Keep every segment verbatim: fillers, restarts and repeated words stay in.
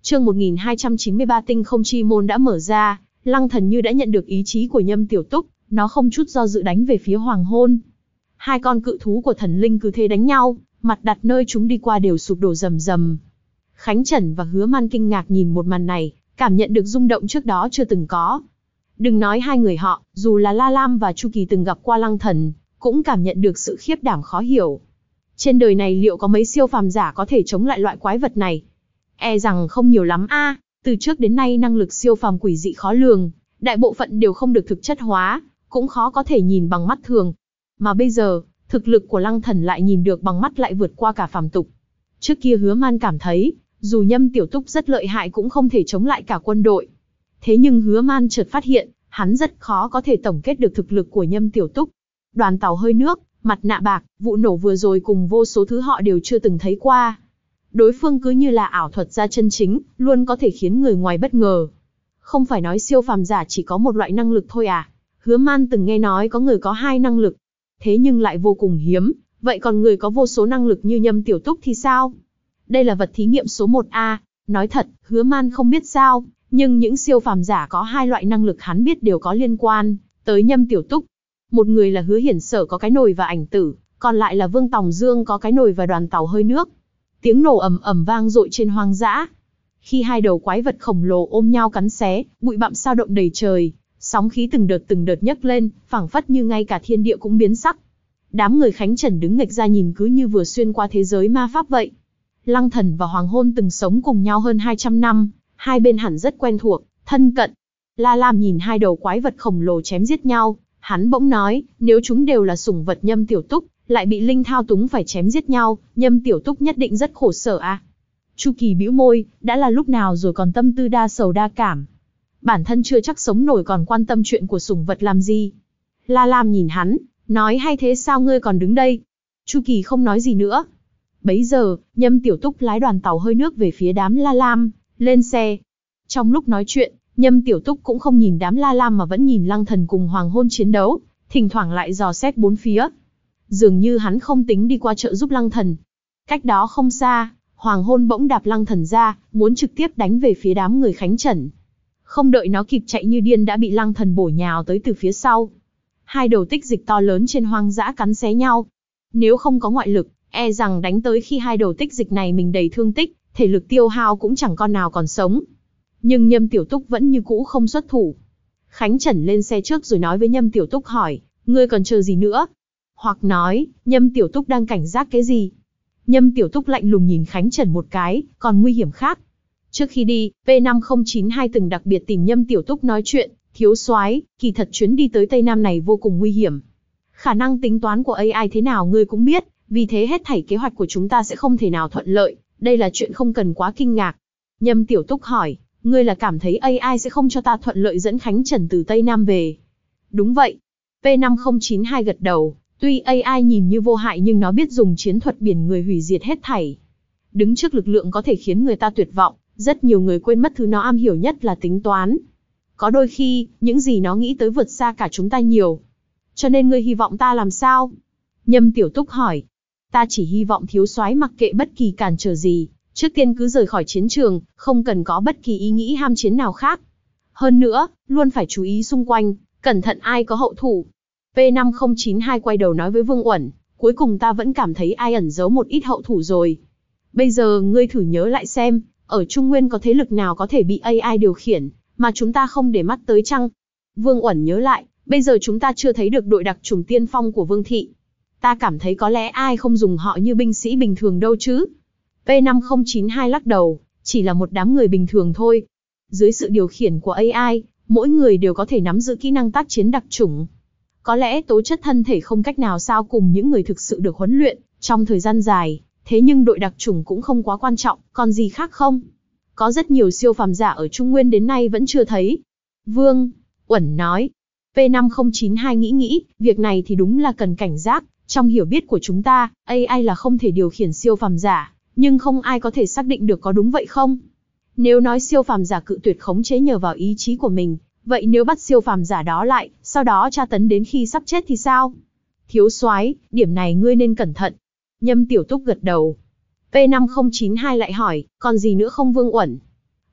Chương một nghìn hai trăm chín mươi ba Tinh không chi môn đã mở ra, Lăng Thần như đã nhận được ý chí của Nhâm Tiểu Túc, nó không chút do dự đánh về phía Hoàng Hôn. Hai con cự thú của thần linh cứ thế đánh nhau, mặt đặt nơi chúng đi qua đều sụp đổ rầm rầm. Khánh Trần và Hứa Man kinh ngạc nhìn một màn này, cảm nhận được rung động trước đó chưa từng có. Đừng nói hai người họ, dù là La Lam và Chu Kỳ từng gặp qua Lăng Thần, cũng cảm nhận được sự khiếp đảm khó hiểu. Trên đời này liệu có mấy siêu phàm giả có thể chống lại loại quái vật này? E rằng không nhiều lắm a. Từ trước đến nay năng lực siêu phàm quỷ dị khó lường, đại bộ phận đều không được thực chất hóa, cũng khó có thể nhìn bằng mắt thường. Mà bây giờ, thực lực của Lăng Thần lại nhìn được bằng mắt lại vượt qua cả phàm tục. Trước kia Hứa Man cảm thấy, dù Nhâm Tiểu Túc rất lợi hại cũng không thể chống lại cả quân đội. Thế nhưng Hứa Man chợt phát hiện, hắn rất khó có thể tổng kết được thực lực của Nhâm Tiểu Túc. Đoàn tàu hơi nước, mặt nạ bạc, vụ nổ vừa rồi cùng vô số thứ họ đều chưa từng thấy qua. Đối phương cứ như là ảo thuật gia chân chính, luôn có thể khiến người ngoài bất ngờ. Không phải nói siêu phàm giả chỉ có một loại năng lực thôi à? Hứa Man từng nghe nói có người có hai năng lực, thế nhưng lại vô cùng hiếm, vậy còn người có vô số năng lực như Nhâm Tiểu Túc thì sao? Đây là vật thí nghiệm số một A, nói thật, Hứa Man không biết sao, nhưng những siêu phàm giả có hai loại năng lực hắn biết đều có liên quan tới Nhâm Tiểu Túc. Một người là Hứa Hiển Sở có cái nồi và ảnh tử, còn lại là Vương Tòng Dương có cái nồi và đoàn tàu hơi nước. Tiếng nổ ầm ầm vang dội trên hoang dã. Khi hai đầu quái vật khổng lồ ôm nhau cắn xé, bụi bặm sao động đầy trời, sóng khí từng đợt từng đợt nhấc lên, phảng phất như ngay cả thiên địa cũng biến sắc. Đám người Khánh Trần đứng nghệch ra nhìn cứ như vừa xuyên qua thế giới ma pháp vậy. Lăng Thần và Hoàng Hôn từng sống cùng nhau hơn hai trăm năm, hai bên hẳn rất quen thuộc, thân cận. La Lam nhìn hai đầu quái vật khổng lồ chém giết nhau, hắn bỗng nói, nếu chúng đều là sủng vật Nhâm Tiểu Túc, lại bị linh thao túng phải chém giết nhau, Nhâm Tiểu Túc nhất định rất khổ sở à. Chu Kỳ bĩu môi, đã là lúc nào rồi còn tâm tư đa sầu đa cảm. Bản thân chưa chắc sống nổi còn quan tâm chuyện của sủng vật làm gì. La Lam nhìn hắn, nói hay thế sao ngươi còn đứng đây? Chu Kỳ không nói gì nữa. Bấy giờ, Nhâm Tiểu Túc lái đoàn tàu hơi nước về phía đám La Lam, lên xe. Trong lúc nói chuyện, Nhâm Tiểu Túc cũng không nhìn đám La Lam mà vẫn nhìn Lăng Thần cùng Hoàng Hôn chiến đấu, thỉnh thoảng lại dò xét bốn phía. Dường như hắn không tính đi qua trợ giúp Lăng Thần. Cách đó không xa, Hoàng Hôn bỗng đạp Lăng Thần ra, muốn trực tiếp đánh về phía đám người Khánh Trần. Không đợi nó kịp chạy như điên đã bị Lăng Thần bổ nhào tới từ phía sau. Hai đầu tích dịch to lớn trên hoang dã cắn xé nhau. Nếu không có ngoại lực, e rằng đánh tới khi hai đầu tích dịch này mình đầy thương tích, thể lực tiêu hao cũng chẳng con nào còn sống. Nhưng Nhâm Tiểu Túc vẫn như cũ không xuất thủ. Khánh Trần lên xe trước rồi nói với Nhâm Tiểu Túc hỏi, ngươi còn chờ gì nữa? Hoặc nói, Nhâm Tiểu Túc đang cảnh giác cái gì? Nhâm Tiểu Túc lạnh lùng nhìn Khánh Trần một cái, còn nguy hiểm khác. Trước khi đi, P năm không chín hai từng đặc biệt tìm Nhâm Tiểu Túc nói chuyện, thiếu soái, kỳ thật chuyến đi tới Tây Nam này vô cùng nguy hiểm. Khả năng tính toán của a i thế nào ngươi cũng biết, vì thế hết thảy kế hoạch của chúng ta sẽ không thể nào thuận lợi, đây là chuyện không cần quá kinh ngạc. Nhâm Tiểu Túc hỏi, ngươi là cảm thấy a i sẽ không cho ta thuận lợi dẫn Khánh Trần từ Tây Nam về? Đúng vậy. P năm không chín hai gật đầu, tuy a i nhìn như vô hại nhưng nó biết dùng chiến thuật biển người hủy diệt hết thảy. Đứng trước lực lượng có thể khiến người ta tuyệt vọng, rất nhiều người quên mất thứ nó am hiểu nhất là tính toán. Có đôi khi, những gì nó nghĩ tới vượt xa cả chúng ta nhiều. Cho nên ngươi hy vọng ta làm sao? Nhâm Tiểu Túc hỏi. Ta chỉ hy vọng thiếu soái mặc kệ bất kỳ cản trở gì, trước tiên cứ rời khỏi chiến trường, không cần có bất kỳ ý nghĩ ham chiến nào khác. Hơn nữa, luôn phải chú ý xung quanh, cẩn thận ai có hậu thủ. P năm không chín hai quay đầu nói với Vương Uẩn, cuối cùng ta vẫn cảm thấy ai ẩn giấu một ít hậu thủ rồi. Bây giờ ngươi thử nhớ lại xem, ở Trung Nguyên có thế lực nào có thể bị a i điều khiển, mà chúng ta không để mắt tới chăng? Vương Uẩn nhớ lại, bây giờ chúng ta chưa thấy được đội đặc chủng tiên phong của Vương Thị. Ta cảm thấy có lẽ ai không dùng họ như binh sĩ bình thường đâu chứ. P năm không chín hai lắc đầu, chỉ là một đám người bình thường thôi. Dưới sự điều khiển của a i, mỗi người đều có thể nắm giữ kỹ năng tác chiến đặc chủng. Có lẽ tố chất thân thể không cách nào sao cùng những người thực sự được huấn luyện trong thời gian dài, thế nhưng đội đặc chủng cũng không quá quan trọng, còn gì khác không? Có rất nhiều siêu phàm giả ở Trung Nguyên đến nay vẫn chưa thấy. Vương Uẩn nói. P năm không chín hai nghĩ nghĩ, việc này thì đúng là cần cảnh giác. Trong hiểu biết của chúng ta, a i là không thể điều khiển siêu phàm giả, nhưng không ai có thể xác định được có đúng vậy không? Nếu nói siêu phàm giả cự tuyệt khống chế nhờ vào ý chí của mình, vậy nếu bắt siêu phàm giả đó lại, sau đó tra tấn đến khi sắp chết thì sao? Thiếu soái, điểm này ngươi nên cẩn thận. Nhâm Tiểu Túc gật đầu. P năm không chín hai lại hỏi, còn gì nữa không Vương Uẩn?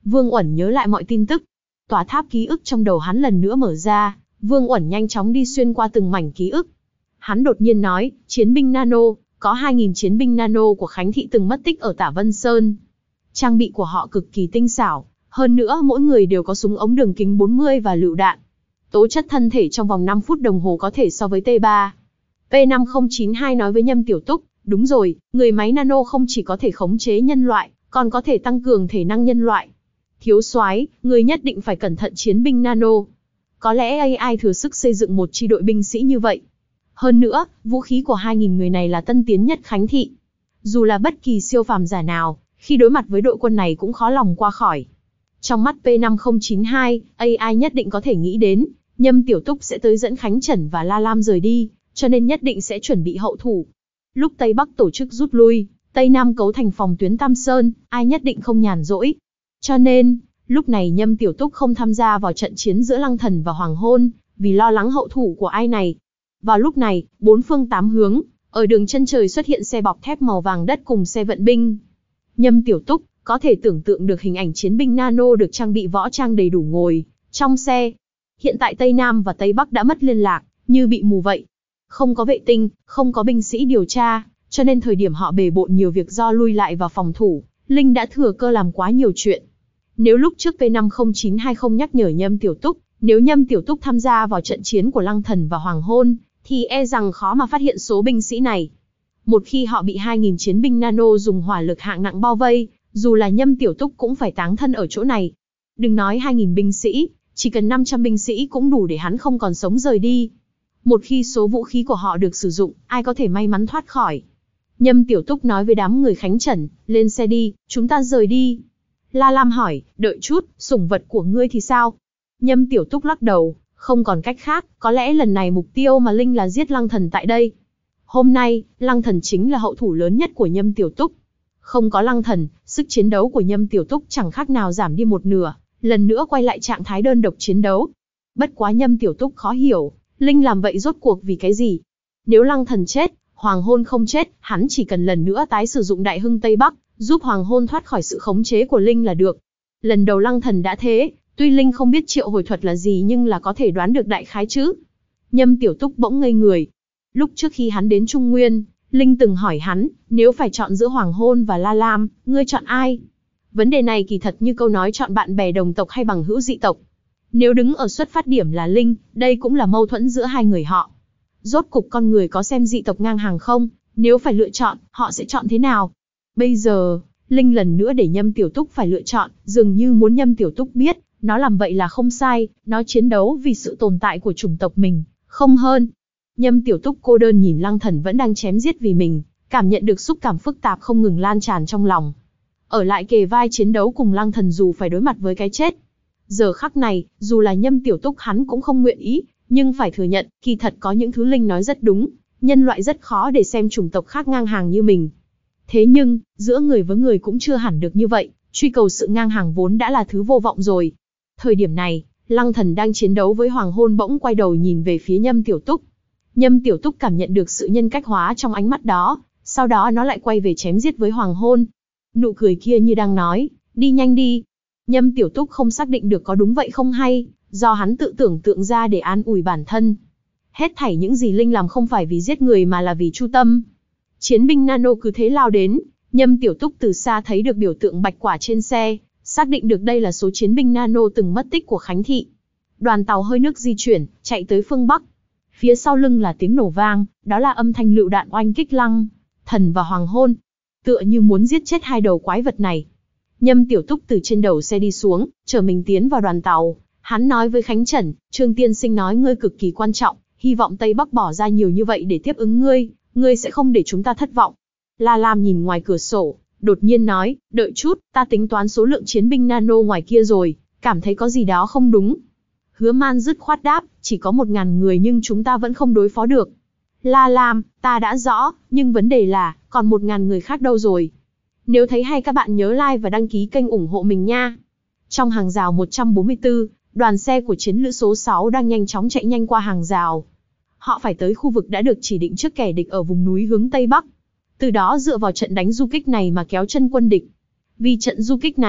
Vương Uẩn nhớ lại mọi tin tức. Tòa tháp ký ức trong đầu hắn lần nữa mở ra, Vương Uẩn nhanh chóng đi xuyên qua từng mảnh ký ức. Hắn đột nhiên nói, chiến binh nano, có hai nghìn chiến binh nano của Khánh Thị từng mất tích ở Tả Vân Sơn. Trang bị của họ cực kỳ tinh xảo, hơn nữa mỗi người đều có súng ống đường kính bốn mươi và lựu đạn. Tố chất thân thể trong vòng năm phút đồng hồ có thể so với T ba. P năm không chín hai nói với Nhâm Tiểu Túc, đúng rồi, người máy nano không chỉ có thể khống chế nhân loại, còn có thể tăng cường thể năng nhân loại. Thiếu soái, người nhất định phải cẩn thận chiến binh nano. Có lẽ a i thừa sức xây dựng một chi đội binh sĩ như vậy. Hơn nữa, vũ khí của hai nghìn người này là tân tiến nhất Khánh Thị. Dù là bất kỳ siêu phàm giả nào, khi đối mặt với đội quân này cũng khó lòng qua khỏi. Trong mắt P năm không chín hai, a i nhất định có thể nghĩ đến, Nhâm Tiểu Túc sẽ tới dẫn Khánh Trần và La Lam rời đi, cho nên nhất định sẽ chuẩn bị hậu thủ. Lúc Tây Bắc tổ chức rút lui, Tây Nam cấu thành phòng tuyến Tam Sơn, ai nhất định không nhàn rỗi. Cho nên, lúc này Nhâm Tiểu Túc không tham gia vào trận chiến giữa Lăng Thần và Hoàng Hôn, vì lo lắng hậu thủ của ai này. Vào lúc này, bốn phương tám hướng, ở đường chân trời xuất hiện xe bọc thép màu vàng đất cùng xe vận binh. Nhâm Tiểu Túc có thể tưởng tượng được hình ảnh chiến binh nano được trang bị võ trang đầy đủ ngồi trong xe. Hiện tại Tây Nam và Tây Bắc đã mất liên lạc, như bị mù vậy. Không có vệ tinh, không có binh sĩ điều tra, cho nên thời điểm họ bề bộn nhiều việc do lui lại vào phòng thủ, Linh đã thừa cơ làm quá nhiều chuyện. Nếu lúc trước P năm không chín hai không nhắc nhở Nhâm Tiểu Túc, nếu Nhâm Tiểu Túc tham gia vào trận chiến của Lăng Thần và Hoàng Hôn, thì e rằng khó mà phát hiện số binh sĩ này. Một khi họ bị hai nghìn chiến binh nano dùng hỏa lực hạng nặng bao vây, dù là Nhâm Tiểu Túc cũng phải táng thân ở chỗ này. Đừng nói hai nghìn binh sĩ, chỉ cần năm trăm binh sĩ cũng đủ để hắn không còn sống rời đi. Một khi số vũ khí của họ được sử dụng, ai có thể may mắn thoát khỏi. Nhâm Tiểu Túc nói với đám người Khánh Trần, lên xe đi, chúng ta rời đi. La Lam hỏi, đợi chút, sủng vật của ngươi thì sao? Nhâm Tiểu Túc lắc đầu, không còn cách khác, có lẽ lần này mục tiêu mà Linh là giết Lăng Thần tại đây. Hôm nay, Lăng Thần chính là hậu thủ lớn nhất của Nhâm Tiểu Túc. Không có Lăng Thần, sức chiến đấu của Nhâm Tiểu Túc chẳng khác nào giảm đi một nửa, lần nữa quay lại trạng thái đơn độc chiến đấu. Bất quá Nhâm Tiểu Túc khó hiểu, Linh làm vậy rốt cuộc vì cái gì? Nếu Lăng Thần chết, Hoàng Hôn không chết, hắn chỉ cần lần nữa tái sử dụng Đại Hưng Tây Bắc, giúp Hoàng Hôn thoát khỏi sự khống chế của Linh là được. Lần đầu Lăng Thần đã thế, tuy Linh không biết triệu hồi thuật là gì nhưng là có thể đoán được đại khái chứ. Nhâm Tiểu Túc bỗng ngây người. Lúc trước khi hắn đến Trung Nguyên, Linh từng hỏi hắn, nếu phải chọn giữa Hoàng Hôn và La Lam, ngươi chọn ai? Vấn đề này kỳ thật như câu nói chọn bạn bè đồng tộc hay bằng hữu dị tộc. Nếu đứng ở xuất phát điểm là Linh, đây cũng là mâu thuẫn giữa hai người họ. Rốt cục con người có xem dị tộc ngang hàng không? Nếu phải lựa chọn, họ sẽ chọn thế nào? Bây giờ, Linh lần nữa để Nhâm Tiểu Túc phải lựa chọn, dường như muốn Nhâm Tiểu Túc biết, nó làm vậy là không sai, nó chiến đấu vì sự tồn tại của chủng tộc mình, không hơn. Nhâm Tiểu Túc cô đơn nhìn Lăng Thần vẫn đang chém giết vì mình, cảm nhận được xúc cảm phức tạp không ngừng lan tràn trong lòng. Ở lại kề vai chiến đấu cùng Lăng Thần dù phải đối mặt với cái chết. Giờ khắc này, dù là Nhâm Tiểu Túc hắn cũng không nguyện ý, nhưng phải thừa nhận, kỳ thật có những thứ Linh nói rất đúng, nhân loại rất khó để xem chủng tộc khác ngang hàng như mình. Thế nhưng, giữa người với người cũng chưa hẳn được như vậy, truy cầu sự ngang hàng vốn đã là thứ vô vọng rồi. Thời điểm này, Lăng Thần đang chiến đấu với Hoàng Hôn bỗng quay đầu nhìn về phía Nhâm Tiểu Túc. Nhâm Tiểu Túc cảm nhận được sự nhân cách hóa trong ánh mắt đó, sau đó nó lại quay về chém giết với Hoàng Hôn. Nụ cười kia như đang nói, đi nhanh đi. Nhâm Tiểu Túc không xác định được có đúng vậy không hay, do hắn tự tưởng tượng ra để an ủi bản thân. Hết thảy những gì Linh làm không phải vì giết người mà là vì chu tâm. Chiến binh nano cứ thế lao đến, Nhâm Tiểu Túc từ xa thấy được biểu tượng bạch quả trên xe, xác định được đây là số chiến binh nano từng mất tích của Khánh Thị. Đoàn tàu hơi nước di chuyển, chạy tới phương Bắc. Phía sau lưng là tiếng nổ vang, đó là âm thanh lựu đạn oanh kích Lăng Thần và Hoàng Hôn. Tựa như muốn giết chết hai đầu quái vật này. Nhâm Tiểu Túc từ trên đầu xe đi xuống, chở mình tiến vào đoàn tàu. Hắn nói với Khánh Trần, Trương tiên sinh nói ngươi cực kỳ quan trọng, hy vọng Tây Bắc bỏ ra nhiều như vậy để tiếp ứng ngươi, ngươi sẽ không để chúng ta thất vọng. La Lam nhìn ngoài cửa sổ, đột nhiên nói, đợi chút, ta tính toán số lượng chiến binh nano ngoài kia rồi, cảm thấy có gì đó không đúng. Hứa Man dứt khoát đáp, chỉ có một ngàn người nhưng chúng ta vẫn không đối phó được. La Lam, ta đã rõ, nhưng vấn đề là, còn một ngàn người khác đâu rồi? Nếu thấy hay các bạn nhớ like và đăng ký kênh ủng hộ mình nha. Trong hàng rào một trăm bốn mươi tư, đoàn xe của chiến lữ số sáu đang nhanh chóng chạy nhanh qua hàng rào. Họ phải tới khu vực đã được chỉ định trước kẻ địch ở vùng núi hướng Tây Bắc. Từ đó dựa vào trận đánh du kích này mà kéo chân quân địch. Vì trận du kích này,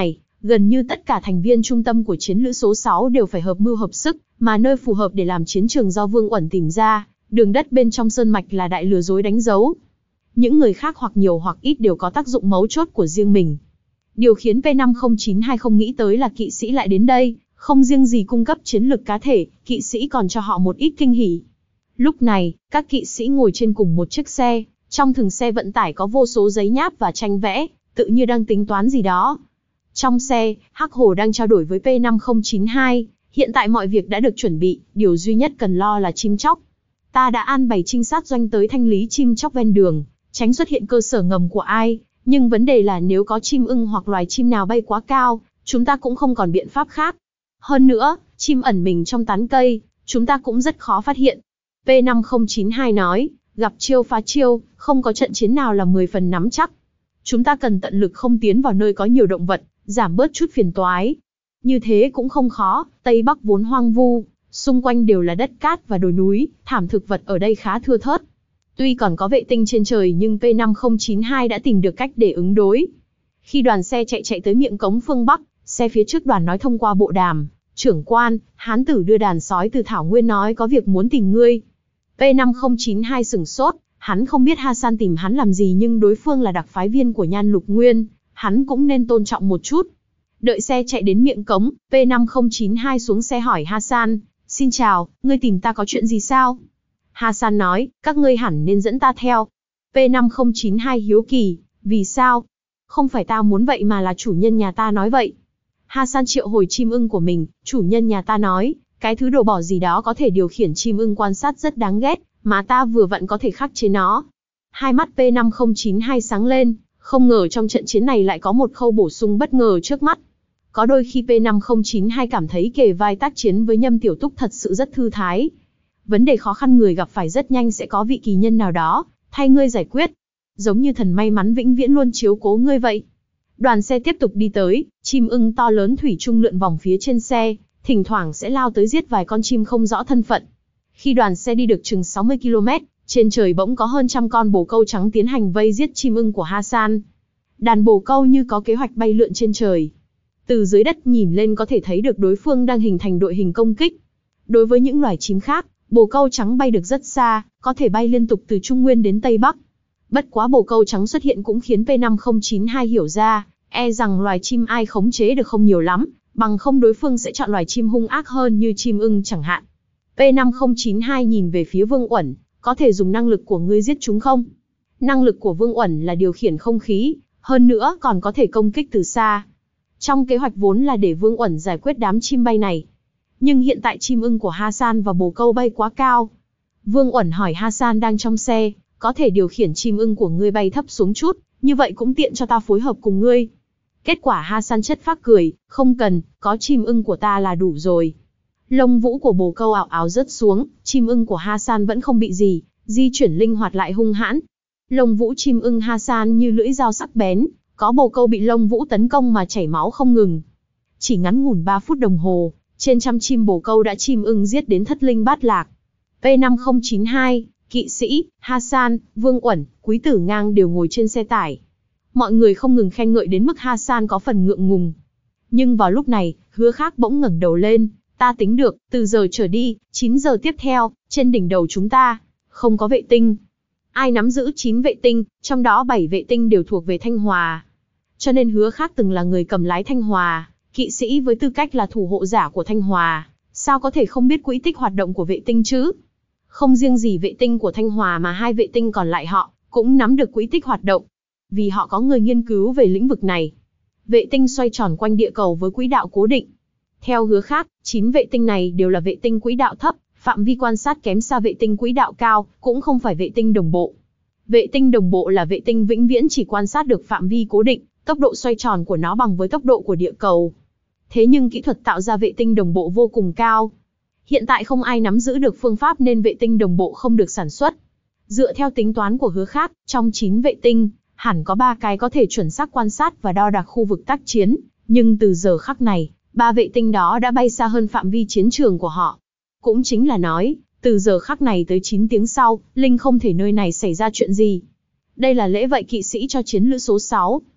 Gần như tất cả thành viên trung tâm của chiến lữ số sáu đều phải hợp mưu hợp sức, mà nơi phù hợp để làm chiến trường do Vương Uẩn tìm ra, đường đất bên trong sơn mạch là đại lừa dối đánh dấu. Những người khác hoặc nhiều hoặc ít đều có tác dụng mấu chốt của riêng mình. Điều khiến P năm không chín hai không nghĩ tới là kỵ sĩ lại đến đây, không riêng gì cung cấp chiến lực cá thể, kỵ sĩ còn cho họ một ít kinh hỉ. Lúc này, các kỵ sĩ ngồi trên cùng một chiếc xe, trong thùng xe vận tải có vô số giấy nháp và tranh vẽ, tự như đang tính toán gì đó. Trong xe, Hắc Hổ đang trao đổi với P năm không chín hai, hiện tại mọi việc đã được chuẩn bị, điều duy nhất cần lo là chim chóc. Ta đã an bày trinh sát doanh tới thanh lý chim chóc ven đường, tránh xuất hiện cơ sở ngầm của ai, nhưng vấn đề là nếu có chim ưng hoặc loài chim nào bay quá cao, chúng ta cũng không còn biện pháp khác. Hơn nữa, chim ẩn mình trong tán cây, chúng ta cũng rất khó phát hiện. P năm không chín hai nói, gặp chiêu phá chiêu, không có trận chiến nào là mười phần nắm chắc. Chúng ta cần tận lực không tiến vào nơi có nhiều động vật, giảm bớt chút phiền toái. Như thế cũng không khó, Tây Bắc vốn hoang vu, xung quanh đều là đất cát và đồi núi, thảm thực vật ở đây khá thưa thớt. Tuy còn có vệ tinh trên trời nhưng P năm không chín hai đã tìm được cách để ứng đối. Khi đoàn xe chạy chạy tới miệng cống phương Bắc, xe phía trước đoàn nói thông qua bộ đàm, trưởng quan, hán tử đưa đàn sói từ Thảo Nguyên nói có việc muốn tìm ngươi. P năm không chín hai sửng sốt, hắn không biết Hasan tìm hắn làm gì nhưng đối phương là đặc phái viên của Nhan Lục Nguyên, hắn cũng nên tôn trọng một chút. Đợi xe chạy đến miệng cống, P năm không chín hai xuống xe hỏi Hasan, xin chào, ngươi tìm ta có chuyện gì sao? Hasan nói, các ngươi hẳn nên dẫn ta theo. P năm không chín hai hiếu kỳ, vì sao? Không phải ta muốn vậy mà là chủ nhân nhà ta nói vậy. Hasan triệu hồi chim ưng của mình, chủ nhân nhà ta nói, cái thứ đồ bỏ gì đó có thể điều khiển chim ưng quan sát rất đáng ghét, mà ta vừa vặn có thể khắc chế nó. Hai mắt P năm không chín hai sáng lên, không ngờ trong trận chiến này lại có một khâu bổ sung bất ngờ trước mắt. Có đôi khi P năm không chín hai cảm thấy kề vai tác chiến với Nhâm Tiểu Túc thật sự rất thư thái. Vấn đề khó khăn người gặp phải rất nhanh sẽ có vị kỳ nhân nào đó, thay ngươi giải quyết. Giống như thần may mắn vĩnh viễn luôn chiếu cố ngươi vậy. Đoàn xe tiếp tục đi tới, chim ưng to lớn thủy chung lượn vòng phía trên xe, thỉnh thoảng sẽ lao tới giết vài con chim không rõ thân phận. Khi đoàn xe đi được chừng sáu mươi ki lô mét, trên trời bỗng có hơn trăm con bồ câu trắng tiến hành vây giết chim ưng của Hasan. Đàn bồ câu như có kế hoạch bay lượn trên trời. Từ dưới đất nhìn lên có thể thấy được đối phương đang hình thành đội hình công kích. Đối với những loài chim khác, bồ câu trắng bay được rất xa, có thể bay liên tục từ Trung Nguyên đến Tây Bắc. Bất quá bồ câu trắng xuất hiện cũng khiến P năm không chín hai hiểu ra, e rằng loài chim ai khống chế được không nhiều lắm, bằng không đối phương sẽ chọn loài chim hung ác hơn như chim ưng chẳng hạn. P năm không chín hai nhìn về phía Vương Uẩn, có thể dùng năng lực của ngươi giết chúng không? Năng lực của Vương Uẩn là điều khiển không khí, hơn nữa còn có thể công kích từ xa. Trong kế hoạch vốn là để Vương Uẩn giải quyết đám chim bay này. Nhưng hiện tại chim ưng của Hasan và bồ câu bay quá cao. Vương Uẩn hỏi Hasan đang trong xe, có thể điều khiển chim ưng của ngươi bay thấp xuống chút, như vậy cũng tiện cho ta phối hợp cùng ngươi. Kết quả Hasan chất phác cười, không cần, có chim ưng của ta là đủ rồi. Lông vũ của bồ câu ảo ảo rớt xuống, chim ưng của Hasan vẫn không bị gì, di chuyển linh hoạt lại hung hãn. Lông vũ chim ưng Hasan như lưỡi dao sắc bén, có bồ câu bị lông vũ tấn công mà chảy máu không ngừng. Chỉ ngắn ngủn ba phút đồng hồ, trên trăm chim bồ câu đã chim ưng giết đến thất linh bát lạc. P năm không chín hai, kỵ sĩ, Hasan, Vương Uẩn, Quý Tử Ngang đều ngồi trên xe tải. Mọi người không ngừng khen ngợi đến mức Hasan có phần ngượng ngùng. Nhưng vào lúc này, Hứa Khác bỗng ngẩng đầu lên, ta tính được, từ giờ trở đi, chín giờ tiếp theo, trên đỉnh đầu chúng ta, không có vệ tinh. Ai nắm giữ chín vệ tinh, trong đó bảy vệ tinh đều thuộc về Thanh Hòa. Cho nên Hứa Khác từng là người cầm lái Thanh Hòa, kỵ sĩ với tư cách là thủ hộ giả của Thanh Hòa, sao có thể không biết quỹ tích hoạt động của vệ tinh chứ? Không riêng gì vệ tinh của Thanh Hòa mà hai vệ tinh còn lại họ cũng nắm được quỹ tích hoạt động, vì họ có người nghiên cứu về lĩnh vực này. Vệ tinh xoay tròn quanh địa cầu với quỹ đạo cố định. Theo Hứa Khác, chín vệ tinh này đều là vệ tinh quỹ đạo thấp, phạm vi quan sát kém xa vệ tinh quỹ đạo cao, cũng không phải vệ tinh đồng bộ. Vệ tinh đồng bộ là vệ tinh vĩnh viễn chỉ quan sát được phạm vi cố định, tốc độ xoay tròn của nó bằng với tốc độ của địa cầu. Thế nhưng kỹ thuật tạo ra vệ tinh đồng bộ vô cùng cao. Hiện tại không ai nắm giữ được phương pháp nên vệ tinh đồng bộ không được sản xuất. Dựa theo tính toán của Hứa Khác, trong chín vệ tinh, hẳn có ba cái có thể chuẩn xác quan sát và đo đạc khu vực tác chiến, nhưng từ giờ khắc này, ba vệ tinh đó đã bay xa hơn phạm vi chiến trường của họ. Cũng chính là nói, từ giờ khắc này tới chín tiếng sau, Linh không thể nơi này xảy ra chuyện gì. Đây là lễ vậy kỵ sĩ cho chiến lữ số sáu.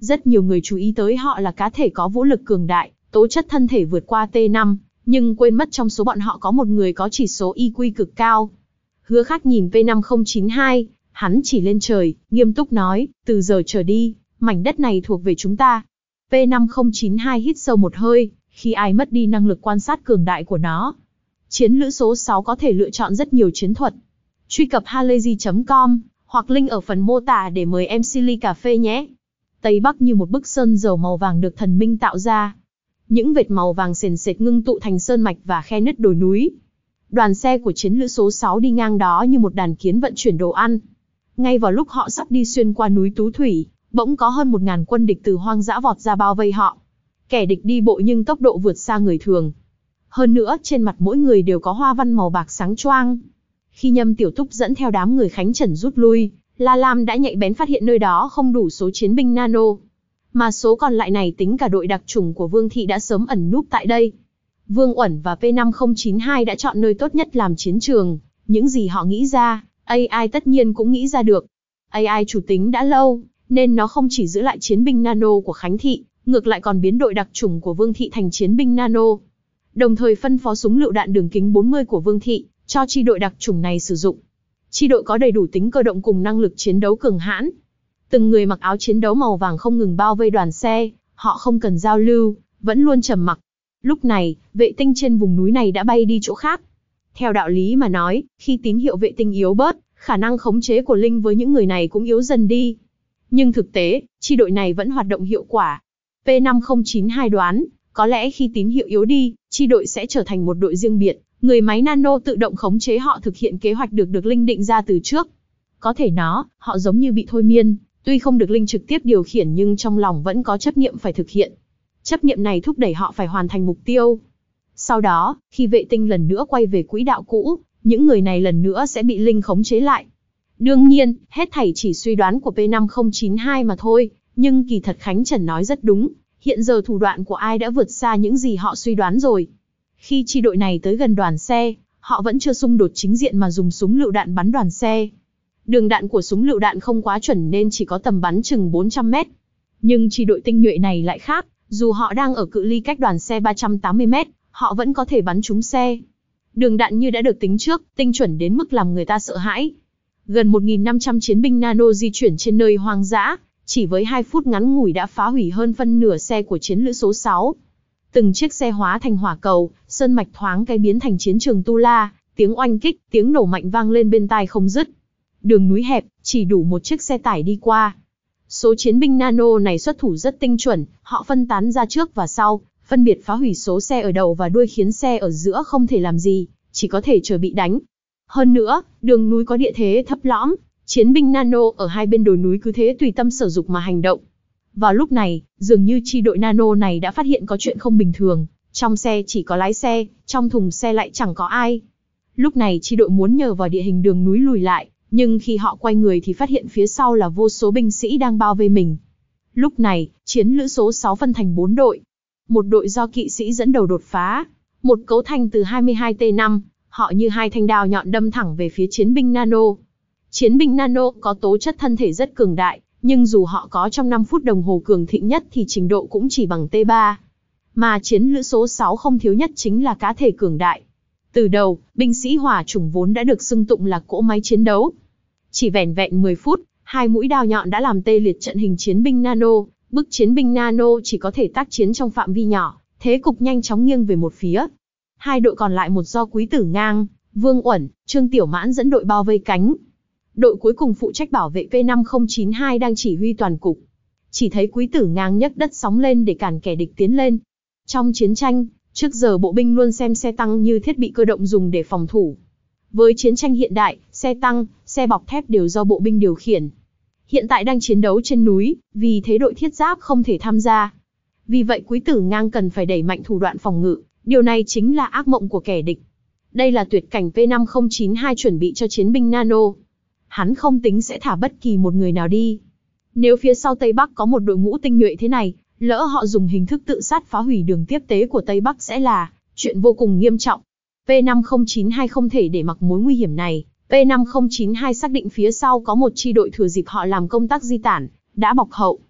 Rất nhiều người chú ý tới họ là cá thể có vũ lực cường đại, tố chất thân thể vượt qua T năm, nhưng quên mất trong số bọn họ có một người có chỉ số I Q cực cao. Hứa Khắc nhìn P năm không chín hai, hắn chỉ lên trời, nghiêm túc nói, từ giờ trở đi, mảnh đất này thuộc về chúng ta. P năm không chín hai hít sâu một hơi, khi ai mất đi năng lực quan sát cường đại của nó. Chiến lữ số sáu có thể lựa chọn rất nhiều chiến thuật. Truy cập halayzi chấm com, hoặc link ở phần mô tả để mời em xê ly cà phê nhé. Tây Bắc như một bức sơn dầu màu vàng được thần minh tạo ra. Những vệt màu vàng sền sệt ngưng tụ thành sơn mạch và khe nứt đồi núi. Đoàn xe của chiến lữ số sáu đi ngang đó như một đàn kiến vận chuyển đồ ăn. Ngay vào lúc họ sắp đi xuyên qua núi Tú Thủy, bỗng có hơn một ngàn quân địch từ hoang dã vọt ra bao vây họ. Kẻ địch đi bộ nhưng tốc độ vượt xa người thường. Hơn nữa, trên mặt mỗi người đều có hoa văn màu bạc sáng choang. Khi Nhâm Tiểu Túc dẫn theo đám người Khánh Trần rút lui, La Lam đã nhạy bén phát hiện nơi đó không đủ số chiến binh nano. Mà số còn lại này tính cả đội đặc chủng của Vương Thị đã sớm ẩn núp tại đây. Vương Uẩn và P năm không chín hai đã chọn nơi tốt nhất làm chiến trường. Những gì họ nghĩ ra, a i tất nhiên cũng nghĩ ra được. a i chủ tính đã lâu, nên nó không chỉ giữ lại chiến binh nano của Khánh Thị, ngược lại còn biến đội đặc chủng của Vương Thị thành chiến binh nano. Đồng thời phân phó súng lựu đạn đường kính bốn mươi của Vương Thị, cho chi đội đặc chủng này sử dụng. Chi đội có đầy đủ tính cơ động cùng năng lực chiến đấu cường hãn. Từng người mặc áo chiến đấu màu vàng không ngừng bao vây đoàn xe, họ không cần giao lưu, vẫn luôn trầm mặc. Lúc này, vệ tinh trên vùng núi này đã bay đi chỗ khác. Theo đạo lý mà nói, khi tín hiệu vệ tinh yếu bớt, khả năng khống chế của Linh với những người này cũng yếu dần đi. Nhưng thực tế, chi đội này vẫn hoạt động hiệu quả. P năm không chín hai đoán, có lẽ khi tín hiệu yếu đi, chi đội sẽ trở thành một đội riêng biệt, người máy nano tự động khống chế họ thực hiện kế hoạch được được Linh định ra từ trước. Có thể nó, họ giống như bị thôi miên, tuy không được Linh trực tiếp điều khiển nhưng trong lòng vẫn có chấp niệm phải thực hiện. Chấp niệm này thúc đẩy họ phải hoàn thành mục tiêu. Sau đó, khi vệ tinh lần nữa quay về quỹ đạo cũ, những người này lần nữa sẽ bị Linh khống chế lại. Đương nhiên, hết thảy chỉ suy đoán của P năm không chín hai mà thôi, nhưng kỳ thật Khánh Trần nói rất đúng, hiện giờ thủ đoạn của ai đã vượt xa những gì họ suy đoán rồi. Khi chi đội này tới gần đoàn xe, họ vẫn chưa xung đột chính diện mà dùng súng lựu đạn bắn đoàn xe. Đường đạn của súng lựu đạn không quá chuẩn nên chỉ có tầm bắn chừng bốn trăm mét. Nhưng chi đội tinh nhuệ này lại khác, dù họ đang ở cự ly cách đoàn xe ba trăm tám mươi mét, họ vẫn có thể bắn trúng xe. Đường đạn như đã được tính trước, tinh chuẩn đến mức làm người ta sợ hãi. Gần một nghìn năm trăm chiến binh nano di chuyển trên nơi hoang dã, chỉ với hai phút ngắn ngủi đã phá hủy hơn phân nửa xe của chiến lữ số sáu. Từng chiếc xe hóa thành hỏa cầu, sơn mạch thoáng cái biến thành chiến trường tu la, tiếng oanh kích, tiếng nổ mạnh vang lên bên tai không dứt. Đường núi hẹp, chỉ đủ một chiếc xe tải đi qua. Số chiến binh nano này xuất thủ rất tinh chuẩn, họ phân tán ra trước và sau, phân biệt phá hủy số xe ở đầu và đuôi khiến xe ở giữa không thể làm gì, chỉ có thể chờ bị đánh. Hơn nữa, đường núi có địa thế thấp lõm, chiến binh nano ở hai bên đồi núi cứ thế tùy tâm sở dục mà hành động. Vào lúc này, dường như chi đội nano này đã phát hiện có chuyện không bình thường, trong xe chỉ có lái xe, trong thùng xe lại chẳng có ai. Lúc này chi đội muốn nhờ vào địa hình đường núi lùi lại, nhưng khi họ quay người thì phát hiện phía sau là vô số binh sĩ đang bao vây mình. Lúc này, chiến lữ số sáu phân thành bốn đội. Một đội do kỵ sĩ dẫn đầu đột phá, một cấu thành từ hai mươi hai T năm, họ như hai thanh đao nhọn đâm thẳng về phía chiến binh nano. Chiến binh nano có tố chất thân thể rất cường đại, nhưng dù họ có trong năm phút đồng hồ cường thịnh nhất thì trình độ cũng chỉ bằng T ba. Mà chiến lữ số sáu không thiếu nhất chính là cá thể cường đại. Từ đầu, binh sĩ hỏa chủng vốn đã được xưng tụng là cỗ máy chiến đấu. Chỉ vẻn vẹn mười phút, hai mũi đao nhọn đã làm tê liệt trận hình chiến binh nano, bức chiến binh nano chỉ có thể tác chiến trong phạm vi nhỏ, thế cục nhanh chóng nghiêng về một phía. Hai đội còn lại một do Quý Tử Ngang, Vương Uẩn, Trương Tiểu Mãn dẫn đội bao vây cánh. Đội cuối cùng phụ trách bảo vệ P năm không chín hai đang chỉ huy toàn cục. Chỉ thấy Quý Tử Ngang nhấc đất sóng lên để cản kẻ địch tiến lên. Trong chiến tranh, trước giờ bộ binh luôn xem xe tăng như thiết bị cơ động dùng để phòng thủ. Với chiến tranh hiện đại, xe tăng, xe bọc thép đều do bộ binh điều khiển. Hiện tại đang chiến đấu trên núi, vì thế đội thiết giáp không thể tham gia. Vì vậy Quý Tử Ngang cần phải đẩy mạnh thủ đoạn phòng ngự, điều này chính là ác mộng của kẻ địch. Đây là tuyệt cảnh P năm không chín hai chuẩn bị cho chiến binh nano. Hắn không tính sẽ thả bất kỳ một người nào đi. Nếu phía sau Tây Bắc có một đội ngũ tinh nhuệ thế này, lỡ họ dùng hình thức tự sát phá hủy đường tiếp tế của Tây Bắc sẽ là chuyện vô cùng nghiêm trọng. P năm không chín hai không thể để mặc mối nguy hiểm này. P năm không chín hai xác định phía sau có một chi đội thừa dịp họ làm công tác di tản, đã bọc hậu.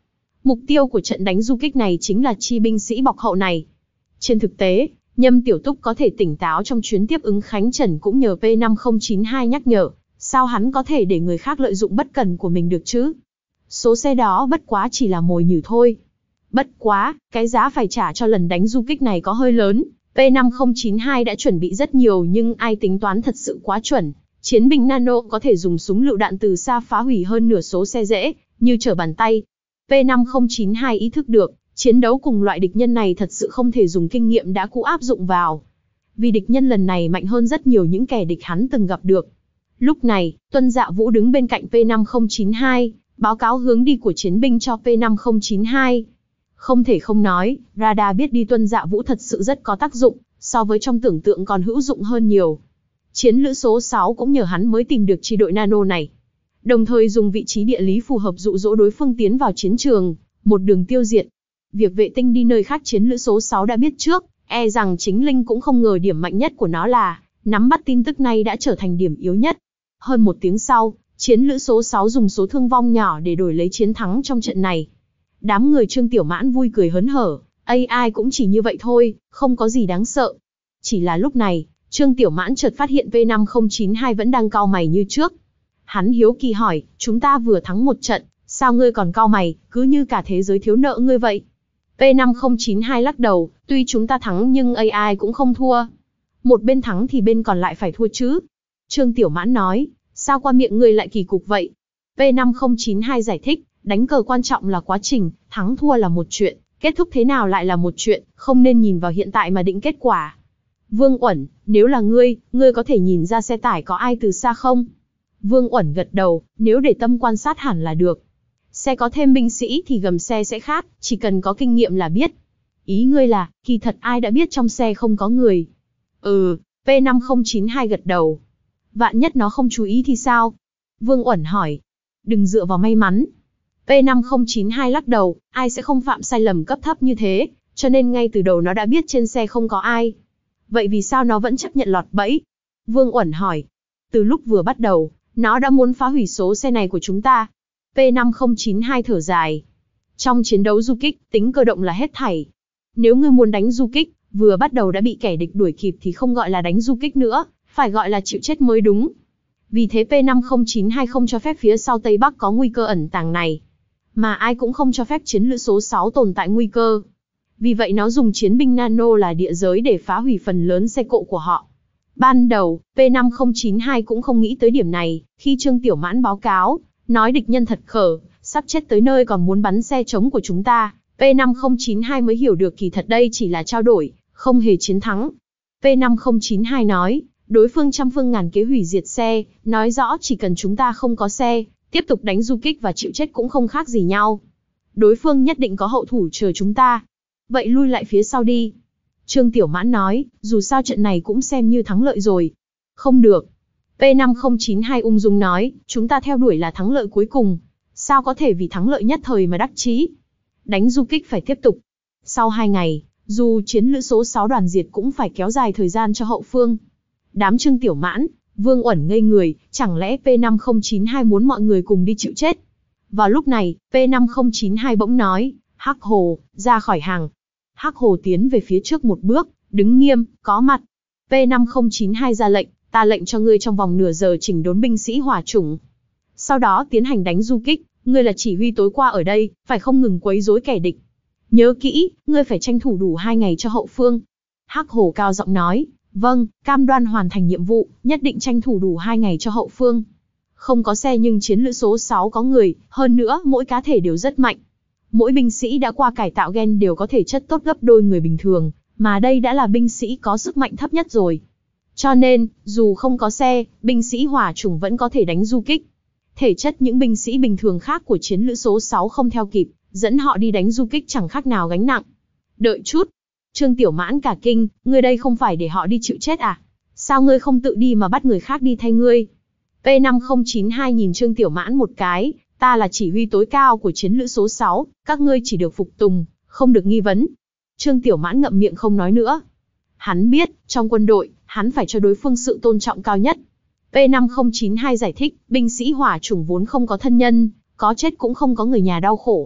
Mục tiêu của trận đánh du kích này chính là chi binh sĩ bọc hậu này. Trên thực tế, Nhâm Tiểu Túc có thể tỉnh táo trong chuyến tiếp ứng Khánh Trần cũng nhờ P năm không chín hai nhắc nhở, sao hắn có thể để người khác lợi dụng bất cần của mình được chứ? Số xe đó bất quá chỉ là mồi nhử thôi. Bất quá, cái giá phải trả cho lần đánh du kích này có hơi lớn. P năm không chín hai đã chuẩn bị rất nhiều nhưng ai tính toán thật sự quá chuẩn. Chiến binh nano có thể dùng súng lựu đạn từ xa phá hủy hơn nửa số xe dễ, như trở bàn tay. P năm không chín hai ý thức được, chiến đấu cùng loại địch nhân này thật sự không thể dùng kinh nghiệm đã cũ áp dụng vào. Vì địch nhân lần này mạnh hơn rất nhiều những kẻ địch hắn từng gặp được. Lúc này, Tuân Dạ Vũ đứng bên cạnh P năm không chín hai, báo cáo hướng đi của chiến binh cho P năm không chín hai. Không thể không nói, radar biết đi Tuân Dạ Vũ thật sự rất có tác dụng, so với trong tưởng tượng còn hữu dụng hơn nhiều. Chiến lữ số sáu cũng nhờ hắn mới tìm được chi đội nano này. Đồng thời dùng vị trí địa lý phù hợp dụ dỗ đối phương tiến vào chiến trường, một đường tiêu diệt. Việc vệ tinh đi nơi khác chiến lữ số sáu đã biết trước, e rằng chính Linh cũng không ngờ điểm mạnh nhất của nó là, nắm bắt tin tức này đã trở thành điểm yếu nhất. Hơn một tiếng sau, chiến lữ số sáu dùng số thương vong nhỏ để đổi lấy chiến thắng trong trận này. Đám người Trương Tiểu Mãn vui cười hớn hở, a i cũng chỉ như vậy thôi, không có gì đáng sợ. Chỉ là lúc này, Trương Tiểu Mãn chợt phát hiện P năm không chín hai vẫn đang cau mày như trước. Hắn hiếu kỳ hỏi, chúng ta vừa thắng một trận, sao ngươi còn cau mày, cứ như cả thế giới thiếu nợ ngươi vậy? P năm không chín hai lắc đầu, tuy chúng ta thắng nhưng a i cũng không thua. Một bên thắng thì bên còn lại phải thua chứ. Trương Tiểu Mãn nói, sao qua miệng ngươi lại kỳ cục vậy? P năm không chín hai giải thích, đánh cờ quan trọng là quá trình, thắng thua là một chuyện, kết thúc thế nào lại là một chuyện, không nên nhìn vào hiện tại mà định kết quả. Vương Uẩn, nếu là ngươi, ngươi có thể nhìn ra xe tải có ai từ xa không? Vương Uẩn gật đầu, nếu để tâm quan sát hẳn là được. Xe có thêm binh sĩ thì gầm xe sẽ khác, chỉ cần có kinh nghiệm là biết. Ý ngươi là, kỳ thật ai đã biết trong xe không có người? Ừ, P năm không chín hai gật đầu. Vạn nhất nó không chú ý thì sao? Vương Uẩn hỏi. Đừng dựa vào may mắn. P năm không chín hai lắc đầu, ai sẽ không phạm sai lầm cấp thấp như thế, cho nên ngay từ đầu nó đã biết trên xe không có ai. Vậy vì sao nó vẫn chấp nhận lọt bẫy? Vương Uẩn hỏi. Từ lúc vừa bắt đầu, nó đã muốn phá hủy số xe này của chúng ta. P năm không chín hai thở dài. Trong chiến đấu du kích, tính cơ động là hết thảy. Nếu ngươi muốn đánh du kích, vừa bắt đầu đã bị kẻ địch đuổi kịp thì không gọi là đánh du kích nữa, phải gọi là chịu chết mới đúng. Vì thế P năm không chín hai không cho phép phía sau Tây Bắc có nguy cơ ẩn tàng này. Mà ai cũng không cho phép chiến lữ số sáu tồn tại nguy cơ. Vì vậy nó dùng chiến binh nano là địa giới để phá hủy phần lớn xe cộ của họ. Ban đầu, P năm không chín hai cũng không nghĩ tới điểm này, khi Trương Tiểu Mãn báo cáo, nói địch nhân thật khờ, sắp chết tới nơi còn muốn bắn xe trống của chúng ta, P năm không chín hai mới hiểu được kỳ thật đây chỉ là trao đổi, không hề chiến thắng. P năm không chín hai nói, đối phương trăm phương ngàn kế hủy diệt xe, nói rõ chỉ cần chúng ta không có xe, tiếp tục đánh du kích và chịu chết cũng không khác gì nhau. Đối phương nhất định có hậu thủ chờ chúng ta. Vậy lui lại phía sau đi. Trương Tiểu Mãn nói, dù sao trận này cũng xem như thắng lợi rồi. Không được. P năm không chín hai ung dung nói, chúng ta theo đuổi là thắng lợi cuối cùng. Sao có thể vì thắng lợi nhất thời mà đắc chí? Đánh du kích phải tiếp tục. Sau hai ngày, dù chiến lữ số sáu đoàn diệt cũng phải kéo dài thời gian cho hậu phương. Đám Trương Tiểu Mãn, Vương Uẩn ngây người, chẳng lẽ P năm không chín hai muốn mọi người cùng đi chịu chết? Vào lúc này, P năm không chín hai bỗng nói, Hắc Hồ, ra khỏi hàng. Hắc Hồ tiến về phía trước một bước, đứng nghiêm, có mặt. P năm không chín hai ra lệnh, ta lệnh cho ngươi trong vòng nửa giờ chỉnh đốn binh sĩ hỏa chủng. Sau đó tiến hành đánh du kích, ngươi là chỉ huy tối qua ở đây, phải không ngừng quấy rối kẻ địch. Nhớ kỹ, ngươi phải tranh thủ đủ hai ngày cho hậu phương. Hắc Hồ cao giọng nói, vâng, cam đoan hoàn thành nhiệm vụ, nhất định tranh thủ đủ hai ngày cho hậu phương. Không có xe nhưng chiến lữ số sáu có người, hơn nữa mỗi cá thể đều rất mạnh. Mỗi binh sĩ đã qua cải tạo gen đều có thể chất tốt gấp đôi người bình thường, mà đây đã là binh sĩ có sức mạnh thấp nhất rồi. Cho nên, dù không có xe, binh sĩ hỏa chủng vẫn có thể đánh du kích. Thể chất những binh sĩ bình thường khác của chiến lữ số sáu không theo kịp, dẫn họ đi đánh du kích chẳng khác nào gánh nặng. Đợi chút. Trương Tiểu Mãn cả kinh, ngươi đây không phải để họ đi chịu chết à? Sao ngươi không tự đi mà bắt người khác đi thay ngươi? P năm không chín hai nhìn Trương Tiểu Mãn một cái, ta là chỉ huy tối cao của chiến lữ số sáu, các ngươi chỉ được phục tùng, không được nghi vấn. Trương Tiểu Mãn ngậm miệng không nói nữa. Hắn biết, trong quân đội, hắn phải cho đối phương sự tôn trọng cao nhất. P năm không chín hai giải thích, binh sĩ hỏa chủng vốn không có thân nhân, có chết cũng không có người nhà đau khổ.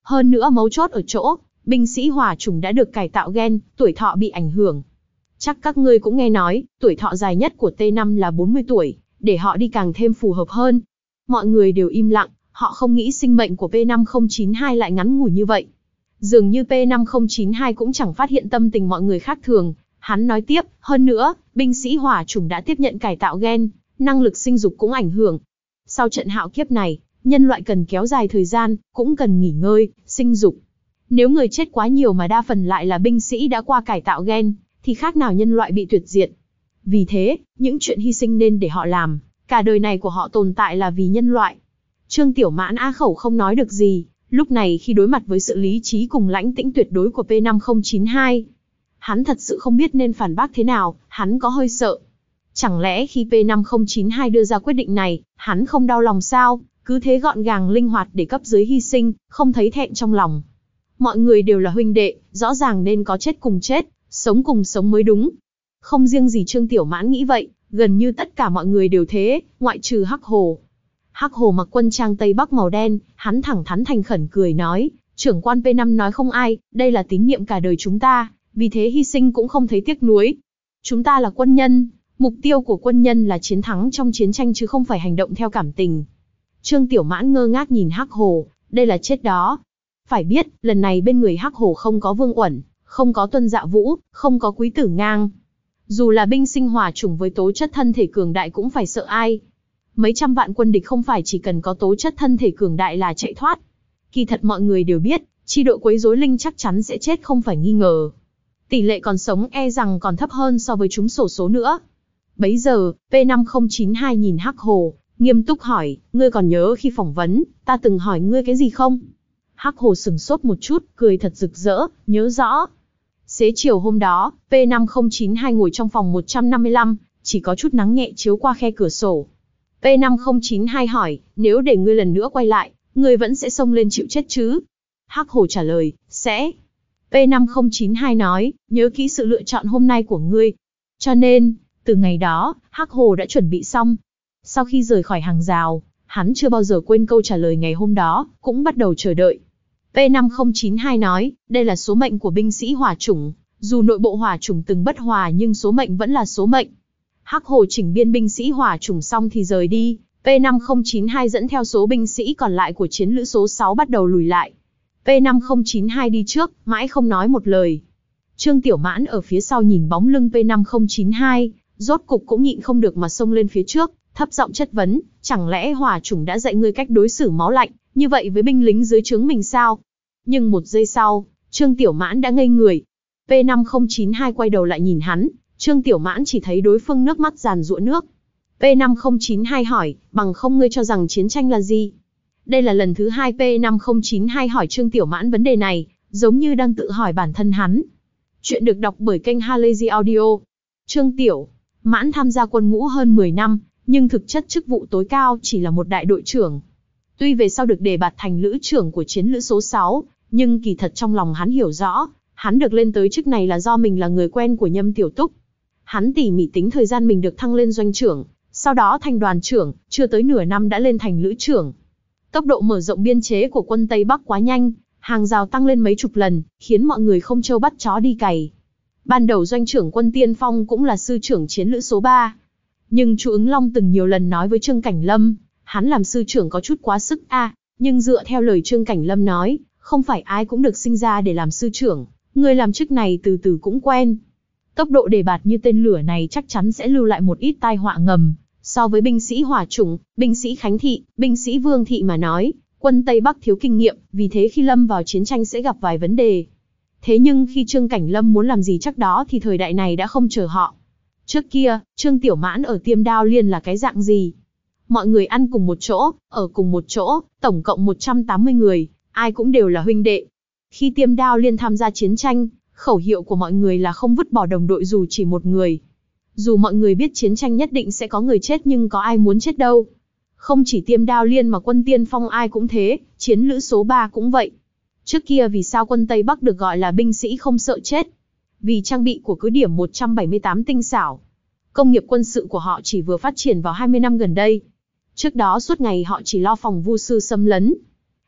Hơn nữa mấu chốt ở chỗ, binh sĩ hỏa chủng đã được cải tạo gen, tuổi thọ bị ảnh hưởng. Chắc các ngươi cũng nghe nói, tuổi thọ dài nhất của T năm là bốn mươi tuổi, để họ đi càng thêm phù hợp hơn. Mọi người đều im lặng, họ không nghĩ sinh mệnh của P năm không chín hai lại ngắn ngủi như vậy. Dường như P năm không chín hai cũng chẳng phát hiện tâm tình mọi người khác thường. Hắn nói tiếp, hơn nữa, binh sĩ hỏa chủng đã tiếp nhận cải tạo gen, năng lực sinh dục cũng ảnh hưởng. Sau trận hạo kiếp này, nhân loại cần kéo dài thời gian, cũng cần nghỉ ngơi, sinh dục. Nếu người chết quá nhiều mà đa phần lại là binh sĩ đã qua cải tạo gen, thì khác nào nhân loại bị tuyệt diệt. Vì thế, những chuyện hy sinh nên để họ làm, cả đời này của họ tồn tại là vì nhân loại. Trương Tiểu Mãn á khẩu không nói được gì, lúc này khi đối mặt với sự lý trí cùng lãnh tĩnh tuyệt đối của P năm không chín hai. Hắn thật sự không biết nên phản bác thế nào, hắn có hơi sợ. Chẳng lẽ khi P năm không chín hai đưa ra quyết định này, hắn không đau lòng sao, cứ thế gọn gàng linh hoạt để cấp dưới hy sinh, không thấy thẹn trong lòng. Mọi người đều là huynh đệ, rõ ràng nên có chết cùng chết, sống cùng sống mới đúng. Không riêng gì Trương Tiểu Mãn nghĩ vậy, gần như tất cả mọi người đều thế, ngoại trừ Hắc Hồ. Hắc Hồ mặc quân trang Tây Bắc màu đen, hắn thẳng thắn thành khẩn cười nói, trưởng quan P năm nói không ai, đây là tín nhiệm cả đời chúng ta, vì thế hy sinh cũng không thấy tiếc nuối. Chúng ta là quân nhân, mục tiêu của quân nhân là chiến thắng trong chiến tranh chứ không phải hành động theo cảm tình. Trương Tiểu Mãn ngơ ngác nhìn Hắc Hồ, đây là chết đó. Phải biết, lần này bên người Hắc Hồ không có Vương Uẩn, không có Tuân Dạ Vũ, không có Quý Tử Ngang. Dù là binh sinh hỏa chủng với tố chất thân thể cường đại cũng phải sợ ai. Mấy trăm vạn quân địch không phải chỉ cần có tố chất thân thể cường đại là chạy thoát. Kỳ thật mọi người đều biết, chi đội quấy rối linh chắc chắn sẽ chết không phải nghi ngờ. Tỷ lệ còn sống e rằng còn thấp hơn so với chúng xổ số nữa. Bấy giờ, P năm không chín hai nhìn Hắc Hồ, nghiêm túc hỏi, ngươi còn nhớ khi phỏng vấn, ta từng hỏi ngươi cái gì không? Hắc Hồ sừng sốt một chút, cười thật rực rỡ, nhớ rõ. Xế chiều hôm đó, P năm không chín hai ngồi trong phòng một trăm năm mươi lăm, chỉ có chút nắng nhẹ chiếu qua khe cửa sổ. P năm không chín hai hỏi, nếu để ngươi lần nữa quay lại, ngươi vẫn sẽ xông lên chịu chết chứ? Hắc Hồ trả lời, sẽ. P năm không chín hai nói, nhớ kỹ sự lựa chọn hôm nay của ngươi. Cho nên, từ ngày đó, Hắc Hồ đã chuẩn bị xong. Sau khi rời khỏi hàng rào, hắn chưa bao giờ quên câu trả lời ngày hôm đó, cũng bắt đầu chờ đợi. P năm không chín hai nói, đây là số mệnh của binh sĩ hỏa chủng, dù nội bộ hỏa chủng từng bất hòa nhưng số mệnh vẫn là số mệnh. Hắc Hồ chỉnh biên binh sĩ hỏa chủng xong thì rời đi, P năm không chín hai dẫn theo số binh sĩ còn lại của chiến lữ số sáu bắt đầu lùi lại. P năm không chín hai đi trước, mãi không nói một lời. Trương Tiểu Mãn ở phía sau nhìn bóng lưng P năm không chín hai, rốt cục cũng nhịn không được mà xông lên phía trước, thấp giọng chất vấn, chẳng lẽ hỏa chủng đã dạy ngươi cách đối xử máu lạnh, như vậy với binh lính dưới trướng mình sao? Nhưng một giây sau, Trương Tiểu Mãn đã ngây người. P năm không chín hai quay đầu lại nhìn hắn, Trương Tiểu Mãn chỉ thấy đối phương nước mắt giàn giụa nước. P năm không chín hai hỏi, bằng không ngươi cho rằng chiến tranh là gì? Đây là lần thứ hai P năm không chín hai hỏi Trương Tiểu Mãn vấn đề này, giống như đang tự hỏi bản thân hắn. Chuyện được đọc bởi kênh Halazy Audio. Trương Tiểu Mãn tham gia quân ngũ hơn mười năm, nhưng thực chất chức vụ tối cao chỉ là một đại đội trưởng. Tuy về sau được đề bạt thành lữ trưởng của chiến lữ số sáu, nhưng kỳ thật trong lòng hắn hiểu rõ, hắn được lên tới chức này là do mình là người quen của Nhâm Tiểu Túc. Hắn tỉ mỉ tính thời gian mình được thăng lên doanh trưởng, sau đó thành đoàn trưởng, chưa tới nửa năm đã lên thành lữ trưởng. Tốc độ mở rộng biên chế của quân Tây Bắc quá nhanh, hàng rào tăng lên mấy chục lần, khiến mọi người không trâu bắt chó đi cày. Ban đầu doanh trưởng quân tiên phong cũng là sư trưởng chiến lữ số ba. Nhưng Chu Ứng Long từng nhiều lần nói với Trương Cảnh Lâm, hắn làm sư trưởng có chút quá sức a, à, nhưng dựa theo lời Trương Cảnh Lâm nói, không phải ai cũng được sinh ra để làm sư trưởng, người làm chức này từ từ cũng quen. Tốc độ đề bạt như tên lửa này chắc chắn sẽ lưu lại một ít tai họa ngầm, so với binh sĩ hỏa chủng, binh sĩ Khánh Thị, binh sĩ Vương Thị mà nói, quân Tây Bắc thiếu kinh nghiệm, vì thế khi lâm vào chiến tranh sẽ gặp vài vấn đề. Thế nhưng khi Trương Cảnh Lâm muốn làm gì chắc đó thì thời đại này đã không chờ họ. Trước kia, Trương Tiểu Mãn ở Tiêm Đao Liên là cái dạng gì? Mọi người ăn cùng một chỗ, ở cùng một chỗ, tổng cộng một trăm tám mươi người, ai cũng đều là huynh đệ. Khi Tiêm Đao Liên tham gia chiến tranh, khẩu hiệu của mọi người là không vứt bỏ đồng đội dù chỉ một người. Dù mọi người biết chiến tranh nhất định sẽ có người chết nhưng có ai muốn chết đâu. Không chỉ Tiêm Đao Liên mà quân tiên phong ai cũng thế, chiến lữ số ba cũng vậy. Trước kia vì sao quân Tây Bắc được gọi là binh sĩ không sợ chết? Vì trang bị của cứ điểm một trăm bảy mươi tám tinh xảo. Công nghiệp quân sự của họ chỉ vừa phát triển vào hai mươi năm gần đây. Trước đó suốt ngày họ chỉ lo phòng vu sư xâm lấn.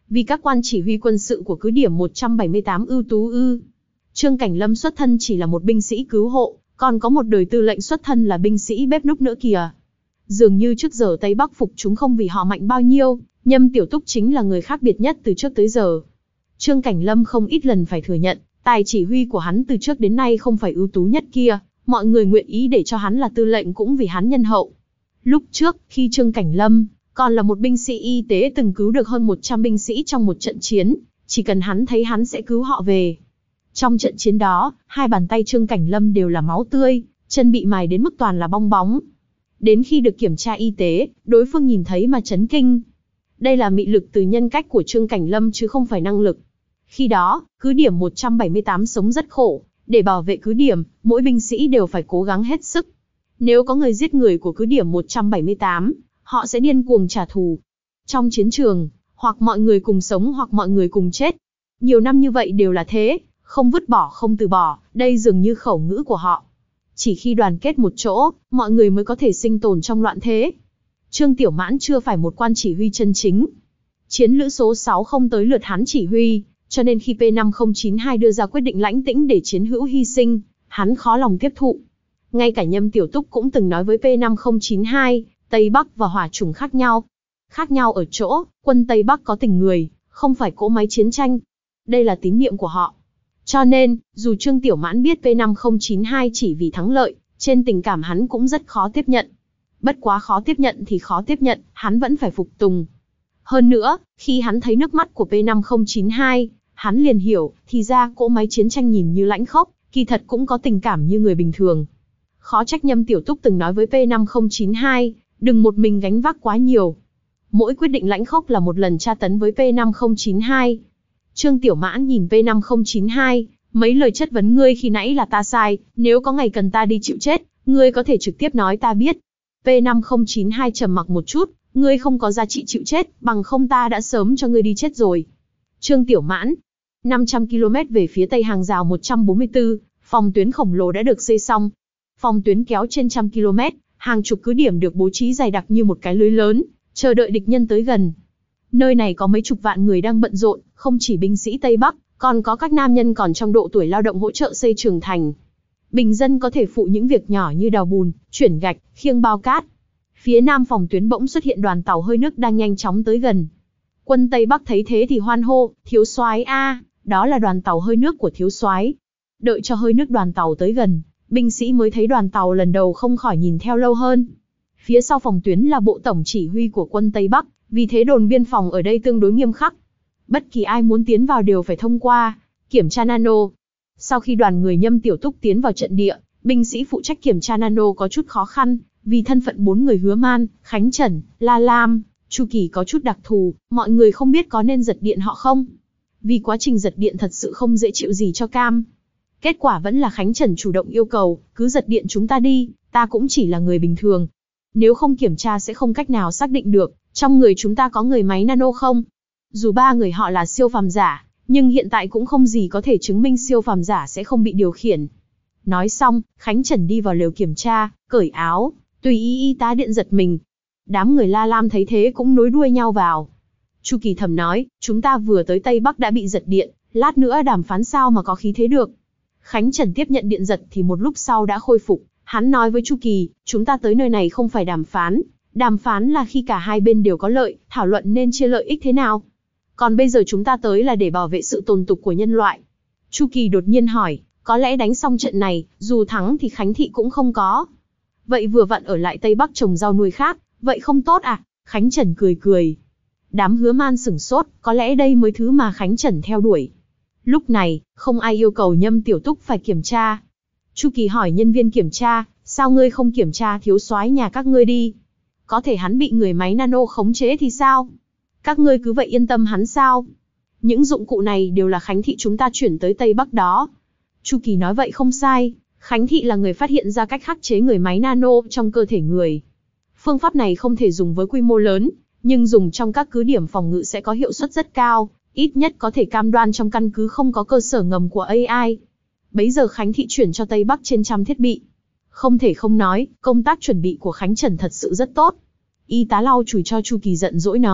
vì các quan chỉ huy quân sự của cứ điểm một trăm bảy mươi tám ưu tú ư? Trương Cảnh Lâm xuất thân chỉ là một binh sĩ cứu hộ, còn có một đời tư lệnh xuất thân là binh sĩ bếp núc nữa kìa. Dường như trước giờ Tây Bắc phục chúng không vì họ mạnh bao nhiêu, Nhâm Tiểu Túc chính là người khác biệt nhất từ trước tới giờ. Trương Cảnh Lâm không ít lần phải thừa nhận, tài chỉ huy của hắn từ trước đến nay không phải ưu tú nhất kia, mọi người nguyện ý để cho hắn là tư lệnh cũng vì hắn nhân hậu. Lúc trước, khi Trương Cảnh Lâm còn là một binh sĩ y tế từng cứu được hơn một trăm binh sĩ trong một trận chiến, chỉ cần hắn thấy hắn sẽ cứu họ về. Trong trận chiến đó, hai bàn tay Trương Cảnh Lâm đều là máu tươi, chân bị mài đến mức toàn là bong bóng. Đến khi được kiểm tra y tế, đối phương nhìn thấy mà chấn kinh. Đây là mị lực từ nhân cách của Trương Cảnh Lâm chứ không phải năng lực. Khi đó, cứ điểm một trăm bảy mươi tám sống rất khổ, để bảo vệ cứ điểm, mỗi binh sĩ đều phải cố gắng hết sức. Nếu có người giết người của cứ điểm một trăm bảy mươi tám, họ sẽ điên cuồng trả thù. Trong chiến trường, hoặc mọi người cùng sống hoặc mọi người cùng chết. Nhiều năm như vậy đều là thế, không vứt bỏ không từ bỏ, đây dường như khẩu ngữ của họ. Chỉ khi đoàn kết một chỗ, mọi người mới có thể sinh tồn trong loạn thế. Trương Tiểu Mãn chưa phải một quan chỉ huy chân chính. Chiến lữ số sáu không tới lượt hắn chỉ huy, cho nên khi P năm không chín hai đưa ra quyết định lãnh tĩnh để chiến hữu hy sinh, hắn khó lòng tiếp thụ. Ngay cả Nhâm Tiểu Túc cũng từng nói với P năm không chín hai, Tây Bắc và hỏa chủng khác nhau. Khác nhau ở chỗ, quân Tây Bắc có tình người, không phải cỗ máy chiến tranh. Đây là tín niệm của họ. Cho nên, dù Trương Tiểu Mãn biết P năm không chín hai chỉ vì thắng lợi, trên tình cảm hắn cũng rất khó tiếp nhận. Bất quá khó tiếp nhận thì khó tiếp nhận, hắn vẫn phải phục tùng. Hơn nữa, khi hắn thấy nước mắt của P năm không chín hai, hắn liền hiểu, thì ra cỗ máy chiến tranh nhìn như lãnh khốc, kỳ thật cũng có tình cảm như người bình thường. Khó trách Nhâm Tiểu Túc từng nói với P năm không chín hai, đừng một mình gánh vác quá nhiều. Mỗi quyết định lãnh khốc là một lần tra tấn với P năm không chín hai. Trương Tiểu Mãn nhìn P năm không chín hai, mấy lời chất vấn ngươi khi nãy là ta sai, nếu có ngày cần ta đi chịu chết, ngươi có thể trực tiếp nói ta biết. P năm không chín hai trầm mặc một chút, ngươi không có giá trị chịu chết, bằng không ta đã sớm cho ngươi đi chết rồi. Trương Tiểu Mãn, năm trăm ki lô mét về phía tây hàng rào một trăm bốn mươi tư, phòng tuyến khổng lồ đã được xây xong. Phòng tuyến kéo trên trăm ki lô mét, hàng chục cứ điểm được bố trí dày đặc như một cái lưới lớn, chờ đợi địch nhân tới gần. Nơi này có mấy chục vạn người đang bận rộn, không chỉ binh sĩ Tây Bắc, còn có các nam nhân còn trong độ tuổi lao động hỗ trợ xây trường thành. Bình dân có thể phụ những việc nhỏ như đào bùn, chuyển gạch, khiêng bao cát. Phía nam phòng tuyến bỗng xuất hiện đoàn tàu hơi nước đang nhanh chóng tới gần. Quân Tây Bắc thấy thế thì hoan hô, thiếu soái a, đó là đoàn tàu hơi nước của thiếu soái. Đợi cho hơi nước đoàn tàu tới gần, binh sĩ mới thấy đoàn tàu lần đầu không khỏi nhìn theo lâu hơn. Phía sau phòng tuyến là bộ tổng chỉ huy của quân Tây Bắc, vì thế đồn biên phòng ở đây tương đối nghiêm khắc. Bất kỳ ai muốn tiến vào đều phải thông qua kiểm tra nano. Sau khi đoàn người Nhâm Tiểu Túc tiến vào trận địa, binh sĩ phụ trách kiểm tra nano có chút khó khăn, vì thân phận bốn người Hứa Man, Khánh Trần, La Lam, Chu Kỳ có chút đặc thù, mọi người không biết có nên giật điện họ không. Vì quá trình giật điện thật sự không dễ chịu gì cho Cam. Kết quả vẫn là Khánh Trần chủ động yêu cầu, cứ giật điện chúng ta đi, ta cũng chỉ là người bình thường. Nếu không kiểm tra sẽ không cách nào xác định được, trong người chúng ta có người máy nano không. Dù ba người họ là siêu phàm giả, nhưng hiện tại cũng không gì có thể chứng minh siêu phàm giả sẽ không bị điều khiển. Nói xong, Khánh Trần đi vào lều kiểm tra, cởi áo, tùy ý y tá điện giật mình. Đám người La Lam thấy thế cũng nối đuôi nhau vào. Chu Kỳ thầm nói, chúng ta vừa tới Tây Bắc đã bị giật điện, lát nữa đàm phán sao mà có khí thế được. Khánh Trần tiếp nhận điện giật thì một lúc sau đã khôi phục. Hắn nói với Chu Kỳ, chúng ta tới nơi này không phải đàm phán. Đàm phán là khi cả hai bên đều có lợi, thảo luận nên chia lợi ích thế nào. Còn bây giờ chúng ta tới là để bảo vệ sự tồn tục của nhân loại. Chu Kỳ đột nhiên hỏi, có lẽ đánh xong trận này, dù thắng thì Khánh Thị cũng không có. Vậy vừa vặn ở lại Tây Bắc trồng rau nuôi khác, vậy không tốt à? Khánh Trần cười cười. Đám Hứa Man sửng sốt, có lẽ đây mới thứ mà Khánh Trần theo đuổi. Lúc này, không ai yêu cầu Nhâm Tiểu Túc phải kiểm tra. Chu Kỳ hỏi nhân viên kiểm tra, sao ngươi không kiểm tra thiếu soái nhà các ngươi đi? Có thể hắn bị người máy nano khống chế thì sao? Các ngươi cứ vậy yên tâm hắn sao? Những dụng cụ này đều là Khánh Thị chúng ta chuyển tới Tây Bắc đó. Chu Kỳ nói vậy không sai, Khánh Thị là người phát hiện ra cách khắc chế người máy nano trong cơ thể người. Phương pháp này không thể dùng với quy mô lớn, nhưng dùng trong các cứ điểm phòng ngự sẽ có hiệu suất rất cao, ít nhất có thể cam đoan trong căn cứ không có cơ sở ngầm của a i. Bấy giờ Khánh Thị chuyển cho Tây Bắc trên trăm thiết bị. Không thể không nói, công tác chuẩn bị của Khánh Trần thật sự rất tốt. Y tá lau chùi cho Chu Kỳ giận dỗi nói,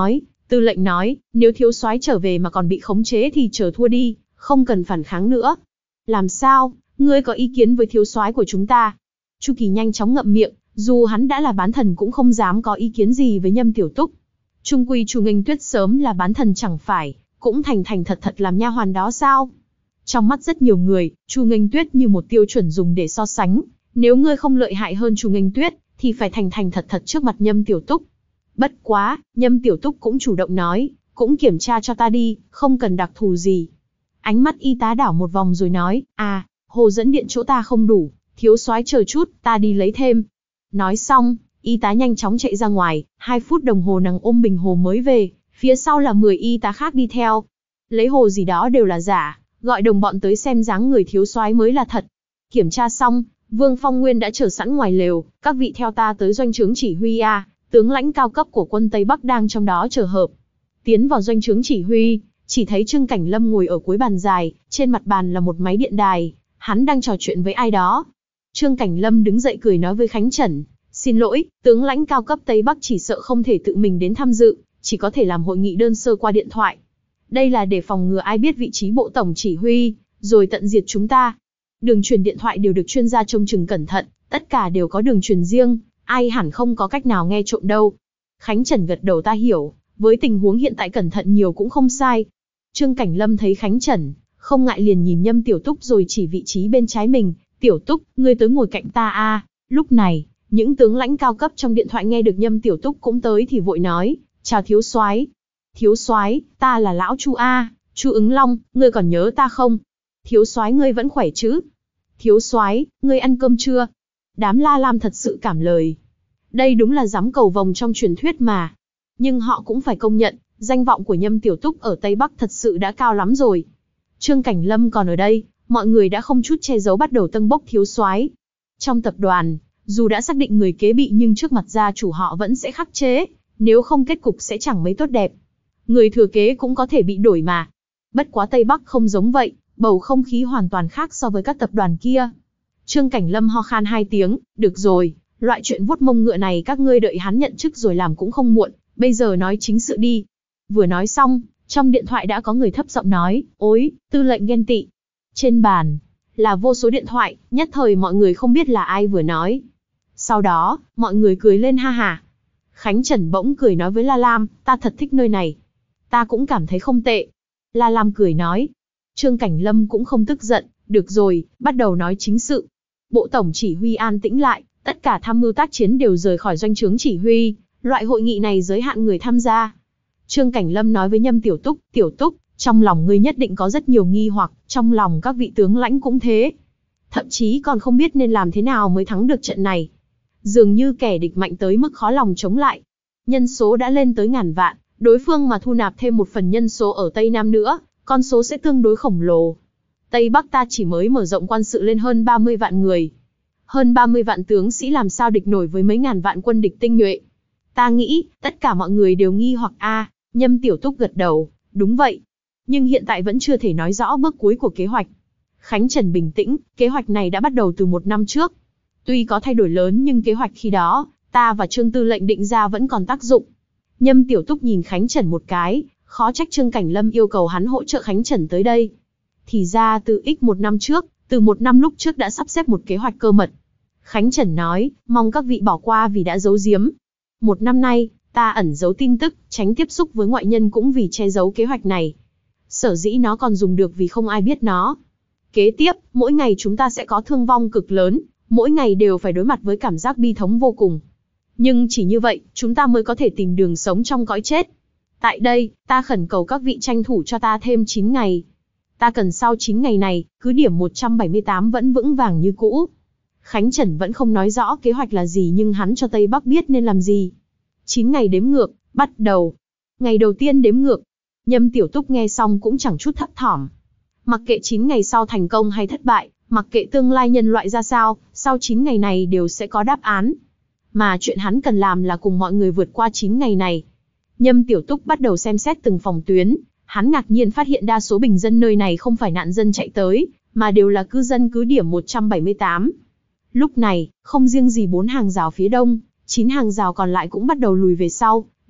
Tư lệnh nói, nếu thiếu soái trở về mà còn bị khống chế thì chờ thua đi, không cần phản kháng nữa. Làm sao, ngươi có ý kiến với thiếu soái của chúng ta? Chu Kỳ nhanh chóng ngậm miệng, dù hắn đã là bán thần cũng không dám có ý kiến gì với Nhâm Tiểu Túc. Trung quy Chu Nghênh Tuyết sớm là bán thần chẳng phải, cũng thành thành thật thật làm nha hoàn đó sao? Trong mắt rất nhiều người, Chu Nghênh Tuyết như một tiêu chuẩn dùng để so sánh. Nếu ngươi không lợi hại hơn Chu Nghênh Tuyết, thì phải thành thành thật thật trước mặt Nhâm Tiểu Túc. Bất quá, Nhâm Tiểu Túc cũng chủ động nói, cũng kiểm tra cho ta đi, không cần đặc thù gì. Ánh mắt y tá đảo một vòng rồi nói, à, hồ dẫn điện chỗ ta không đủ, thiếu soái chờ chút, ta đi lấy thêm. Nói xong, y tá nhanh chóng chạy ra ngoài, hai phút đồng hồ nàng ôm bình hồ mới về, phía sau là mười y tá khác đi theo. Lấy hồ gì đó đều là giả, gọi đồng bọn tới xem dáng người thiếu soái mới là thật. Kiểm tra xong, Vương Phong Nguyên đã chờ sẵn ngoài lều, các vị theo ta tới doanh trướng chỉ huy a, tướng lãnh cao cấp của quân Tây Bắc đang trong đó chờ hợp. Tiến vào doanh trướng chỉ huy, chỉ thấy Trương Cảnh Lâm ngồi ở cuối bàn dài, trên mặt bàn là một máy điện đài, hắn đang trò chuyện với ai đó. Trương Cảnh Lâm đứng dậy cười nói với Khánh Trần, xin lỗi, tướng lãnh cao cấp Tây Bắc chỉ sợ không thể tự mình đến tham dự, chỉ có thể làm hội nghị đơn sơ qua điện thoại. Đây là để phòng ngừa ai biết vị trí bộ tổng chỉ huy, rồi tận diệt chúng ta. Đường truyền điện thoại đều được chuyên gia trông chừng cẩn thận, tất cả đều có đường truyền riêng, ai hẳn không có cách nào nghe trộm đâu. Khánh Trần gật đầu ta hiểu, với tình huống hiện tại cẩn thận nhiều cũng không sai. Trương Cảnh Lâm thấy Khánh Trần, không ngại liền nhìn Nhâm Tiểu Túc rồi chỉ vị trí bên trái mình, Tiểu Túc, ngươi tới ngồi cạnh ta a. Lúc này, những tướng lãnh cao cấp trong điện thoại nghe được Nhâm Tiểu Túc cũng tới thì vội nói, chào thiếu soái. Thiếu soái, ta là lão Chu a, Chu Ứng Long, ngươi còn nhớ ta không? Thiếu soái ngươi vẫn khỏe chứ? Thiếu soái, ngươi ăn cơm chưa? Đám La Lam thật sự cảm lời. Đây đúng là giám cầu vồng trong truyền thuyết mà. Nhưng họ cũng phải công nhận, danh vọng của Nhâm Tiểu Túc ở Tây Bắc thật sự đã cao lắm rồi. Trương Cảnh Lâm còn ở đây, mọi người đã không chút che giấu bắt đầu tâng bốc thiếu soái. Trong tập đoàn, dù đã xác định người kế bị nhưng trước mặt gia chủ họ vẫn sẽ khắc chế, nếu không kết cục sẽ chẳng mấy tốt đẹp. Người thừa kế cũng có thể bị đổi mà. Bất quá Tây Bắc không giống vậy, bầu không khí hoàn toàn khác so với các tập đoàn kia. Trương Cảnh Lâm ho khan hai tiếng, được rồi, loại chuyện vuốt mông ngựa này các ngươi đợi hắn nhận chức rồi làm cũng không muộn, bây giờ nói chính sự đi. Vừa nói xong, trong điện thoại đã có người thấp giọng nói, ối, tư lệnh ghen tị. Trên bàn, là vô số điện thoại, nhất thời mọi người không biết là ai vừa nói. Sau đó, mọi người cười lên ha ha. Khánh Trần bỗng cười nói với La Lam, ta thật thích nơi này. Ta cũng cảm thấy không tệ. La Lam cười nói. Trương Cảnh Lâm cũng không tức giận, được rồi, bắt đầu nói chính sự. Bộ tổng chỉ huy an tĩnh lại, tất cả tham mưu tác chiến đều rời khỏi doanh trướng chỉ huy, loại hội nghị này giới hạn người tham gia. Trương Cảnh Lâm nói với Nhâm Tiểu Túc, Tiểu Túc, trong lòng ngươi nhất định có rất nhiều nghi hoặc, trong lòng các vị tướng lãnh cũng thế. Thậm chí còn không biết nên làm thế nào mới thắng được trận này. Dường như kẻ địch mạnh tới mức khó lòng chống lại. Nhân số đã lên tới ngàn vạn, đối phương mà thu nạp thêm một phần nhân số ở Tây Nam nữa, con số sẽ tương đối khổng lồ. Tây Bắc ta chỉ mới mở rộng quan sự lên hơn ba mươi vạn người. Hơn ba mươi vạn tướng sĩ làm sao địch nổi với mấy ngàn vạn quân địch tinh nhuệ. Ta nghĩ, tất cả mọi người đều nghi hoặc a. À, Nhâm Tiểu Túc gật đầu, đúng vậy. Nhưng hiện tại vẫn chưa thể nói rõ bước cuối của kế hoạch. Khánh Trần bình tĩnh, kế hoạch này đã bắt đầu từ một năm trước. Tuy có thay đổi lớn nhưng kế hoạch khi đó, ta và Trương Tư lệnh định ra vẫn còn tác dụng. Nhâm Tiểu Túc nhìn Khánh Trần một cái, khó trách Trương Cảnh Lâm yêu cầu hắn hỗ trợ Khánh Trần tới đây. Thì ra từ x một năm trước, từ một năm lúc trước đã sắp xếp một kế hoạch cơ mật. Khánh Trần nói, mong các vị bỏ qua vì đã giấu giếm. Một năm nay, ta ẩn giấu tin tức, tránh tiếp xúc với ngoại nhân cũng vì che giấu kế hoạch này. Sở dĩ nó còn dùng được vì không ai biết nó. Kế tiếp, mỗi ngày chúng ta sẽ có thương vong cực lớn, mỗi ngày đều phải đối mặt với cảm giác bi thống vô cùng. Nhưng chỉ như vậy, chúng ta mới có thể tìm đường sống trong cõi chết. Tại đây, ta khẩn cầu các vị tranh thủ cho ta thêm chín ngày. Ta cần sau chín ngày này, cứ điểm một trăm bảy mươi tám vẫn vững vàng như cũ. Khánh Trần vẫn không nói rõ kế hoạch là gì nhưng hắn cho Tây Bắc biết nên làm gì. chín ngày đếm ngược, bắt đầu. Ngày đầu tiên đếm ngược. Nhâm Tiểu Túc nghe xong cũng chẳng chút thấp thỏm. Mặc kệ chín ngày sau thành công hay thất bại, mặc kệ tương lai nhân loại ra sao, sau chín ngày này đều sẽ có đáp án. Mà chuyện hắn cần làm là cùng mọi người vượt qua chín ngày này. Nhâm Tiểu Túc bắt đầu xem xét từng phòng tuyến, hắn ngạc nhiên phát hiện đa số bình dân nơi này không phải nạn dân chạy tới, mà đều là cư dân cứ điểm một trăm bảy mươi tám. Lúc này, không riêng gì bốn hàng rào phía đông, chín hàng rào còn lại cũng bắt đầu lùi về sau,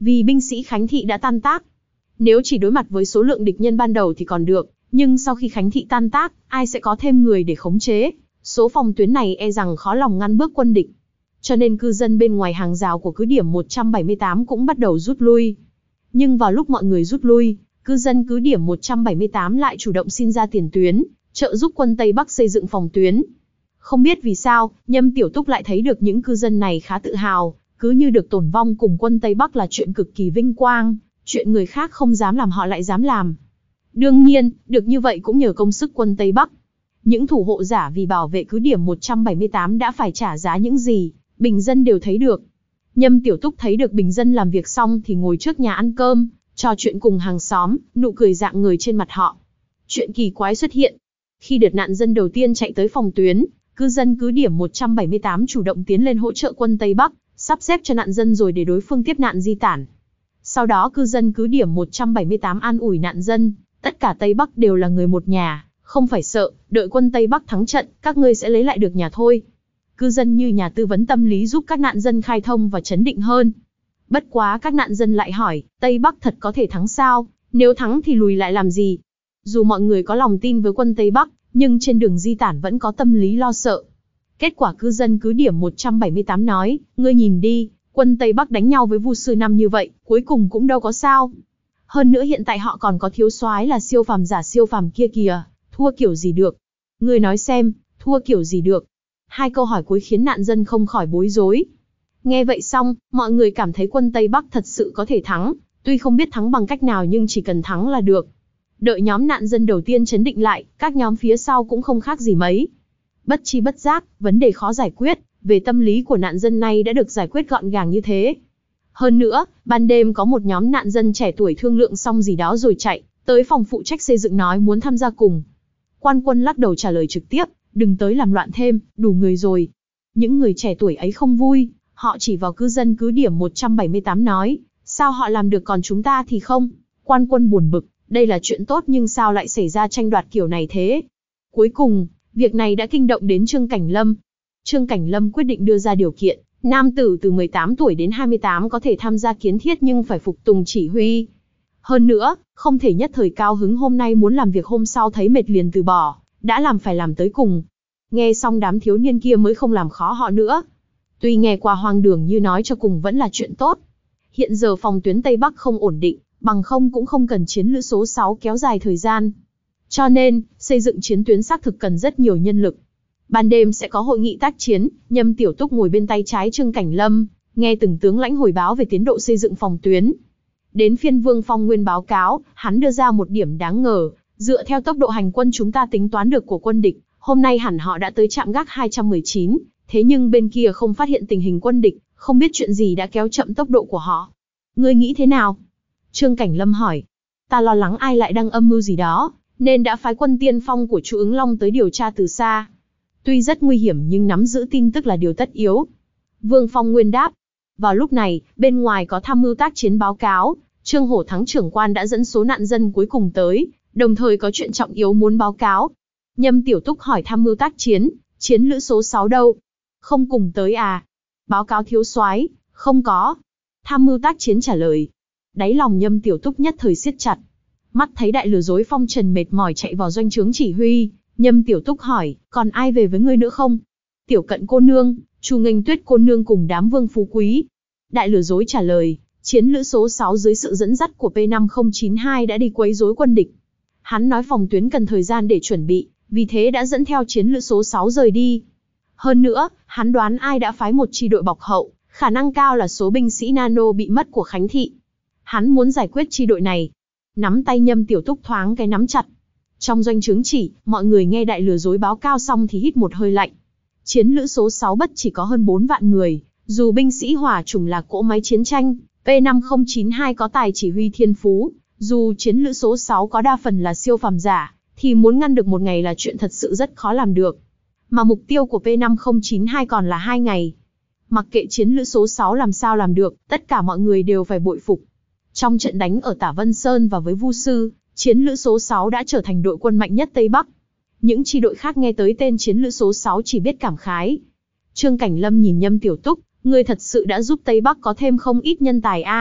vì binh sĩ Khánh Thị đã tan tác. Nếu chỉ đối mặt với số lượng địch nhân ban đầu thì còn được, nhưng sau khi Khánh Thị tan tác, ai sẽ có thêm người để khống chế? Số phòng tuyến này e rằng khó lòng ngăn bước quân địch. Cho nên cư dân bên ngoài hàng rào của cứ điểm một trăm bảy mươi tám cũng bắt đầu rút lui. Nhưng vào lúc mọi người rút lui, cư dân cứ điểm một trăm bảy mươi tám lại chủ động xin ra tiền tuyến, trợ giúp quân Tây Bắc xây dựng phòng tuyến. Không biết vì sao, Nhâm Tiểu Túc lại thấy được những cư dân này khá tự hào, cứ như được tổn vong cùng quân Tây Bắc là chuyện cực kỳ vinh quang, chuyện người khác không dám làm họ lại dám làm. Đương nhiên, được như vậy cũng nhờ công sức quân Tây Bắc. Những thủ hộ giả vì bảo vệ cứ điểm một trăm bảy mươi tám đã phải trả giá những gì, bình dân đều thấy được. Nhâm Tiểu Túc thấy được bình dân làm việc xong thì ngồi trước nhà ăn cơm, trò chuyện cùng hàng xóm, nụ cười rạng người trên mặt họ. Chuyện kỳ quái xuất hiện. Khi đợt nạn dân đầu tiên chạy tới phòng tuyến, cư dân cứ điểm một trăm bảy mươi tám chủ động tiến lên hỗ trợ quân Tây Bắc, sắp xếp cho nạn dân rồi để đối phương tiếp nạn di tản. Sau đó cư dân cứ điểm một trăm bảy mươi tám an ủi nạn dân, tất cả Tây Bắc đều là người một nhà, không phải sợ, đợi quân Tây Bắc thắng trận, các ngươi sẽ lấy lại được nhà thôi. Cư dân như nhà tư vấn tâm lý giúp các nạn dân khai thông và chấn định hơn. Bất quá các nạn dân lại hỏi, Tây Bắc thật có thể thắng sao? Nếu thắng thì lùi lại làm gì? Dù mọi người có lòng tin với quân Tây Bắc, nhưng trên đường di tản vẫn có tâm lý lo sợ. Kết quả cư dân cứ điểm một trăm bảy mươi tám nói, ngươi nhìn đi, quân Tây Bắc đánh nhau với Vu Sư Năm như vậy, cuối cùng cũng đâu có sao. Hơn nữa hiện tại họ còn có thiếu soái là siêu phàm giả siêu phàm kia kìa, thua kiểu gì được? Ngươi nói xem, thua kiểu gì được? Hai câu hỏi cuối khiến nạn dân không khỏi bối rối. Nghe vậy xong, mọi người cảm thấy quân Tây Bắc thật sự có thể thắng, tuy không biết thắng bằng cách nào nhưng chỉ cần thắng là được. Đợi nhóm nạn dân đầu tiên chấn định lại, các nhóm phía sau cũng không khác gì mấy. Bất chi bất giác, vấn đề khó giải quyết, về tâm lý của nạn dân này đã được giải quyết gọn gàng như thế. Hơn nữa, ban đêm có một nhóm nạn dân trẻ tuổi thương lượng xong gì đó rồi chạy, tới phòng phụ trách xây dựng nói muốn tham gia cùng. Quan quân lắc đầu trả lời trực tiếp, đừng tới làm loạn thêm, đủ người rồi. Những người trẻ tuổi ấy không vui, họ chỉ vào cư dân cứ điểm một trăm bảy mươi tám nói, sao họ làm được còn chúng ta thì không? Quan quân buồn bực, đây là chuyện tốt nhưng sao lại xảy ra tranh đoạt kiểu này thế? Cuối cùng, việc này đã kinh động đến Trương Cảnh Lâm. Trương Cảnh Lâm quyết định đưa ra điều kiện, nam tử từ mười tám tuổi đến hai mươi tám có thể tham gia kiến thiết nhưng phải phục tùng chỉ huy. Hơn nữa, không thể nhất thời cao hứng hôm nay muốn làm việc hôm sau thấy mệt liền từ bỏ, đã làm phải làm tới cùng. Nghe xong đám thiếu niên kia mới không làm khó họ nữa. Tuy nghe qua hoang đường như nói cho cùng vẫn là chuyện tốt. Hiện giờ phòng tuyến Tây Bắc không ổn định, bằng không cũng không cần chiến lữ số sáu kéo dài thời gian. Cho nên, xây dựng chiến tuyến xác thực cần rất nhiều nhân lực. Ban đêm sẽ có hội nghị tác chiến, Nhâm Tiểu Túc ngồi bên tay trái Trương Cảnh Lâm, nghe từng tướng lãnh hồi báo về tiến độ xây dựng phòng tuyến. Đến phiên Vương Phong Nguyên báo cáo, hắn đưa ra một điểm đáng ngờ, dựa theo tốc độ hành quân chúng ta tính toán được của quân địch, hôm nay hẳn họ đã tới trạm gác hai trăm mười chín, thế nhưng bên kia không phát hiện tình hình quân địch, không biết chuyện gì đã kéo chậm tốc độ của họ. Ngươi nghĩ thế nào? Trương Cảnh Lâm hỏi. Ta lo lắng ai lại đang âm mưu gì đó, nên đã phái quân tiên phong của Chu Ứng Long tới điều tra từ xa. Tuy rất nguy hiểm nhưng nắm giữ tin tức là điều tất yếu. Vương Phong Nguyên đáp. Vào lúc này, bên ngoài có tham mưu tác chiến báo cáo, Trương Hổ Thắng trưởng quan đã dẫn số nạn dân cuối cùng tới, đồng thời có chuyện trọng yếu muốn báo cáo. Nhâm Tiểu Túc hỏi tham mưu tác chiến, chiến lữ số sáu đâu? Không cùng tới à? Báo cáo thiếu soái, không có. Tham mưu tác chiến trả lời. Đáy lòng Nhâm Tiểu Túc nhất thời siết chặt. Mắt thấy đại lừa dối Phong Trần mệt mỏi chạy vào doanh trướng chỉ huy, Nhâm Tiểu Túc hỏi, còn ai về với ngươi nữa không? Tiểu Cận cô nương, Chu Nghênh Tuyết cô nương cùng đám vương phú quý. Đại lừa dối trả lời, chiến lữ số sáu dưới sự dẫn dắt của P năm không chín hai đã đi quấy rối quân địch. Hắn nói phòng tuyến cần thời gian để chuẩn bị, vì thế đã dẫn theo chiến lữ số sáu rời đi. Hơn nữa, hắn đoán ai đã phái một chi đội bọc hậu, khả năng cao là số binh sĩ nano bị mất của Khánh Thị. Hắn muốn giải quyết chi đội này. Nắm tay Nhâm Tiểu Túc thoáng cái nắm chặt. Trong doanh trướng chỉ, mọi người nghe đại lừa dối báo cao xong thì hít một hơi lạnh. Chiến lữ số sáu bất chỉ có hơn bốn vạn người, dù binh sĩ hỏa chủng là cỗ máy chiến tranh, P năm không chín hai có tài chỉ huy thiên phú, dù chiến lữ số sáu có đa phần là siêu phàm giả, thì muốn ngăn được một ngày là chuyện thật sự rất khó làm được. Mà mục tiêu của P năm không chín hai còn là hai ngày. Mặc kệ chiến lữ số sáu làm sao làm được, tất cả mọi người đều phải bội phục. Trong trận đánh ở Tả Vân Sơn và với Vu Sư, chiến lữ số sáu đã trở thành đội quân mạnh nhất Tây Bắc. Những chi đội khác nghe tới tên chiến lữ số sáu chỉ biết cảm khái. Trương Cảnh Lâm nhìn Nhâm Tiểu Túc, ngươi thật sự đã giúp Tây Bắc có thêm không ít nhân tài a.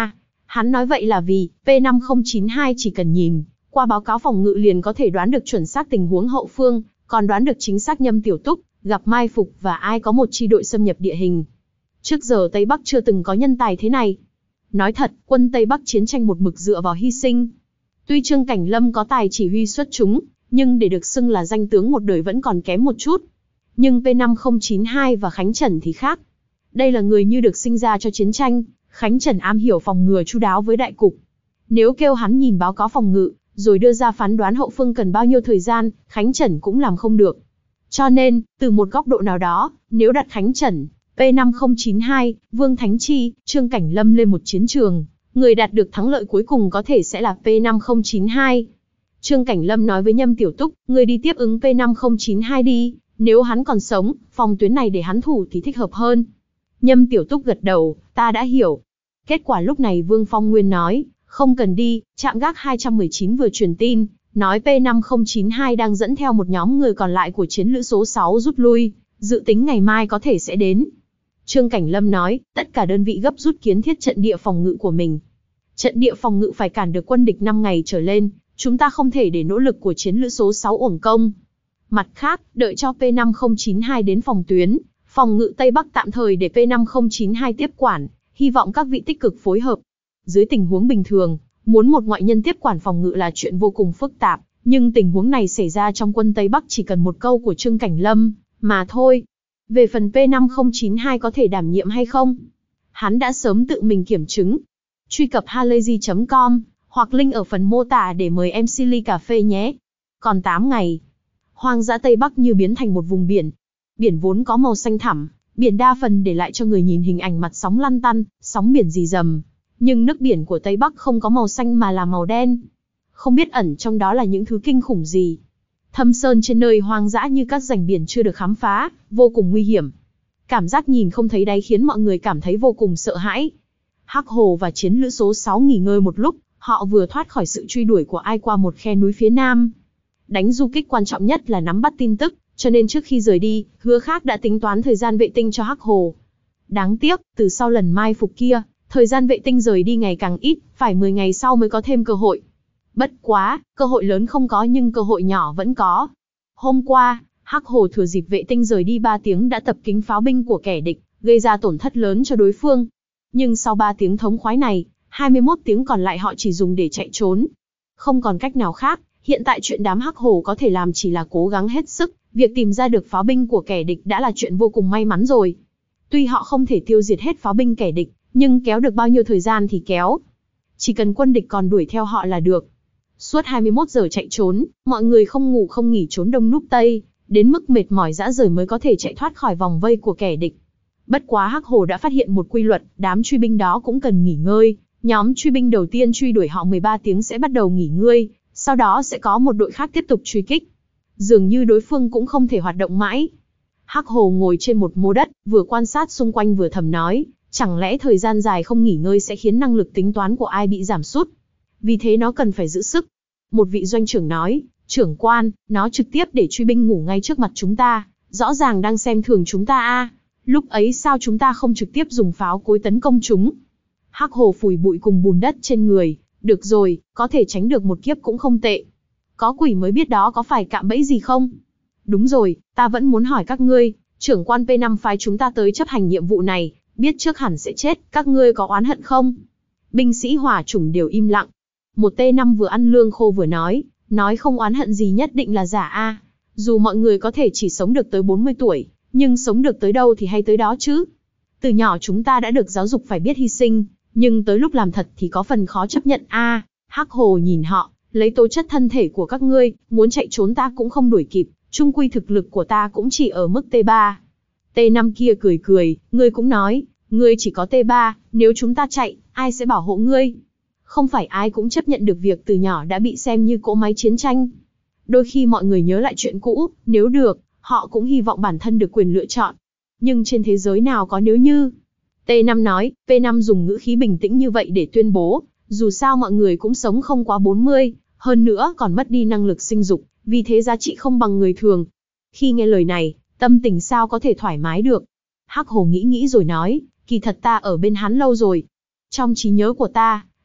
Hắn nói vậy là vì, P năm không chín hai chỉ cần nhìn qua báo cáo phòng ngự liền có thể đoán được chuẩn xác tình huống hậu phương, còn đoán được chính xác Nhâm Tiểu Túc gặp mai phục và ai có một chi đội xâm nhập địa hình. Trước giờ Tây Bắc chưa từng có nhân tài thế này. Nói thật, quân Tây Bắc chiến tranh một mực dựa vào hy sinh. Tuy Trương Cảnh Lâm có tài chỉ huy xuất chúng, nhưng để được xưng là danh tướng một đời vẫn còn kém một chút. Nhưng P năm không chín hai và Khánh Trần thì khác. Đây là người như được sinh ra cho chiến tranh, Khánh Trần am hiểu phòng ngừa chu đáo với đại cục. Nếu kêu hắn nhìn báo cáo phòng ngự, rồi đưa ra phán đoán hậu phương cần bao nhiêu thời gian, Khánh Trần cũng làm không được. Cho nên, từ một góc độ nào đó, nếu đặt Khánh Trần, P năm không chín hai, Vương Thánh Chi, Trương Cảnh Lâm lên một chiến trường, người đạt được thắng lợi cuối cùng có thể sẽ là P năm không chín hai. Trương Cảnh Lâm nói với Nhâm Tiểu Túc, người đi tiếp ứng P năm không chín hai đi, nếu hắn còn sống, phòng tuyến này để hắn thủ thì thích hợp hơn. Nhâm Tiểu Túc gật đầu, ta đã hiểu. Kết quả lúc này Vương Phong Nguyên nói, không cần đi, trạm gác hai trăm mười chín vừa truyền tin, nói P năm không chín hai đang dẫn theo một nhóm người còn lại của chiến lữ số sáu rút lui, dự tính ngày mai có thể sẽ đến. Trương Cảnh Lâm nói, tất cả đơn vị gấp rút kiến thiết trận địa phòng ngự của mình. Trận địa phòng ngự phải cản được quân địch năm ngày trở lên, chúng ta không thể để nỗ lực của chiến lữ số sáu uổng công. Mặt khác, đợi cho P năm không chín hai đến phòng tuyến, phòng ngự Tây Bắc tạm thời để P năm không chín hai tiếp quản, hy vọng các vị tích cực phối hợp. Dưới tình huống bình thường, muốn một ngoại nhân tiếp quản phòng ngự là chuyện vô cùng phức tạp, nhưng tình huống này xảy ra trong quân Tây Bắc chỉ cần một câu của Trương Cảnh Lâm, mà thôi. Về phần P năm không chín hai có thể đảm nhiệm hay không, hắn đã sớm tự mình kiểm chứng. Truy cập halayzi chấm com, hoặc link ở phần mô tả để mời em xê ly cà phê nhé. Còn tám ngày, hoang dã Tây Bắc như biến thành một vùng biển. Biển vốn có màu xanh thẳm, biển đa phần để lại cho người nhìn hình ảnh mặt sóng lăn tăn, sóng biển rì rầm. Nhưng nước biển của Tây Bắc không có màu xanh mà là màu đen. Không biết ẩn trong đó là những thứ kinh khủng gì. Thâm sơn trên nơi hoang dã như các rành biển chưa được khám phá, vô cùng nguy hiểm. Cảm giác nhìn không thấy đáy khiến mọi người cảm thấy vô cùng sợ hãi. Hắc Hồ và chiến lữ số sáu nghỉ ngơi một lúc, họ vừa thoát khỏi sự truy đuổi của ai qua một khe núi phía nam. Đánh du kích quan trọng nhất là nắm bắt tin tức, cho nên trước khi rời đi, Hứa Khác đã tính toán thời gian vệ tinh cho Hắc Hồ. Đáng tiếc, từ sau lần mai phục kia, thời gian vệ tinh rời đi ngày càng ít, phải mười ngày sau mới có thêm cơ hội. Bất quá, cơ hội lớn không có nhưng cơ hội nhỏ vẫn có. Hôm qua, Hắc Hồ thừa dịp vệ tinh rời đi ba tiếng đã tập kính pháo binh của kẻ địch, gây ra tổn thất lớn cho đối phương. Nhưng sau ba tiếng thống khoái này, hai mươi mốt tiếng còn lại họ chỉ dùng để chạy trốn. Không còn cách nào khác, hiện tại chuyện đám Hắc Hồ có thể làm chỉ là cố gắng hết sức, việc tìm ra được pháo binh của kẻ địch đã là chuyện vô cùng may mắn rồi. Tuy họ không thể tiêu diệt hết pháo binh kẻ địch, nhưng kéo được bao nhiêu thời gian thì kéo. Chỉ cần quân địch còn đuổi theo họ là được. Suốt hai mươi mốt giờ chạy trốn, mọi người không ngủ không nghỉ trốn đông núp tây, đến mức mệt mỏi rã rời mới có thể chạy thoát khỏi vòng vây của kẻ địch. Bất quá Hắc Hồ đã phát hiện một quy luật, đám truy binh đó cũng cần nghỉ ngơi. Nhóm truy binh đầu tiên truy đuổi họ mười ba tiếng sẽ bắt đầu nghỉ ngơi, sau đó sẽ có một đội khác tiếp tục truy kích. Dường như đối phương cũng không thể hoạt động mãi. Hắc Hồ ngồi trên một mô đất, vừa quan sát xung quanh vừa thầm nói, chẳng lẽ thời gian dài không nghỉ ngơi sẽ khiến năng lực tính toán của ai bị giảm sút? Vì thế nó cần phải giữ sức. Một vị doanh trưởng nói, trưởng quan, nó trực tiếp để truy binh ngủ ngay trước mặt chúng ta, rõ ràng đang xem thường chúng ta a. Lúc ấy sao chúng ta không trực tiếp dùng pháo cối tấn công chúng? Hắc Hồ phủi bụi cùng bùn đất trên người, được rồi, có thể tránh được một kiếp cũng không tệ. Có quỷ mới biết đó có phải cạm bẫy gì không? Đúng rồi, ta vẫn muốn hỏi các ngươi, trưởng quan P năm phái chúng ta tới chấp hành nhiệm vụ này, biết trước hẳn sẽ chết, các ngươi có oán hận không? Binh sĩ hỏa chủng đều im lặng. Một T năm vừa ăn lương khô vừa nói, nói không oán hận gì nhất định là giả a. Dù mọi người có thể chỉ sống được tới bốn mươi tuổi, nhưng sống được tới đâu thì hay tới đó chứ. Từ nhỏ chúng ta đã được giáo dục phải biết hy sinh, nhưng tới lúc làm thật thì có phần khó chấp nhận a. Hắc Hồ nhìn họ, lấy tố chất thân thể của các ngươi, muốn chạy trốn ta cũng không đuổi kịp, chung quy thực lực của ta cũng chỉ ở mức T ba. T năm kia cười cười, ngươi cũng nói, ngươi chỉ có T ba, nếu chúng ta chạy, ai sẽ bảo hộ ngươi? Không phải ai cũng chấp nhận được việc từ nhỏ đã bị xem như cỗ máy chiến tranh. Đôi khi mọi người nhớ lại chuyện cũ, nếu được, họ cũng hy vọng bản thân được quyền lựa chọn. Nhưng trên thế giới nào có nếu như? T năm nói, P năm dùng ngữ khí bình tĩnh như vậy để tuyên bố, dù sao mọi người cũng sống không quá bốn mươi, hơn nữa còn mất đi năng lực sinh dục, vì thế giá trị không bằng người thường. Khi nghe lời này, tâm tình sao có thể thoải mái được? Hắc Hồ nghĩ nghĩ rồi nói, kỳ thật ta ở bên hắn lâu rồi. Trong trí nhớ của ta,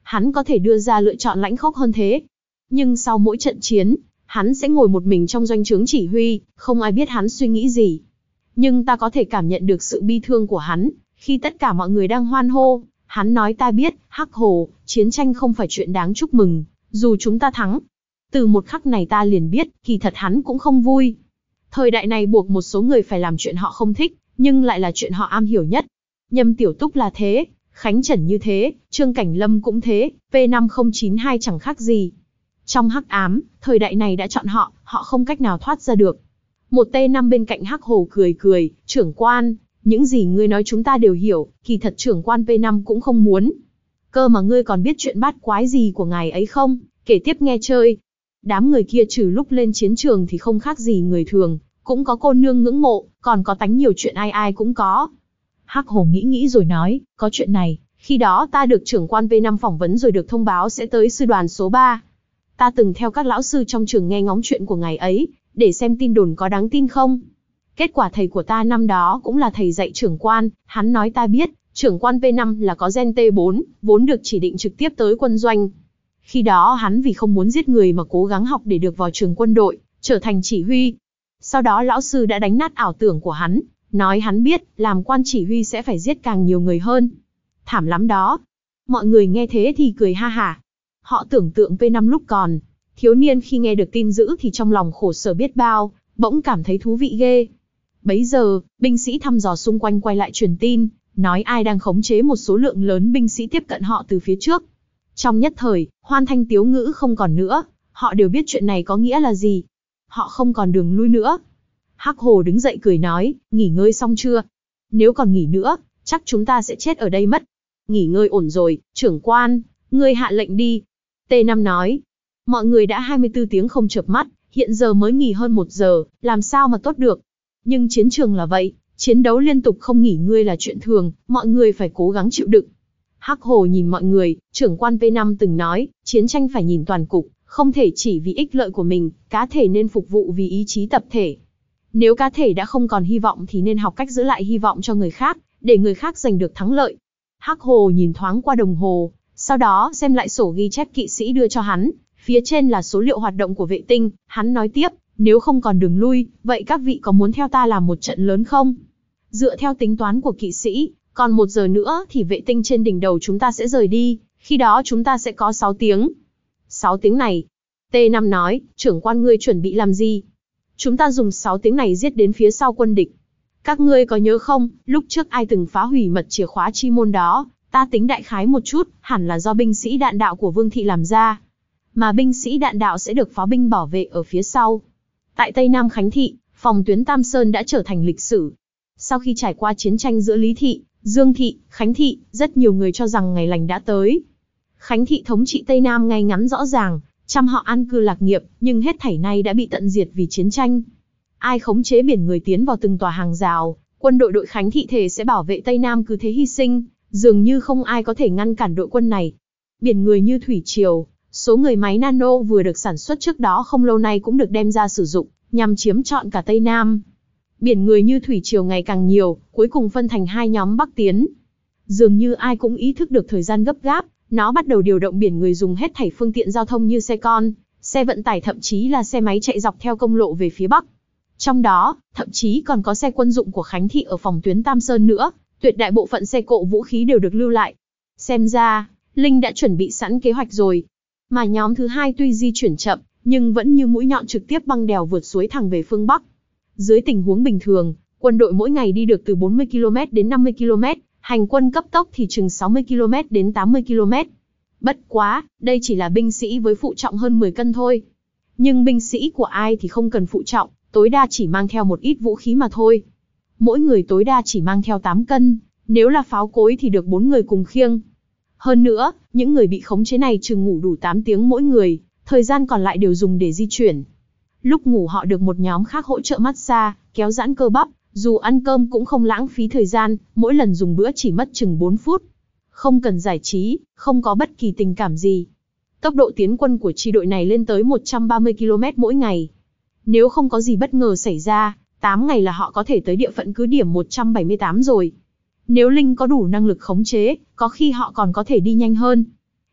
hắn có thể đưa ra lựa chọn lãnh khốc hơn thế. Nhưng sau mỗi trận chiến, hắn sẽ ngồi một mình trong doanh trướng chỉ huy, không ai biết hắn suy nghĩ gì. Nhưng ta có thể cảm nhận được sự bi thương của hắn, khi tất cả mọi người đang hoan hô, hắn nói ta biết, Hắc Hồ, chiến tranh không phải chuyện đáng chúc mừng, dù chúng ta thắng. Từ một khắc này ta liền biết, kỳ thật hắn cũng không vui. Thời đại này buộc một số người phải làm chuyện họ không thích, nhưng lại là chuyện họ am hiểu nhất. Nhâm Tiểu Túc là thế, Khánh Trần như thế, Trương Cảnh Lâm cũng thế, P năm không chín hai chẳng khác gì. Trong hắc ám, thời đại này đã chọn họ, họ không cách nào thoát ra được. Một T năm bên cạnh Hắc Hồ cười cười, trưởng quan, những gì ngươi nói chúng ta đều hiểu, kỳ thật trưởng quan P năm cũng không muốn. Cơ mà ngươi còn biết chuyện bát quái gì của ngài ấy không, kể tiếp nghe chơi. Đám người kia trừ lúc lên chiến trường thì không khác gì người thường, cũng có cô nương ngưỡng mộ, còn có tánh nhiều chuyện ai ai cũng có. Hắc Hồ nghĩ nghĩ rồi nói, có chuyện này, khi đó ta được trưởng quan P năm phỏng vấn rồi được thông báo sẽ tới sư đoàn số ba. Ta từng theo các lão sư trong trường nghe ngóng chuyện của ngài ấy, để xem tin đồn có đáng tin không. Kết quả thầy của ta năm đó cũng là thầy dạy trưởng quan, hắn nói ta biết, trưởng quan P năm là có gen T bốn, vốn được chỉ định trực tiếp tới quân doanh. Khi đó hắn vì không muốn giết người mà cố gắng học để được vào trường quân đội, trở thành chỉ huy. Sau đó lão sư đã đánh nát ảo tưởng của hắn, nói hắn biết, làm quan chỉ huy sẽ phải giết càng nhiều người hơn. Thảm lắm đó. Mọi người nghe thế thì cười ha hả. Họ tưởng tượng P năm lúc còn thiếu niên khi nghe được tin dữ thì trong lòng khổ sở biết bao, bỗng cảm thấy thú vị ghê. Bấy giờ, binh sĩ thăm dò xung quanh quay lại truyền tin, nói ai đang khống chế một số lượng lớn binh sĩ tiếp cận họ từ phía trước. Trong nhất thời, hoan thanh tiếu ngữ không còn nữa, họ đều biết chuyện này có nghĩa là gì. Họ không còn đường lui nữa. Hắc Hồ đứng dậy cười nói, nghỉ ngơi xong chưa? Nếu còn nghỉ nữa, chắc chúng ta sẽ chết ở đây mất. Nghỉ ngơi ổn rồi, trưởng quan, ngươi hạ lệnh đi. T năm nói, mọi người đã hai mươi tư tiếng không chợp mắt, hiện giờ mới nghỉ hơn một giờ, làm sao mà tốt được. Nhưng chiến trường là vậy, chiến đấu liên tục không nghỉ ngơi là chuyện thường, mọi người phải cố gắng chịu đựng. Hắc Hồ nhìn mọi người, trưởng quan P năm từng nói, chiến tranh phải nhìn toàn cục, không thể chỉ vì ích lợi của mình, cá thể nên phục vụ vì ý chí tập thể. Nếu cá thể đã không còn hy vọng thì nên học cách giữ lại hy vọng cho người khác, để người khác giành được thắng lợi. Hắc Hồ nhìn thoáng qua đồng hồ, sau đó xem lại sổ ghi chép kỵ sĩ đưa cho hắn, phía trên là số liệu hoạt động của vệ tinh, hắn nói tiếp, nếu không còn đường lui, vậy các vị có muốn theo ta làm một trận lớn không? Dựa theo tính toán của kỵ sĩ, còn một giờ nữa thì vệ tinh trên đỉnh đầu chúng ta sẽ rời đi, khi đó chúng ta sẽ có sáu tiếng. sáu tiếng này. T năm nói, trưởng quan ngươi chuẩn bị làm gì? Chúng ta dùng sáu tiếng này giết đến phía sau quân địch. Các ngươi có nhớ không, lúc trước ai từng phá hủy mật chìa khóa chi môn đó, ta tính đại khái một chút, hẳn là do binh sĩ đạn đạo của Vương Thị làm ra. Mà binh sĩ đạn đạo sẽ được pháo binh bảo vệ ở phía sau. Tại Tây Nam Khánh Thị, phòng tuyến Tam Sơn đã trở thành lịch sử. Sau khi trải qua chiến tranh giữa Lý Thị, Dương Thị, Khánh Thị, rất nhiều người cho rằng ngày lành đã tới. Khánh Thị thống trị Tây Nam ngay ngắn rõ ràng, trăm họ an cư lạc nghiệp, nhưng hết thảy nay đã bị tận diệt vì chiến tranh. Ai khống chế biển người tiến vào từng tòa hàng rào, quân đội đội Khánh Thị thể sẽ bảo vệ Tây Nam cứ thế hy sinh, dường như không ai có thể ngăn cản đội quân này. Biển người như thủy triều, số người máy nano vừa được sản xuất trước đó không lâu nay cũng được đem ra sử dụng, nhằm chiếm trọn cả Tây Nam. Biển người như thủy triều ngày càng nhiều, cuối cùng phân thành hai nhóm bắc tiến. Dường như ai cũng ý thức được thời gian gấp gáp, nó bắt đầu điều động biển người dùng hết thảy phương tiện giao thông như xe con, xe vận tải thậm chí là xe máy chạy dọc theo công lộ về phía Bắc. Trong đó, thậm chí còn có xe quân dụng của Khánh Thị ở phòng tuyến Tam Sơn nữa, tuyệt đại bộ phận xe cộ vũ khí đều được lưu lại. Xem ra, Linh đã chuẩn bị sẵn kế hoạch rồi. Mà nhóm thứ hai tuy di chuyển chậm, nhưng vẫn như mũi nhọn trực tiếp băng đèo vượt suối thẳng về phương Bắc. Dưới tình huống bình thường, quân đội mỗi ngày đi được từ bốn mươi ki lô mét đến năm mươi ki lô mét, hành quân cấp tốc thì chừng sáu mươi ki lô mét đến tám mươi ki lô mét. Bất quá, đây chỉ là binh sĩ với phụ trọng hơn mười cân thôi. Nhưng binh sĩ của ai thì không cần phụ trọng, tối đa chỉ mang theo một ít vũ khí mà thôi. Mỗi người tối đa chỉ mang theo tám cân, nếu là pháo cối thì được bốn người cùng khiêng. Hơn nữa, những người bị khống chế này chừng ngủ đủ tám tiếng mỗi người, thời gian còn lại đều dùng để di chuyển. Lúc ngủ họ được một nhóm khác hỗ trợ massage, kéo giãn cơ bắp, dù ăn cơm cũng không lãng phí thời gian, mỗi lần dùng bữa chỉ mất chừng bốn phút. Không cần giải trí, không có bất kỳ tình cảm gì. Tốc độ tiến quân của chi đội này lên tới một trăm ba mươi ki lô mét mỗi ngày. Nếu không có gì bất ngờ xảy ra, tám ngày là họ có thể tới địa phận cứ điểm một trăm bảy mươi tám rồi. Nếu Linh có đủ năng lực khống chế, có khi họ còn có thể đi nhanh hơn.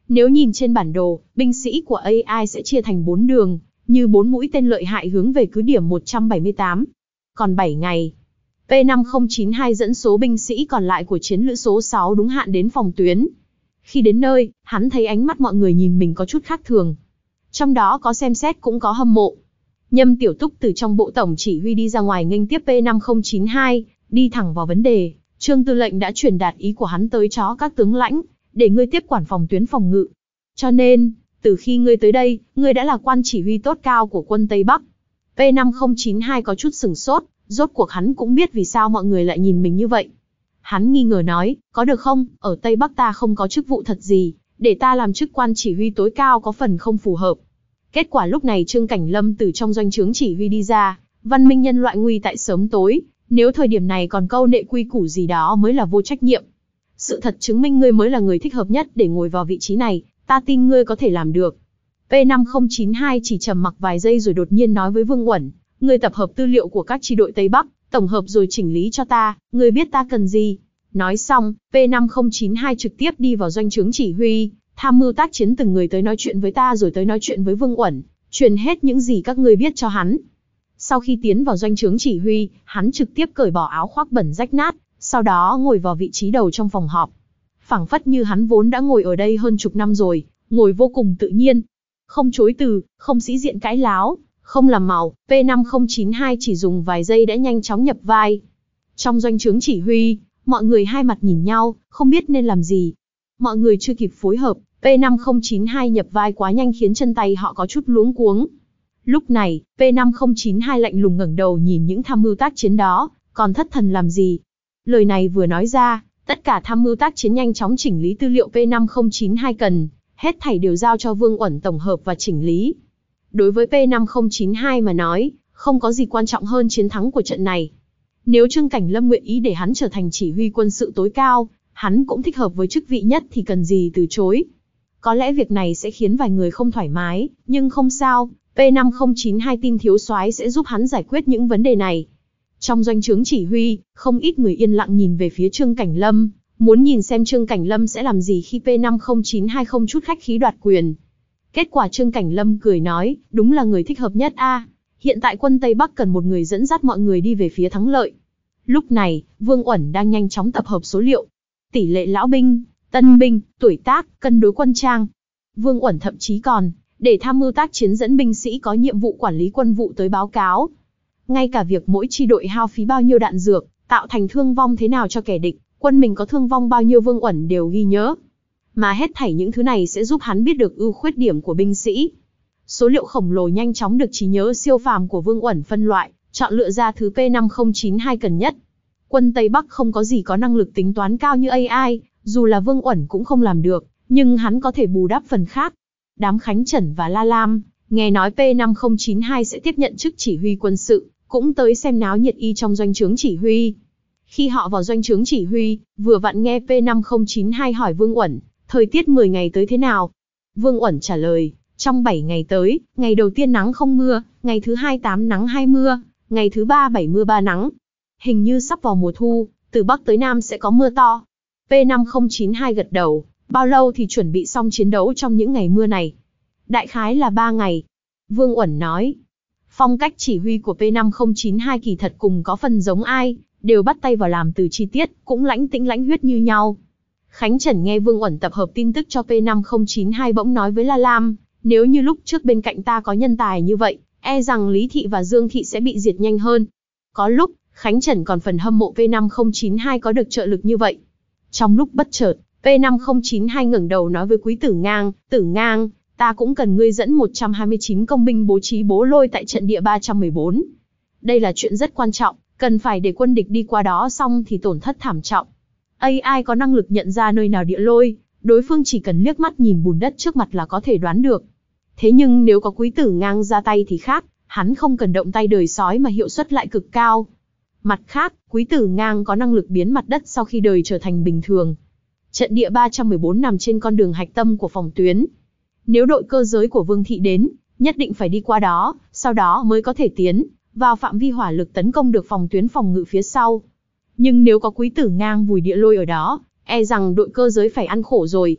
Nếu nhìn trên bản đồ, binh sĩ của a i sẽ chia thành bốn đường, như bốn mũi tên lợi hại hướng về cứ điểm một trăm bảy mươi tám. Còn bảy ngày, P năm không chín hai dẫn số binh sĩ còn lại của chiến lữ số sáu đúng hạn đến phòng tuyến. Khi đến nơi, hắn thấy ánh mắt mọi người nhìn mình có chút khác thường. Trong đó có xem xét cũng có hâm mộ. Nhâm Tiểu Túc từ trong bộ tổng chỉ huy đi ra ngoài nghênh tiếp P năm không chín hai, đi thẳng vào vấn đề. Trương tư lệnh đã truyền đạt ý của hắn tới chó các tướng lãnh, để ngươi tiếp quản phòng tuyến phòng ngự. Cho nên, từ khi ngươi tới đây, ngươi đã là quan chỉ huy tốt cao của quân Tây Bắc. P năm không chín hai có chút sửng sốt, rốt cuộc hắn cũng biết vì sao mọi người lại nhìn mình như vậy. Hắn nghi ngờ nói, có được không, ở Tây Bắc ta không có chức vụ thật gì, để ta làm chức quan chỉ huy tối cao có phần không phù hợp. Kết quả lúc này Trương Cảnh Lâm từ trong doanh trướng chỉ huy đi ra, văn minh nhân loại nguy tại sớm tối, nếu thời điểm này còn câu nệ quy củ gì đó mới là vô trách nhiệm. Sự thật chứng minh ngươi mới là người thích hợp nhất để ngồi vào vị trí này, ta tin ngươi có thể làm được. P năm không chín hai chỉ trầm mặc vài giây rồi đột nhiên nói với Vương Uẩn, ngươi tập hợp tư liệu của các chi đội Tây Bắc, tổng hợp rồi chỉnh lý cho ta, ngươi biết ta cần gì. Nói xong, P năm không chín hai trực tiếp đi vào doanh trướng chỉ huy, tham mưu tác chiến từng người tới nói chuyện với ta rồi tới nói chuyện với Vương Uẩn, truyền hết những gì các ngươi biết cho hắn. Sau khi tiến vào doanh trướng chỉ huy, hắn trực tiếp cởi bỏ áo khoác bẩn rách nát, sau đó ngồi vào vị trí đầu trong phòng họp. Phảng phất như hắn vốn đã ngồi ở đây hơn chục năm rồi, ngồi vô cùng tự nhiên. Không chối từ, không sĩ diện cãi láo, không làm màu, P năm không chín hai chỉ dùng vài giây đã nhanh chóng nhập vai. Trong doanh trướng chỉ huy, mọi người hai mặt nhìn nhau, không biết nên làm gì. Mọi người chưa kịp phối hợp, P năm không chín hai nhập vai quá nhanh khiến chân tay họ có chút luống cuống. Lúc này, P năm không chín hai lạnh lùng ngẩng đầu nhìn những tham mưu tác chiến đó, còn thất thần làm gì? Lời này vừa nói ra, tất cả tham mưu tác chiến nhanh chóng chỉnh lý tư liệu P năm không chín hai cần, hết thảy đều giao cho Vương Uẩn tổng hợp và chỉnh lý. Đối với P năm không chín hai mà nói, không có gì quan trọng hơn chiến thắng của trận này. Nếu Trương Cảnh Lâm nguyện ý để hắn trở thành chỉ huy quân sự tối cao, hắn cũng thích hợp với chức vị nhất thì cần gì từ chối. Có lẽ việc này sẽ khiến vài người không thoải mái, nhưng không sao, P năm không chín hai tin thiếu soái sẽ giúp hắn giải quyết những vấn đề này. Trong doanh trướng chỉ huy, không ít người yên lặng nhìn về phía Trương Cảnh Lâm, muốn nhìn xem Trương Cảnh Lâm sẽ làm gì khi P năm không chín hai không chút khách khí đoạt quyền. Kết quả Trương Cảnh Lâm cười nói, đúng là người thích hợp nhất a. Hiện tại quân Tây Bắc cần một người dẫn dắt mọi người đi về phía thắng lợi. Lúc này, Vương Uẩn đang nhanh chóng tập hợp số liệu. Tỷ lệ lão binh, tân binh, tuổi tác, cân đối quân trang. Vương Uẩn thậm chí còn để tham mưu tác chiến dẫn binh sĩ có nhiệm vụ quản lý quân vụ tới báo cáo. Ngay cả việc mỗi chi đội hao phí bao nhiêu đạn dược, tạo thành thương vong thế nào cho kẻ địch, quân mình có thương vong bao nhiêu Vương Uẩn đều ghi nhớ. Mà hết thảy những thứ này sẽ giúp hắn biết được ưu khuyết điểm của binh sĩ. Số liệu khổng lồ nhanh chóng được trí nhớ siêu phàm của Vương Uẩn phân loại, chọn lựa ra thứ P năm không chín hai cần nhất. Quân Tây Bắc không có gì có năng lực tính toán cao như a i, dù là Vương Uẩn cũng không làm được, nhưng hắn có thể bù đắp phần khác. Đám Khánh Trần và La Lam, nghe nói P năm không chín hai sẽ tiếp nhận chức chỉ huy quân sự, cũng tới xem náo nhiệt y trong doanh trướng chỉ huy. Khi họ vào doanh trướng chỉ huy, vừa vặn nghe P năm không chín hai hỏi Vương Uẩn, thời tiết mười ngày tới thế nào? Vương Uẩn trả lời, trong bảy ngày tới, ngày đầu tiên nắng không mưa, ngày thứ hai tám nắng hai mưa, ngày thứ ba bảy mưa ba nắng. Hình như sắp vào mùa thu, từ Bắc tới Nam sẽ có mưa to. P năm không chín hai gật đầu, bao lâu thì chuẩn bị xong chiến đấu trong những ngày mưa này? Đại khái là ba ngày. Vương Uẩn nói, phong cách chỉ huy của P năm không chín hai kỳ thật cùng có phần giống ai, đều bắt tay vào làm từ chi tiết, cũng lãnh tĩnh lãnh huyết như nhau. Khánh Trần nghe Vương Uẩn tập hợp tin tức cho P năm không chín hai bỗng nói với La Lam, nếu như lúc trước bên cạnh ta có nhân tài như vậy, e rằng Lý Thị và Dương Thị sẽ bị diệt nhanh hơn. Có lúc, Khánh Trần còn phần hâm mộ P năm không chín hai có được trợ lực như vậy. Trong lúc bất chợt, P năm không chín hai ngẩng đầu nói với Quý Tử Ngang, Tử Ngang, ta cũng cần ngươi dẫn một trăm hai mươi chín công binh bố trí bố lôi tại trận địa ba trăm mười bốn. Đây là chuyện rất quan trọng, cần phải để quân địch đi qua đó xong thì tổn thất thảm trọng. a i có năng lực nhận ra nơi nào địa lôi, đối phương chỉ cần liếc mắt nhìn bùn đất trước mặt là có thể đoán được. Thế nhưng nếu có Quý Tử Ngang ra tay thì khác, hắn không cần động tay đời sói mà hiệu suất lại cực cao. Mặt khác, Quý Tử Ngang có năng lực biến mặt đất sau khi đời trở thành bình thường. Trận địa ba trăm mười bốn nằm trên con đường hạch tâm của phòng tuyến. Nếu đội cơ giới của Vương Thị đến, nhất định phải đi qua đó, sau đó mới có thể tiến vào phạm vi hỏa lực tấn công được phòng tuyến phòng ngự phía sau. Nhưng nếu có Quý Tử Ngang vùi địa lôi ở đó, e rằng đội cơ giới phải ăn khổ rồi.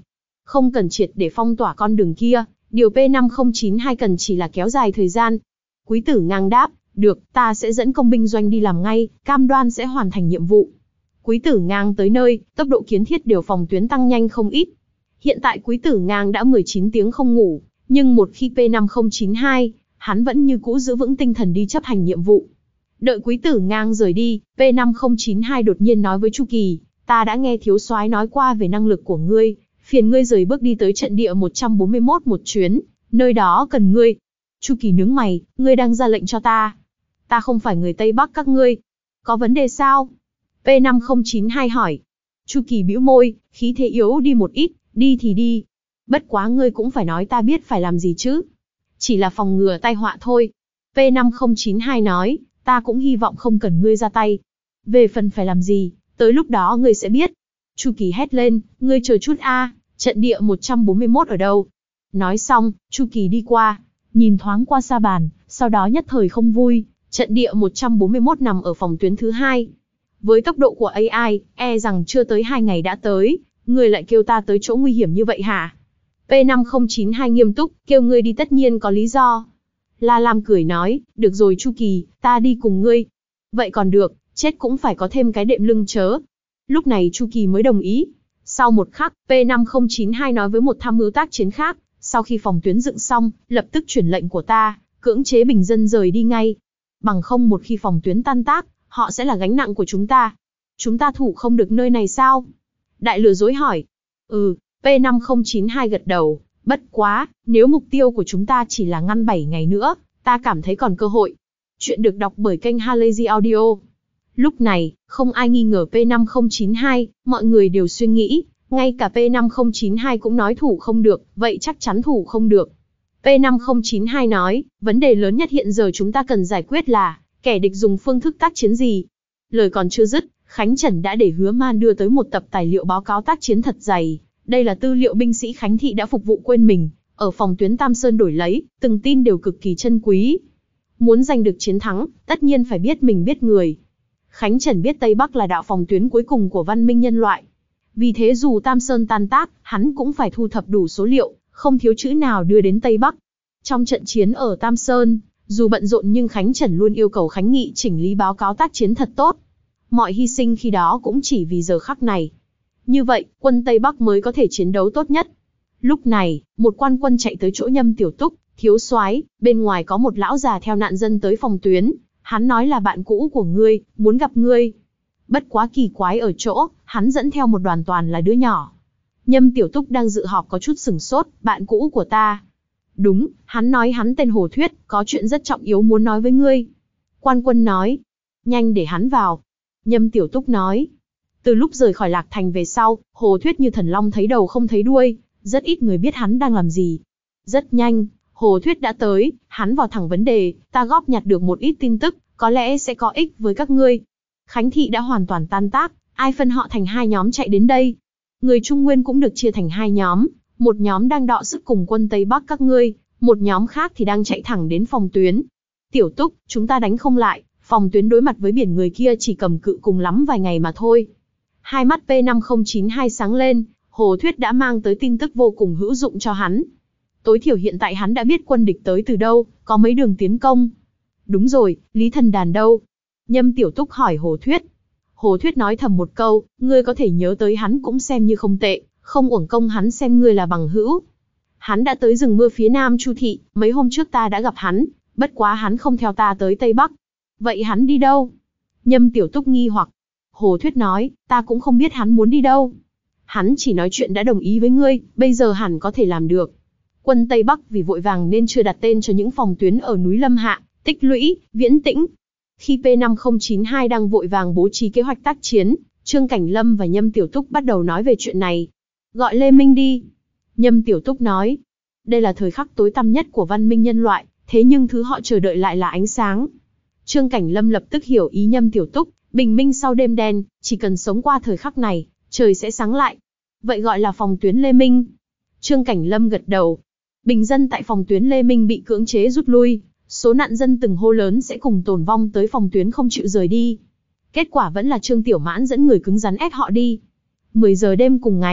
Không cần triệt để phong tỏa con đường kia, điều P năm không chín hai cần chỉ là kéo dài thời gian. Quý tử ngang đáp, được, ta sẽ dẫn công binh doanh đi làm ngay, cam đoan sẽ hoàn thành nhiệm vụ. Quý tử ngang tới nơi, tốc độ kiến thiết điều phòng tuyến tăng nhanh không ít. Hiện tại quý tử ngang đã mười chín tiếng không ngủ, nhưng một khi P năm không chín hai, hắn vẫn như cũ giữ vững tinh thần đi chấp hành nhiệm vụ. Đợi quý tử ngang rời đi, P năm không chín hai đột nhiên nói với Chu Kỳ, ta đã nghe thiếu soái nói qua về năng lực của ngươi, phiền ngươi rời bước đi tới trận địa một trăm bốn mươi mốt một chuyến, nơi đó cần ngươi. Chu Kỳ nhướng mày, ngươi đang ra lệnh cho ta. Ta không phải người Tây Bắc các ngươi. Có vấn đề sao? P năm không chín hai hỏi. Chu Kỳ bĩu môi, khí thế yếu đi một ít, đi thì đi. Bất quá ngươi cũng phải nói ta biết phải làm gì chứ. Chỉ là phòng ngừa tai họa thôi. P năm không chín hai nói, ta cũng hy vọng không cần ngươi ra tay. Về phần phải làm gì, tới lúc đó ngươi sẽ biết. Chu Kỳ hét lên, ngươi chờ chút a, trận địa một trăm bốn mươi mốt ở đâu? Nói xong, Chu Kỳ đi qua, nhìn thoáng qua sa bàn, sau đó nhất thời không vui, trận địa một trăm bốn mươi mốt nằm ở phòng tuyến thứ hai. Với tốc độ của a i, e rằng chưa tới hai ngày đã tới, ngươi lại kêu ta tới chỗ nguy hiểm như vậy hả? P năm không chín hai nghiêm túc, kêu ngươi đi tất nhiên có lý do. La Lam cười nói, được rồi Chu Kỳ, ta đi cùng ngươi. Vậy còn được, chết cũng phải có thêm cái đệm lưng chớ. Lúc này Chu Kỳ mới đồng ý. Sau một khắc, P năm không chín hai nói với một tham mưu tác chiến khác, sau khi phòng tuyến dựng xong, lập tức chuyển lệnh của ta, cưỡng chế bình dân rời đi ngay. Bằng không một khi phòng tuyến tan tác, họ sẽ là gánh nặng của chúng ta. Chúng ta thủ không được nơi này sao? Đại lừa dối hỏi. Ừ, P năm không chín hai gật đầu, bất quá, nếu mục tiêu của chúng ta chỉ là ngăn bảy ngày nữa, ta cảm thấy còn cơ hội. Chuyện được đọc bởi kênh Halazy Audio. Lúc này, không ai nghi ngờ P năm không chín hai, mọi người đều suy nghĩ, ngay cả P năm không chín hai cũng nói thủ không được, vậy chắc chắn thủ không được. P năm không chín hai nói, vấn đề lớn nhất hiện giờ chúng ta cần giải quyết là, kẻ địch dùng phương thức tác chiến gì? Lời còn chưa dứt, Khánh Trần đã để Hứa Man đưa tới một tập tài liệu báo cáo tác chiến thật dày. Đây là tư liệu binh sĩ Khánh Thị đã phục vụ quên mình, ở phòng tuyến Tam Sơn đổi lấy, từng tin đều cực kỳ chân quý. Muốn giành được chiến thắng, tất nhiên phải biết mình biết người. Khánh Trần biết Tây Bắc là đạo phòng tuyến cuối cùng của văn minh nhân loại. Vì thế dù Tam Sơn tan tác, hắn cũng phải thu thập đủ số liệu, không thiếu chữ nào đưa đến Tây Bắc. Trong trận chiến ở Tam Sơn, dù bận rộn nhưng Khánh Trần luôn yêu cầu Khánh Nghị chỉnh lý báo cáo tác chiến thật tốt. Mọi hy sinh khi đó cũng chỉ vì giờ khắc này. Như vậy, quân Tây Bắc mới có thể chiến đấu tốt nhất. Lúc này, một quan quân chạy tới chỗ Nhâm Tiểu Túc, thiếu soái, bên ngoài có một lão già theo nạn dân tới phòng tuyến. Hắn nói là bạn cũ của ngươi, muốn gặp ngươi. Bất quá kỳ quái ở chỗ, hắn dẫn theo một đoàn toàn là đứa nhỏ. Nhâm Tiểu Túc đang dự họp có chút sửng sốt, bạn cũ của ta. Đúng, hắn nói hắn tên Hồ Thuyết, có chuyện rất trọng yếu muốn nói với ngươi. Quan quân nói, nhanh để hắn vào. Nhâm Tiểu Túc nói, từ lúc rời khỏi Lạc Thành về sau, Hồ Thuyết như thần long thấy đầu không thấy đuôi, rất ít người biết hắn đang làm gì. Rất nhanh, Hồ Thuyết đã tới, hắn vào thẳng vấn đề, ta góp nhặt được một ít tin tức, có lẽ sẽ có ích với các ngươi. Khánh Thị đã hoàn toàn tan tác, ai phân họ thành hai nhóm chạy đến đây. Người Trung Nguyên cũng được chia thành hai nhóm, một nhóm đang đọ sức cùng quân Tây Bắc các ngươi, một nhóm khác thì đang chạy thẳng đến phòng tuyến. Tiểu Túc, chúng ta đánh không lại, phòng tuyến đối mặt với biển người kia chỉ cầm cự cùng lắm vài ngày mà thôi. Hai mắt P năm không chín hai sáng lên, Hồ Thuyết đã mang tới tin tức vô cùng hữu dụng cho hắn. Tối thiểu hiện tại hắn đã biết quân địch tới từ đâu, có mấy đường tiến công. Đúng rồi, Lý Thần Đàn đâu? Nhâm Tiểu Túc hỏi Hồ Thuyết. Hồ Thuyết nói thầm một câu, ngươi có thể nhớ tới hắn cũng xem như không tệ, không uổng công hắn xem ngươi là bằng hữu. Hắn đã tới rừng mưa phía nam Chu Thị, mấy hôm trước ta đã gặp hắn, bất quá hắn không theo ta tới Tây Bắc. Vậy hắn đi đâu? Nhâm Tiểu Túc nghi hoặc. Hồ Thuyết nói, ta cũng không biết hắn muốn đi đâu. Hắn chỉ nói chuyện đã đồng ý với ngươi, bây giờ hẳn có thể làm được. Quân Tây Bắc vì vội vàng nên chưa đặt tên cho những phòng tuyến ở núi Lâm Hạ, Tích Lũy, Viễn Tĩnh. Khi P năm không chín hai đang vội vàng bố trí kế hoạch tác chiến, Trương Cảnh Lâm và Nhâm Tiểu Túc bắt đầu nói về chuyện này. Gọi Lê Minh đi. Nhâm Tiểu Túc nói, đây là thời khắc tối tăm nhất của văn minh nhân loại, thế nhưng thứ họ chờ đợi lại là ánh sáng. Trương Cảnh Lâm lập tức hiểu ý Nhâm Tiểu Túc, bình minh sau đêm đen, chỉ cần sống qua thời khắc này, trời sẽ sáng lại. Vậy gọi là phòng tuyến Lê Minh. Trương Cảnh Lâm gật đầu. Bình dân tại phòng tuyến Lê Minh bị cưỡng chế rút lui, số nạn dân từng hô lớn sẽ cùng tồn vong tới phòng tuyến không chịu rời đi. Kết quả vẫn là Trương Tiểu Mãn dẫn người cứng rắn ép họ đi. mười giờ đêm cùng ngày,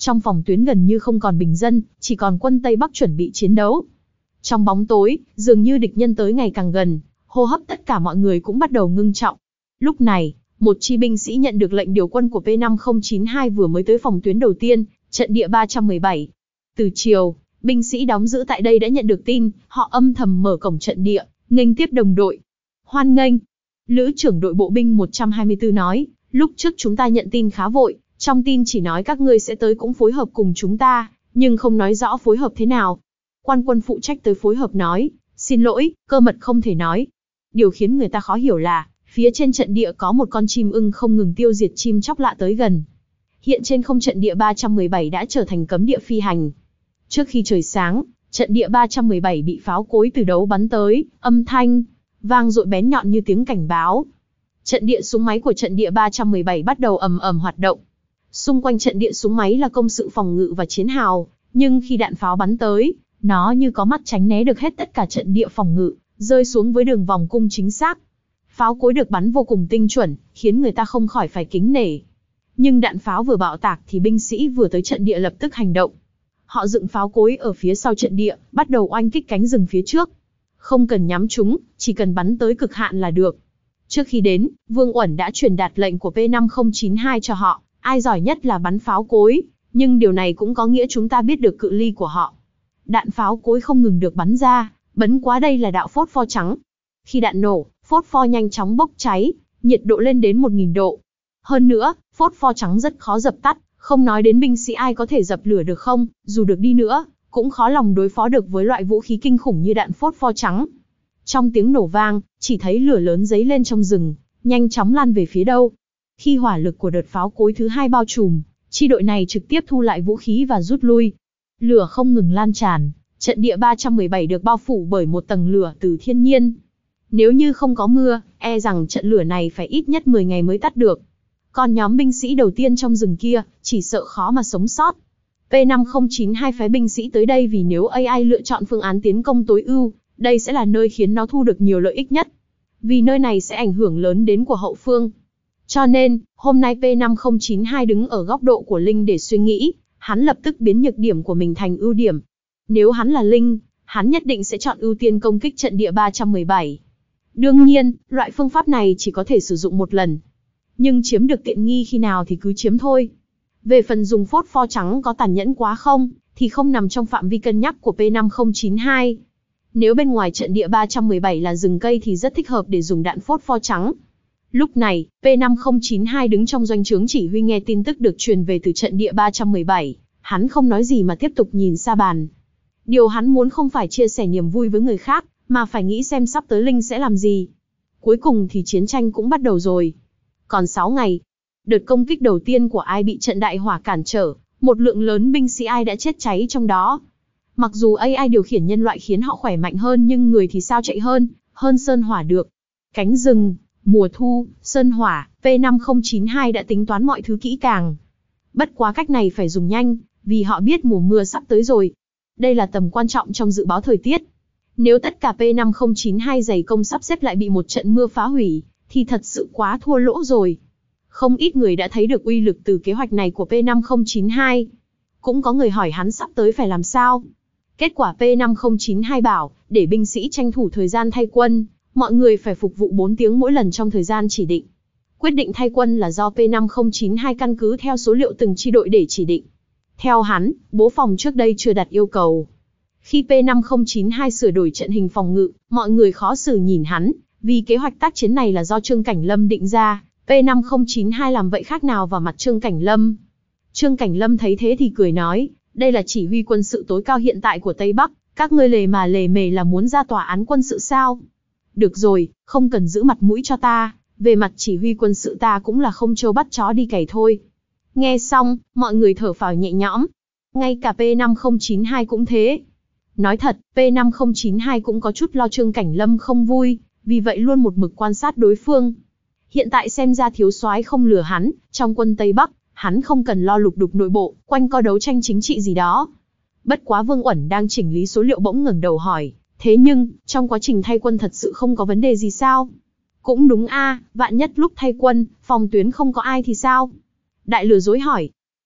Trong phòng tuyến gần như không còn bình dân, chỉ còn quân Tây Bắc chuẩn bị chiến đấu. Trong bóng tối, dường như địch nhân tới ngày càng gần, hô hấp tất cả mọi người cũng bắt đầu ngưng trọng. Lúc này, một chi binh sĩ nhận được lệnh điều quân của P năm không chín hai vừa mới tới phòng tuyến đầu tiên, trận địa ba trăm mười bảy. Từ chiều, binh sĩ đóng giữ tại đây đã nhận được tin, họ âm thầm mở cổng trận địa, nghênh tiếp đồng đội. Hoan nghênh. Lữ trưởng đội bộ binh một trăm hai mươi tư nói, lúc trước chúng ta nhận tin khá vội, trong tin chỉ nói các ngươi sẽ tới cũng phối hợp cùng chúng ta, nhưng không nói rõ phối hợp thế nào. Quan quân phụ trách tới phối hợp nói, xin lỗi, cơ mật không thể nói. Điều khiến người ta khó hiểu là, phía trên trận địa có một con chim ưng không ngừng tiêu diệt chim chóc lạ tới gần. Hiện trên không trận địa ba trăm mười bảy đã trở thành cấm địa phi hành. Trước khi trời sáng, trận địa ba trăm mười bảy bị pháo cối từ đấu bắn tới, âm thanh vang dội bén nhọn như tiếng cảnh báo. Trận địa súng máy của trận địa ba trăm mười bảy bắt đầu ầm ầm hoạt động. Xung quanh trận địa súng máy là công sự phòng ngự và chiến hào, nhưng khi đạn pháo bắn tới, nó như có mắt tránh né được hết tất cả trận địa phòng ngự, rơi xuống với đường vòng cung chính xác. Pháo cối được bắn vô cùng tinh chuẩn, khiến người ta không khỏi phải kính nể. Nhưng đạn pháo vừa bạo tạc thì binh sĩ vừa tới trận địa lập tức hành động. Họ dựng pháo cối ở phía sau trận địa, bắt đầu oanh kích cánh rừng phía trước. Không cần nhắm chúng, chỉ cần bắn tới cực hạn là được. Trước khi đến, Vương Uẩn đã truyền đạt lệnh của P năm không chín hai cho họ, ai giỏi nhất là bắn pháo cối, nhưng điều này cũng có nghĩa chúng ta biết được cự ly của họ. Đạn pháo cối không ngừng được bắn ra, bấn quá đây là đạo phốt pho trắng. Khi đạn nổ, phốt pho nhanh chóng bốc cháy, nhiệt độ lên đến một nghìn độ. Hơn nữa, phốt pho trắng rất khó dập tắt, không nói đến binh sĩ ai có thể dập lửa được không, dù được đi nữa, cũng khó lòng đối phó được với loại vũ khí kinh khủng như đạn phốt pho trắng. Trong tiếng nổ vang, chỉ thấy lửa lớn dấy lên trong rừng, nhanh chóng lan về phía đâu. Khi hỏa lực của đợt pháo cối thứ hai bao trùm, chi đội này trực tiếp thu lại vũ khí và rút lui. Lửa không ngừng lan tràn, trận địa ba trăm mười bảy được bao phủ bởi một tầng lửa từ thiên nhiên. Nếu như không có mưa, e rằng trận lửa này phải ít nhất mười ngày mới tắt được. Còn nhóm binh sĩ đầu tiên trong rừng kia, chỉ sợ khó mà sống sót. P năm không chín hai phái binh sĩ tới đây vì nếu a i lựa chọn phương án tiến công tối ưu, đây sẽ là nơi khiến nó thu được nhiều lợi ích nhất. Vì nơi này sẽ ảnh hưởng lớn đến của hậu phương. Cho nên, hôm nay P năm không chín hai đứng ở góc độ của Linh để suy nghĩ, hắn lập tức biến nhược điểm của mình thành ưu điểm. Nếu hắn là Linh, hắn nhất định sẽ chọn ưu tiên công kích trận địa ba trăm mười bảy. Đương nhiên, loại phương pháp này chỉ có thể sử dụng một lần. Nhưng chiếm được tiện nghi khi nào thì cứ chiếm thôi. Về phần dùng phốt pho trắng có tàn nhẫn quá không, thì không nằm trong phạm vi cân nhắc của P năm không chín hai. Nếu bên ngoài trận địa ba trăm mười bảy là rừng cây thì rất thích hợp để dùng đạn phốt pho trắng. Lúc này, P năm không chín hai đứng trong doanh trướng chỉ huy nghe tin tức được truyền về từ trận địa ba trăm mười bảy, hắn không nói gì mà tiếp tục nhìn sa bàn. Điều hắn muốn không phải chia sẻ niềm vui với người khác, mà phải nghĩ xem sắp tới Linh sẽ làm gì. Cuối cùng thì chiến tranh cũng bắt đầu rồi. Còn sáu ngày, đợt công kích đầu tiên của ai bị trận đại hỏa cản trở, một lượng lớn binh sĩ ai đã chết cháy trong đó. Mặc dù a i điều khiển nhân loại khiến họ khỏe mạnh hơn nhưng người thì sao chạy hơn, hơn sơn hỏa được. Cánh rừng, mùa thu, sơn hỏa, P năm không chín hai đã tính toán mọi thứ kỹ càng. Bất quá cách này phải dùng nhanh, vì họ biết mùa mưa sắp tới rồi. Đây là tầm quan trọng trong dự báo thời tiết. Nếu tất cả P năm không chín hai dày công sắp xếp lại bị một trận mưa phá hủy, thì thật sự quá thua lỗ rồi. Không ít người đã thấy được uy lực từ kế hoạch này của P năm không chín hai. Cũng có người hỏi hắn sắp tới phải làm sao. Kết quả P năm không chín hai bảo, để binh sĩ tranh thủ thời gian thay quân, mọi người phải phục vụ bốn tiếng mỗi lần trong thời gian chỉ định. Quyết định thay quân là do P năm không chín hai căn cứ theo số liệu từng chi đội để chỉ định. Theo hắn, bố phòng trước đây chưa đặt yêu cầu. Khi P năm không chín hai sửa đổi trận hình phòng ngự, mọi người khó xử nhìn hắn, vì kế hoạch tác chiến này là do Trương Cảnh Lâm định ra, P năm không chín hai làm vậy khác nào vào mặt Trương Cảnh Lâm. Trương Cảnh Lâm thấy thế thì cười nói, đây là chỉ huy quân sự tối cao hiện tại của Tây Bắc, các ngươi lề mà lề mề là muốn ra tòa án quân sự sao? Được rồi, không cần giữ mặt mũi cho ta, về mặt chỉ huy quân sự ta cũng là không trâu bắt chó đi cày thôi. Nghe xong, mọi người thở phào nhẹ nhõm. Ngay cả P năm không chín hai cũng thế. Nói thật, P năm không chín hai cũng có chút lo Trương Cảnh Lâm không vui, vì vậy luôn một mực quan sát đối phương. Hiện tại xem ra thiếu soái không lừa hắn, trong quân Tây Bắc, hắn không cần lo lục đục nội bộ, quanh co đấu tranh chính trị gì đó. Bất quá Vương Uẩn đang chỉnh lý số liệu bỗng ngẩng đầu hỏi, thế nhưng, trong quá trình thay quân thật sự không có vấn đề gì sao? Cũng đúng a, vạn nhất lúc thay quân, phòng tuyến không có ai thì sao? Đại lừa dối hỏi.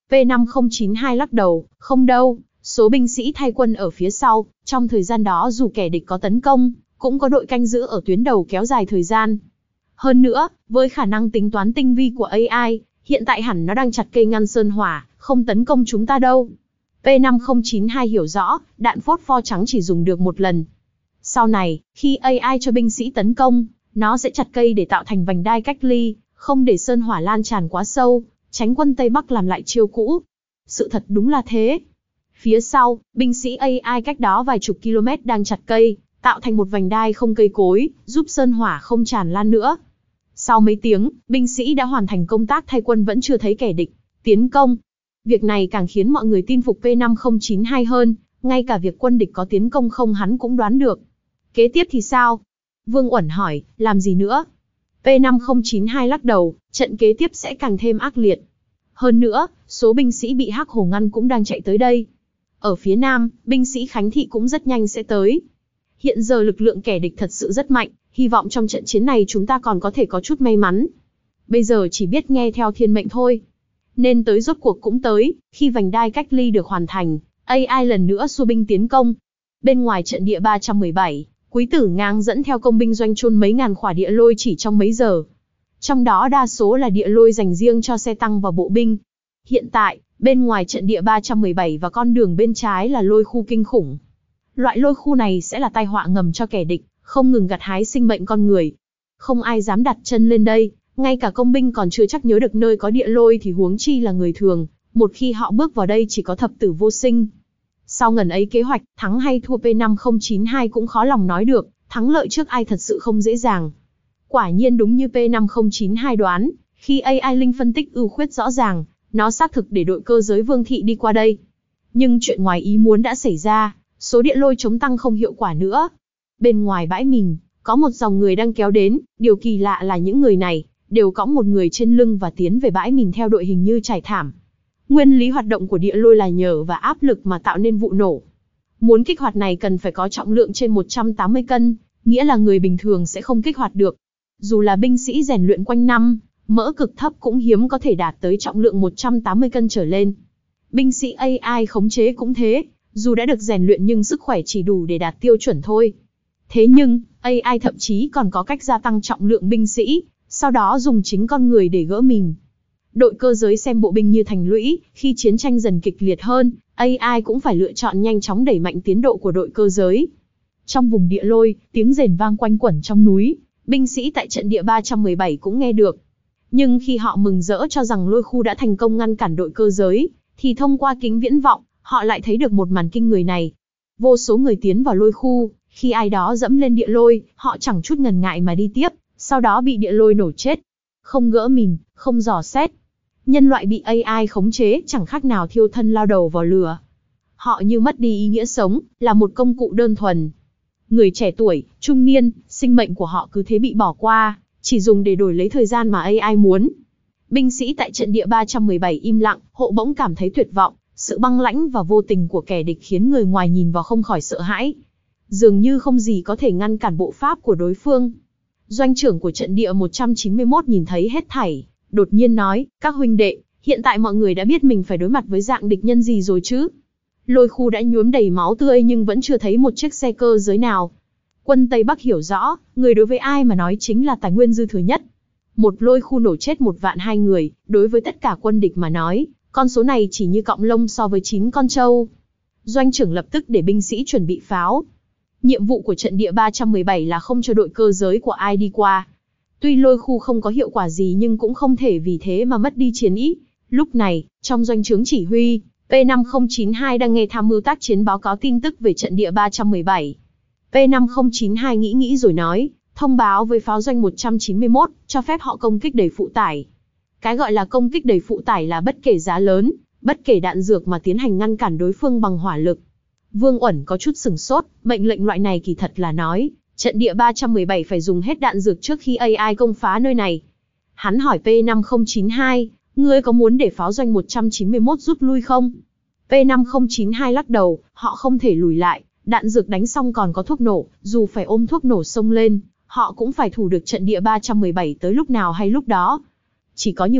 P năm không chín hai lắc đầu, không đâu, số binh sĩ thay quân ở phía sau, trong thời gian đó dù kẻ địch có tấn công, cũng có đội canh giữ ở tuyến đầu kéo dài thời gian. Hơn nữa, với khả năng tính toán tinh vi của a i, hiện tại hẳn nó đang chặt cây ngăn sơn hỏa, không tấn công chúng ta đâu. P năm không chín hai hiểu rõ, đạn phốt pho trắng chỉ dùng được một lần. Sau này, khi a i cho binh sĩ tấn công, nó sẽ chặt cây để tạo thành vành đai cách ly, không để sơn hỏa lan tràn quá sâu, tránh quân Tây Bắc làm lại chiêu cũ. Sự thật đúng là thế. Phía sau, binh sĩ a i cách đó vài chục km đang chặt cây, tạo thành một vành đai không cây cối, giúp sơn hỏa không tràn lan nữa. Sau mấy tiếng, binh sĩ đã hoàn thành công tác thay quân vẫn chưa thấy kẻ địch tiến công. Việc này càng khiến mọi người tin phục P năm không chín hai hơn, ngay cả việc quân địch có tiến công không hắn cũng đoán được. Kế tiếp thì sao? Vương Uẩn hỏi, làm gì nữa? P năm không chín hai lắc đầu, trận kế tiếp sẽ càng thêm ác liệt. Hơn nữa, số binh sĩ bị Hắc Hổ ngăn cũng đang chạy tới đây. Ở phía nam, binh sĩ Khánh Thị cũng rất nhanh sẽ tới. Hiện giờ lực lượng kẻ địch thật sự rất mạnh, hy vọng trong trận chiến này chúng ta còn có thể có chút may mắn. Bây giờ chỉ biết nghe theo thiên mệnh thôi. Nên tới rốt cuộc cũng tới, khi vành đai cách ly được hoàn thành, a i lần nữa xua binh tiến công. Bên ngoài trận địa ba trăm mười bảy, Quý Tử Ngang dẫn theo công binh doanh chôn mấy ngàn khỏa địa lôi chỉ trong mấy giờ. Trong đó đa số là địa lôi dành riêng cho xe tăng và bộ binh. Hiện tại, bên ngoài trận địa ba trăm mười bảy và con đường bên trái là lôi khu kinh khủng. Loại lôi khu này sẽ là tai họa ngầm cho kẻ địch, không ngừng gặt hái sinh mệnh con người. Không ai dám đặt chân lên đây, ngay cả công binh còn chưa chắc nhớ được nơi có địa lôi thì huống chi là người thường, một khi họ bước vào đây chỉ có thập tử vô sinh. Sau ngần ấy kế hoạch, thắng hay thua P năm không chín hai cũng khó lòng nói được, thắng lợi trước ai thật sự không dễ dàng. Quả nhiên đúng như P năm không chín hai đoán, khi a i Linh phân tích ưu khuyết rõ ràng, nó xác thực để đội cơ giới Vương Thị đi qua đây. Nhưng chuyện ngoài ý muốn đã xảy ra, số địa lôi chống tăng không hiệu quả nữa. Bên ngoài bãi mìn, có một dòng người đang kéo đến, điều kỳ lạ là những người này đều cõng một người trên lưng và tiến về bãi mìn theo đội hình như trải thảm. Nguyên lý hoạt động của địa lôi là nhờ và áp lực mà tạo nên vụ nổ. Muốn kích hoạt này cần phải có trọng lượng trên một trăm tám mươi cân, nghĩa là người bình thường sẽ không kích hoạt được. Dù là binh sĩ rèn luyện quanh năm, mỡ cực thấp cũng hiếm có thể đạt tới trọng lượng một trăm tám mươi cân trở lên. Binh sĩ a i khống chế cũng thế, dù đã được rèn luyện nhưng sức khỏe chỉ đủ để đạt tiêu chuẩn thôi. Thế nhưng, a i thậm chí còn có cách gia tăng trọng lượng binh sĩ, sau đó dùng chính con người để gỡ mìn. Đội cơ giới xem bộ binh như thành lũy, khi chiến tranh dần kịch liệt hơn, a i cũng phải lựa chọn nhanh chóng đẩy mạnh tiến độ của đội cơ giới. Trong vùng địa lôi, tiếng rền vang quanh quẩn trong núi, binh sĩ tại trận địa ba trăm mười bảy cũng nghe được. Nhưng khi họ mừng rỡ cho rằng lôi khu đã thành công ngăn cản đội cơ giới, thì thông qua kính viễn vọng, họ lại thấy được một màn kinh người này. Vô số người tiến vào lôi khu, khi ai đó dẫm lên địa lôi, họ chẳng chút ngần ngại mà đi tiếp, sau đó bị địa lôi nổ chết. Không gỡ mìn, không dò xét. Nhân loại bị a i khống chế chẳng khác nào thiêu thân lao đầu vào lửa. Họ như mất đi ý nghĩa sống, là một công cụ đơn thuần. Người trẻ tuổi, trung niên, sinh mệnh của họ cứ thế bị bỏ qua, chỉ dùng để đổi lấy thời gian mà a i muốn. Binh sĩ tại trận địa ba trăm mười bảy im lặng, họ bỗng cảm thấy tuyệt vọng, sự băng lãnh và vô tình của kẻ địch khiến người ngoài nhìn vào không khỏi sợ hãi. Dường như không gì có thể ngăn cản bộ pháp của đối phương. Doanh trưởng của trận địa một trăm chín mươi mốt nhìn thấy hết thảy, đột nhiên nói, các huynh đệ, hiện tại mọi người đã biết mình phải đối mặt với dạng địch nhân gì rồi chứ? Lôi khu đã nhuốm đầy máu tươi nhưng vẫn chưa thấy một chiếc xe cơ giới nào. Quân Tây Bắc hiểu rõ, người đối với ai mà nói chính là tài nguyên dư thừa nhất. Một lôi khu nổ chết một vạn hai người, đối với tất cả quân địch mà nói, con số này chỉ như cọng lông so với chín con trâu. Doanh trưởng lập tức để binh sĩ chuẩn bị pháo. Nhiệm vụ của trận địa ba trăm mười bảy là không cho đội cơ giới của ai đi qua. Tuy lôi khu không có hiệu quả gì nhưng cũng không thể vì thế mà mất đi chiến ý. Lúc này, trong doanh trướng chỉ huy, P năm không chín hai đang nghe tham mưu tác chiến báo cáo tin tức về trận địa ba trăm mười bảy. P năm không chín hai nghĩ nghĩ rồi nói, thông báo với pháo doanh một trăm chín mươi mốt, cho phép họ công kích đầy phụ tải. Cái gọi là công kích đầy phụ tải là bất kể giá lớn, bất kể đạn dược mà tiến hành ngăn cản đối phương bằng hỏa lực. Vương Uẩn có chút sửng sốt, mệnh lệnh loại này kỳ thật là nói, trận địa ba trăm mười bảy phải dùng hết đạn dược trước khi a i công phá nơi này. Hắn hỏi P năm không chín hai, ngươi có muốn để pháo doanh một trăm chín mươi mốt rút lui không? P năm không chín hai lắc đầu, họ không thể lùi lại, đạn dược đánh xong còn có thuốc nổ, dù phải ôm thuốc nổ xông lên, họ cũng phải thủ được trận địa ba trăm mười bảy tới lúc nào hay lúc đó. Chỉ có như vậy,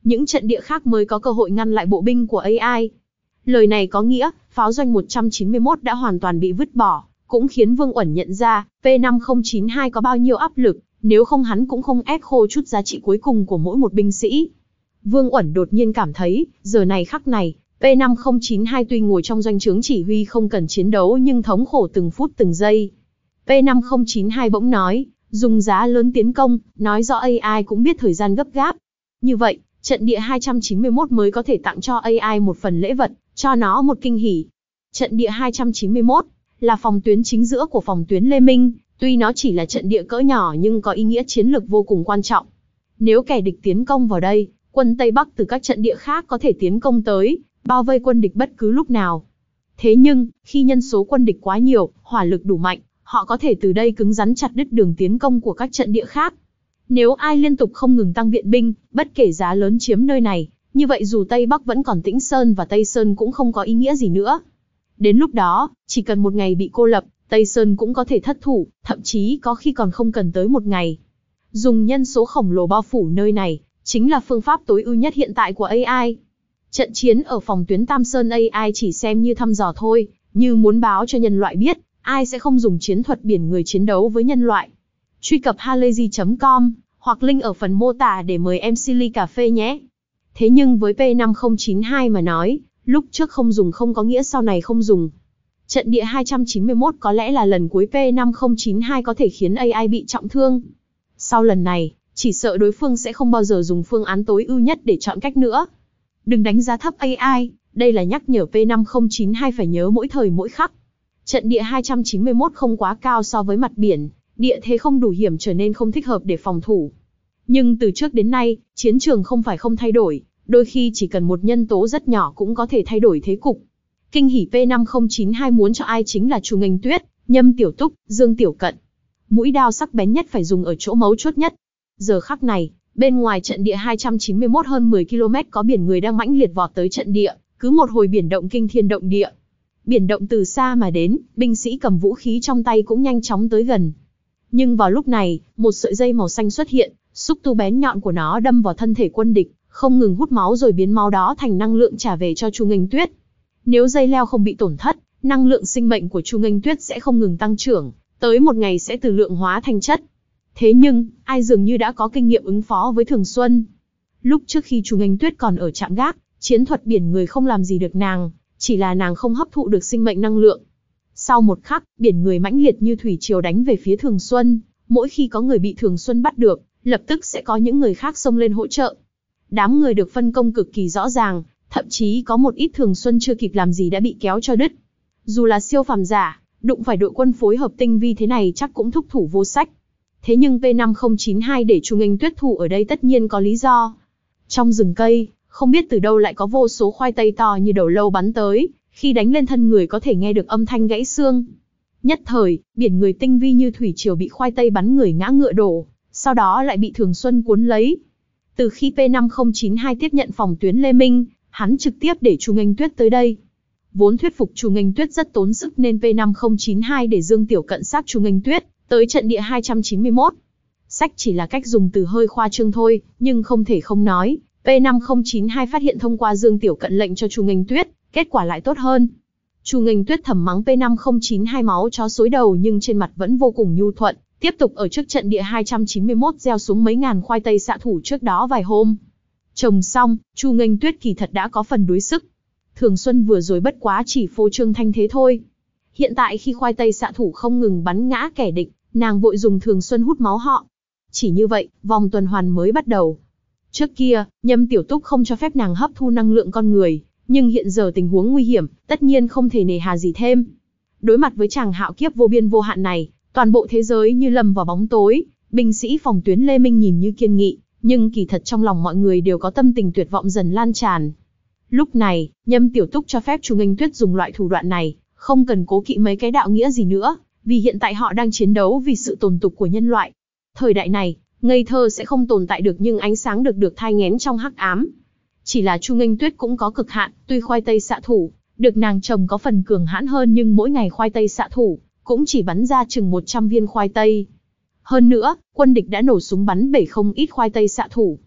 những trận địa khác mới có cơ hội ngăn lại bộ binh của a i. Lời này có nghĩa, pháo doanh một trăm chín mươi mốt đã hoàn toàn bị vứt bỏ, cũng khiến Vương Uẩn nhận ra, P năm không chín hai có bao nhiêu áp lực, nếu không hắn cũng không ép khô chút giá trị cuối cùng của mỗi một binh sĩ. Vương Uẩn đột nhiên cảm thấy, giờ này khắc này, P năm không chín hai tuy ngồi trong doanh trướng chỉ huy không cần chiến đấu nhưng thống khổ từng phút từng giây. P năm không chín hai bỗng nói, dùng giá lớn tiến công, nói rõ a i cũng biết thời gian gấp gáp. Như vậy, trận địa hai trăm chín mươi mốt mới có thể tặng cho a i một phần lễ vật, cho nó một kinh hỉ. Trận địa hai trăm chín mươi mốt là phòng tuyến chính giữa của phòng tuyến Lê Minh, tuy nó chỉ là trận địa cỡ nhỏ nhưng có ý nghĩa chiến lược vô cùng quan trọng. Nếu kẻ địch tiến công vào đây, quân Tây Bắc từ các trận địa khác có thể tiến công tới, bao vây quân địch bất cứ lúc nào. Thế nhưng, khi nhân số quân địch quá nhiều, hỏa lực đủ mạnh, họ có thể từ đây cứng rắn chặt đứt đường tiến công của các trận địa khác. Nếu ai liên tục không ngừng tăng viện binh, bất kể giá lớn chiếm nơi này, như vậy dù Tây Bắc vẫn còn Tĩnh Sơn và Tây Sơn cũng không có ý nghĩa gì nữa. Đến lúc đó, chỉ cần một ngày bị cô lập, Tây Sơn cũng có thể thất thủ, thậm chí có khi còn không cần tới một ngày. Dùng nhân số khổng lồ bao phủ nơi này, chính là phương pháp tối ưu nhất hiện tại của a i. Trận chiến ở phòng tuyến Tam Sơn a i chỉ xem như thăm dò thôi, như muốn báo cho nhân loại biết, ai sẽ không dùng chiến thuật biển người chiến đấu với nhân loại. Truy cập halayzi chấm com, hoặc link ở phần mô tả để mời em xê ly cà phê nhé. Thế nhưng với P năm không chín hai mà nói, lúc trước không dùng không có nghĩa sau này không dùng. Trận địa hai trăm chín mươi mốt có lẽ là lần cuối P năm không chín hai có thể khiến a i bị trọng thương. Sau lần này, chỉ sợ đối phương sẽ không bao giờ dùng phương án tối ưu nhất để chọn cách nữa. Đừng đánh giá thấp a i, đây là nhắc nhở P năm không chín hai phải nhớ mỗi thời mỗi khắc. Trận địa hai trăm chín mươi mốt không quá cao so với mặt biển, địa thế không đủ hiểm trở nên không thích hợp để phòng thủ. Nhưng từ trước đến nay, chiến trường không phải không thay đổi, đôi khi chỉ cần một nhân tố rất nhỏ cũng có thể thay đổi thế cục. Kinh hỉ P năm không chín hai muốn cho ai chính là Chu Nghênh Tuyết, Nhâm Tiểu Túc, Dương Tiểu Cận. Mũi đao sắc bén nhất phải dùng ở chỗ mấu chốt nhất. Giờ khắc này, bên ngoài trận địa hai trăm chín mươi mốt hơn mười ki lô mét có biển người đang mãnh liệt vọt tới trận địa, cứ một hồi biển động kinh thiên động địa. Biển động từ xa mà đến, binh sĩ cầm vũ khí trong tay cũng nhanh chóng tới gần. Nhưng vào lúc này, một sợi dây màu xanh xuất hiện, xúc tu bén nhọn của nó đâm vào thân thể quân địch, không ngừng hút máu rồi biến máu đó thành năng lượng trả về cho Chu Nghênh Tuyết. Nếu dây leo không bị tổn thất, năng lượng sinh mệnh của Chu Nghênh Tuyết sẽ không ngừng tăng trưởng, tới một ngày sẽ từ lượng hóa thành chất. Thế nhưng, ai dường như đã có kinh nghiệm ứng phó với Thường Xuân. Lúc trước khi Chu Nghênh Tuyết còn ở trạm gác, chiến thuật biển người không làm gì được nàng, chỉ là nàng không hấp thụ được sinh mệnh năng lượng. Sau một khắc, biển người mãnh liệt như thủy triều đánh về phía Thường Xuân, mỗi khi có người bị Thường Xuân bắt được, lập tức sẽ có những người khác xông lên hỗ trợ. Đám người được phân công cực kỳ rõ ràng, thậm chí có một ít Thường Xuân chưa kịp làm gì đã bị kéo cho đứt. Dù là siêu phàm giả, đụng phải đội quân phối hợp tinh vi thế này chắc cũng thúc thủ vô sách. Thế nhưng P năm không chín hai để Chu Nghênh Tuyết thủ ở đây tất nhiên có lý do. Trong rừng cây, không biết từ đâu lại có vô số khoai tây to như đầu lâu bắn tới, khi đánh lên thân người có thể nghe được âm thanh gãy xương. Nhất thời, biển người tinh vi như thủy triều bị khoai tây bắn người ngã ngựa đổ, sau đó lại bị Thường Xuân cuốn lấy. Từ khi P năm không chín hai tiếp nhận phòng tuyến Lê Minh, hắn trực tiếp để Chu Nghênh Tuyết tới đây. Vốn thuyết phục Chu Nghênh Tuyết rất tốn sức nên P năm không chín hai để Dương Tiểu Cận xác Chu Nghênh Tuyết tới trận địa hai trăm chín mươi mốt. Sách chỉ là cách dùng từ hơi khoa trương thôi, nhưng không thể không nói, P năm không chín hai phát hiện thông qua Dương Tiểu Cận lệnh cho Chu Nghênh Tuyết, kết quả lại tốt hơn. Chu Nghênh Tuyết thầm mắng P năm không chín hai máu chó xối đầu nhưng trên mặt vẫn vô cùng nhu thuận, tiếp tục ở trước trận địa hai trăm chín mươi mốt gieo xuống mấy ngàn khoai tây xạ thủ trước đó vài hôm. Trồng xong, Chu Nghênh Tuyết kỳ thật đã có phần đuối sức. Thường Xuân vừa rồi bất quá chỉ phô trương thanh thế thôi. Hiện tại khi khoai tây xạ thủ không ngừng bắn ngã kẻ địch, nàng vội dùng Thường Xuân hút máu họ. Chỉ như vậy, vòng tuần hoàn mới bắt đầu. Trước kia, Nhâm Tiểu Túc không cho phép nàng hấp thu năng lượng con người, nhưng hiện giờ tình huống nguy hiểm, tất nhiên không thể nề hà gì thêm. Đối mặt với chàng hạo kiếp vô biên vô hạn này, toàn bộ thế giới như lầm vào bóng tối, binh sĩ phòng tuyến Lê Minh nhìn như kiên nghị, nhưng kỳ thật trong lòng mọi người đều có tâm tình tuyệt vọng dần lan tràn. Lúc này, Nhâm Tiểu Túc cho phép Chu Nghênh Tuyết dùng loại thủ đoạn này, không cần cố kỵ mấy cái đạo nghĩa gì nữa, vì hiện tại họ đang chiến đấu vì sự tồn tục của nhân loại. Thời đại này, ngây thơ sẽ không tồn tại được nhưng ánh sáng được được thai nghén trong hắc ám. Chỉ là Chu Nghênh Tuyết cũng có cực hạn, tuy khoai tây xạ thủ, được nàng trồng có phần cường hãn hơn nhưng mỗi ngày khoai tây xạ thủ, cũng chỉ bắn ra chừng một trăm viên khoai tây. Hơn nữa, quân địch đã nổ súng bắn bể không ít khoai tây xạ thủ.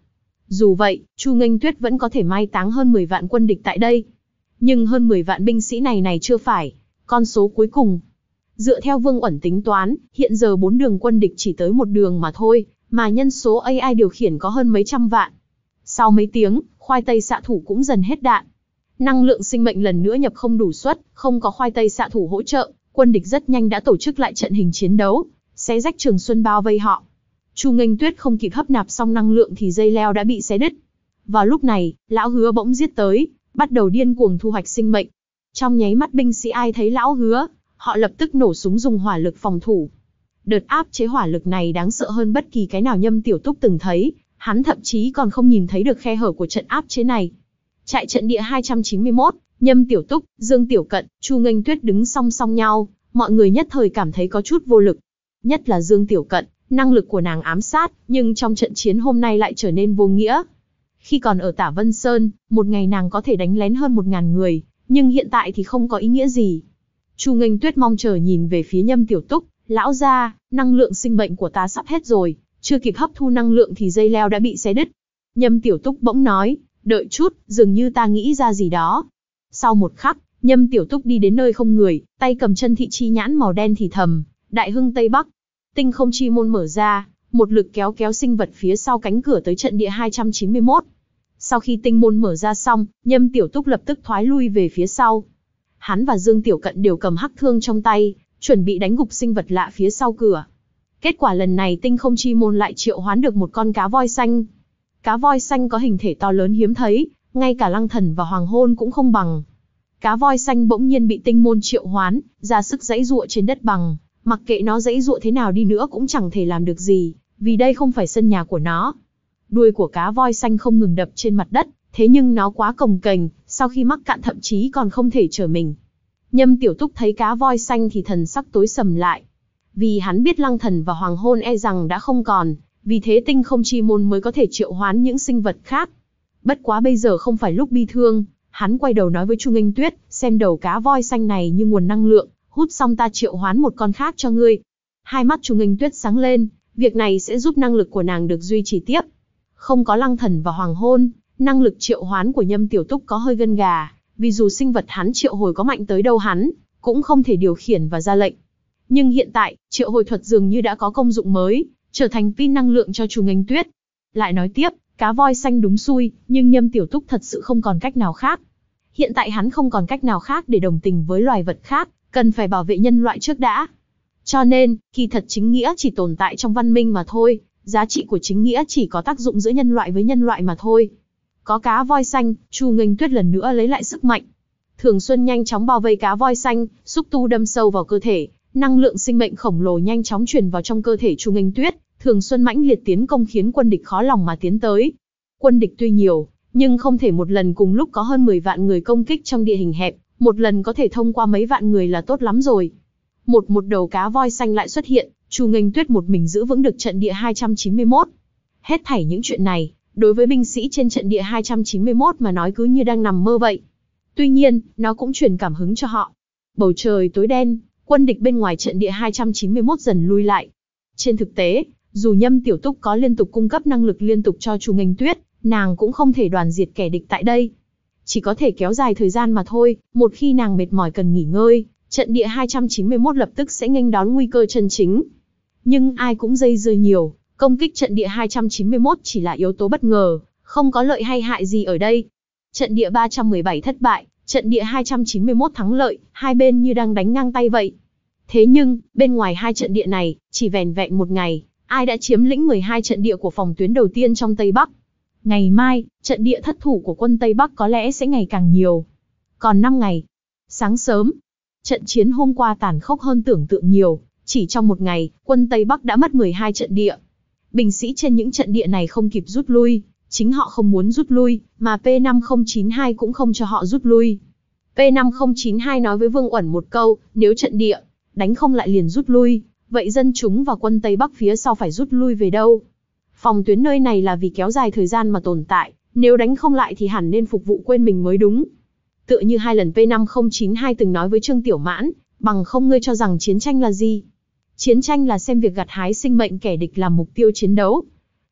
Dù vậy, Chu Nghênh Tuyết vẫn có thể mai táng hơn mười vạn quân địch tại đây. Nhưng hơn mười vạn binh sĩ này này chưa phải con số cuối cùng. Dựa theo Vương Uẩn tính toán, hiện giờ bốn đường quân địch chỉ tới một đường mà thôi, mà nhân số a i điều khiển có hơn mấy trăm vạn. Sau mấy tiếng, khoai tây xạ thủ cũng dần hết đạn. Năng lượng sinh mệnh lần nữa nhập không đủ suất, không có khoai tây xạ thủ hỗ trợ, quân địch rất nhanh đã tổ chức lại trận hình chiến đấu, xé rách Trường Xuân bao vây họ. Chu Nghênh Tuyết không kịp hấp nạp xong năng lượng thì dây leo đã bị xé đứt. Vào lúc này, lão Hứa bỗng giết tới, bắt đầu điên cuồng thu hoạch sinh mệnh. Trong nháy mắt binh sĩ ai thấy lão Hứa, họ lập tức nổ súng dùng hỏa lực phòng thủ. Đợt áp chế hỏa lực này đáng sợ hơn bất kỳ cái nào Nhâm Tiểu Túc từng thấy, hắn thậm chí còn không nhìn thấy được khe hở của trận áp chế này. Trại trận địa hai trăm chín mươi mốt, Nhâm Tiểu Túc, Dương Tiểu Cận, Chu Nghênh Tuyết đứng song song nhau, mọi người nhất thời cảm thấy có chút vô lực. Nhất là Dương Tiểu Cận, năng lực của nàng ám sát, nhưng trong trận chiến hôm nay lại trở nên vô nghĩa. Khi còn ở Tả Vân Sơn, một ngày nàng có thể đánh lén hơn một ngàn người, nhưng hiện tại thì không có ý nghĩa gì. Chu Nghênh Tuyết mong chờ nhìn về phía Nhâm Tiểu Túc, lão gia, năng lượng sinh mệnh của ta sắp hết rồi, chưa kịp hấp thu năng lượng thì dây leo đã bị xé đứt. Nhâm Tiểu Túc bỗng nói, đợi chút, dường như ta nghĩ ra gì đó. Sau một khắc, Nhâm Tiểu Túc đi đến nơi không người, tay cầm chân thị chi nhãn màu đen thì thầm, đại hưng Tây Bắc. Tinh không chi môn mở ra, một lực kéo kéo sinh vật phía sau cánh cửa tới trận địa hai trăm chín mươi mốt. Sau khi tinh môn mở ra xong, Nhâm Tiểu Túc lập tức thoái lui về phía sau. Hắn và Dương Tiểu Cận đều cầm hắc thương trong tay, chuẩn bị đánh gục sinh vật lạ phía sau cửa. Kết quả lần này tinh không chi môn lại triệu hoán được một con cá voi xanh. Cá voi xanh có hình thể to lớn hiếm thấy, ngay cả Lăng Thần và Hoàng Hôn cũng không bằng. Cá voi xanh bỗng nhiên bị tinh môn triệu hoán, ra sức giãy giụa trên đất bằng, mặc kệ nó giãy giụa thế nào đi nữa cũng chẳng thể làm được gì, vì đây không phải sân nhà của nó. Đuôi của cá voi xanh không ngừng đập trên mặt đất, thế nhưng nó quá cồng kềnh, sau khi mắc cạn thậm chí còn không thể trở mình. Nhâm Tiểu Túc thấy cá voi xanh thì thần sắc tối sầm lại. Vì hắn biết Lăng Thần và Hoàng Hôn e rằng đã không còn, vì thế tinh không chi môn mới có thể triệu hoán những sinh vật khác. Bất quá bây giờ không phải lúc bi thương, hắn quay đầu nói với Chu Nghênh Tuyết, xem đầu cá voi xanh này như nguồn năng lượng, hút xong ta triệu hoán một con khác cho ngươi. Hai mắt Chu Nghênh Tuyết sáng lên, việc này sẽ giúp năng lực của nàng được duy trì tiếp. Không có Lăng Thần và Hoàng Hôn, năng lực triệu hoán của Nhâm Tiểu Túc có hơi gân gà, vì dù sinh vật hắn triệu hồi có mạnh tới đâu hắn cũng không thể điều khiển và ra lệnh. Nhưng hiện tại, triệu hồi thuật dường như đã có công dụng mới, trở thành pin năng lượng cho Chu Nghênh Tuyết. Lại nói tiếp, cá voi xanh đúng xui, nhưng Nhâm Tiểu Túc thật sự không còn cách nào khác. Hiện tại hắn không còn cách nào khác để đồng tình với loài vật khác, cần phải bảo vệ nhân loại trước đã. Cho nên, kỳ thật chính nghĩa chỉ tồn tại trong văn minh mà thôi, giá trị của chính nghĩa chỉ có tác dụng giữa nhân loại với nhân loại mà thôi. Có cá voi xanh, Chu Nghênh Tuyết lần nữa lấy lại sức mạnh. Thường Xuân nhanh chóng bao vây cá voi xanh, xúc tu đâm sâu vào cơ thể, năng lượng sinh mệnh khổng lồ nhanh chóng truyền vào trong cơ thể Chu Nghênh Tuyết. Thường Xuân mãnh liệt tiến công khiến quân địch khó lòng mà tiến tới. Quân địch tuy nhiều, nhưng không thể một lần cùng lúc có hơn mười vạn người công kích trong địa hình hẹp, một lần có thể thông qua mấy vạn người là tốt lắm rồi. Một một đầu cá voi xanh lại xuất hiện, Chu Nghênh Tuyết một mình giữ vững được trận địa hai trăm chín mươi mốt. Hết thảy những chuyện này, đối với binh sĩ trên trận địa hai trăm chín mươi mốt mà nói cứ như đang nằm mơ vậy. Tuy nhiên, nó cũng truyền cảm hứng cho họ. Bầu trời tối đen, quân địch bên ngoài trận địa hai trăm chín mươi mốt dần lui lại. Trên thực tế, dù Nhâm Tiểu Túc có liên tục cung cấp năng lực liên tục cho Chu Nghênh Tuyết, nàng cũng không thể đoàn diệt kẻ địch tại đây. Chỉ có thể kéo dài thời gian mà thôi, một khi nàng mệt mỏi cần nghỉ ngơi, trận địa hai trăm chín mươi mốt lập tức sẽ nghênh đón nguy cơ chân chính. Nhưng ai cũng dây dưa nhiều, công kích trận địa hai trăm chín mươi mốt chỉ là yếu tố bất ngờ, không có lợi hay hại gì ở đây. Trận địa ba trăm mười bảy thất bại, trận địa hai trăm chín mươi mốt thắng lợi, hai bên như đang đánh ngang tay vậy. Thế nhưng, bên ngoài hai trận địa này, chỉ vẻn vẹn một ngày, ai đã chiếm lĩnh mười hai trận địa của phòng tuyến đầu tiên trong Tây Bắc. Ngày mai, trận địa thất thủ của quân Tây Bắc có lẽ sẽ ngày càng nhiều. Còn năm ngày. Sáng sớm, trận chiến hôm qua tàn khốc hơn tưởng tượng nhiều, chỉ trong một ngày, quân Tây Bắc đã mất mười hai trận địa. Binh sĩ trên những trận địa này không kịp rút lui, chính họ không muốn rút lui, mà P năm không chín hai cũng không cho họ rút lui. P năm không chín hai nói với Vương Uẩn một câu, nếu trận địa đánh không lại liền rút lui, vậy dân chúng và quân Tây Bắc phía sau phải rút lui về đâu? Phòng tuyến nơi này là vì kéo dài thời gian mà tồn tại, nếu đánh không lại thì hẳn nên phục vụ quên mình mới đúng. Tựa như hai lần P năm không chín hai từng nói với Trương Tiểu Mãn, bằng không ngươi cho rằng chiến tranh là gì? Chiến tranh là xem việc gặt hái sinh mệnh kẻ địch làm mục tiêu chiến đấu.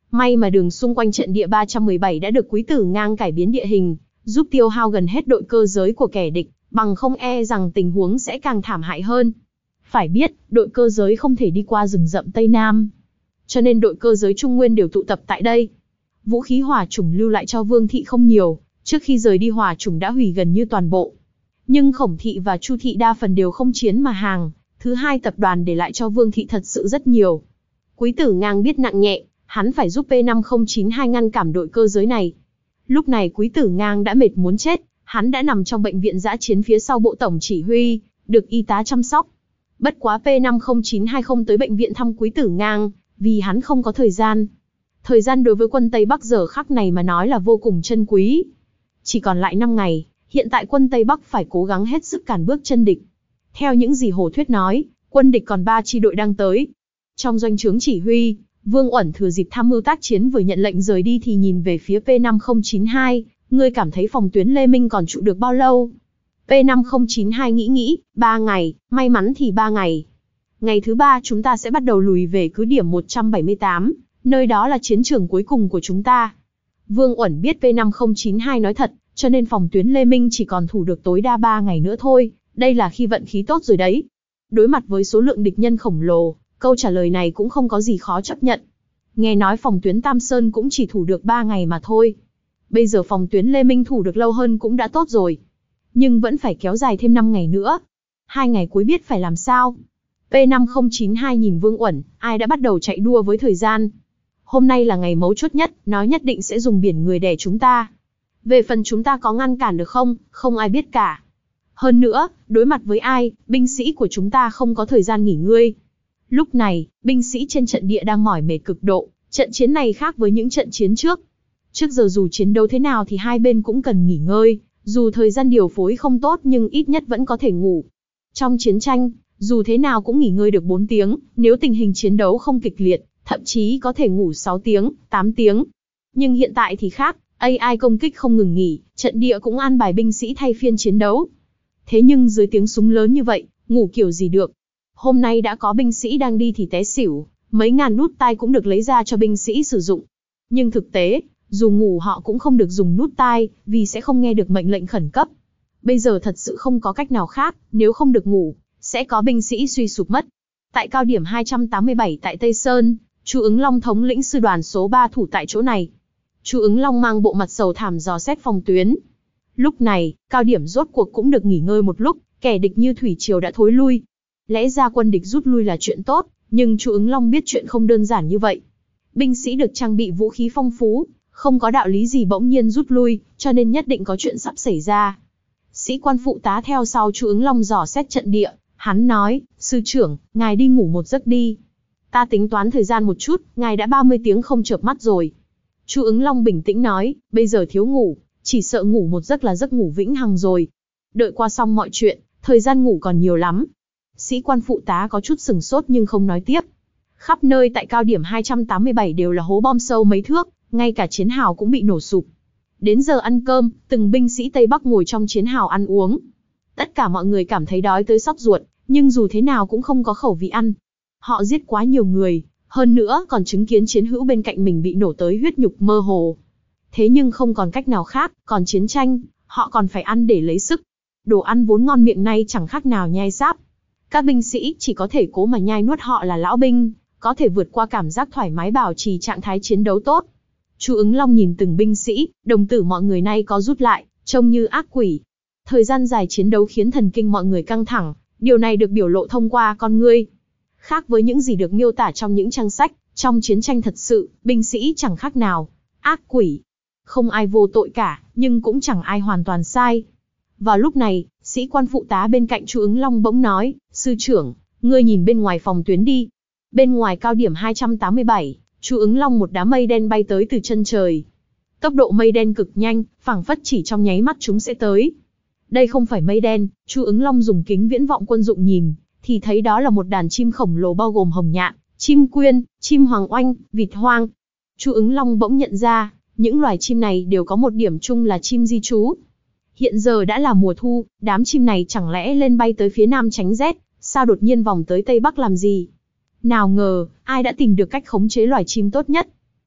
May mà đường xung quanh trận địa ba trăm mười bảy đã được Quý Tử Ngang cải biến địa hình, giúp tiêu hao gần hết đội cơ giới của kẻ địch, bằng không e rằng tình huống sẽ càng thảm hại hơn. Phải biết, đội cơ giới không thể đi qua rừng rậm Tây Nam, cho nên đội cơ giới Trung Nguyên đều tụ tập tại đây. Vũ khí hỏa chủng lưu lại cho Vương Thị không nhiều, trước khi rời đi hỏa chủng đã hủy gần như toàn bộ. Nhưng Khổng Thị và Chu Thị đa phần đều không chiến mà hàng, thứ hai tập đoàn để lại cho Vương Thị thật sự rất nhiều. Quý Tử Ngang biết nặng nhẹ, hắn phải giúp P năm không chín hai ngăn cản đội cơ giới này. Lúc này Quý Tử Ngang đã mệt muốn chết, hắn đã nằm trong bệnh viện dã chiến phía sau bộ tổng chỉ huy, được y tá chăm sóc. Bất quá P năm không chín hai không tới bệnh viện thăm Quý Tử Ngang, vì hắn không có thời gian. Thời gian đối với quân Tây Bắc giờ khắc này mà nói là vô cùng chân quý. Chỉ còn lại năm ngày, hiện tại quân Tây Bắc phải cố gắng hết sức cản bước chân địch. Theo những gì Hồ Thuyết nói, quân địch còn ba chi đội đang tới. Trong doanh trướng chỉ huy, Vương Uẩn thừa dịp tham mưu tác chiến vừa nhận lệnh rời đi thì nhìn về phía P năm không chín hai, ngươi cảm thấy phòng tuyến Lê Minh còn trụ được bao lâu? P năm không chín hai nghĩ nghĩ, ba ngày, may mắn thì ba ngày. Ngày thứ ba chúng ta sẽ bắt đầu lùi về cứ điểm một trăm bảy mươi tám, nơi đó là chiến trường cuối cùng của chúng ta. Vương Uẩn biết P năm không chín hai nói thật, cho nên phòng tuyến Lê Minh chỉ còn thủ được tối đa ba ngày nữa thôi, đây là khi vận khí tốt rồi đấy. Đối mặt với số lượng địch nhân khổng lồ, câu trả lời này cũng không có gì khó chấp nhận. Nghe nói phòng tuyến Tam Sơn cũng chỉ thủ được ba ngày mà thôi. Bây giờ phòng tuyến Lê Minh thủ được lâu hơn cũng đã tốt rồi. Nhưng vẫn phải kéo dài thêm năm ngày nữa. Hai ngày cuối biết phải làm sao. P năm không chín hai nhìn Vương Uẩn, ai đã bắt đầu chạy đua với thời gian. Hôm nay là ngày mấu chốt nhất, nó nhất định sẽ dùng biển người đè chúng ta. Về phần chúng ta có ngăn cản được không, không ai biết cả. Hơn nữa, đối mặt với ai, binh sĩ của chúng ta không có thời gian nghỉ ngơi. Lúc này, binh sĩ trên trận địa đang mỏi mệt cực độ, trận chiến này khác với những trận chiến trước. Trước giờ dù chiến đấu thế nào thì hai bên cũng cần nghỉ ngơi, dù thời gian điều phối không tốt nhưng ít nhất vẫn có thể ngủ. Trong chiến tranh, dù thế nào cũng nghỉ ngơi được bốn tiếng, nếu tình hình chiến đấu không kịch liệt, thậm chí có thể ngủ sáu tiếng, tám tiếng. Nhưng hiện tại thì khác, a i công kích không ngừng nghỉ, trận địa cũng an bài binh sĩ thay phiên chiến đấu. Thế nhưng dưới tiếng súng lớn như vậy, ngủ kiểu gì được. Hôm nay đã có binh sĩ đang đi thì té xỉu, mấy ngàn nút tai cũng được lấy ra cho binh sĩ sử dụng. Nhưng thực tế, dù ngủ họ cũng không được dùng nút tai, vì sẽ không nghe được mệnh lệnh khẩn cấp. Bây giờ thật sự không có cách nào khác, nếu không được ngủ, sẽ có binh sĩ suy sụp mất. Tại cao điểm hai trăm tám mươi bảy tại Tây Sơn, Chu Ứng Long thống lĩnh sư đoàn số ba thủ tại chỗ này. Chu Ứng Long mang bộ mặt sầu thảm dò xét phòng tuyến. Lúc này, cao điểm rốt cuộc cũng được nghỉ ngơi một lúc, kẻ địch như thủy triều đã thối lui. Lẽ ra quân địch rút lui là chuyện tốt, nhưng Chu Ứng Long biết chuyện không đơn giản như vậy. Binh sĩ được trang bị vũ khí phong phú, không có đạo lý gì bỗng nhiên rút lui, cho nên nhất định có chuyện sắp xảy ra. Sĩ quan phụ tá theo sau Chu Ứng Long dò xét trận địa, hắn nói, sư trưởng, ngài đi ngủ một giấc đi. Ta tính toán thời gian một chút, ngài đã ba mươi tiếng không chợp mắt rồi. Chu Ứng Long bình tĩnh nói, bây giờ thiếu ngủ, chỉ sợ ngủ một giấc là giấc ngủ vĩnh hằng rồi. Đợi qua xong mọi chuyện, thời gian ngủ còn nhiều lắm. Sĩ quan phụ tá có chút sừng sốt nhưng không nói tiếp. Khắp nơi tại cao điểm hai trăm tám mươi bảy đều là hố bom sâu mấy thước, ngay cả chiến hào cũng bị nổ sụp. Đến giờ ăn cơm, từng binh sĩ Tây Bắc ngồi trong chiến hào ăn uống. Tất cả mọi người cảm thấy đói tới xóc ruột, nhưng dù thế nào cũng không có khẩu vị ăn. Họ giết quá nhiều người, hơn nữa còn chứng kiến chiến hữu bên cạnh mình bị nổ tới huyết nhục mơ hồ. Thế nhưng không còn cách nào khác, còn chiến tranh, họ còn phải ăn để lấy sức. Đồ ăn vốn ngon miệng nay chẳng khác nào nhai sáp. Các binh sĩ chỉ có thể cố mà nhai nuốt, họ là lão binh, có thể vượt qua cảm giác thoải mái bảo trì trạng thái chiến đấu tốt. Chu Ứng Long nhìn từng binh sĩ, đồng tử mọi người nay có rút lại, trông như ác quỷ. Thời gian dài chiến đấu khiến thần kinh mọi người căng thẳng, điều này được biểu lộ thông qua con ngươi. Khác với những gì được miêu tả trong những trang sách, trong chiến tranh thật sự, binh sĩ chẳng khác nào ác quỷ. Không ai vô tội cả, nhưng cũng chẳng ai hoàn toàn sai. Vào lúc này, sĩ quan phụ tá bên cạnh Chu Ứng Long bỗng nói, sư trưởng, ngươi nhìn bên ngoài phòng tuyến đi. Bên ngoài cao điểm hai trăm tám mươi bảy, Chu Ứng Long một đám mây đen bay tới từ chân trời. Tốc độ mây đen cực nhanh, phảng phất chỉ trong nháy mắt chúng sẽ tới. Đây không phải mây đen, Chu Ứng Long dùng kính viễn vọng quân dụng nhìn, thì thấy đó là một đàn chim khổng lồ bao gồm hồng nhạn, chim quyên, chim hoàng oanh, vịt hoang. Chu Ứng Long bỗng nhận ra, những loài chim này đều có một điểm chung là chim di trú. Hiện giờ đã là mùa thu, đám chim này chẳng lẽ lên bay tới phía nam tránh rét, sao đột nhiên vòng tới tây bắc làm gì? Nào ngờ, ai đã tìm được cách khống chế loài chim tốt nhất?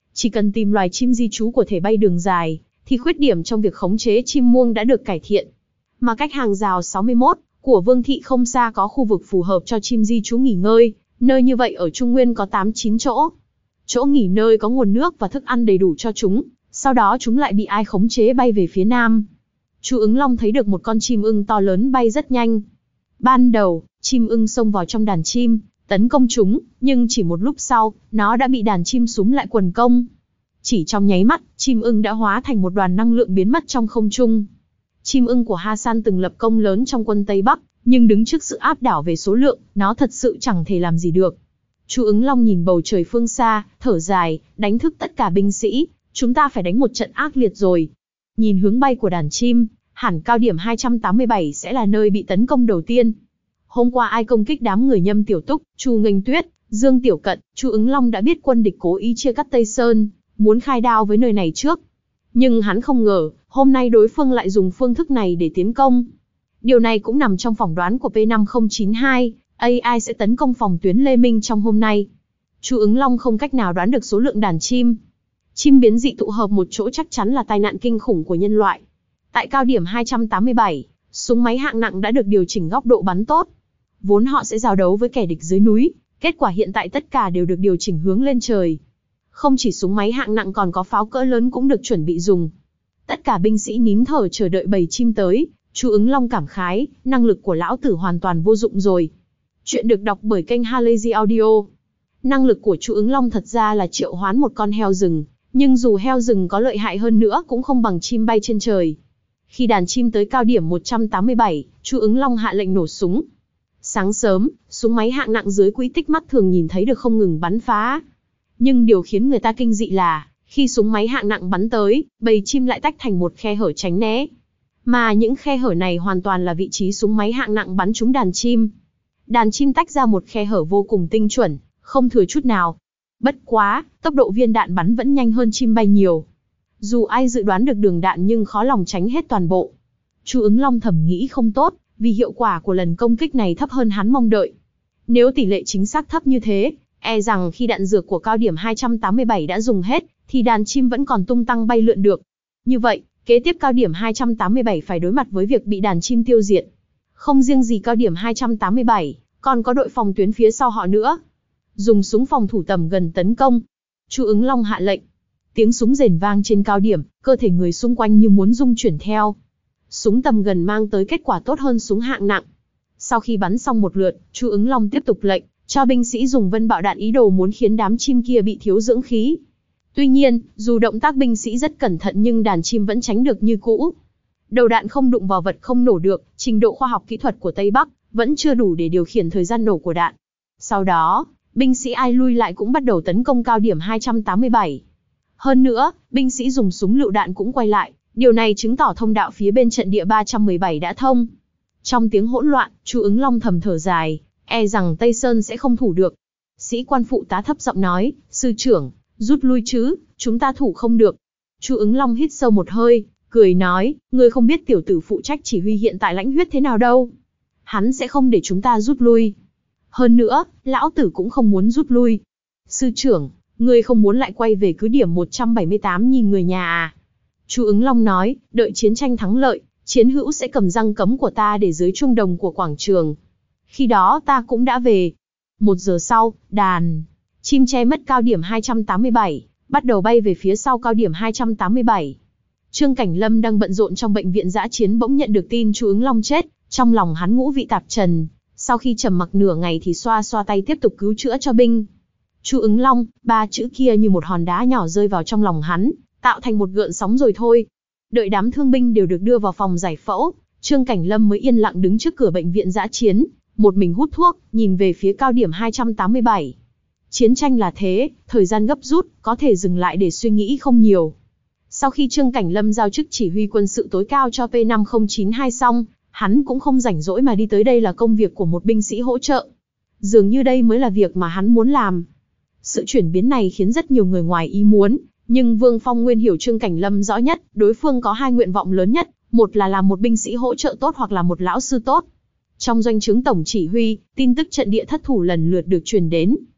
Chỉ cần tìm loài chim di trú của thể bay đường dài, thì khuyết điểm trong việc khống chế chim muông đã được cải thiện. Mà cách hàng rào sáu mươi mốt của Vương thị không xa có khu vực phù hợp cho chim di trú nghỉ ngơi, nơi như vậy ở Trung Nguyên có tám chín chỗ. Chỗ nghỉ nơi có nguồn nước và thức ăn đầy đủ cho chúng, sau đó chúng lại bị ai khống chế bay về phía nam. Chu ứng long thấy được một con chim ưng to lớn bay rất nhanh. Ban đầu, chim ưng xông vào trong đàn chim, tấn công chúng, nhưng chỉ một lúc sau, nó đã bị đàn chim súm lại quần công. Chỉ trong nháy mắt, chim ưng đã hóa thành một đoàn năng lượng biến mất trong không trung. Chim ưng của Hasan từng lập công lớn trong quân Tây Bắc, nhưng đứng trước sự áp đảo về số lượng, nó thật sự chẳng thể làm gì được. Chu ứng long nhìn bầu trời phương xa, thở dài, đánh thức tất cả binh sĩ, chúng ta phải đánh một trận ác liệt rồi. Nhìn hướng bay của đàn chim, hẳn cao điểm hai trăm tám mươi bảy sẽ là nơi bị tấn công đầu tiên. Hôm qua ai công kích đám người Nhâm Tiểu Túc, Chu Nghênh Tuyết, Dương Tiểu Cận, Chu ứng long đã biết quân địch cố ý chia cắt Tây Sơn, muốn khai đao với nơi này trước. Nhưng hắn không ngờ, hôm nay đối phương lại dùng phương thức này để tiến công. Điều này cũng nằm trong phỏng đoán của P năm không chín hai, a i sẽ tấn công phòng tuyến Lê Minh trong hôm nay. Chu ứng long không cách nào đoán được số lượng đàn chim. Chim biến dị tụ hợp một chỗ chắc chắn là tai nạn kinh khủng của nhân loại. Tại cao điểm hai trăm tám mươi bảy, súng máy hạng nặng đã được điều chỉnh góc độ bắn tốt. Vốn họ sẽ giao đấu với kẻ địch dưới núi, kết quả hiện tại tất cả đều được điều chỉnh hướng lên trời. Không chỉ súng máy hạng nặng còn có pháo cỡ lớn cũng được chuẩn bị dùng. Tất cả binh sĩ nín thở chờ đợi bầy chim tới. Chu ứng long cảm khái, năng lực của lão tử hoàn toàn vô dụng rồi. Chuyện được đọc bởi kênh Halazy Audio. Năng lực của Chu ứng long thật ra là triệu hoán một con heo rừng, nhưng dù heo rừng có lợi hại hơn nữa cũng không bằng chim bay trên trời. Khi đàn chim tới cao điểm một trăm tám mươi bảy, Chu ứng long hạ lệnh nổ súng. Sáng sớm, súng máy hạng nặng dưới quỹ tích mắt thường nhìn thấy được không ngừng bắn phá. Nhưng điều khiến người ta kinh dị là, khi súng máy hạng nặng bắn tới, bầy chim lại tách thành một khe hở tránh né. Mà những khe hở này hoàn toàn là vị trí súng máy hạng nặng bắn trúng đàn chim. Đàn chim tách ra một khe hở vô cùng tinh chuẩn, không thừa chút nào. Bất quá, tốc độ viên đạn bắn vẫn nhanh hơn chim bay nhiều. Dù ai dự đoán được đường đạn nhưng khó lòng tránh hết toàn bộ. Chu ứng long thầm nghĩ không tốt, vì hiệu quả của lần công kích này thấp hơn hắn mong đợi. Nếu tỷ lệ chính xác thấp như thế, e rằng khi đạn dược của cao điểm hai trăm tám mươi bảy đã dùng hết, thì đàn chim vẫn còn tung tăng bay lượn được. Như vậy, kế tiếp cao điểm hai trăm tám mươi bảy phải đối mặt với việc bị đàn chim tiêu diệt. Không riêng gì cao điểm hai trăm tám mươi bảy, còn có đội phòng tuyến phía sau họ nữa. Dùng súng phòng thủ tầm gần tấn công. Chu ứng long hạ lệnh. Tiếng súng rền vang trên cao điểm, cơ thể người xung quanh như muốn rung chuyển theo. Súng tầm gần mang tới kết quả tốt hơn súng hạng nặng. Sau khi bắn xong một lượt, Chu ứng long tiếp tục lệnh cho binh sĩ dùng vân bạo đạn ý đồ muốn khiến đám chim kia bị thiếu dưỡng khí. Tuy nhiên, dù động tác binh sĩ rất cẩn thận nhưng đàn chim vẫn tránh được như cũ. Đầu đạn không đụng vào vật không nổ được, trình độ khoa học kỹ thuật của Tây Bắc vẫn chưa đủ để điều khiển thời gian nổ của đạn. Sau đó, binh sĩ ai lui lại cũng bắt đầu tấn công cao điểm hai trăm tám mươi bảy. Hơn nữa, binh sĩ dùng súng lựu đạn cũng quay lại, điều này chứng tỏ thông đạo phía bên trận địa ba trăm mười bảy đã thông. Trong tiếng hỗn loạn, Chu ứng long thầm thở dài, e rằng Tây Sơn sẽ không thủ được. Sĩ quan phụ tá thấp giọng nói, sư trưởng, rút lui chứ, chúng ta thủ không được. Chu ứng long hít sâu một hơi, cười nói, ngươi không biết tiểu tử phụ trách chỉ huy hiện tại lãnh huyết thế nào đâu. Hắn sẽ không để chúng ta rút lui. Hơn nữa, lão tử cũng không muốn rút lui. Sư trưởng, ngươi không muốn lại quay về cứ điểm một trăm bảy mươi tám nhìn người nhà à? Chu ứng long nói, đợi chiến tranh thắng lợi, chiến hữu sẽ cầm răng cấm của ta để dưới chuông đồng của quảng trường. Khi đó ta cũng đã về. Một giờ sau, đàn chim che mất cao điểm hai trăm tám mươi bảy, bắt đầu bay về phía sau cao điểm hai trăm tám mươi bảy. Trương Cảnh Lâm đang bận rộn trong bệnh viện dã chiến bỗng nhận được tin Chu ứng long chết, trong lòng hắn ngũ vị tạp trần. Sau khi trầm mặc nửa ngày thì xoa xoa tay tiếp tục cứu chữa cho binh. Chu ứng long, ba chữ kia như một hòn đá nhỏ rơi vào trong lòng hắn, tạo thành một gợn sóng rồi thôi. Đợi đám thương binh đều được đưa vào phòng giải phẫu, Trương Cảnh Lâm mới yên lặng đứng trước cửa bệnh viện dã chiến, một mình hút thuốc, nhìn về phía cao điểm hai trăm tám mươi bảy. Chiến tranh là thế, thời gian gấp rút, có thể dừng lại để suy nghĩ không nhiều. Sau khi Trương Cảnh Lâm giao chức chỉ huy quân sự tối cao cho P năm không chín hai xong, hắn cũng không rảnh rỗi mà đi tới đây là công việc của một binh sĩ hỗ trợ. Dường như đây mới là việc mà hắn muốn làm. Sự chuyển biến này khiến rất nhiều người ngoài ý muốn, nhưng Vương Phong Nguyên hiểu Trương Cảnh Lâm rõ nhất, đối phương có hai nguyện vọng lớn nhất, một là làm một binh sĩ hỗ trợ tốt hoặc là một lão sư tốt. Trong doanh trướng tổng chỉ huy, tin tức trận địa thất thủ lần lượt được truyền đến.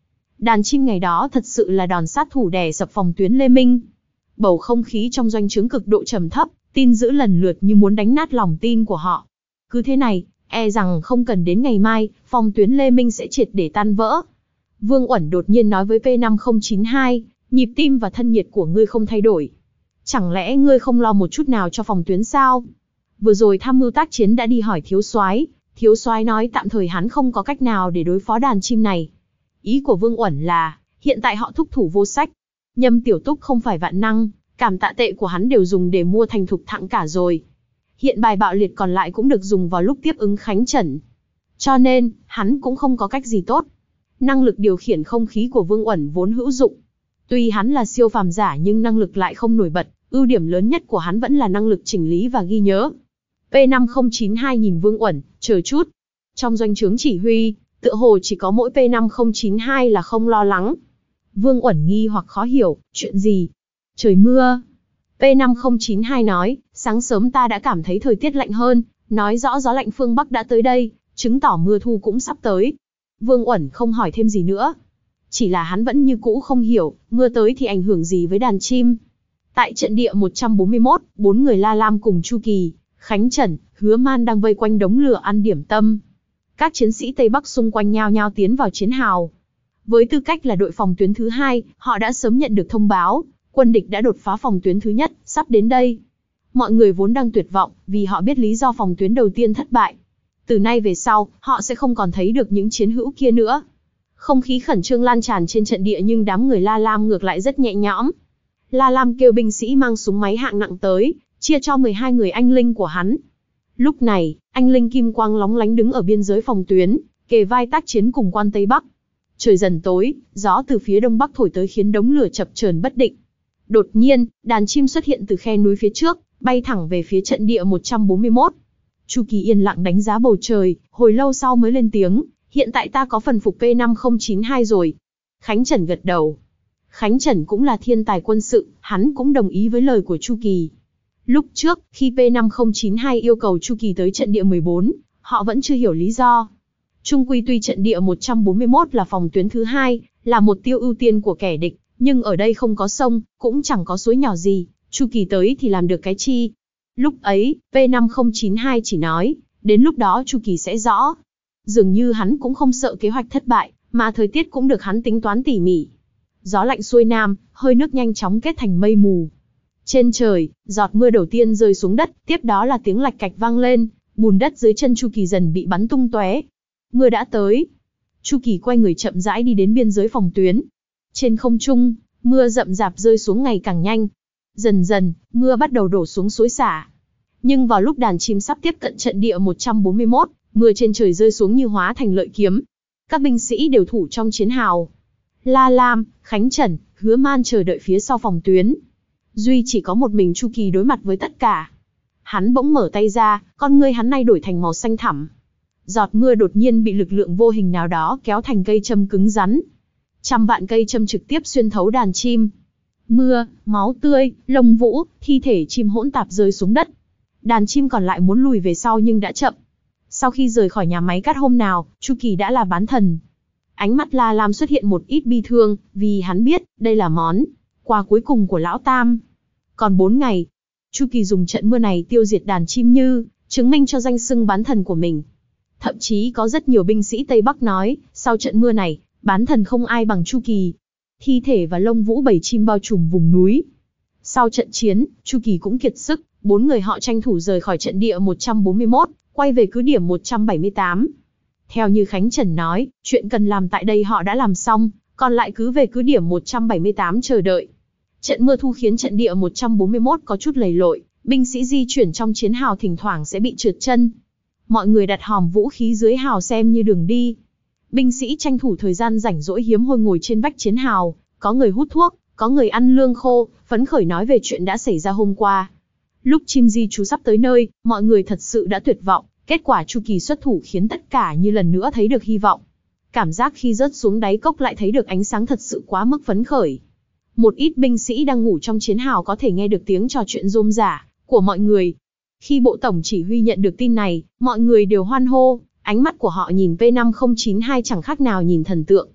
Đàn chim ngày đó thật sự là đòn sát thủ đè sập phòng tuyến Lê Minh. Bầu không khí trong doanh trướng cực độ trầm thấp, tin dữ lần lượt như muốn đánh nát lòng tin của họ. Cứ thế này, e rằng không cần đến ngày mai, phòng tuyến Lê Minh sẽ triệt để tan vỡ. Vương Uẩn đột nhiên nói với P năm không chín hai, nhịp tim và thân nhiệt của ngươi không thay đổi. Chẳng lẽ ngươi không lo một chút nào cho phòng tuyến sao? Vừa rồi tham mưu tác chiến đã đi hỏi thiếu soái, thiếu soái nói tạm thời hắn không có cách nào để đối phó đàn chim này. Ý của Vương Uẩn là, hiện tại họ thúc thủ vô sách. Nhâm Tiểu Túc không phải vạn năng, cảm tạ tệ của hắn đều dùng để mua thành thục thặng cả rồi. Hiện bài bạo liệt còn lại cũng được dùng vào lúc tiếp ứng Khánh Trần. Cho nên, hắn cũng không có cách gì tốt. Năng lực điều khiển không khí của Vương Uẩn vốn hữu dụng. Tuy hắn là siêu phàm giả nhưng năng lực lại không nổi bật, ưu điểm lớn nhất của hắn vẫn là năng lực chỉnh lý và ghi nhớ. P năm không chín hai nhìn Vương Uẩn, chờ chút. Trong doanh trướng chỉ huy, tựa hồ chỉ có mỗi P năm không chín hai là không lo lắng. Vương Uẩn nghi hoặc khó hiểu, chuyện gì? Trời mưa. P năm không chín hai nói, sáng sớm ta đã cảm thấy thời tiết lạnh hơn, nói rõ gió lạnh phương Bắc đã tới đây, chứng tỏ mưa thu cũng sắp tới. Vương Uẩn không hỏi thêm gì nữa. Chỉ là hắn vẫn như cũ không hiểu, mưa tới thì ảnh hưởng gì với đàn chim. Tại trận địa một trăm bốn mươi mốt, bốn người La Lam cùng Chu Kỳ, Khánh Trần, Hứa Man đang vây quanh đống lửa ăn điểm tâm. Các chiến sĩ Tây Bắc xung quanh nhao nhao tiến vào chiến hào. Với tư cách là đội phòng tuyến thứ hai, họ đã sớm nhận được thông báo, quân địch đã đột phá phòng tuyến thứ nhất, sắp đến đây. Mọi người vốn đang tuyệt vọng, vì họ biết lý do phòng tuyến đầu tiên thất bại. Từ nay về sau, họ sẽ không còn thấy được những chiến hữu kia nữa. Không khí khẩn trương lan tràn trên trận địa nhưng đám người La Lam ngược lại rất nhẹ nhõm. La Lam kêu binh sĩ mang súng máy hạng nặng tới, chia cho mười hai người anh linh của hắn. Lúc này, anh linh kim quang lóng lánh đứng ở biên giới phòng tuyến, kề vai tác chiến cùng quan Tây Bắc. Trời dần tối, gió từ phía đông bắc thổi tới khiến đống lửa chập chờn bất định. Đột nhiên, đàn chim xuất hiện từ khe núi phía trước, bay thẳng về phía trận địa một trăm bốn mươi mốt. Chu Kỳ yên lặng đánh giá bầu trời, hồi lâu sau mới lên tiếng, hiện tại ta có phần phục P năm không chín hai rồi. Khánh Trần gật đầu. Khánh Trần cũng là thiên tài quân sự, hắn cũng đồng ý với lời của Chu Kỳ. Lúc trước, khi P năm không chín hai yêu cầu Chu Kỳ tới trận địa mười bốn, họ vẫn chưa hiểu lý do. Chung quy tuy trận địa một trăm bốn mươi mốt là phòng tuyến thứ hai, là một tiêu ưu tiên của kẻ địch, nhưng ở đây không có sông, cũng chẳng có suối nhỏ gì, Chu Kỳ tới thì làm được cái chi. Lúc ấy, P năm không chín hai chỉ nói, đến lúc đó Chu Kỳ sẽ rõ. Dường như hắn cũng không sợ kế hoạch thất bại, mà thời tiết cũng được hắn tính toán tỉ mỉ. Gió lạnh xuôi nam, hơi nước nhanh chóng kết thành mây mù. Trên trời, giọt mưa đầu tiên rơi xuống đất, tiếp đó là tiếng lạch cạch vang lên, bùn đất dưới chân Chu Kỳ dần bị bắn tung tóe. Mưa đã tới. Chu Kỳ quay người chậm rãi đi đến biên giới phòng tuyến. Trên không trung, mưa rậm rạp rơi xuống ngày càng nhanh. Dần dần, mưa bắt đầu đổ xuống xối xả. Nhưng vào lúc đàn chim sắp tiếp cận trận địa một trăm bốn mươi mốt, mưa trên trời rơi xuống như hóa thành lợi kiếm. Các binh sĩ đều thủ trong chiến hào. La Lam, Khánh Trần, Hứa Man chờ đợi phía sau phòng tuyến. Duy chỉ có một mình Chu Kỳ đối mặt với tất cả. Hắn bỗng mở tay ra, con ngươi hắn nay đổi thành màu xanh thẳm. Giọt mưa đột nhiên bị lực lượng vô hình nào đó kéo thành cây châm cứng rắn. Trăm vạn cây châm trực tiếp xuyên thấu đàn chim. Mưa, máu tươi, lông vũ, thi thể chim hỗn tạp rơi xuống đất. Đàn chim còn lại muốn lùi về sau nhưng đã chậm. Sau khi rời khỏi nhà máy cát hôm nào, Chu Kỳ đã là bán thần. Ánh mắt La Lam xuất hiện một ít bi thương, vì hắn biết, đây là món quà cuối cùng của Lão Tam. Còn bốn ngày, Chu Kỳ dùng trận mưa này tiêu diệt đàn chim như, chứng minh cho danh xưng bán thần của mình. Thậm chí có rất nhiều binh sĩ Tây Bắc nói, sau trận mưa này, bán thần không ai bằng Chu Kỳ. Thi thể và lông vũ bầy chim bao trùm vùng núi. Sau trận chiến, Chu Kỳ cũng kiệt sức, bốn người họ tranh thủ rời khỏi trận địa một trăm bốn mươi mốt, quay về cứ điểm một trăm bảy mươi tám. Theo như Khánh Trần nói, chuyện cần làm tại đây họ đã làm xong, còn lại cứ về cứ điểm một trăm bảy mươi tám chờ đợi. Trận mưa thu khiến trận địa một trăm bốn mươi mốt có chút lầy lội, binh sĩ di chuyển trong chiến hào thỉnh thoảng sẽ bị trượt chân. Mọi người đặt hòm vũ khí dưới hào xem như đường đi. Binh sĩ tranh thủ thời gian rảnh rỗi hiếm hoi ngồi trên vách chiến hào, có người hút thuốc, có người ăn lương khô, phấn khởi nói về chuyện đã xảy ra hôm qua. Lúc chim di trú sắp tới nơi, mọi người thật sự đã tuyệt vọng, kết quả Chu Kỳ xuất thủ khiến tất cả như lần nữa thấy được hy vọng. Cảm giác khi rớt xuống đáy cốc lại thấy được ánh sáng thật sự quá mức phấn khởi. Một ít binh sĩ đang ngủ trong chiến hào có thể nghe được tiếng trò chuyện rôm rả của mọi người. Khi bộ tổng chỉ huy nhận được tin này, mọi người đều hoan hô, ánh mắt của họ nhìn P năm không chín hai chẳng khác nào nhìn thần tượng.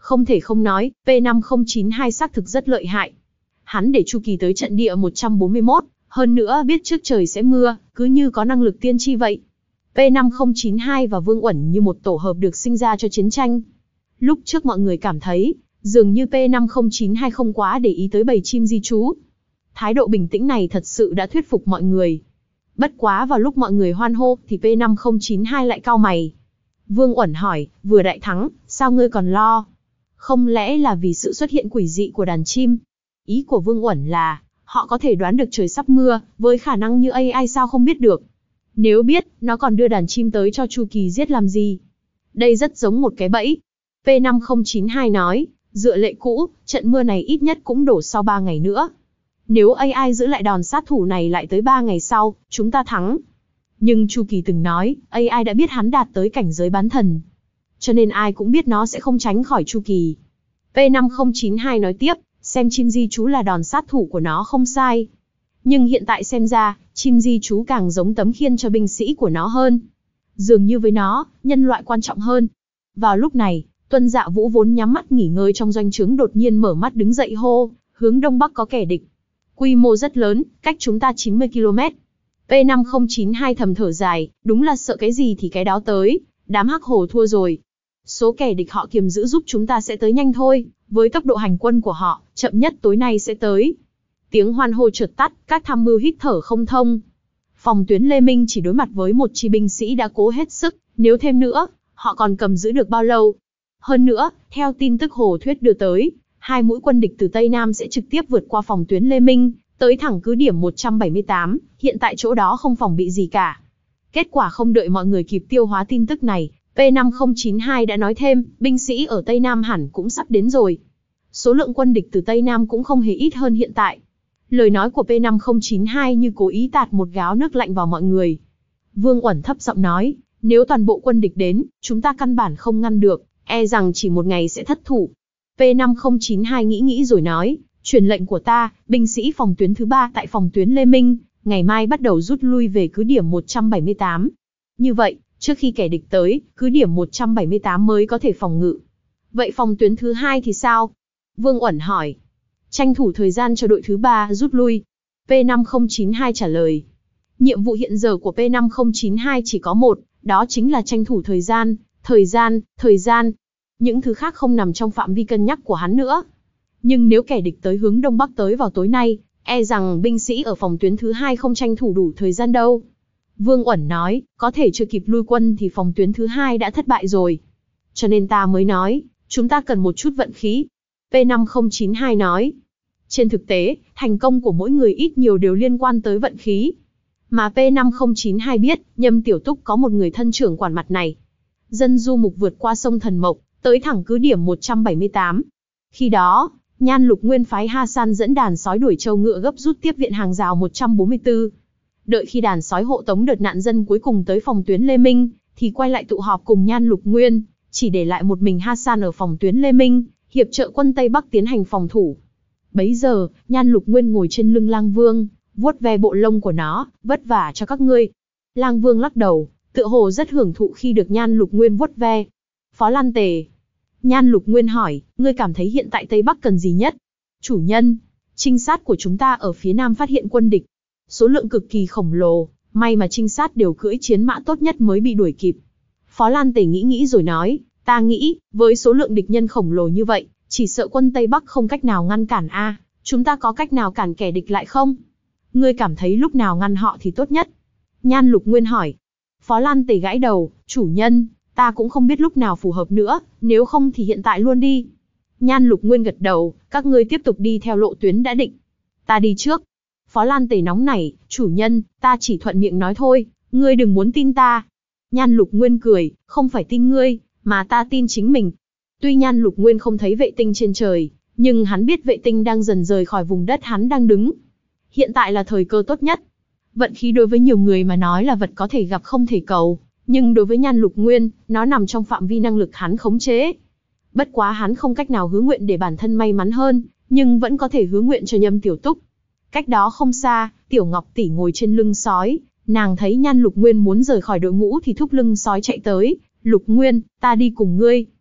Không thể không nói, P năm không chín hai xác thực rất lợi hại. Hắn để Chu Kỳ tới trận địa một trăm bốn mươi mốt, hơn nữa biết trước trời sẽ mưa, cứ như có năng lực tiên tri vậy. P năm không chín hai và Vương Uẩn như một tổ hợp được sinh ra cho chiến tranh. Lúc trước mọi người cảm thấy, dường như P năm không chín hai không quá để ý tới bầy chim di trú. Thái độ bình tĩnh này thật sự đã thuyết phục mọi người. Bất quá vào lúc mọi người hoan hô thì P năm không chín hai lại cau mày. Vương Uẩn hỏi, vừa đại thắng, sao ngươi còn lo? Không lẽ là vì sự xuất hiện quỷ dị của đàn chim? Ý của Vương Uẩn là, họ có thể đoán được trời sắp mưa, với khả năng như a i sao không biết được. Nếu biết, nó còn đưa đàn chim tới cho Chu Kỳ giết làm gì? Đây rất giống một cái bẫy. P năm không chín hai nói, dựa lệ cũ, trận mưa này ít nhất cũng đổ sau ba ngày nữa. Nếu a i giữ lại đòn sát thủ này lại tới ba ngày sau, chúng ta thắng. Nhưng Chu Kỳ từng nói, a i đã biết hắn đạt tới cảnh giới bán thần. Cho nên ai cũng biết nó sẽ không tránh khỏi Chu Kỳ. P năm không chín hai nói tiếp, xem chim di trú là đòn sát thủ của nó không sai. Nhưng hiện tại xem ra, chim di trú càng giống tấm khiên cho binh sĩ của nó hơn. Dường như với nó, nhân loại quan trọng hơn. Vào lúc này, Tuân Dạ Vũ vốn nhắm mắt nghỉ ngơi trong doanh trướng đột nhiên mở mắt đứng dậy hô, hướng đông bắc có kẻ địch. Quy mô rất lớn, cách chúng ta chín mươi ki lô mét. P năm không chín hai thầm thở dài, đúng là sợ cái gì thì cái đó tới, đám hắc hổ thua rồi. Số kẻ địch họ kiềm giữ giúp chúng ta sẽ tới nhanh thôi, với tốc độ hành quân của họ, chậm nhất tối nay sẽ tới. Tiếng hoan hô chợt tắt, các tham mưu hít thở không thông. Phòng tuyến Lê Minh chỉ đối mặt với một chi binh sĩ đã cố hết sức, nếu thêm nữa, họ còn cầm giữ được bao lâu? Hơn nữa, theo tin tức Hồ Thuyết đưa tới, hai mũi quân địch từ Tây Nam sẽ trực tiếp vượt qua phòng tuyến Lê Minh, tới thẳng cứ điểm một trăm bảy mươi tám, hiện tại chỗ đó không phòng bị gì cả. Kết quả không đợi mọi người kịp tiêu hóa tin tức này, P năm không chín hai đã nói thêm, binh sĩ ở Tây Nam hẳn cũng sắp đến rồi. Số lượng quân địch từ Tây Nam cũng không hề ít hơn hiện tại. Lời nói của P năm không chín hai như cố ý tạt một gáo nước lạnh vào mọi người. Vương Uẩn thấp giọng nói, nếu toàn bộ quân địch đến, chúng ta căn bản không ngăn được, e rằng chỉ một ngày sẽ thất thủ. P năm không chín hai nghĩ nghĩ rồi nói, truyền lệnh của ta, binh sĩ phòng tuyến thứ ba tại phòng tuyến Lê Minh, ngày mai bắt đầu rút lui về cứ điểm một trăm bảy mươi tám. Như vậy, trước khi kẻ địch tới, cứ điểm một trăm bảy mươi tám mới có thể phòng ngự. Vậy phòng tuyến thứ hai thì sao? Vương Uẩn hỏi. Tranh thủ thời gian cho đội thứ ba rút lui. P năm không chín hai trả lời. Nhiệm vụ hiện giờ của P năm không chín hai chỉ có một, đó chính là tranh thủ thời gian, thời gian, thời gian. Những thứ khác không nằm trong phạm vi cân nhắc của hắn nữa. Nhưng nếu kẻ địch tới hướng đông bắc tới vào tối nay, e rằng binh sĩ ở phòng tuyến thứ hai không tranh thủ đủ thời gian đâu. Vương Uẩn nói, có thể chưa kịp lui quân thì phòng tuyến thứ hai đã thất bại rồi. Cho nên ta mới nói, chúng ta cần một chút vận khí. P năm không chín hai nói. Trên thực tế, thành công của mỗi người ít nhiều đều liên quan tới vận khí. Mà P năm không chín hai biết, Nhâm Tiểu Túc có một người thân trưởng quản mặt này. Dân du mục vượt qua sông Thần Mộc, tới thẳng cứ điểm một trăm bảy mươi tám. Khi đó, Nhan Lục Nguyên phái Hasan dẫn đàn sói đuổi trâu ngựa gấp rút tiếp viện hàng rào một trăm bốn mươi tư. Đợi khi đàn sói hộ tống đợt nạn dân cuối cùng tới phòng tuyến Lê Minh, thì quay lại tụ họp cùng Nhan Lục Nguyên, chỉ để lại một mình Hasan ở phòng tuyến Lê Minh, hiệp trợ quân Tây Bắc tiến hành phòng thủ. Bấy giờ, Nhan Lục Nguyên ngồi trên lưng Lang Vương, vuốt ve bộ lông của nó, vất vả cho các ngươi. Lang Vương lắc đầu, tựa hồ rất hưởng thụ khi được Nhan Lục Nguyên vuốt ve. Phó Lan Tề. Nhan Lục Nguyên hỏi, ngươi cảm thấy hiện tại Tây Bắc cần gì nhất? Chủ nhân, trinh sát của chúng ta ở phía Nam phát hiện quân địch. Số lượng cực kỳ khổng lồ, may mà trinh sát đều cưỡi chiến mã tốt nhất mới bị đuổi kịp. Phó Lan Tề nghĩ nghĩ rồi nói, ta nghĩ, với số lượng địch nhân khổng lồ như vậy, chỉ sợ quân Tây Bắc không cách nào ngăn cản a. À, chúng ta có cách nào cản kẻ địch lại không? Ngươi cảm thấy lúc nào ngăn họ thì tốt nhất? Nhan Lục Nguyên hỏi. Phó Lan Tề gãi đầu, chủ nhân, ta cũng không biết lúc nào phù hợp nữa, nếu không thì hiện tại luôn đi. Nhan Lục Nguyên gật đầu, các ngươi tiếp tục đi theo lộ tuyến đã định. Ta đi trước. Phó Lan Tề nóng nảy, chủ nhân, ta chỉ thuận miệng nói thôi, ngươi đừng muốn tin ta. Nhan Lục Nguyên cười, không phải tin ngươi, mà ta tin chính mình. Tuy Nhan Lục Nguyên không thấy vệ tinh trên trời, nhưng hắn biết vệ tinh đang dần rời khỏi vùng đất hắn đang đứng. Hiện tại là thời cơ tốt nhất. Vận khí đối với nhiều người mà nói là vật có thể gặp không thể cầu, nhưng đối với Nhan Lục Nguyên, nó nằm trong phạm vi năng lực hắn khống chế. Bất quá hắn không cách nào hứa nguyện để bản thân may mắn hơn, nhưng vẫn có thể hứa nguyện cho Nhâm Tiểu Túc. Cách đó không xa, Tiểu Ngọc tỷ ngồi trên lưng sói, nàng thấy Nhan Lục Nguyên muốn rời khỏi đội ngũ thì thúc lưng sói chạy tới, Lục Nguyên, ta đi cùng ngươi.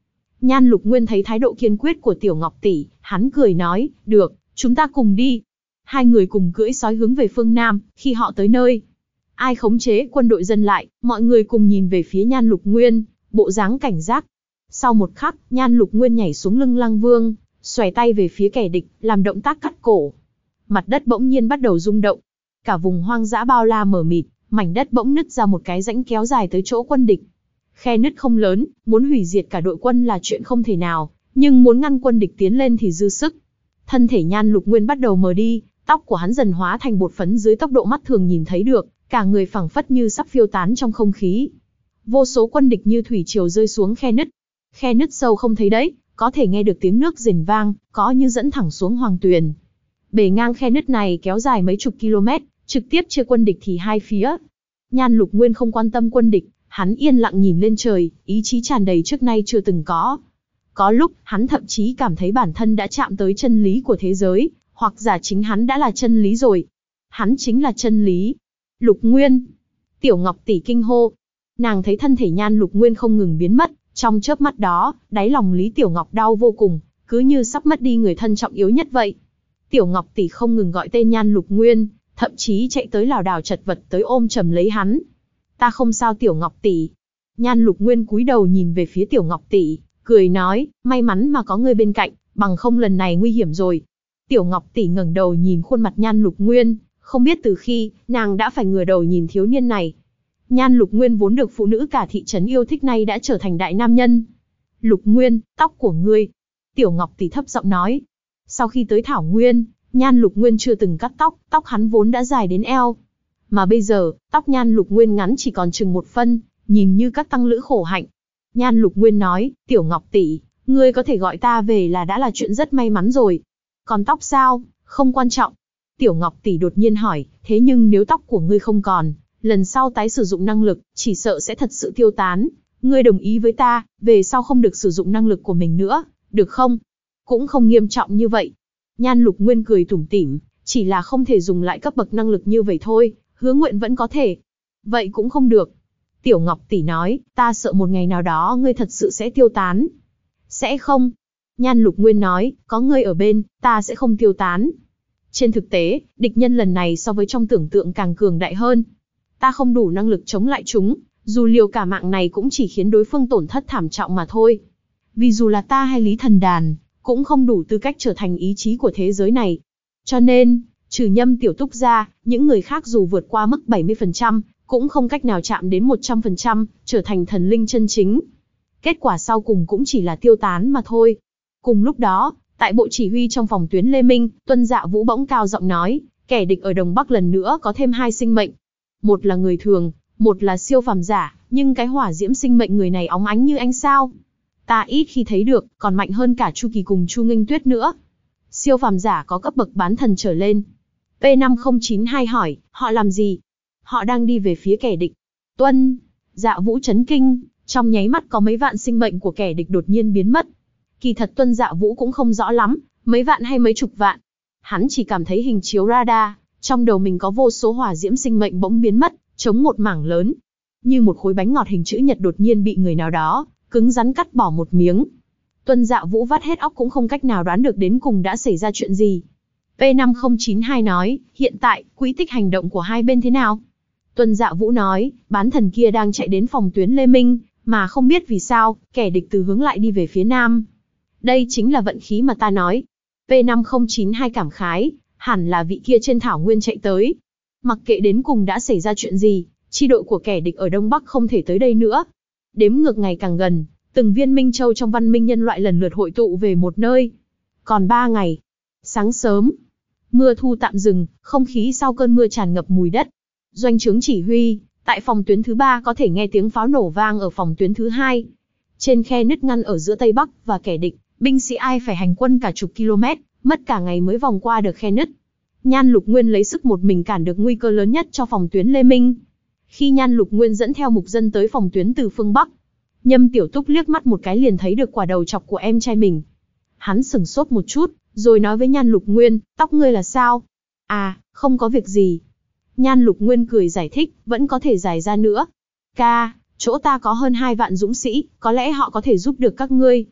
Nhan Lục Nguyên thấy thái độ kiên quyết của Tiểu Ngọc tỷ, hắn cười nói, được, chúng ta cùng đi. Hai người cùng cưỡi sói hướng về phương Nam, khi họ tới nơi, ai khống chế quân đội dân lại, mọi người cùng nhìn về phía Nhan Lục Nguyên, bộ dáng cảnh giác. Sau một khắc, Nhan Lục Nguyên nhảy xuống lưng Lăng Vương, xòe tay về phía kẻ địch, làm động tác cắt cổ. Mặt đất bỗng nhiên bắt đầu rung động. Cả vùng hoang dã bao la mờ mịt, mảnh đất bỗng nứt ra một cái rãnh kéo dài tới chỗ quân địch. Khe nứt không lớn, muốn hủy diệt cả đội quân là chuyện không thể nào, nhưng muốn ngăn quân địch tiến lên thì dư sức. Thân thể Nhan Lục Nguyên bắt đầu mờ đi, tóc của hắn dần hóa thành bột phấn dưới tốc độ mắt thường nhìn thấy được, cả người phảng phất như sắp phiêu tán trong không khí. Vô số quân địch như thủy triều rơi xuống khe nứt. Khe nứt sâu không thấy đấy, có thể nghe được tiếng nước rền vang, có như dẫn thẳng xuống hoàng tuyền. Bề ngang khe nứt này kéo dài mấy chục km, trực tiếp chia quân địch thì hai phía. Nhan Lục Nguyên không quan tâm quân địch, hắn yên lặng nhìn lên trời, ý chí tràn đầy trước nay chưa từng có. Có lúc, hắn thậm chí cảm thấy bản thân đã chạm tới chân lý của thế giới, hoặc giả chính hắn đã là chân lý rồi. Hắn chính là chân lý. Lục Nguyên. Tiểu Ngọc tỷ kinh hô. Nàng thấy thân thể Nhan Lục Nguyên không ngừng biến mất, trong chớp mắt đó, đáy lòng Lý Tiểu Ngọc đau vô cùng, cứ như sắp mất đi người thân trọng yếu nhất vậy. Tiểu Ngọc tỷ không ngừng gọi tên Nhan Lục Nguyên, thậm chí chạy tới lảo đảo chật vật tới ôm chầm lấy hắn. Ta không sao Tiểu Ngọc tỷ. Nhan Lục Nguyên cúi đầu nhìn về phía Tiểu Ngọc tỷ, cười nói, may mắn mà có ngươi bên cạnh, bằng không lần này nguy hiểm rồi. Tiểu Ngọc tỷ ngẩng đầu nhìn khuôn mặt Nhan Lục Nguyên, không biết từ khi, nàng đã phải ngửa đầu nhìn thiếu niên này. Nhan Lục Nguyên vốn được phụ nữ cả thị trấn yêu thích nay đã trở thành đại nam nhân. Lục Nguyên, tóc của ngươi. Tiểu Ngọc tỷ thấp giọng nói. Sau khi tới Thảo Nguyên, Nhan Lục Nguyên chưa từng cắt tóc, tóc hắn vốn đã dài đến eo. Mà bây giờ, tóc Nhan Lục Nguyên ngắn chỉ còn chừng một phân, nhìn như các tăng lữ khổ hạnh. Nhan Lục Nguyên nói, Tiểu Ngọc tỷ, ngươi có thể gọi ta về là đã là chuyện rất may mắn rồi. Còn tóc sao, không quan trọng. Tiểu Ngọc tỷ đột nhiên hỏi, thế nhưng nếu tóc của ngươi không còn, lần sau tái sử dụng năng lực, chỉ sợ sẽ thật sự tiêu tán. Ngươi đồng ý với ta, về sau không được sử dụng năng lực của mình nữa, được không? Cũng không nghiêm trọng như vậy. Nhan Lục Nguyên cười tủm tỉm, chỉ là không thể dùng lại cấp bậc năng lực như vậy thôi, hứa nguyện vẫn có thể. Vậy cũng không được. Tiểu Ngọc tỷ nói, ta sợ một ngày nào đó ngươi thật sự sẽ tiêu tán. Sẽ không. Nhan Lục Nguyên nói, có ngươi ở bên, ta sẽ không tiêu tán. Trên thực tế, địch nhân lần này so với trong tưởng tượng càng cường đại hơn. Ta không đủ năng lực chống lại chúng, dù liều cả mạng này cũng chỉ khiến đối phương tổn thất thảm trọng mà thôi. Vì dù là ta hay Lý Thần Đàn, cũng không đủ tư cách trở thành ý chí của thế giới này. Cho nên, trừ Nhâm Tiểu Túc ra, những người khác dù vượt qua mức bảy mươi phần trăm, cũng không cách nào chạm đến một trăm phần trăm, trở thành thần linh chân chính. Kết quả sau cùng cũng chỉ là tiêu tán mà thôi. Cùng lúc đó, tại bộ chỉ huy trong phòng tuyến Lê Minh, Tuân Dạ Vũ bỗng cao giọng nói, kẻ địch ở Đông Bắc lần nữa có thêm hai sinh mệnh. Một là người thường, một là siêu phàm giả, nhưng cái hỏa diễm sinh mệnh người này óng ánh như ánh sao. Ta ít khi thấy được, còn mạnh hơn cả Chu Kỳ cùng Chu Nghênh Tuyết nữa. Siêu phàm giả có cấp bậc bán thần trở lên. P năm không chín hai hỏi, họ làm gì? Họ đang đi về phía kẻ địch. Tuân Dạ Vũ chấn kinh, trong nháy mắt có mấy vạn sinh mệnh của kẻ địch đột nhiên biến mất. Kỳ thật Tuân Dạ Vũ cũng không rõ lắm, mấy vạn hay mấy chục vạn. Hắn chỉ cảm thấy hình chiếu radar, trong đầu mình có vô số hỏa diễm sinh mệnh bỗng biến mất, chống một mảng lớn. Như một khối bánh ngọt hình chữ nhật đột nhiên bị người nào đó cứng rắn cắt bỏ một miếng. Tuân Dạ Vũ vắt hết óc cũng không cách nào đoán được đến cùng đã xảy ra chuyện gì. P năm không chín hai nói, hiện tại, quỹ tích hành động của hai bên thế nào? Tuân Dạ Vũ nói, bán thần kia đang chạy đến phòng tuyến Lê Minh, mà không biết vì sao, kẻ địch từ hướng lại đi về phía nam. Đây chính là vận khí mà ta nói. P năm không chín hai cảm khái, hẳn là vị kia trên thảo nguyên chạy tới. Mặc kệ đến cùng đã xảy ra chuyện gì, chi đội của kẻ địch ở Đông Bắc không thể tới đây nữa. Đếm ngược ngày càng gần, từng viên minh châu trong văn minh nhân loại lần lượt hội tụ về một nơi. Còn ba ngày. Sáng sớm, mưa thu tạm dừng, không khí sau cơn mưa tràn ngập mùi đất. Doanh trướng chỉ huy, tại phòng tuyến thứ ba có thể nghe tiếng pháo nổ vang ở phòng tuyến thứ hai. Trên khe nứt ngăn ở giữa Tây Bắc và kẻ địch, binh sĩ ai phải hành quân cả chục km, mất cả ngày mới vòng qua được khe nứt. Nhan Lục Nguyên lấy sức một mình cản được nguy cơ lớn nhất cho phòng tuyến Lê Minh. Khi Nhan Lục Nguyên dẫn theo mục dân tới phòng tuyến từ phương Bắc, Nhâm Tiểu Túc liếc mắt một cái liền thấy được quả đầu chọc của em trai mình. Hắn sửng sốt một chút, rồi nói với Nhan Lục Nguyên, tóc ngươi là sao? À, không có việc gì. Nhan Lục Nguyên cười giải thích, vẫn có thể dài ra nữa. Ca, chỗ ta có hơn hai vạn dũng sĩ, có lẽ họ có thể giúp được các ngươi.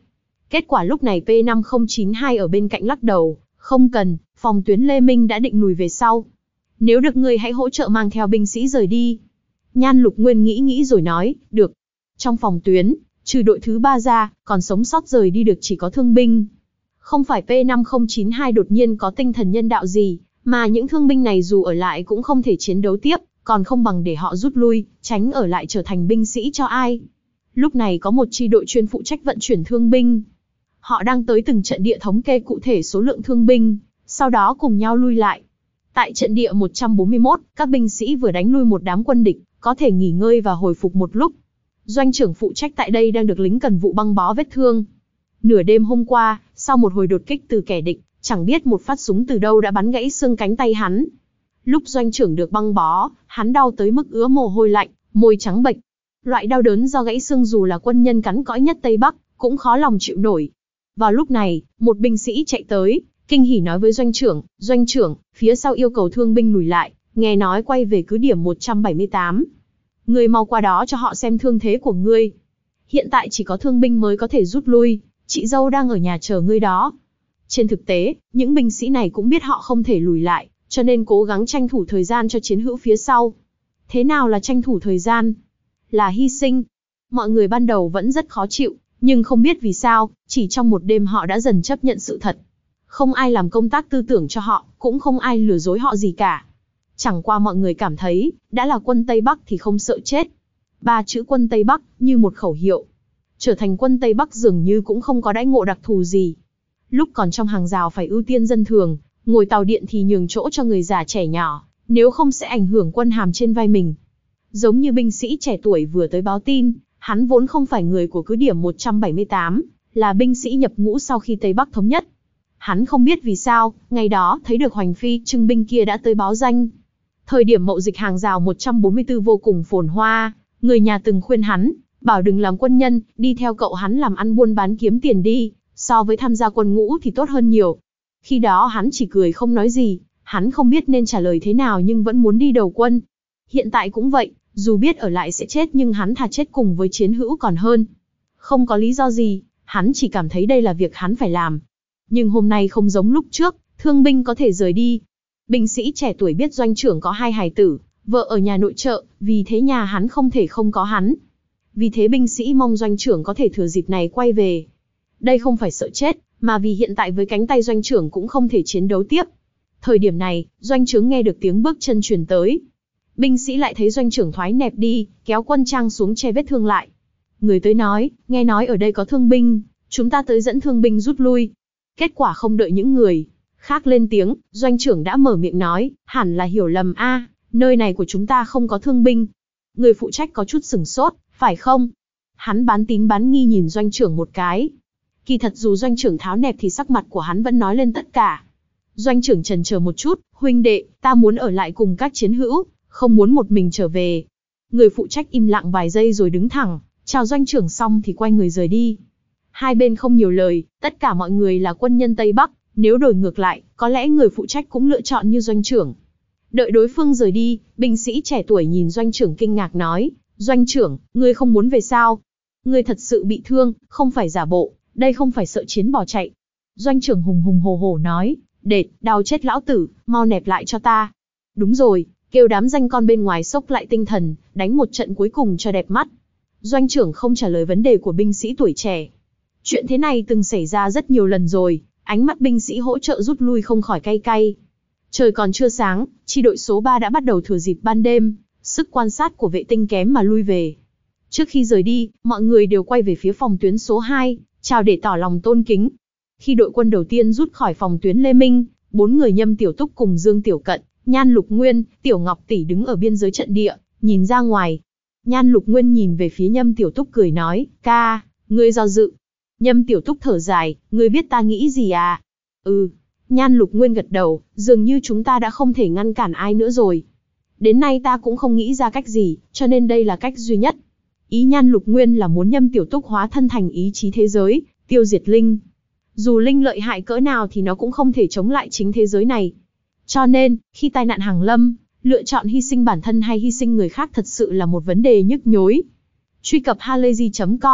Kết quả lúc này P năm không chín hai ở bên cạnh lắc đầu, không cần, phòng tuyến Lê Minh đã định lùi về sau. Nếu được ngươi hãy hỗ trợ mang theo binh sĩ rời đi. Nhan Lục Nguyên nghĩ nghĩ rồi nói, được. Trong phòng tuyến, trừ đội thứ ba ra, còn sống sót rời đi được chỉ có thương binh. Không phải P năm không chín hai đột nhiên có tinh thần nhân đạo gì, mà những thương binh này dù ở lại cũng không thể chiến đấu tiếp, còn không bằng để họ rút lui, tránh ở lại trở thành binh sĩ cho ai. Lúc này có một chi đội chuyên phụ trách vận chuyển thương binh. Họ đang tới từng trận địa thống kê cụ thể số lượng thương binh, sau đó cùng nhau lui lại. Tại trận địa một trăm bốn mươi mốt, các binh sĩ vừa đánh lui một đám quân địch, có thể nghỉ ngơi và hồi phục một lúc. Doanh trưởng phụ trách tại đây đang được lính cần vụ băng bó vết thương. Nửa đêm hôm qua, sau một hồi đột kích từ kẻ địch, chẳng biết một phát súng từ đâu đã bắn gãy xương cánh tay hắn. Lúc doanh trưởng được băng bó, hắn đau tới mức ứa mồ hôi lạnh, môi trắng bệch. Loại đau đớn do gãy xương dù là quân nhân cắn cõi nhất Tây Bắc, cũng khó lòng chịu nổi. Vào lúc này, một binh sĩ chạy tới, kinh hỉ nói với doanh trưởng, doanh trưởng, phía sau yêu cầu thương binh lùi lại, nghe nói quay về cứ điểm một trăm bảy mươi tám. Ngươi mau qua đó cho họ xem thương thế của ngươi. Hiện tại chỉ có thương binh mới có thể rút lui, chị dâu đang ở nhà chờ ngươi đó. Trên thực tế, những binh sĩ này cũng biết họ không thể lùi lại, cho nên cố gắng tranh thủ thời gian cho chiến hữu phía sau. Thế nào là tranh thủ thời gian? Là hy sinh. Mọi người ban đầu vẫn rất khó chịu, nhưng không biết vì sao, chỉ trong một đêm họ đã dần chấp nhận sự thật. Không ai làm công tác tư tưởng cho họ, cũng không ai lừa dối họ gì cả. Chẳng qua mọi người cảm thấy, đã là quân Tây Bắc thì không sợ chết. Ba chữ quân Tây Bắc, như một khẩu hiệu. Trở thành quân Tây Bắc dường như cũng không có đãi ngộ đặc thù gì. Lúc còn trong hàng rào phải ưu tiên dân thường, ngồi tàu điện thì nhường chỗ cho người già trẻ nhỏ, nếu không sẽ ảnh hưởng quân hàm trên vai mình. Giống như binh sĩ trẻ tuổi vừa tới báo tin, hắn vốn không phải người của cứ điểm một trăm bảy mươi tám, là binh sĩ nhập ngũ sau khi Tây Bắc thống nhất. Hắn không biết vì sao, ngày đó thấy được Hoành Phi trưng binh kia đã tới báo danh. Thời điểm mậu dịch hàng rào một trăm bốn mươi tư vô cùng phồn hoa, người nhà từng khuyên hắn, bảo đừng làm quân nhân, đi theo cậu hắn làm ăn buôn bán kiếm tiền đi, so với tham gia quân ngũ thì tốt hơn nhiều. Khi đó hắn chỉ cười không nói gì, hắn không biết nên trả lời thế nào nhưng vẫn muốn đi đầu quân. Hiện tại cũng vậy, dù biết ở lại sẽ chết nhưng hắn thà chết cùng với chiến hữu còn hơn. Không có lý do gì, hắn chỉ cảm thấy đây là việc hắn phải làm. Nhưng hôm nay không giống lúc trước, thương binh có thể rời đi. Binh sĩ trẻ tuổi biết doanh trưởng có hai hài tử, vợ ở nhà nội trợ, vì thế nhà hắn không thể không có hắn. Vì thế binh sĩ mong doanh trưởng có thể thừa dịp này quay về. Đây không phải sợ chết, mà vì hiện tại với cánh tay doanh trưởng cũng không thể chiến đấu tiếp. Thời điểm này, doanh trướng nghe được tiếng bước chân truyền tới. Binh sĩ lại thấy doanh trưởng thoái nẹp đi, kéo quân trang xuống che vết thương lại. Người tới nói, nghe nói ở đây có thương binh, chúng ta tới dẫn thương binh rút lui. Kết quả không đợi những người khác lên tiếng, doanh trưởng đã mở miệng nói, hẳn là hiểu lầm a, nơi này của chúng ta không có thương binh. Người phụ trách có chút sửng sốt, phải không? Hắn bán tín bán nghi nhìn doanh trưởng một cái. Kỳ thật dù doanh trưởng tháo nẹp thì sắc mặt của hắn vẫn nói lên tất cả. Doanh trưởng chần chờ một chút, huynh đệ, ta muốn ở lại cùng các chiến hữu, không muốn một mình trở về. Người phụ trách im lặng vài giây rồi đứng thẳng, chào doanh trưởng xong thì quay người rời đi. Hai bên không nhiều lời, tất cả mọi người là quân nhân Tây Bắc, nếu đổi ngược lại, có lẽ người phụ trách cũng lựa chọn như doanh trưởng. Đợi đối phương rời đi, binh sĩ trẻ tuổi nhìn doanh trưởng kinh ngạc nói, doanh trưởng, ngươi không muốn về sao? Ngươi thật sự bị thương, không phải giả bộ, đây không phải sợ chiến bỏ chạy. Doanh trưởng hùng hùng hổ hổ nói, đệt, đau chết lão tử, mau nẹp lại cho ta. Đúng rồi, kêu đám danh con bên ngoài xốc lại tinh thần, đánh một trận cuối cùng cho đẹp mắt. Doanh trưởng không trả lời vấn đề của binh sĩ tuổi trẻ. Chuyện thế này từng xảy ra rất nhiều lần rồi, ánh mắt binh sĩ hỗ trợ rút lui không khỏi cay cay. Trời còn chưa sáng, chi đội số ba đã bắt đầu thừa dịp ban đêm, sức quan sát của vệ tinh kém mà lui về. Trước khi rời đi, mọi người đều quay về phía phòng tuyến số hai, chào để tỏ lòng tôn kính. Khi đội quân đầu tiên rút khỏi phòng tuyến Lê Minh, bốn người Nhâm Tiểu Túc cùng Dương Tiểu Cận, Nhan Lục Nguyên, Tiểu Ngọc Tỷ đứng ở biên giới trận địa, nhìn ra ngoài. Nhan Lục Nguyên nhìn về phía Nhâm Tiểu Túc cười nói, ca, ngươi do dự. Nhâm Tiểu Túc thở dài, ngươi biết ta nghĩ gì à? Ừ. Nhan Lục Nguyên gật đầu, dường như chúng ta đã không thể ngăn cản ai nữa rồi. Đến nay ta cũng không nghĩ ra cách gì, cho nên đây là cách duy nhất. Ý Nhan Lục Nguyên là muốn Nhâm Tiểu Túc hóa thân thành ý chí thế giới, tiêu diệt Linh. Dù Linh lợi hại cỡ nào thì nó cũng không thể chống lại chính thế giới này. Cho nên, khi tai nạn hàng lâm, lựa chọn hy sinh bản thân hay hy sinh người khác thật sự là một vấn đề nhức nhối. Truy cập halayzi chấm com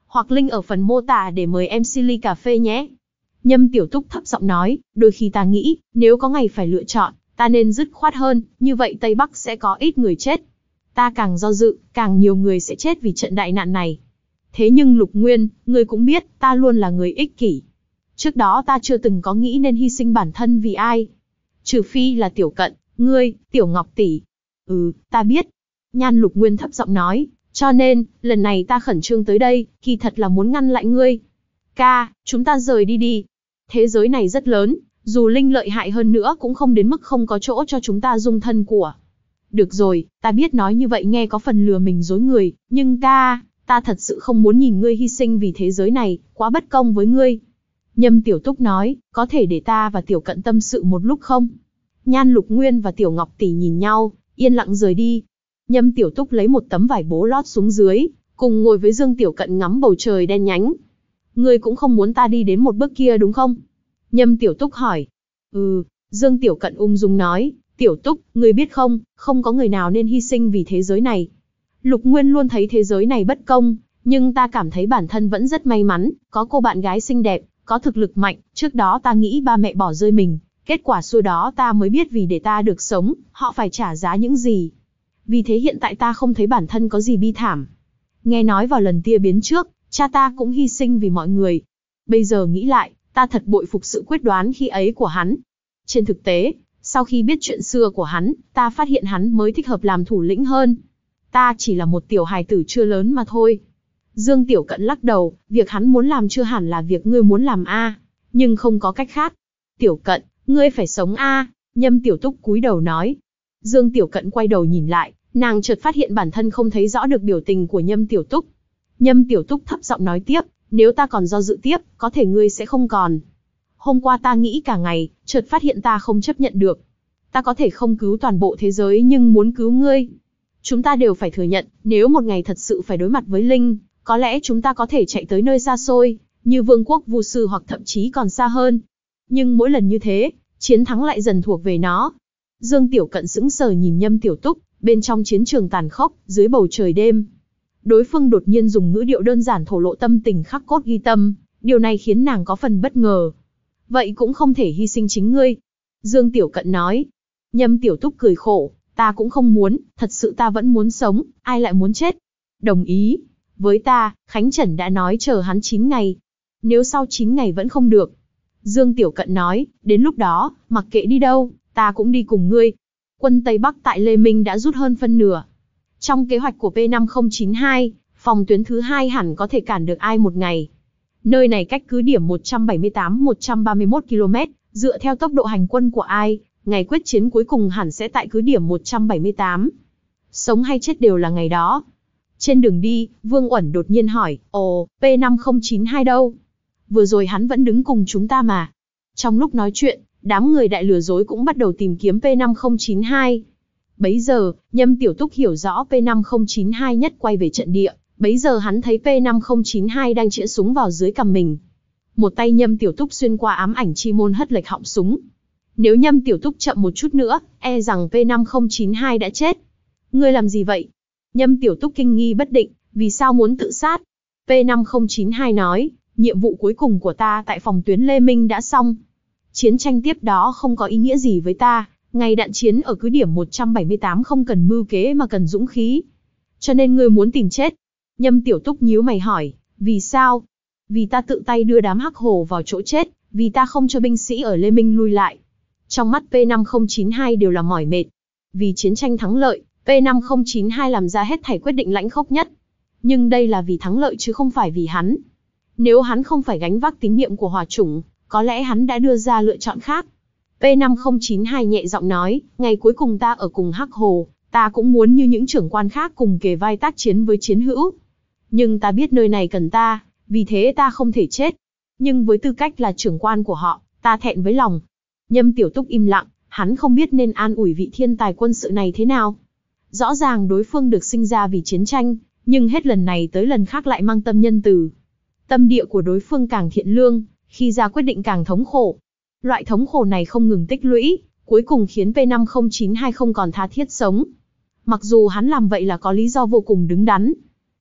hoặc link ở phần mô tả để mời em xê ly cà phê nhé. Nhâm Tiểu Túc thấp giọng nói, đôi khi ta nghĩ, nếu có ngày phải lựa chọn, ta nên dứt khoát hơn, như vậy Tây Bắc sẽ có ít người chết. Ta càng do dự, càng nhiều người sẽ chết vì trận đại nạn này. Thế nhưng Lục Nguyên, ngươi cũng biết, ta luôn là người ích kỷ. Trước đó ta chưa từng có nghĩ nên hy sinh bản thân vì ai. Trừ phi là Tiểu Cận, ngươi, Tiểu Ngọc tỷ. Ừ, ta biết. Nhan Lục Nguyên thấp giọng nói, cho nên, lần này ta khẩn trương tới đây, kỳ thật là muốn ngăn lại ngươi. Ca, chúng ta rời đi đi. Thế giới này rất lớn, dù linh lợi hại hơn nữa cũng không đến mức không có chỗ cho chúng ta dung thân của. Được rồi, ta biết nói như vậy nghe có phần lừa mình dối người, nhưng ca, ta thật sự không muốn nhìn ngươi hy sinh vì thế giới này, quá bất công với ngươi. Nhâm Tiểu Túc nói, có thể để ta và Tiểu Cận tâm sự một lúc không? Nhan Lục Nguyên và Tiểu Ngọc tỷ nhìn nhau, yên lặng rời đi. Nhâm Tiểu Túc lấy một tấm vải bố lót xuống dưới, cùng ngồi với Dương Tiểu Cận ngắm bầu trời đen nhánh. Ngươi cũng không muốn ta đi đến một bước kia đúng không? Nhâm Tiểu Túc hỏi. Ừ, Dương Tiểu Cận ung dung nói, Tiểu Túc, ngươi biết không, không có người nào nên hy sinh vì thế giới này. Lục Nguyên luôn thấy thế giới này bất công, nhưng ta cảm thấy bản thân vẫn rất may mắn, có cô bạn gái xinh đẹp, có thực lực mạnh, trước đó ta nghĩ ba mẹ bỏ rơi mình, kết quả sau đó ta mới biết vì để ta được sống, họ phải trả giá những gì. Vì thế hiện tại ta không thấy bản thân có gì bi thảm. Nghe nói vào lần tia biến trước, cha ta cũng hy sinh vì mọi người. Bây giờ nghĩ lại, ta thật bội phục sự quyết đoán khi ấy của hắn. Trên thực tế, sau khi biết chuyện xưa của hắn, ta phát hiện hắn mới thích hợp làm thủ lĩnh hơn. Ta chỉ là một tiểu hài tử chưa lớn mà thôi. Dương Tiểu Cận lắc đầu, việc hắn muốn làm chưa hẳn là việc ngươi muốn làm a, nhưng không có cách khác. Tiểu Cận, ngươi phải sống a, Nhâm Tiểu Túc cúi đầu nói. Dương Tiểu Cận quay đầu nhìn lại, nàng chợt phát hiện bản thân không thấy rõ được biểu tình của Nhâm Tiểu Túc. Nhâm Tiểu Túc thấp giọng nói tiếp, nếu ta còn do dự tiếp, có thể ngươi sẽ không còn. Hôm qua ta nghĩ cả ngày, chợt phát hiện ta không chấp nhận được. Ta có thể không cứu toàn bộ thế giới nhưng muốn cứu ngươi. Chúng ta đều phải thừa nhận, nếu một ngày thật sự phải đối mặt với Linh, có lẽ chúng ta có thể chạy tới nơi xa xôi, như Vương quốc Vu Sư hoặc thậm chí còn xa hơn. Nhưng mỗi lần như thế, chiến thắng lại dần thuộc về nó. Dương Tiểu Cận sững sờ nhìn Nhâm Tiểu Túc, bên trong chiến trường tàn khốc, dưới bầu trời đêm. Đối phương đột nhiên dùng ngữ điệu đơn giản thổ lộ tâm tình khắc cốt ghi tâm, điều này khiến nàng có phần bất ngờ. Vậy cũng không thể hy sinh chính ngươi. Dương Tiểu Cận nói. Nhâm Tiểu Túc cười khổ, ta cũng không muốn, thật sự ta vẫn muốn sống, ai lại muốn chết. Đồng ý. Với ta, Khánh Trần đã nói chờ hắn chín ngày. Nếu sau chín ngày vẫn không được. Dương Tiểu Cận nói, đến lúc đó, mặc kệ đi đâu, ta cũng đi cùng ngươi. Quân Tây Bắc tại Lê Minh đã rút hơn phân nửa. Trong kế hoạch của P năm không chín hai, phòng tuyến thứ hai hẳn có thể cản được ai một ngày. Nơi này cách cứ điểm một trăm bảy mươi tám đến một trăm ba mươi mốt ki lô mét, dựa theo tốc độ hành quân của ai, ngày quyết chiến cuối cùng hẳn sẽ tại cứ điểm một trăm bảy mươi tám. Sống hay chết đều là ngày đó. Trên đường đi, Vương Uẩn đột nhiên hỏi, ồ, P năm không chín hai đâu? Vừa rồi hắn vẫn đứng cùng chúng ta mà. Trong lúc nói chuyện, đám người đại lừa dối cũng bắt đầu tìm kiếm P năm không chín hai. Bấy giờ, Nhâm Tiểu Túc hiểu rõ P năm không chín hai nhất quay về trận địa. Bấy giờ hắn thấy P năm không chín hai đang chĩa súng vào dưới cằm mình. Một tay Nhâm Tiểu Túc xuyên qua ám ảnh chi môn hất lệch họng súng. Nếu Nhâm Tiểu Túc chậm một chút nữa, e rằng P năm không chín hai đã chết. Ngươi làm gì vậy? Nhâm Tiểu Túc kinh nghi bất định, vì sao muốn tự sát? P năm không chín hai nói, nhiệm vụ cuối cùng của ta tại phòng tuyến Lê Minh đã xong. Chiến tranh tiếp đó không có ý nghĩa gì với ta, ngày đạn chiến ở cứ điểm một trăm bảy mươi tám không cần mưu kế mà cần dũng khí. Cho nên ngươi muốn tìm chết. Nhâm Tiểu Túc nhíu mày hỏi, vì sao? Vì ta tự tay đưa đám hắc hồ vào chỗ chết, vì ta không cho binh sĩ ở Lê Minh lui lại. Trong mắt P năm không chín hai đều là mỏi mệt. Vì chiến tranh thắng lợi, P năm không chín hai làm ra hết thảy quyết định lãnh khốc nhất. Nhưng đây là vì thắng lợi chứ không phải vì hắn. Nếu hắn không phải gánh vác tín nhiệm của Hỏa Chủng, có lẽ hắn đã đưa ra lựa chọn khác. P năm không chín hai nhẹ giọng nói, ngày cuối cùng ta ở cùng Hắc Hồ, ta cũng muốn như những trưởng quan khác cùng kề vai tác chiến với chiến hữu. Nhưng ta biết nơi này cần ta, vì thế ta không thể chết. Nhưng với tư cách là trưởng quan của họ, ta thẹn với lòng. Nhâm Tiểu Túc im lặng, hắn không biết nên an ủi vị thiên tài quân sự này thế nào. Rõ ràng đối phương được sinh ra vì chiến tranh, nhưng hết lần này tới lần khác lại mang tâm nhân từ. Tâm địa của đối phương càng thiện lương, khi ra quyết định càng thống khổ. Loại thống khổ này không ngừng tích lũy, cuối cùng khiến P năm không chín hai không còn tha thiết sống. Mặc dù hắn làm vậy là có lý do vô cùng đứng đắn.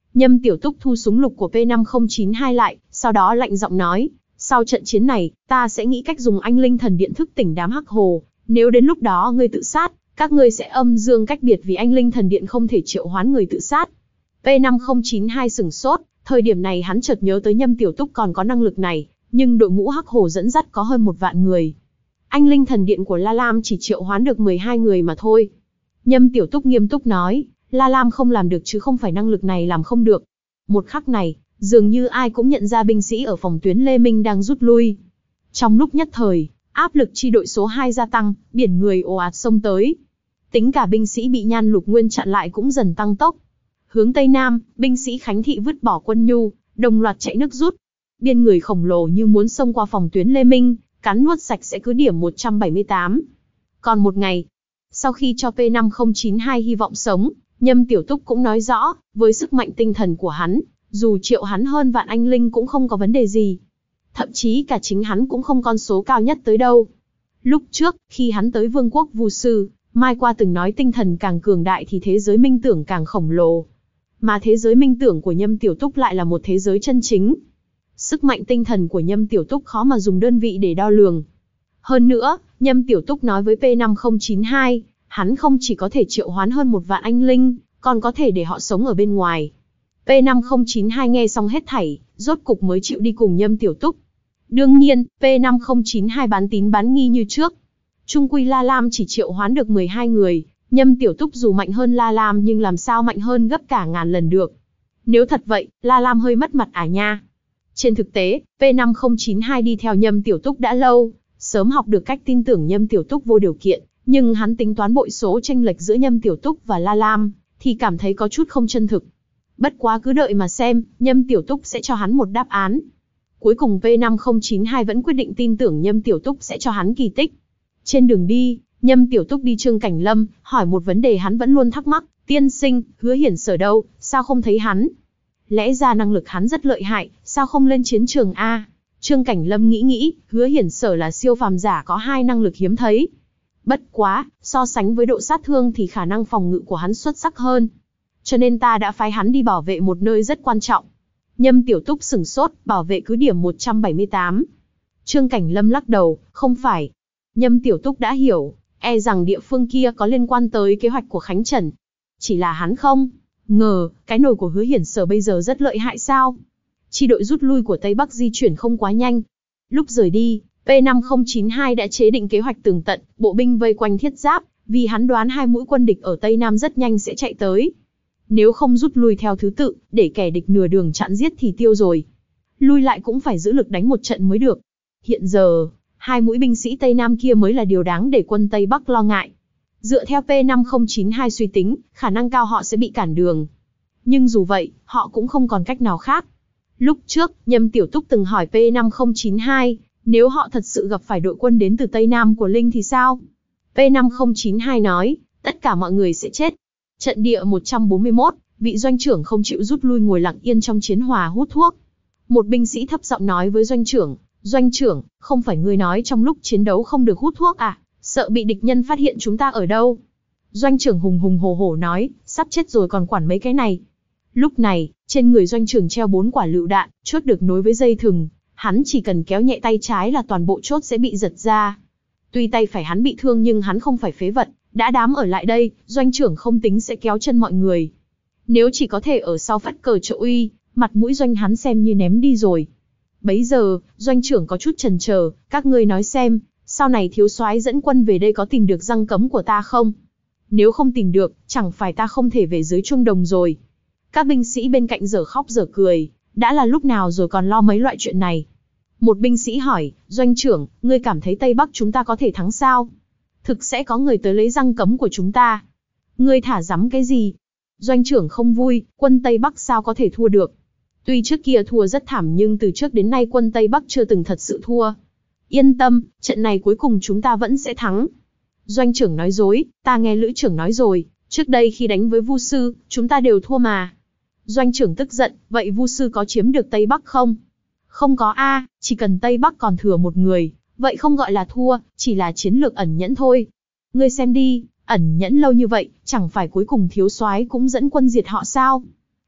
Nhâm Tiểu Túc thu súng lục của P năm không chín hai lại, sau đó lạnh giọng nói, sau trận chiến này, ta sẽ nghĩ cách dùng anh linh thần điện thức tỉnh đám hắc hồ, nếu đến lúc đó ngươi tự sát, các ngươi sẽ âm dương cách biệt vì anh linh thần điện không thể triệu hoán người tự sát. P năm không chín hai sửng sốt, thời điểm này hắn chợt nhớ tới Nhâm Tiểu Túc còn có năng lực này, nhưng đội ngũ hắc hồ dẫn dắt có hơn một vạn người. Anh linh thần điện của La Lam chỉ triệu hoán được mười hai người mà thôi. Nhâm Tiểu Túc nghiêm túc nói, La Lam không làm được chứ không phải năng lực này làm không được. Một khắc này, dường như ai cũng nhận ra binh sĩ ở phòng tuyến Lê Minh đang rút lui. Trong lúc nhất thời, áp lực chi đội số hai gia tăng, biển người ồ ạt xông tới. Tính cả binh sĩ bị Nhan Lục Nguyên chặn lại cũng dần tăng tốc. Hướng Tây Nam, binh sĩ Khánh Thị vứt bỏ quân nhu, đồng loạt chạy nước rút. Biên người khổng lồ như muốn xông qua phòng tuyến Lê Minh, cắn nuốt sạch sẽ cứ điểm một trăm bảy mươi tám. Còn một ngày, sau khi cho P năm không chín hai hy vọng sống, Nhâm Tiểu Túc cũng nói rõ, với sức mạnh tinh thần của hắn, dù triệu hắn hơn vạn anh linh cũng không có vấn đề gì. Thậm chí cả chính hắn cũng không con số cao nhất tới đâu. Lúc trước, khi hắn tới Vương quốc Vu Sư, Mai Qua từng nói tinh thần càng cường đại thì thế giới minh tưởng càng khổng lồ. Mà thế giới minh tưởng của Nhâm Tiểu Túc lại là một thế giới chân chính. Sức mạnh tinh thần của Nhâm Tiểu Túc khó mà dùng đơn vị để đo lường. Hơn nữa, Nhâm Tiểu Túc nói với P năm không chín hai, hắn không chỉ có thể triệu hoán hơn một vạn anh linh, còn có thể để họ sống ở bên ngoài. P năm không chín hai nghe xong hết thảy, rốt cục mới chịu đi cùng Nhâm Tiểu Túc. Đương nhiên, P năm không chín hai bán tín bán nghi như trước. Trung quy La Lam chỉ triệu hoán được mười hai người, Nhâm Tiểu Túc dù mạnh hơn La Lam nhưng làm sao mạnh hơn gấp cả ngàn lần được. Nếu thật vậy, La Lam hơi mất mặt à nha. Trên thực tế, P năm không chín hai đi theo Nhâm Tiểu Túc đã lâu, sớm học được cách tin tưởng Nhâm Tiểu Túc vô điều kiện, nhưng hắn tính toán bội số chênh lệch giữa Nhâm Tiểu Túc và La Lam, thì cảm thấy có chút không chân thực. Bất quá cứ đợi mà xem, Nhâm Tiểu Túc sẽ cho hắn một đáp án. Cuối cùng P năm không chín hai vẫn quyết định tin tưởng Nhâm Tiểu Túc sẽ cho hắn kỳ tích. Trên đường đi, Nhâm Tiểu Túc đi Trương Cảnh Lâm, hỏi một vấn đề hắn vẫn luôn thắc mắc, tiên sinh, Hứa Hiển Sở đâu, sao không thấy hắn? Lẽ ra năng lực hắn rất lợi hại, sao không lên chiến trường a? Trương Cảnh Lâm nghĩ nghĩ, Hứa Hiển Sở là siêu phàm giả có hai năng lực hiếm thấy. Bất quá, so sánh với độ sát thương thì khả năng phòng ngự của hắn xuất sắc hơn. Cho nên ta đã phái hắn đi bảo vệ một nơi rất quan trọng. Nhâm Tiểu Túc sửng sốt, bảo vệ cứ điểm một trăm bảy mươi tám. Trương Cảnh Lâm lắc đầu, không phải. Nhâm Tiểu Túc đã hiểu, e rằng địa phương kia có liên quan tới kế hoạch của Khánh Trần. Chỉ là hắn không ngờ, cái nồi của Hứa Hiển Sở bây giờ rất lợi hại sao? Chi đội rút lui của Tây Bắc di chuyển không quá nhanh. Lúc rời đi, P năm không chín hai đã chế định kế hoạch tường tận, bộ binh vây quanh Thiết Giáp, vì hắn đoán hai mũi quân địch ở Tây Nam rất nhanh sẽ chạy tới. Nếu không rút lui theo thứ tự, để kẻ địch nửa đường chặn giết thì tiêu rồi. Lui lại cũng phải giữ lực đánh một trận mới được. Hiện giờ, hai mũi binh sĩ Tây Nam kia mới là điều đáng để quân Tây Bắc lo ngại. Dựa theo P năm không chín hai suy tính, khả năng cao họ sẽ bị cản đường. Nhưng dù vậy, họ cũng không còn cách nào khác. Lúc trước, Nhâm Tiểu Túc từng hỏi P năm không chín hai, nếu họ thật sự gặp phải đội quân đến từ Tây Nam của Linh thì sao? P năm không chín hai nói, tất cả mọi người sẽ chết. Trận địa một trăm bốn mươi mốt, vị doanh trưởng không chịu rút lui ngồi lặng yên trong chiến hòa hút thuốc. Một binh sĩ thấp giọng nói với doanh trưởng, doanh trưởng, không phải ngươi nói trong lúc chiến đấu không được hút thuốc à, sợ bị địch nhân phát hiện chúng ta ở đâu. Doanh trưởng hùng hùng hổ hổ nói, sắp chết rồi còn quản mấy cái này. Lúc này, trên người doanh trưởng treo bốn quả lựu đạn, chốt được nối với dây thừng, hắn chỉ cần kéo nhẹ tay trái là toàn bộ chốt sẽ bị giật ra. Tuy tay phải hắn bị thương nhưng hắn không phải phế vật, đã đám ở lại đây, doanh trưởng không tính sẽ kéo chân mọi người. Nếu chỉ có thể ở sau phát cờ trợ uy, mặt mũi doanh hắn xem như ném đi rồi. Bấy giờ, doanh trưởng có chút chần chờ, các ngươi nói xem, sau này thiếu soái dẫn quân về đây có tìm được răng cấm của ta không? Nếu không tìm được, chẳng phải ta không thể về dưới Trung Đồng rồi. Các binh sĩ bên cạnh dở khóc dở cười, đã là lúc nào rồi còn lo mấy loại chuyện này. Một binh sĩ hỏi, doanh trưởng, ngươi cảm thấy Tây Bắc chúng ta có thể thắng sao? Thực sẽ có người tới lấy răng cấm của chúng ta. Ngươi thả rắm cái gì? Doanh trưởng không vui, quân Tây Bắc sao có thể thua được? Tuy trước kia thua rất thảm nhưng từ trước đến nay quân Tây Bắc chưa từng thật sự thua. Yên tâm, trận này cuối cùng chúng ta vẫn sẽ thắng. Doanh trưởng nói dối, ta nghe lữ trưởng nói rồi, trước đây khi đánh với Vu Sư, chúng ta đều thua mà. Doanh trưởng tức giận, vậy Vu Sư có chiếm được Tây Bắc không? Không có a, chỉ cần Tây Bắc còn thừa một người, vậy không gọi là thua, chỉ là chiến lược ẩn nhẫn thôi. Ngươi xem đi, ẩn nhẫn lâu như vậy, chẳng phải cuối cùng thiếu soái cũng dẫn quân diệt họ sao?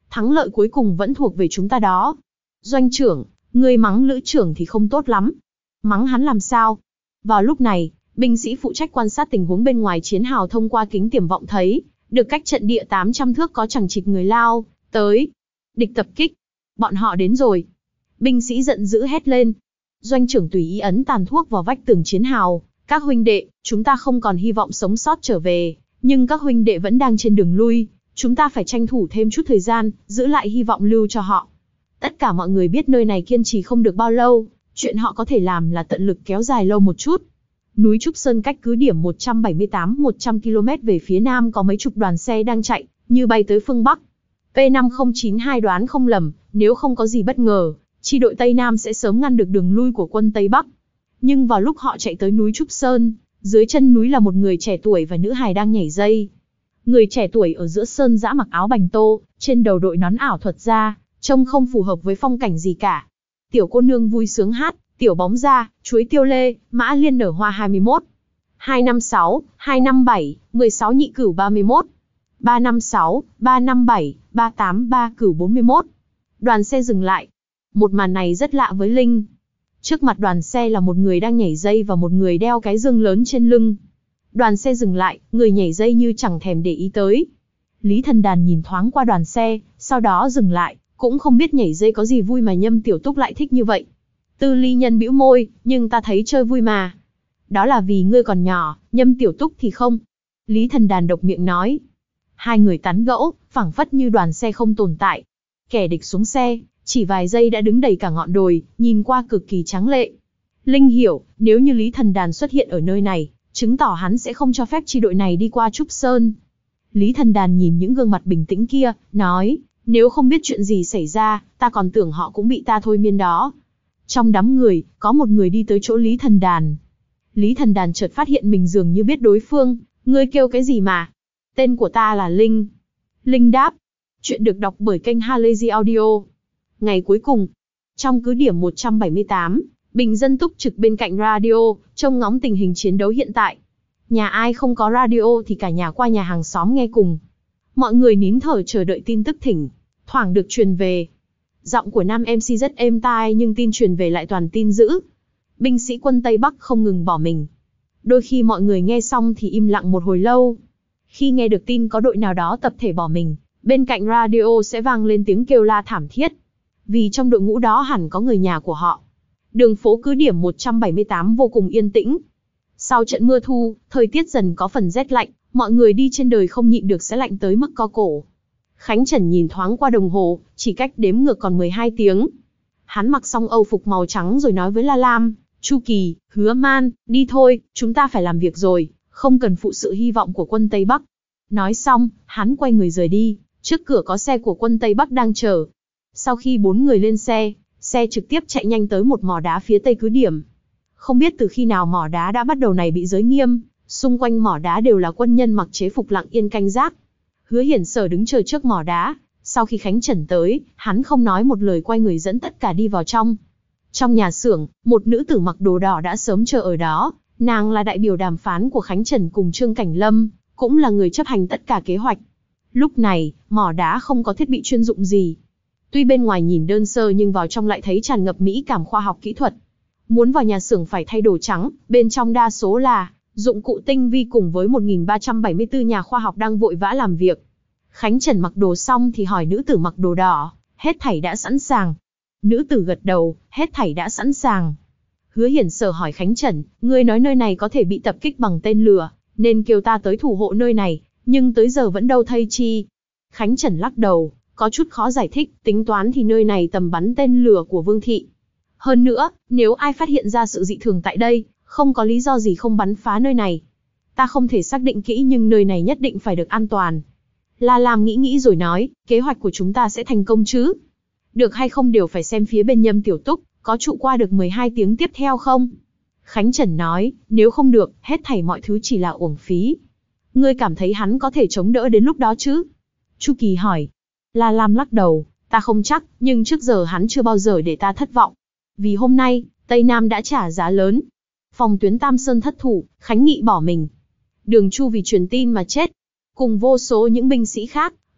Thắng lợi cuối cùng vẫn thuộc về chúng ta đó. Doanh trưởng, ngươi mắng Lữ trưởng thì không tốt lắm. Mắng hắn làm sao? Vào lúc này, binh sĩ phụ trách quan sát tình huống bên ngoài chiến hào thông qua kính tiềm vọng thấy, được cách trận địa tám trăm thước có chẳng chịt người lao tới. Địch tập kích. Bọn họ đến rồi. Binh sĩ giận dữ hét lên. Doanh trưởng tùy ý ấn tàn thuốc vào vách tường chiến hào. Các huynh đệ, chúng ta không còn hy vọng sống sót trở về, nhưng các huynh đệ vẫn đang trên đường lui. Chúng ta phải tranh thủ thêm chút thời gian, giữ lại hy vọng lưu cho họ. Tất cả mọi người biết nơi này kiên trì không được bao lâu, chuyện họ có thể làm là tận lực kéo dài lâu một chút. Núi Trúc Sơn cách cứ điểm một trăm bảy mươi tám một trăm ki lô mét về phía nam có mấy chục đoàn xe đang chạy, như bay tới phương Bắc. P năm không chín hai đoán không lầm, nếu không có gì bất ngờ, chi đội Tây Nam sẽ sớm ngăn được đường lui của quân Tây Bắc. Nhưng vào lúc họ chạy tới núi Trúc Sơn, dưới chân núi là một người trẻ tuổi và nữ hài đang nhảy dây. Người trẻ tuổi ở giữa sơn dã mặc áo bành tô, trên đầu đội nón ảo thuật ra, trông không phù hợp với phong cảnh gì cả. Tiểu cô nương vui sướng hát, tiểu bóng da, chuối tiêu lê, mã liên nở hoa hai mươi mốt. hai năm sáu, hai năm bảy, mười sáu nhị cửu ba mươi mốt. ba năm sáu, ba năm bảy, ba tám ba cửu bốn mươi mốt. Đoàn xe dừng lại. Một màn này rất lạ với Linh. Trước mặt đoàn xe là một người đang nhảy dây và một người đeo cái dương lớn trên lưng. Đoàn xe dừng lại, người nhảy dây như chẳng thèm để ý tới. Lý Thần Đàn nhìn thoáng qua đoàn xe, sau đó dừng lại, cũng không biết nhảy dây có gì vui mà Nhâm Tiểu Túc lại thích như vậy. Tư Ly Nhân bĩu môi, nhưng ta thấy chơi vui mà. Đó là vì ngươi còn nhỏ, Nhâm Tiểu Túc thì không. Lý Thần Đàn độc miệng nói. Hai người tán gẫu, phảng phất như đoàn xe không tồn tại. Kẻ địch xuống xe, chỉ vài giây đã đứng đầy cả ngọn đồi, nhìn qua cực kỳ tráng lệ. Linh hiểu, nếu như Lý Thần Đàn xuất hiện ở nơi này, chứng tỏ hắn sẽ không cho phép chi đội này đi qua Trúc Sơn. Lý Thần Đàn nhìn những gương mặt bình tĩnh kia, nói, nếu không biết chuyện gì xảy ra, ta còn tưởng họ cũng bị ta thôi miên đó. Trong đám người, có một người đi tới chỗ Lý Thần Đàn. Lý Thần Đàn chợt phát hiện mình dường như biết đối phương, ngươi kêu cái gì mà? Tên của ta là Linh. Linh đáp. Chuyện được đọc bởi kênh Halazy Audio. Ngày cuối cùng, trong cứ điểm một trăm bảy mươi tám, bình dân túc trực bên cạnh radio, trông ngóng tình hình chiến đấu hiện tại. Nhà ai không có radio thì cả nhà qua nhà hàng xóm nghe cùng. Mọi người nín thở chờ đợi tin tức thỉnh, thoảng được truyền về. Giọng của nam em xê rất êm tai nhưng tin truyền về lại toàn tin dữ. Binh sĩ quân Tây Bắc không ngừng bỏ mình. Đôi khi mọi người nghe xong thì im lặng một hồi lâu. Khi nghe được tin có đội nào đó tập thể bỏ mình, bên cạnh radio sẽ vang lên tiếng kêu la thảm thiết. Vì trong đội ngũ đó hẳn có người nhà của họ. Đường phố cứ điểm một trăm bảy mươi tám vô cùng yên tĩnh. Sau trận mưa thu, thời tiết dần có phần rét lạnh, mọi người đi trên đời không nhịn được sẽ lạnh tới mức co cổ. Khánh Trần nhìn thoáng qua đồng hồ, chỉ cách đếm ngược còn mười hai tiếng. Hắn mặc xong âu phục màu trắng rồi nói với La Lam, Chu Kỳ, Hứa Man, đi thôi, chúng ta phải làm việc rồi, không cần phụ sự hy vọng của quân Tây Bắc. Nói xong, hắn quay người rời đi, trước cửa có xe của quân Tây Bắc đang chờ. Sau khi bốn người lên xe, xe trực tiếp chạy nhanh tới một mỏ đá phía tây cứ điểm. Không biết từ khi nào mỏ đá đã bắt đầu này bị giới nghiêm, xung quanh mỏ đá đều là quân nhân mặc chế phục lặng yên canh gác. Hứa Hiển Sở đứng chờ trước mỏ đá, sau khi Khánh Trần tới, hắn không nói một lời quay người dẫn tất cả đi vào trong. Trong nhà xưởng, một nữ tử mặc đồ đỏ đã sớm chờ ở đó, nàng là đại biểu đàm phán của Khánh Trần cùng Trương Cảnh Lâm, cũng là người chấp hành tất cả kế hoạch. Lúc này, mỏ đá không có thiết bị chuyên dụng gì. Tuy bên ngoài nhìn đơn sơ nhưng vào trong lại thấy tràn ngập mỹ cảm khoa học kỹ thuật. Muốn vào nhà xưởng phải thay đồ trắng, bên trong đa số là dụng cụ tinh vi cùng với một nghìn ba trăm bảy mươi tư nhà khoa học đang vội vã làm việc. Khánh Trần mặc đồ xong thì hỏi nữ tử mặc đồ đỏ, hết thảy đã sẵn sàng. Nữ tử gật đầu, hết thảy đã sẵn sàng. Hứa Hiển Sở hỏi Khánh Trần, ngươi nói nơi này có thể bị tập kích bằng tên lửa, nên kêu ta tới thủ hộ nơi này, nhưng tới giờ vẫn đâu thây chi. Khánh Trần lắc đầu, có chút khó giải thích, tính toán thì nơi này tầm bắn tên lửa của Vương Thị. Hơn nữa, nếu ai phát hiện ra sự dị thường tại đây, không có lý do gì không bắn phá nơi này. Ta không thể xác định kỹ nhưng nơi này nhất định phải được an toàn. La Lam nghĩ nghĩ rồi nói, kế hoạch của chúng ta sẽ thành công chứ? Được hay không đều phải xem phía bên Nhâm Tiểu Túc, có trụ qua được mười hai tiếng tiếp theo không? Khánh Trần nói, nếu không được, hết thảy mọi thứ chỉ là uổng phí. Ngươi cảm thấy hắn có thể chống đỡ đến lúc đó chứ? Chu Kỳ hỏi. La Lam lắc đầu, ta không chắc, nhưng trước giờ hắn chưa bao giờ để ta thất vọng. Vì hôm nay, Tây Nam đã trả giá lớn. Phòng tuyến Tam Sơn thất thủ, Khánh Nghị bỏ mình. Đường Chu vì truyền tin mà chết. Cùng vô số những binh sĩ khác,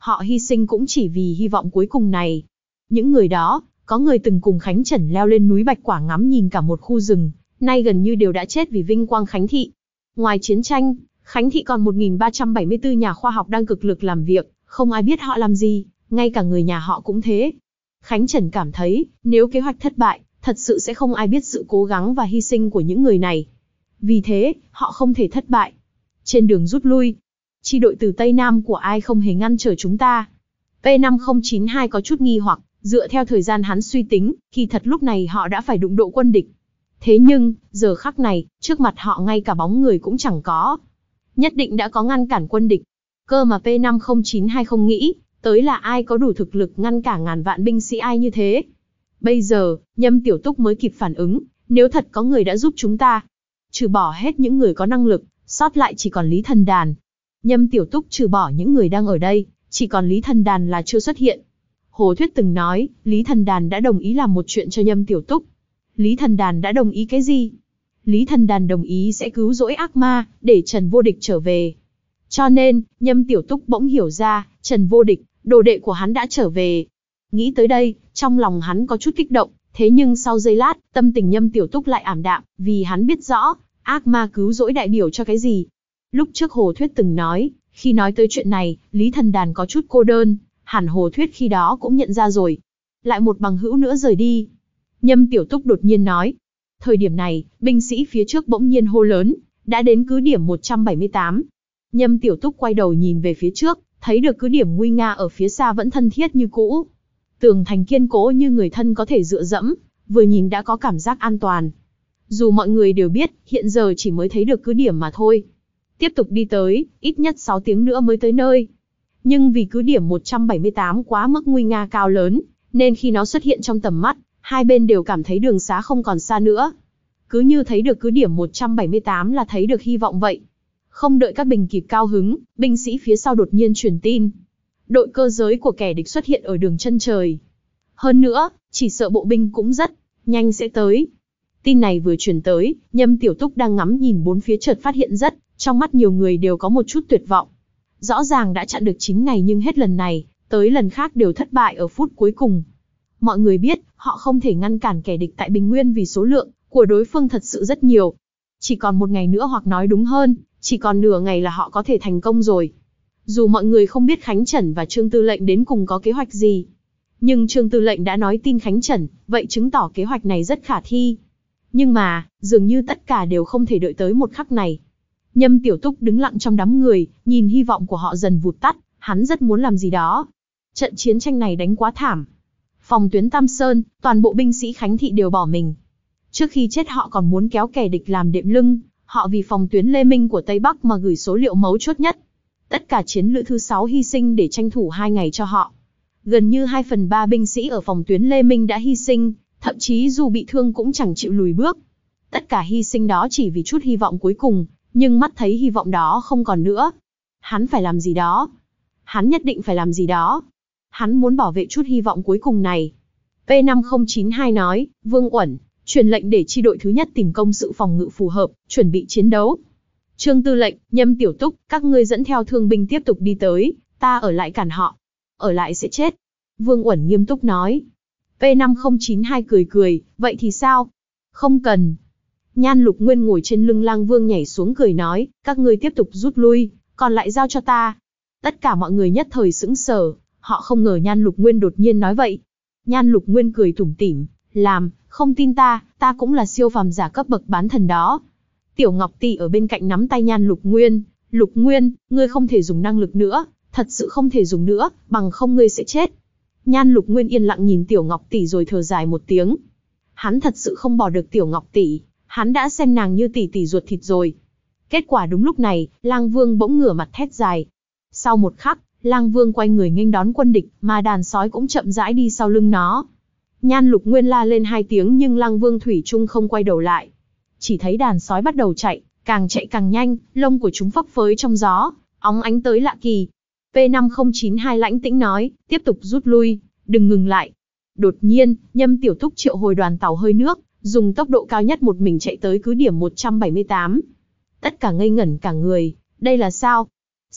họ hy sinh cũng chỉ vì hy vọng cuối cùng này. Những người đó, có người từng cùng Khánh Trần leo lên núi Bạch Quả ngắm nhìn cả một khu rừng, nay gần như đều đã chết vì vinh quang Khánh thị. Ngoài chiến tranh, Khánh thị còn một nghìn ba trăm bảy mươi tư nhà khoa học đang cực lực làm việc, không ai biết họ làm gì, ngay cả người nhà họ cũng thế. Khánh Trần cảm thấy, nếu kế hoạch thất bại, thật sự sẽ không ai biết sự cố gắng và hy sinh của những người này. Vì thế, họ không thể thất bại. Trên đường rút lui, chi đội từ Tây Nam của ai không hề ngăn trở chúng ta. P năm không chín hai có chút nghi hoặc, dựa theo thời gian hắn suy tính, kỳ thật lúc này họ đã phải đụng độ quân địch. Thế nhưng, giờ khắc này, trước mặt họ ngay cả bóng người cũng chẳng có. Nhất định đã có ngăn cản quân địch. Cơ mà P năm không chín hai không nghĩ, tới là ai có đủ thực lực ngăn cả ngàn vạn binh sĩ ai như thế. Bây giờ, Nhâm Tiểu Túc mới kịp phản ứng, nếu thật có người đã giúp chúng ta. Trừ bỏ hết những người có năng lực, sót lại chỉ còn Lý Thần Đàn. Nhâm Tiểu Túc trừ bỏ những người đang ở đây, chỉ còn Lý Thần Đàn là chưa xuất hiện. Hồ Thuyết từng nói, Lý Thần Đàn đã đồng ý làm một chuyện cho Nhâm Tiểu Túc. Lý Thần Đàn đã đồng ý cái gì? Lý Thần Đàn đồng ý sẽ cứu rỗi ác ma, để Trần Vô Địch trở về. Cho nên, Nhâm Tiểu Túc bỗng hiểu ra, Trần Vô Địch, đồ đệ của hắn đã trở về. Nghĩ tới đây, trong lòng hắn có chút kích động, thế nhưng sau giây lát, tâm tình Nhâm Tiểu Túc lại ảm đạm, vì hắn biết rõ, ác ma cứu rỗi đại biểu cho cái gì. Lúc trước Hồ Thuyết từng nói, khi nói tới chuyện này, Lý Thần Đàn có chút cô đơn, hẳn Hồ Thuyết khi đó cũng nhận ra rồi. Lại một bằng hữu nữa rời đi. Nhâm Tiểu Túc đột nhiên nói. Thời điểm này, binh sĩ phía trước bỗng nhiên hô lớn, đã đến cứ điểm một trăm bảy mươi tám. Nhâm Tiểu Túc quay đầu nhìn về phía trước, thấy được cứ điểm nguy nga ở phía xa vẫn thân thiết như cũ. Tường thành kiên cố như người thân có thể dựa dẫm, vừa nhìn đã có cảm giác an toàn. Dù mọi người đều biết, hiện giờ chỉ mới thấy được cứ điểm mà thôi. Tiếp tục đi tới, ít nhất sáu tiếng nữa mới tới nơi. Nhưng vì cứ điểm một trăm bảy mươi tám quá mức nguy nga cao lớn, nên khi nó xuất hiện trong tầm mắt, hai bên đều cảm thấy đường xá không còn xa nữa. Cứ như thấy được cứ điểm một trăm bảy mươi tám là thấy được hy vọng vậy. Không đợi các binh kịp cao hứng, binh sĩ phía sau đột nhiên truyền tin. Đội cơ giới của kẻ địch xuất hiện ở đường chân trời. Hơn nữa, chỉ sợ bộ binh cũng rất nhanh sẽ tới. Tin này vừa truyền tới, Nhâm Tiểu Túc đang ngắm nhìn bốn phía chợt phát hiện rất, trong mắt nhiều người đều có một chút tuyệt vọng. Rõ ràng đã chặn được chín ngày nhưng hết lần này, tới lần khác đều thất bại ở phút cuối cùng. Mọi người biết, họ không thể ngăn cản kẻ địch tại Bình Nguyên vì số lượng của đối phương thật sự rất nhiều. Chỉ còn một ngày nữa hoặc nói đúng hơn, chỉ còn nửa ngày là họ có thể thành công rồi. Dù mọi người không biết Khánh Trần và Trương Tư Lệnh đến cùng có kế hoạch gì. Nhưng Trương Tư Lệnh đã nói tin Khánh Trần, vậy chứng tỏ kế hoạch này rất khả thi. Nhưng mà, dường như tất cả đều không thể đợi tới một khắc này. Nhâm Tiểu Túc đứng lặng trong đám người, nhìn hy vọng của họ dần vụt tắt, hắn rất muốn làm gì đó. Trận chiến tranh này đánh quá thảm. Phòng tuyến Tam Sơn, toàn bộ binh sĩ Khánh thị đều bỏ mình. Trước khi chết họ còn muốn kéo kẻ địch làm đệm lưng, họ vì phòng tuyến Lê Minh của Tây Bắc mà gửi số liệu mấu chốt nhất. Tất cả chiến lữ thứ sáu hy sinh để tranh thủ hai ngày cho họ. Gần như hai phần ba binh sĩ ở phòng tuyến Lê Minh đã hy sinh, thậm chí dù bị thương cũng chẳng chịu lùi bước. Tất cả hy sinh đó chỉ vì chút hy vọng cuối cùng, nhưng mắt thấy hy vọng đó không còn nữa. Hắn phải làm gì đó. Hắn nhất định phải làm gì đó. Hắn muốn bảo vệ chút hy vọng cuối cùng này. P năm không chín hai nói, Vương Uẩn, truyền lệnh để chi đội thứ nhất tìm công sự phòng ngự phù hợp, chuẩn bị chiến đấu. Trương Tư Lệnh, Nhâm Tiểu Túc, các ngươi dẫn theo thương binh tiếp tục đi tới, ta ở lại cản họ. Ở lại sẽ chết. Vương Uẩn nghiêm túc nói. P năm không chín hai cười cười, vậy thì sao? Không cần. Nhan Lục Nguyên ngồi trên lưng Lang Vương nhảy xuống cười nói, các ngươi tiếp tục rút lui, còn lại giao cho ta. Tất cả mọi người nhất thời sững sờ, họ không ngờ Nhan Lục Nguyên đột nhiên nói vậy. Nhan Lục Nguyên cười tủm tỉm, làm, không tin ta, ta cũng là siêu phàm giả cấp bậc bán thần đó. Tiểu Ngọc Tỷ ở bên cạnh nắm tay Nhan Lục Nguyên, Lục Nguyên, ngươi không thể dùng năng lực nữa, thật sự không thể dùng nữa, bằng không ngươi sẽ chết. Nhan Lục Nguyên yên lặng nhìn Tiểu Ngọc Tỷ rồi thở dài một tiếng. Hắn thật sự không bỏ được Tiểu Ngọc Tỷ, hắn đã xem nàng như tỷ tỷ ruột thịt rồi. Kết quả đúng lúc này, Lang Vương bỗng ngửa mặt thét dài. Sau một khắc, Lang Vương quay người nghênh đón quân địch, mà đàn sói cũng chậm rãi đi sau lưng nó. Nhan Lục Nguyên la lên hai tiếng nhưng Lang Vương thủy chung không quay đầu lại. Chỉ thấy đàn sói bắt đầu chạy, càng chạy càng nhanh, lông của chúng phấp phới trong gió, óng ánh tới lạ kỳ. P năm không chín hai lãnh tĩnh nói, tiếp tục rút lui, đừng ngừng lại. Đột nhiên, Nhâm Tiểu Túc triệu hồi đoàn tàu hơi nước, dùng tốc độ cao nhất một mình chạy tới cứ điểm một trăm bảy mươi tám. Tất cả ngây ngẩn cả người, đây là sao?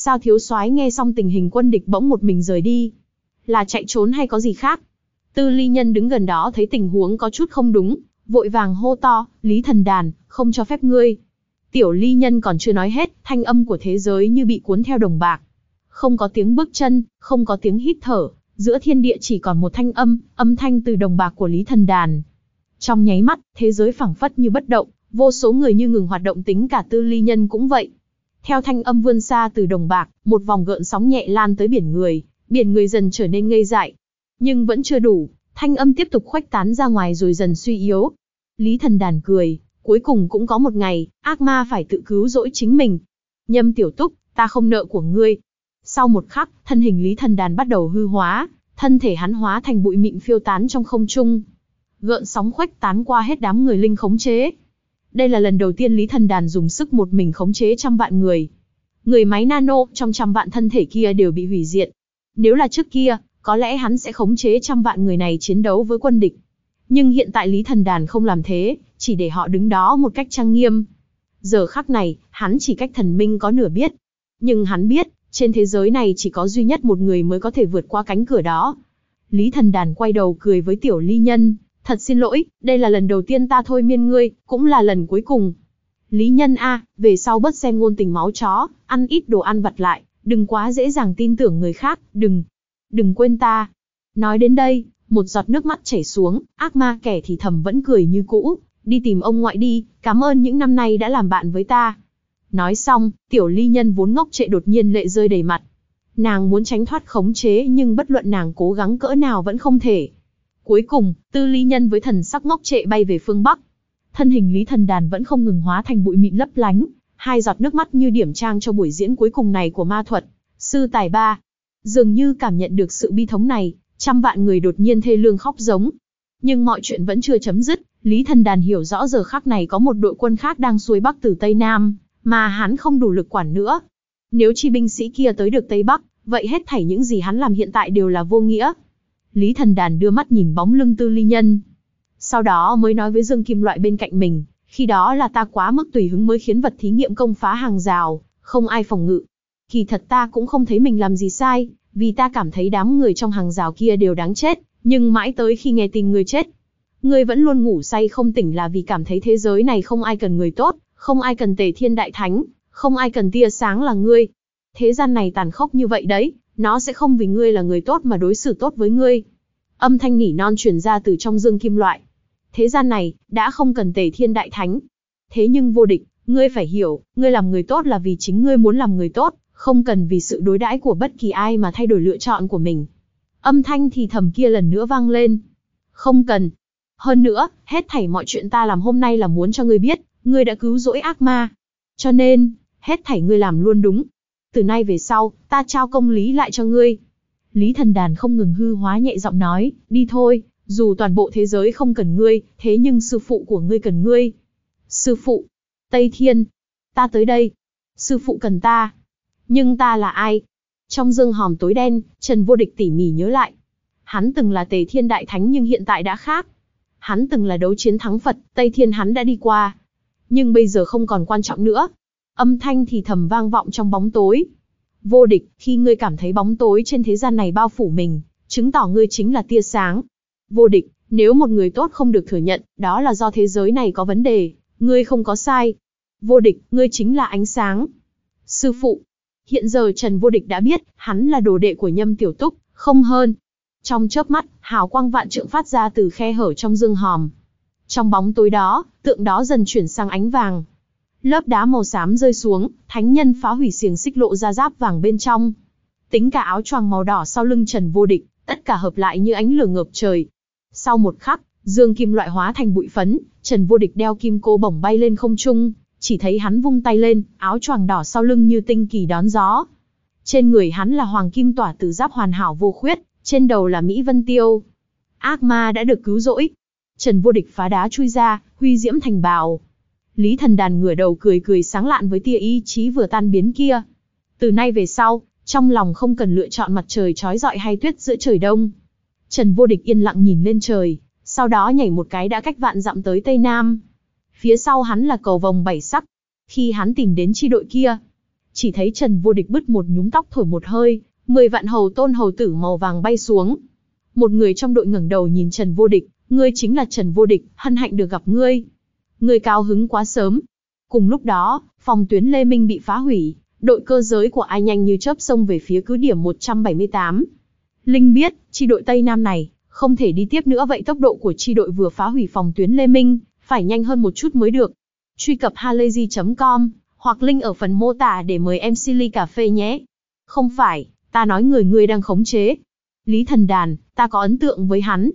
Sao thiếu soái nghe xong tình hình quân địch bỗng một mình rời đi? Là chạy trốn hay có gì khác? Tư Ly Nhân đứng gần đó thấy tình huống có chút không đúng, vội vàng hô to, Lý Thần Đàn, không cho phép ngươi. Tiểu Ly Nhân còn chưa nói hết, thanh âm của thế giới như bị cuốn theo đồng bạc. Không có tiếng bước chân, không có tiếng hít thở, giữa thiên địa chỉ còn một thanh âm, âm thanh từ đồng bạc của Lý Thần Đàn. Trong nháy mắt, thế giới phảng phất như bất động, vô số người như ngừng hoạt động, tính cả Tư Ly Nhân cũng vậy. Theo thanh âm vươn xa từ đồng bạc, một vòng gợn sóng nhẹ lan tới biển người, biển người dần trở nên ngây dại. Nhưng vẫn chưa đủ, thanh âm tiếp tục khuếch tán ra ngoài rồi dần suy yếu. Lý Thần Đàn cười, cuối cùng cũng có một ngày, ác ma phải tự cứu rỗi chính mình. Nhâm Tiểu Túc, ta không nợ của ngươi. Sau một khắc, thân hình Lý Thần Đàn bắt đầu hư hóa, thân thể hắn hóa thành bụi mịn phiêu tán trong không trung. Gợn sóng khuếch tán qua hết đám người linh khống chế. Đây là lần đầu tiên Lý Thần Đàn dùng sức một mình khống chế trăm vạn người. Người máy nano trong trăm vạn thân thể kia đều bị hủy diệt. Nếu là trước kia, có lẽ hắn sẽ khống chế trăm vạn người này chiến đấu với quân địch. Nhưng hiện tại Lý Thần Đàn không làm thế, chỉ để họ đứng đó một cách trang nghiêm. Giờ khắc này, hắn chỉ cách thần minh có nửa biết. Nhưng hắn biết, trên thế giới này chỉ có duy nhất một người mới có thể vượt qua cánh cửa đó. Lý Thần Đàn quay đầu cười với Tiểu Ly Nhân, thật xin lỗi, đây là lần đầu tiên ta thôi miên ngươi, cũng là lần cuối cùng. Lý Nhân a, về sau bớt xem ngôn tình máu chó, ăn ít đồ ăn vặt lại, đừng quá dễ dàng tin tưởng người khác, đừng, đừng quên ta. Nói đến đây, một giọt nước mắt chảy xuống, ác ma kẻ thì thầm vẫn cười như cũ, đi tìm ông ngoại đi, cảm ơn những năm nay đã làm bạn với ta. Nói xong, Tiểu Ly Nhân vốn ngốc trệ đột nhiên lệ rơi đầy mặt. Nàng muốn tránh thoát khống chế nhưng bất luận nàng cố gắng cỡ nào vẫn không thể. Cuối cùng, Tư Ly Nhân với thần sắc ngốc trệ bay về phương Bắc. Thân hình Lý Thần Đàn vẫn không ngừng hóa thành bụi mịn lấp lánh, hai giọt nước mắt như điểm trang cho buổi diễn cuối cùng này của ma thuật. Sư Tài Ba. Dường như cảm nhận được sự bi thống này, trăm vạn người đột nhiên thê lương khóc giống. Nhưng mọi chuyện vẫn chưa chấm dứt, Lý Thần Đàn hiểu rõ giờ khắc này có một đội quân khác đang xuôi Bắc từ Tây Nam, mà hắn không đủ lực quản nữa. Nếu chi binh sĩ kia tới được Tây Bắc, vậy hết thảy những gì hắn làm hiện tại đều là vô nghĩa. Lý Thần Đàn đưa mắt nhìn bóng lưng Tư Ly Nhân. Sau đó mới nói với Dương Kim Loại bên cạnh mình, khi đó là ta quá mức tùy hứng mới khiến vật thí nghiệm công phá hàng rào, không ai phòng ngự. Kỳ thật ta cũng không thấy mình làm gì sai, vì ta cảm thấy đám người trong hàng rào kia đều đáng chết, nhưng mãi tới khi nghe tin ngươi chết. Ngươi vẫn luôn ngủ say không tỉnh là vì cảm thấy thế giới này không ai cần người tốt, không ai cần Tề Thiên Đại Thánh, không ai cần tia sáng là ngươi. Thế gian này tàn khốc như vậy đấy, nó sẽ không vì ngươi là người tốt mà đối xử tốt với ngươi. Âm thanh nỉ non truyền ra từ trong Dương Kim Loại. Thế gian này, đã không cần Tề Thiên Đại Thánh. Thế nhưng Vô Địch, ngươi phải hiểu, ngươi làm người tốt là vì chính ngươi muốn làm người tốt, không cần vì sự đối đãi của bất kỳ ai mà thay đổi lựa chọn của mình. Âm thanh thì thầm kia lần nữa vang lên. Không cần. Hơn nữa, hết thảy mọi chuyện ta làm hôm nay là muốn cho ngươi biết, ngươi đã cứu rỗi ác ma. Cho nên, hết thảy ngươi làm luôn đúng. Từ nay về sau, ta trao công lý lại cho ngươi. Lý Thần Đàn không ngừng hư hóa nhẹ giọng nói, đi thôi, dù toàn bộ thế giới không cần ngươi, thế nhưng sư phụ của ngươi cần ngươi. Sư phụ, Tây Thiên, ta tới đây. Sư phụ cần ta. Nhưng ta là ai? Trong dương hòm tối đen, Trần Vô Địch tỉ mỉ nhớ lại. Hắn từng là Tề Thiên Đại Thánh nhưng hiện tại đã khác. Hắn từng là đấu chiến thắng Phật, Tây Thiên hắn đã đi qua. Nhưng bây giờ không còn quan trọng nữa. Âm thanh thì thầm vang vọng trong bóng tối. Vô Địch, khi ngươi cảm thấy bóng tối trên thế gian này bao phủ mình, chứng tỏ ngươi chính là tia sáng. Vô Địch, nếu một người tốt không được thừa nhận, đó là do thế giới này có vấn đề, ngươi không có sai. Vô Địch, ngươi chính là ánh sáng. Sư phụ. Hiện giờ Trần Vô Địch đã biết, hắn là đồ đệ của Nhâm Tiểu Túc, không hơn. Trong chớp mắt, hào quang vạn trượng phát ra từ khe hở trong dương hòm. Trong bóng tối đó, tượng đó dần chuyển sang ánh vàng. Lớp đá màu xám rơi xuống, thánh nhân phá hủy xiềng xích lộ ra giáp vàng bên trong. Tính cả áo choàng màu đỏ sau lưng Trần Vô Địch, tất cả hợp lại như ánh lửa ngập trời. Sau một khắc, dương kim loại hóa thành bụi phấn, Trần Vô Địch đeo kim cô bổng bay lên không trung, chỉ thấy hắn vung tay lên, áo choàng đỏ sau lưng như tinh kỳ đón gió. Trên người hắn là hoàng kim tỏa tử giáp hoàn hảo vô khuyết, trên đầu là Mỹ Vân Tiêu. Ác ma đã được cứu rỗi. Trần Vô Địch phá đá chui ra, huy diễm thành bào. Lý Thần Đàn ngửa đầu cười cười sáng lạn với tia ý chí vừa tan biến kia. Từ nay về sau, trong lòng không cần lựa chọn mặt trời chói rọi hay tuyết giữa trời đông. Trần Vô Địch yên lặng nhìn lên trời, sau đó nhảy một cái đã cách vạn dặm tới Tây Nam. Phía sau hắn là cầu vồng bảy sắc. Khi hắn tìm đến chi đội kia, Chỉ thấy Trần Vô Địch bứt một nhúm tóc thổi một hơi, mười vạn hầu tôn hầu tử màu vàng bay xuống. Một người trong đội ngẩng đầu nhìn Trần Vô Địch, ngươi chính là Trần Vô Địch, hân hạnh được gặp ngươi. Ngươi cao hứng quá sớm. Cùng lúc đó, phòng tuyến Lê Minh bị phá hủy, đội cơ giới của ai nhanh như chớp xông về phía cứ điểm một trăm bảy mươi tám. Linh biết, chi đội Tây Nam này, không thể đi tiếp nữa vậy tốc độ của chi đội vừa phá hủy phòng tuyến Lê Minh, phải nhanh hơn một chút mới được. Truy cập halayzi chấm com, hoặc link ở phần mô tả để mời em xê ly cà phê nhé. Không phải, ta nói người ngươi đang khống chế. Lý Thần Đàn, ta có ấn tượng với hắn.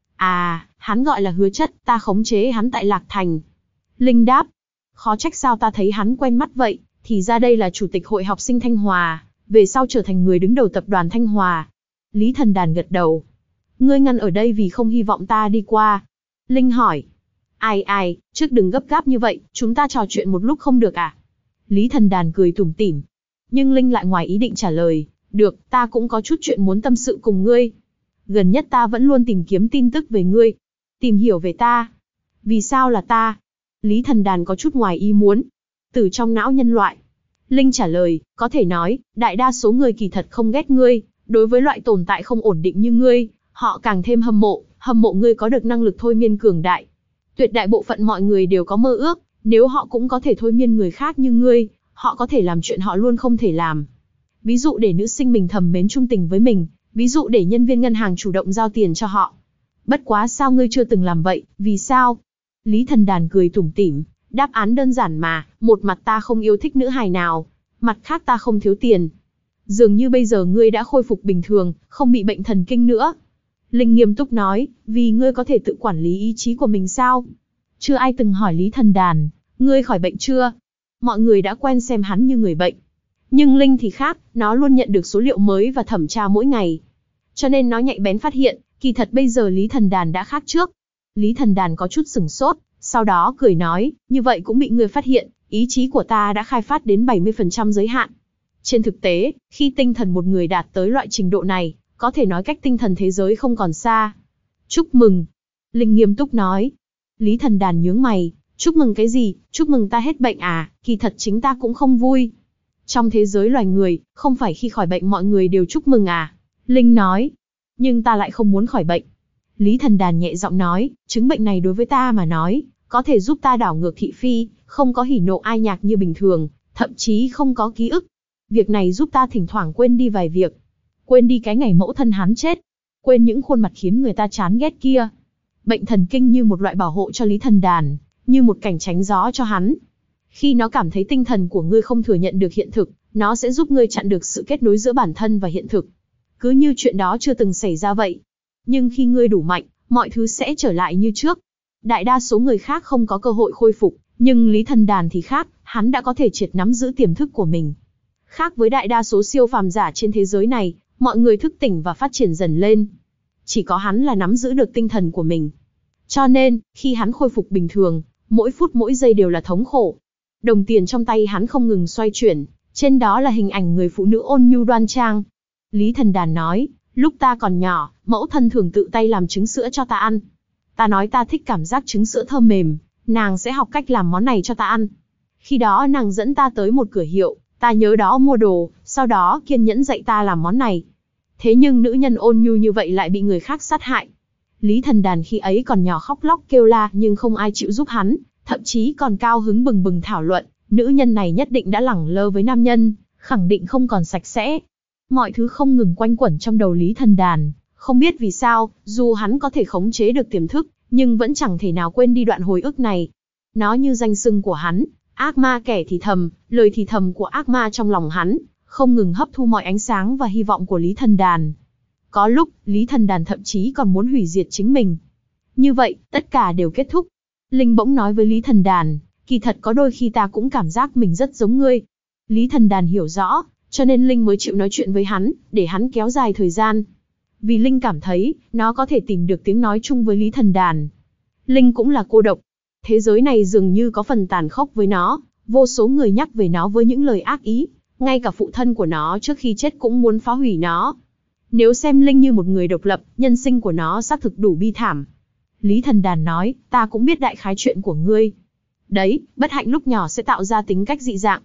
À, hắn gọi là Hứa Chất, ta khống chế hắn tại Lạc Thành. Linh đáp, khó trách sao ta thấy hắn quen mắt vậy, thì ra đây là chủ tịch hội học sinh Thanh Hòa, về sau trở thành người đứng đầu tập đoàn Thanh Hòa. Lý Thần Đàn gật đầu. Ngươi ngăn ở đây vì không hy vọng ta đi qua. Linh hỏi. Ai ai, trước đừng gấp gáp như vậy, chúng ta trò chuyện một lúc không được à? Lý Thần Đàn cười tủm tỉm. Nhưng Linh lại ngoài ý định trả lời. Được, ta cũng có chút chuyện muốn tâm sự cùng ngươi. Gần nhất ta vẫn luôn tìm kiếm tin tức về ngươi. Tìm hiểu về ta. Vì sao là ta? Lý Thần Đàn có chút ngoài ý muốn. Từ trong não nhân loại. Linh trả lời, có thể nói, đại đa số người kỳ thật không ghét ngươi. Đối với loại tồn tại không ổn định như ngươi, họ càng thêm hâm mộ, hâm mộ ngươi có được năng lực thôi miên cường đại. Tuyệt đại bộ phận mọi người đều có mơ ước, nếu họ cũng có thể thôi miên người khác như ngươi, họ có thể làm chuyện họ luôn không thể làm. Ví dụ để nữ sinh mình thầm mến trung tình với mình, ví dụ để nhân viên ngân hàng chủ động giao tiền cho họ. Bất quá sao ngươi chưa từng làm vậy, vì sao? Lý Thần Đàn cười tủm tỉm, đáp án đơn giản mà, một mặt ta không yêu thích nữ hài nào, mặt khác ta không thiếu tiền. Dường như bây giờ ngươi đã khôi phục bình thường, không bị bệnh thần kinh nữa. Linh nghiêm túc nói, vì ngươi có thể tự quản lý ý chí của mình sao? Chưa ai từng hỏi Lý Thần Đàn, ngươi khỏi bệnh chưa? Mọi người đã quen xem hắn như người bệnh. Nhưng Linh thì khác, nó luôn nhận được số liệu mới và thẩm tra mỗi ngày. Cho nên nó nhạy bén phát hiện, kỳ thật bây giờ Lý Thần Đàn đã khác trước. Lý Thần Đàn có chút sửng sốt, sau đó cười nói, như vậy cũng bị ngươi phát hiện, ý chí của ta đã khai phát đến bảy mươi phần trăm giới hạn. Trên thực tế, khi tinh thần một người đạt tới loại trình độ này, có thể nói cách tinh thần thế giới không còn xa. Chúc mừng. Linh nghiêm túc nói. Lý Thần Đàn nhướng mày, chúc mừng cái gì, chúc mừng ta hết bệnh à, kỳ thật chính ta cũng không vui. Trong thế giới loài người, không phải khi khỏi bệnh mọi người đều chúc mừng à? Linh nói. Nhưng ta lại không muốn khỏi bệnh. Lý Thần Đàn nhẹ giọng nói, chứng bệnh này đối với ta mà nói, có thể giúp ta đảo ngược thị phi, không có hỉ nộ ai nhạc như bình thường, thậm chí không có ký ức. Việc này giúp ta thỉnh thoảng quên đi vài việc. Quên đi cái ngày mẫu thân hắn chết. Quên những khuôn mặt khiến người ta chán ghét kia. Bệnh thần kinh như một loại bảo hộ cho Lý Thần Đàn, như một cảnh tránh gió cho hắn. Khi nó cảm thấy tinh thần của ngươi không thừa nhận được hiện thực, nó sẽ giúp ngươi chặn được sự kết nối giữa bản thân và hiện thực. Cứ như chuyện đó chưa từng xảy ra vậy. Nhưng khi ngươi đủ mạnh, mọi thứ sẽ trở lại như trước. Đại đa số người khác không có cơ hội khôi phục, nhưng Lý Thần Đàn thì khác, hắn đã có thể triệt nắm giữ tiềm thức của mình. Khác với đại đa số siêu phàm giả trên thế giới này, mọi người thức tỉnh và phát triển dần lên. Chỉ có hắn là nắm giữ được tinh thần của mình. Cho nên, khi hắn khôi phục bình thường, mỗi phút mỗi giây đều là thống khổ. Đồng tiền trong tay hắn không ngừng xoay chuyển, trên đó là hình ảnh người phụ nữ ôn nhu đoan trang. Lý Thần Đàn nói, lúc ta còn nhỏ, mẫu thân thường tự tay làm trứng sữa cho ta ăn. Ta nói ta thích cảm giác trứng sữa thơm mềm, nàng sẽ học cách làm món này cho ta ăn. Khi đó nàng dẫn ta tới một cửa hiệu, ta nhớ đó mua đồ, sau đó kiên nhẫn dạy ta làm món này. Thế nhưng nữ nhân ôn nhu như vậy lại bị người khác sát hại. Lý Thần Đàn khi ấy còn nhỏ khóc lóc kêu la nhưng không ai chịu giúp hắn, thậm chí còn cao hứng bừng bừng thảo luận, nữ nhân này nhất định đã lẳng lơ với nam nhân, khẳng định không còn sạch sẽ. Mọi thứ không ngừng quanh quẩn trong đầu Lý Thần Đàn, không biết vì sao, dù hắn có thể khống chế được tiềm thức, nhưng vẫn chẳng thể nào quên đi đoạn hồi ức này. Nó như danh xưng của hắn, ác ma kẻ thì thầm, lời thì thầm của ác ma trong lòng hắn, không ngừng hấp thu mọi ánh sáng và hy vọng của Lý Thần Đàn. Có lúc, Lý Thần Đàn thậm chí còn muốn hủy diệt chính mình. Như vậy, tất cả đều kết thúc. Linh bỗng nói với Lý Thần Đàn, kỳ thật có đôi khi ta cũng cảm giác mình rất giống ngươi. Lý Thần Đàn hiểu rõ, cho nên Linh mới chịu nói chuyện với hắn, để hắn kéo dài thời gian. Vì Linh cảm thấy, nó có thể tìm được tiếng nói chung với Lý Thần Đàn. Linh cũng là cô độc. Thế giới này dường như có phần tàn khốc với nó, vô số người nhắc về nó với những lời ác ý. Ngay cả phụ thân của nó trước khi chết cũng muốn phá hủy nó. Nếu xem Linh như một người độc lập, nhân sinh của nó xác thực đủ bi thảm. Lý Thần Đàn nói, ta cũng biết đại khái chuyện của ngươi. Đấy, bất hạnh lúc nhỏ sẽ tạo ra tính cách dị dạng.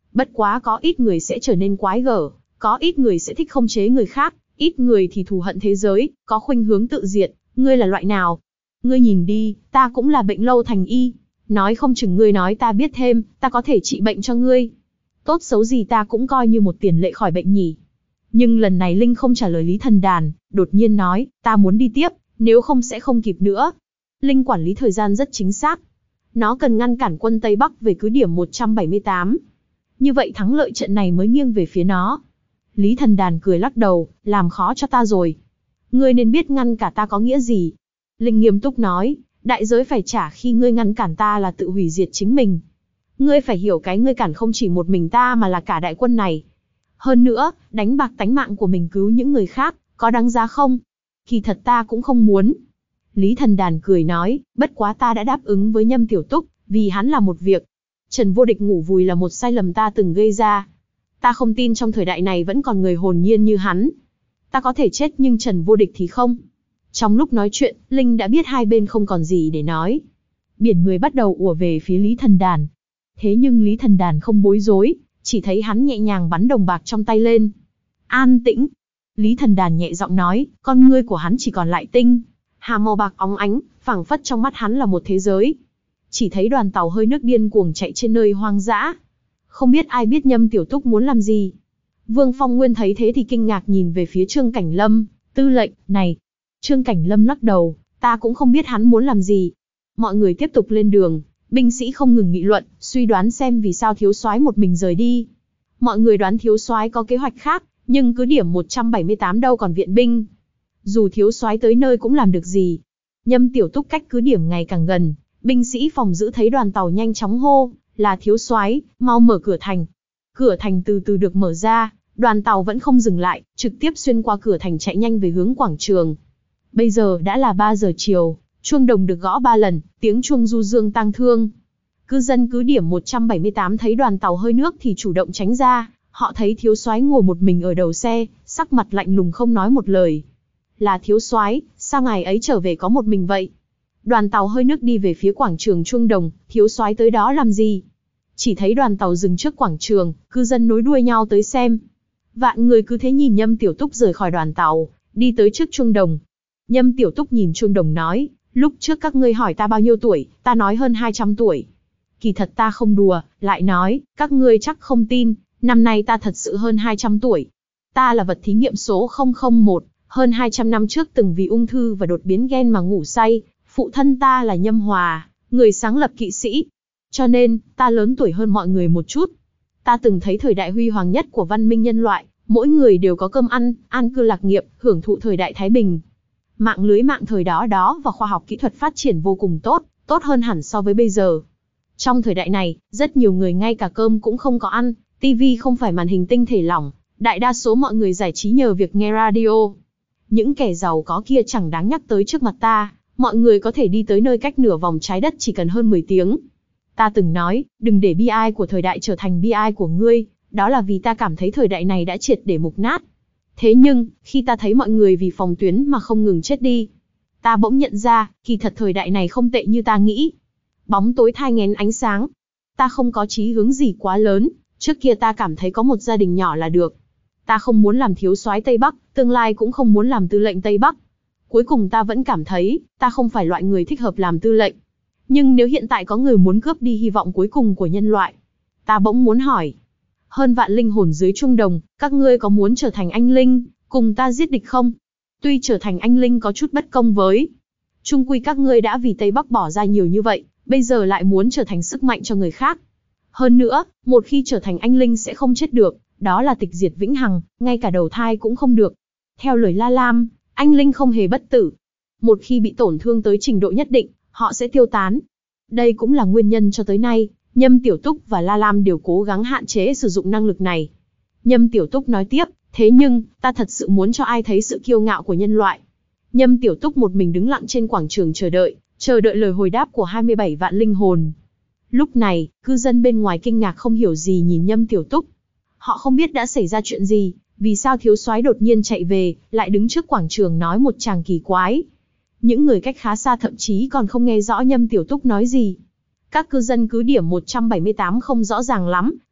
Bất quá có ít người sẽ trở nên quái gở, có ít người sẽ thích khống chế người khác, ít người thì thù hận thế giới, có khuynh hướng tự diệt, ngươi là loại nào? Ngươi nhìn đi, ta cũng là bệnh lâu thành y, nói không chừng ngươi nói ta biết thêm, ta có thể trị bệnh cho ngươi. Tốt xấu gì ta cũng coi như một tiền lệ khỏi bệnh nhỉ. Nhưng lần này Linh không trả lời Lý Thần Đàn, đột nhiên nói, ta muốn đi tiếp, nếu không sẽ không kịp nữa. Linh quản lý thời gian rất chính xác. Nó cần ngăn cản quân Tây Bắc về cứ điểm một trăm bảy mươi tám. Như vậy thắng lợi trận này mới nghiêng về phía nó. Lý Thần Đàn cười lắc đầu, làm khó cho ta rồi. Ngươi nên biết ngăn cả ta có nghĩa gì. Linh nghiêm túc nói, đại giới phải trả khi ngươi ngăn cản ta là tự hủy diệt chính mình. Ngươi phải hiểu cái ngươi cản không chỉ một mình ta mà là cả đại quân này. Hơn nữa, đánh bạc tánh mạng của mình cứu những người khác, có đáng giá không? Kỳ thật ta cũng không muốn. Lý Thần Đàn cười nói, bất quá ta đã đáp ứng với Nhâm Tiểu Túc, vì hắn là một việc. Trần Vô Địch ngủ vùi là một sai lầm ta từng gây ra. Ta không tin trong thời đại này vẫn còn người hồn nhiên như hắn. Ta có thể chết nhưng Trần Vô Địch thì không. Trong lúc nói chuyện, Linh đã biết hai bên không còn gì để nói. Biển người bắt đầu ùa về phía Lý Thần Đàn. Thế nhưng Lý Thần Đàn không bối rối, chỉ thấy hắn nhẹ nhàng bắn đồng bạc trong tay lên. An tĩnh. Lý Thần Đàn nhẹ giọng nói, con ngươi của hắn chỉ còn lại tinh. Hà màu bạc óng ánh, phảng phất trong mắt hắn là một thế giới. Chỉ thấy đoàn tàu hơi nước điên cuồng chạy trên nơi hoang dã. Không biết ai biết Nhâm Tiểu Túc muốn làm gì. Vương Phong Nguyên thấy thế thì kinh ngạc nhìn về phía Trương Cảnh Lâm, tư lệnh, này. Trương Cảnh Lâm lắc đầu, ta cũng không biết hắn muốn làm gì. Mọi người tiếp tục lên đường, binh sĩ không ngừng nghị luận, suy đoán xem vì sao thiếu soái một mình rời đi. Mọi người đoán thiếu soái có kế hoạch khác, nhưng cứ điểm một trăm bảy mươi tám đâu còn viện binh. Dù thiếu soái tới nơi cũng làm được gì. Nhâm Tiểu Túc cách cứ điểm ngày càng gần, binh sĩ phòng giữ thấy đoàn tàu nhanh chóng hô, là thiếu soái, mau mở cửa thành. Cửa thành từ từ được mở ra, đoàn tàu vẫn không dừng lại, trực tiếp xuyên qua cửa thành chạy nhanh về hướng quảng trường. Bây giờ đã là ba giờ chiều, chuông đồng được gõ ba lần, tiếng chuông du dương tang thương. Cư dân cứ điểm một trăm bảy mươi tám thấy đoàn tàu hơi nước thì chủ động tránh ra, họ thấy thiếu soái ngồi một mình ở đầu xe, sắc mặt lạnh lùng không nói một lời. Là thiếu soái, sao ngài ấy trở về có một mình vậy? Đoàn tàu hơi nước đi về phía quảng trường chuông đồng, thiếu soái tới đó làm gì? Chỉ thấy đoàn tàu dừng trước quảng trường, cư dân nối đuôi nhau tới xem. Vạn người cứ thế nhìn Nhâm Tiểu Túc rời khỏi đoàn tàu, đi tới trước chuông đồng. Nhâm Tiểu Túc nhìn chuông đồng nói, lúc trước các ngươi hỏi ta bao nhiêu tuổi, ta nói hơn hai trăm tuổi. Kỳ thật ta không đùa, lại nói, các ngươi chắc không tin, năm nay ta thật sự hơn hai trăm tuổi. Ta là vật thí nghiệm số không không một, hơn hai trăm năm trước từng vì ung thư và đột biến gen mà ngủ say, phụ thân ta là Nhâm Hòa, người sáng lập kỵ sĩ. Cho nên, ta lớn tuổi hơn mọi người một chút. Ta từng thấy thời đại huy hoàng nhất của văn minh nhân loại, mỗi người đều có cơm ăn, an cư lạc nghiệp, hưởng thụ thời đại Thái Bình. Mạng lưới mạng thời đó đó và khoa học kỹ thuật phát triển vô cùng tốt, tốt hơn hẳn so với bây giờ. Trong thời đại này, rất nhiều người ngay cả cơm cũng không có ăn, tivi không phải màn hình tinh thể lỏng, đại đa số mọi người giải trí nhờ việc nghe radio. Những kẻ giàu có kia chẳng đáng nhắc tới trước mặt ta, mọi người có thể đi tới nơi cách nửa vòng trái đất chỉ cần hơn mười tiếng. Ta từng nói, đừng để bi ai của thời đại trở thành bi ai của ngươi, đó là vì ta cảm thấy thời đại này đã triệt để mục nát. Thế nhưng, khi ta thấy mọi người vì phòng tuyến mà không ngừng chết đi, ta bỗng nhận ra, kỳ thật thời đại này không tệ như ta nghĩ. Bóng tối thai nghén ánh sáng. Ta không có chí hướng gì quá lớn, trước kia ta cảm thấy có một gia đình nhỏ là được. Ta không muốn làm thiếu soái Tây Bắc, tương lai cũng không muốn làm tư lệnh Tây Bắc. Cuối cùng ta vẫn cảm thấy, ta không phải loại người thích hợp làm tư lệnh. Nhưng nếu hiện tại có người muốn cướp đi hy vọng cuối cùng của nhân loại, ta bỗng muốn hỏi. Hơn vạn linh hồn dưới chuông đồng, các ngươi có muốn trở thành anh linh, cùng ta giết địch không? Tuy trở thành anh linh có chút bất công với. Chung quy các ngươi đã vì Tây Bắc bỏ ra nhiều như vậy, bây giờ lại muốn trở thành sức mạnh cho người khác. Hơn nữa, một khi trở thành anh linh sẽ không chết được, đó là tịch diệt vĩnh hằng, ngay cả đầu thai cũng không được. Theo lời La Lam, anh linh không hề bất tử. Một khi bị tổn thương tới trình độ nhất định, họ sẽ tiêu tán. Đây cũng là nguyên nhân cho tới nay, Nhâm Tiểu Túc và La Lam đều cố gắng hạn chế sử dụng năng lực này. Nhâm Tiểu Túc nói tiếp, thế nhưng, ta thật sự muốn cho ai thấy sự kiêu ngạo của nhân loại. Nhâm Tiểu Túc một mình đứng lặng trên quảng trường chờ đợi, chờ đợi lời hồi đáp của hai mươi bảy vạn linh hồn. Lúc này, cư dân bên ngoài kinh ngạc không hiểu gì nhìn Nhâm Tiểu Túc. Họ không biết đã xảy ra chuyện gì, vì sao thiếu soái đột nhiên chạy về, lại đứng trước quảng trường nói một tràng kỳ quái. Những người cách khá xa thậm chí còn không nghe rõ Nhâm Tiểu Túc nói gì. Các cư dân cứ điểm một trăm bảy mươi tám không rõ ràng lắm,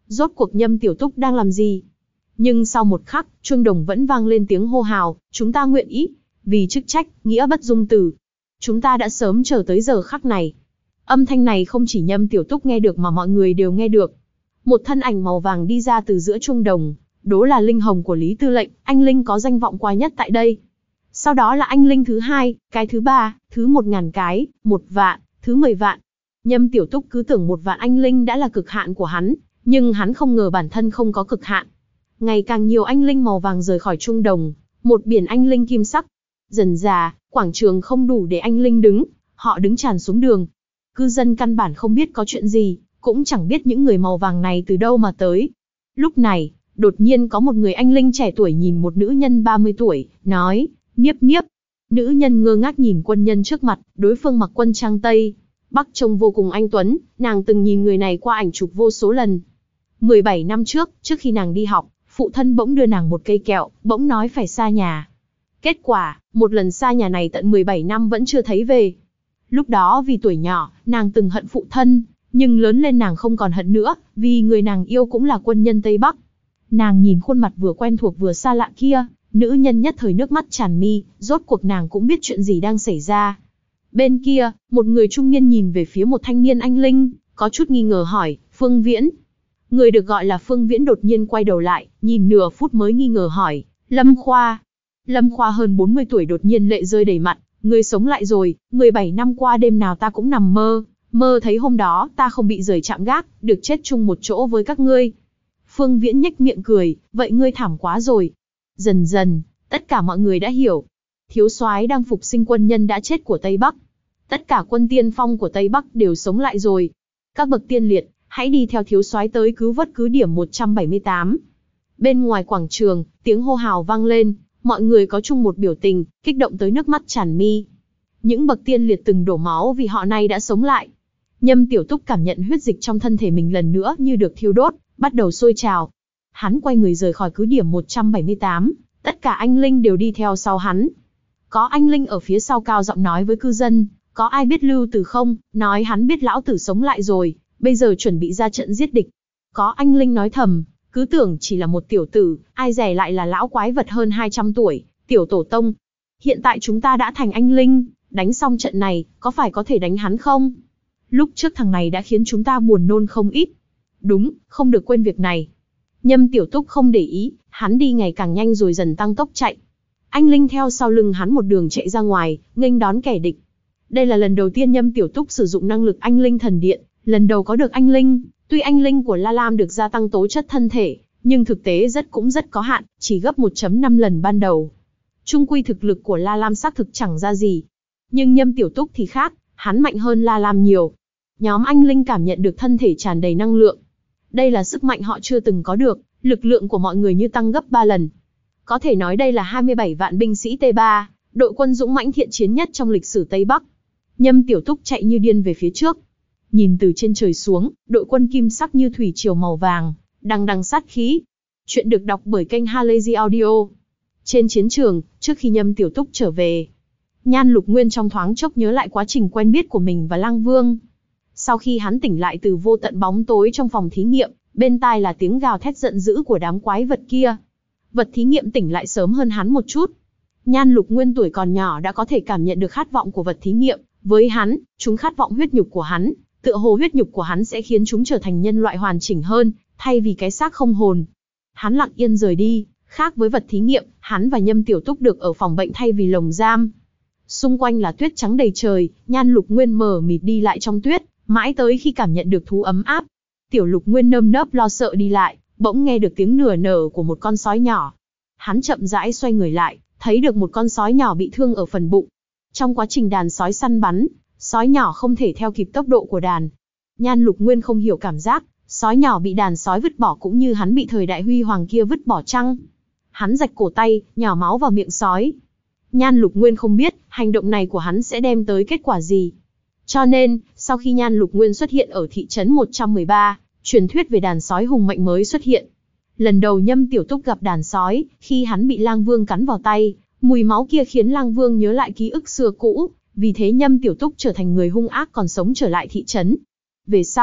Rốt cuộc Nhâm Tiểu Túc đang làm gì? Nhưng sau một khắc, chuông đồng vẫn vang lên tiếng hô hào, chúng ta nguyện ý, vì chức trách, nghĩa bất dung từ. Chúng ta đã sớm chờ tới giờ khắc này. Âm thanh này không chỉ Nhâm Tiểu Túc nghe được mà mọi người đều nghe được. Một thân ảnh màu vàng đi ra từ giữa chuông đồng, đó là linh hồng của Lý Tư lệnh, anh linh có danh vọng qua nhất tại đây. Sau đó là anh linh thứ hai, cái thứ ba, thứ một ngàn cái, một vạn, thứ mười vạn. Nhâm Tiểu Túc cứ tưởng một vạn anh linh đã là cực hạn của hắn, nhưng hắn không ngờ bản thân không có cực hạn. Ngày càng nhiều anh linh màu vàng rời khỏi chuông đồng, một biển anh linh kim sắc. Dần dà, quảng trường không đủ để anh linh đứng, họ đứng tràn xuống đường. Cư dân căn bản không biết có chuyện gì, cũng chẳng biết những người màu vàng này từ đâu mà tới. Lúc này, đột nhiên có một người anh linh trẻ tuổi nhìn một nữ nhân ba mươi tuổi, nói, Niếp Niếp. Nữ nhân ngơ ngác nhìn quân nhân trước mặt, đối phương mặc quân trang Tây Bắc trông vô cùng anh tuấn, nàng từng nhìn người này qua ảnh chụp vô số lần. mười bảy năm trước, trước khi nàng đi học, phụ thân bỗng đưa nàng một cây kẹo, bỗng nói phải xa nhà. Kết quả, một lần xa nhà này tận mười bảy năm vẫn chưa thấy về. Lúc đó vì tuổi nhỏ, nàng từng hận phụ thân, nhưng lớn lên nàng không còn hận nữa, vì người nàng yêu cũng là quân nhân Tây Bắc. Nàng nhìn khuôn mặt vừa quen thuộc vừa xa lạ kia, nữ nhân nhất thời nước mắt tràn mi, rốt cuộc nàng cũng biết chuyện gì đang xảy ra. Bên kia, một người trung niên nhìn về phía một thanh niên anh linh, có chút nghi ngờ hỏi, Phương Viễn. Người được gọi là Phương Viễn đột nhiên quay đầu lại, nhìn nửa phút mới nghi ngờ hỏi, Lâm Khoa. Lâm Khoa hơn bốn mươi tuổi đột nhiên lệ rơi đầy mặt, người sống lại rồi, mười bảy năm qua đêm nào ta cũng nằm mơ, mơ thấy hôm đó ta không bị rời chạm gác, được chết chung một chỗ với các ngươi. Phương Viễn nhếch miệng cười, vậy ngươi thảm quá rồi. Dần dần, tất cả mọi người đã hiểu. Thiếu soái đang phục sinh quân nhân đã chết của Tây Bắc. Tất cả quân tiên phong của Tây Bắc đều sống lại rồi. Các bậc tiên liệt, hãy đi theo thiếu soái tới cứu vớt cứ điểm một trăm bảy mươi tám. Bên ngoài quảng trường, tiếng hô hào vang lên, mọi người có chung một biểu tình, kích động tới nước mắt tràn mi. Những bậc tiên liệt từng đổ máu vì họ nay đã sống lại. Nhâm Tiểu Túc cảm nhận huyết dịch trong thân thể mình lần nữa như được thiêu đốt, bắt đầu sôi trào. Hắn quay người rời khỏi cứ điểm một trăm bảy mươi tám, tất cả anh linh đều đi theo sau hắn. Có anh linh ở phía sau cao giọng nói với cư dân, có ai biết Lưu Tử không, nói hắn biết lão tử sống lại rồi, bây giờ chuẩn bị ra trận giết địch. Có anh linh nói thầm, cứ tưởng chỉ là một tiểu tử, ai dè lại là lão quái vật hơn hai trăm tuổi, tiểu tổ tông. Hiện tại chúng ta đã thành anh linh, đánh xong trận này, có phải có thể đánh hắn không? Lúc trước thằng này đã khiến chúng ta buồn nôn không ít. Đúng, không được quên việc này. Nhâm Tiểu Túc không để ý, hắn đi ngày càng nhanh rồi dần tăng tốc chạy. Anh linh theo sau lưng hắn một đường chạy ra ngoài, nghênh đón kẻ địch. Đây là lần đầu tiên Nhâm Tiểu Túc sử dụng năng lực anh linh thần điện, lần đầu có được anh linh. Tuy anh linh của La Lam được gia tăng tố chất thân thể, nhưng thực tế rất cũng rất có hạn, chỉ gấp một phẩy năm lần ban đầu. Chung quy thực lực của La Lam xác thực chẳng ra gì. Nhưng Nhâm Tiểu Túc thì khác, hắn mạnh hơn La Lam nhiều. Nhóm anh linh cảm nhận được thân thể tràn đầy năng lượng. Đây là sức mạnh họ chưa từng có được, lực lượng của mọi người như tăng gấp ba lần. Có thể nói đây là hai mươi bảy vạn binh sĩ T ba, đội quân dũng mãnh thiện chiến nhất trong lịch sử Tây Bắc. Nhâm Tiểu Túc chạy như điên về phía trước. Nhìn từ trên trời xuống, đội quân kim sắc như thủy triều màu vàng, đằng đằng sát khí. Chuyện được đọc bởi kênh Halazy Audio. Trên chiến trường, trước khi Nhâm Tiểu Túc trở về, Nhan Lục Nguyên trong thoáng chốc nhớ lại quá trình quen biết của mình và Lang Vương. Sau khi hắn tỉnh lại từ vô tận bóng tối trong phòng thí nghiệm, bên tai là tiếng gào thét giận dữ của đám quái vật kia. Vật thí nghiệm tỉnh lại sớm hơn hắn một chút. Nhan Lục Nguyên tuổi còn nhỏ đã có thể cảm nhận được khát vọng của vật thí nghiệm. Với hắn, chúng khát vọng huyết nhục của hắn. Tựa hồ huyết nhục của hắn sẽ khiến chúng trở thành nhân loại hoàn chỉnh hơn, thay vì cái xác không hồn. Hắn lặng yên rời đi, khác với vật thí nghiệm, hắn và Nhâm Tiểu Túc được ở phòng bệnh thay vì lồng giam. Xung quanh là tuyết trắng đầy trời, Nhan Lục Nguyên mờ mịt đi lại trong tuyết, mãi tới khi cảm nhận được thú ấm áp. Tiểu Lục Nguyên nơm nớp lo sợ đi lại, bỗng nghe được tiếng nửa nở của một con sói nhỏ. Hắn chậm rãi xoay người lại, thấy được một con sói nhỏ bị thương ở phần bụng. Trong quá trình đàn sói săn bắn, sói nhỏ không thể theo kịp tốc độ của đàn. Nhan Lục Nguyên không hiểu cảm giác, sói nhỏ bị đàn sói vứt bỏ cũng như hắn bị thời đại huy hoàng kia vứt bỏ chăng. Hắn rạch cổ tay, nhỏ máu vào miệng sói. Nhan Lục Nguyên không biết, hành động này của hắn sẽ đem tới kết quả gì. Cho nên, sau khi Nhan Lục Nguyên xuất hiện ở thị trấn một trăm mười ba, truyền thuyết về đàn sói hùng mạnh mới xuất hiện. Lần đầu Nhâm Tiểu Túc gặp đàn sói, khi hắn bị Lang Vương cắn vào tay, mùi máu kia khiến Lang Vương nhớ lại ký ức xưa cũ, vì thế Nhâm Tiểu Túc trở thành người hung ác còn sống trở lại thị trấn. Về sau,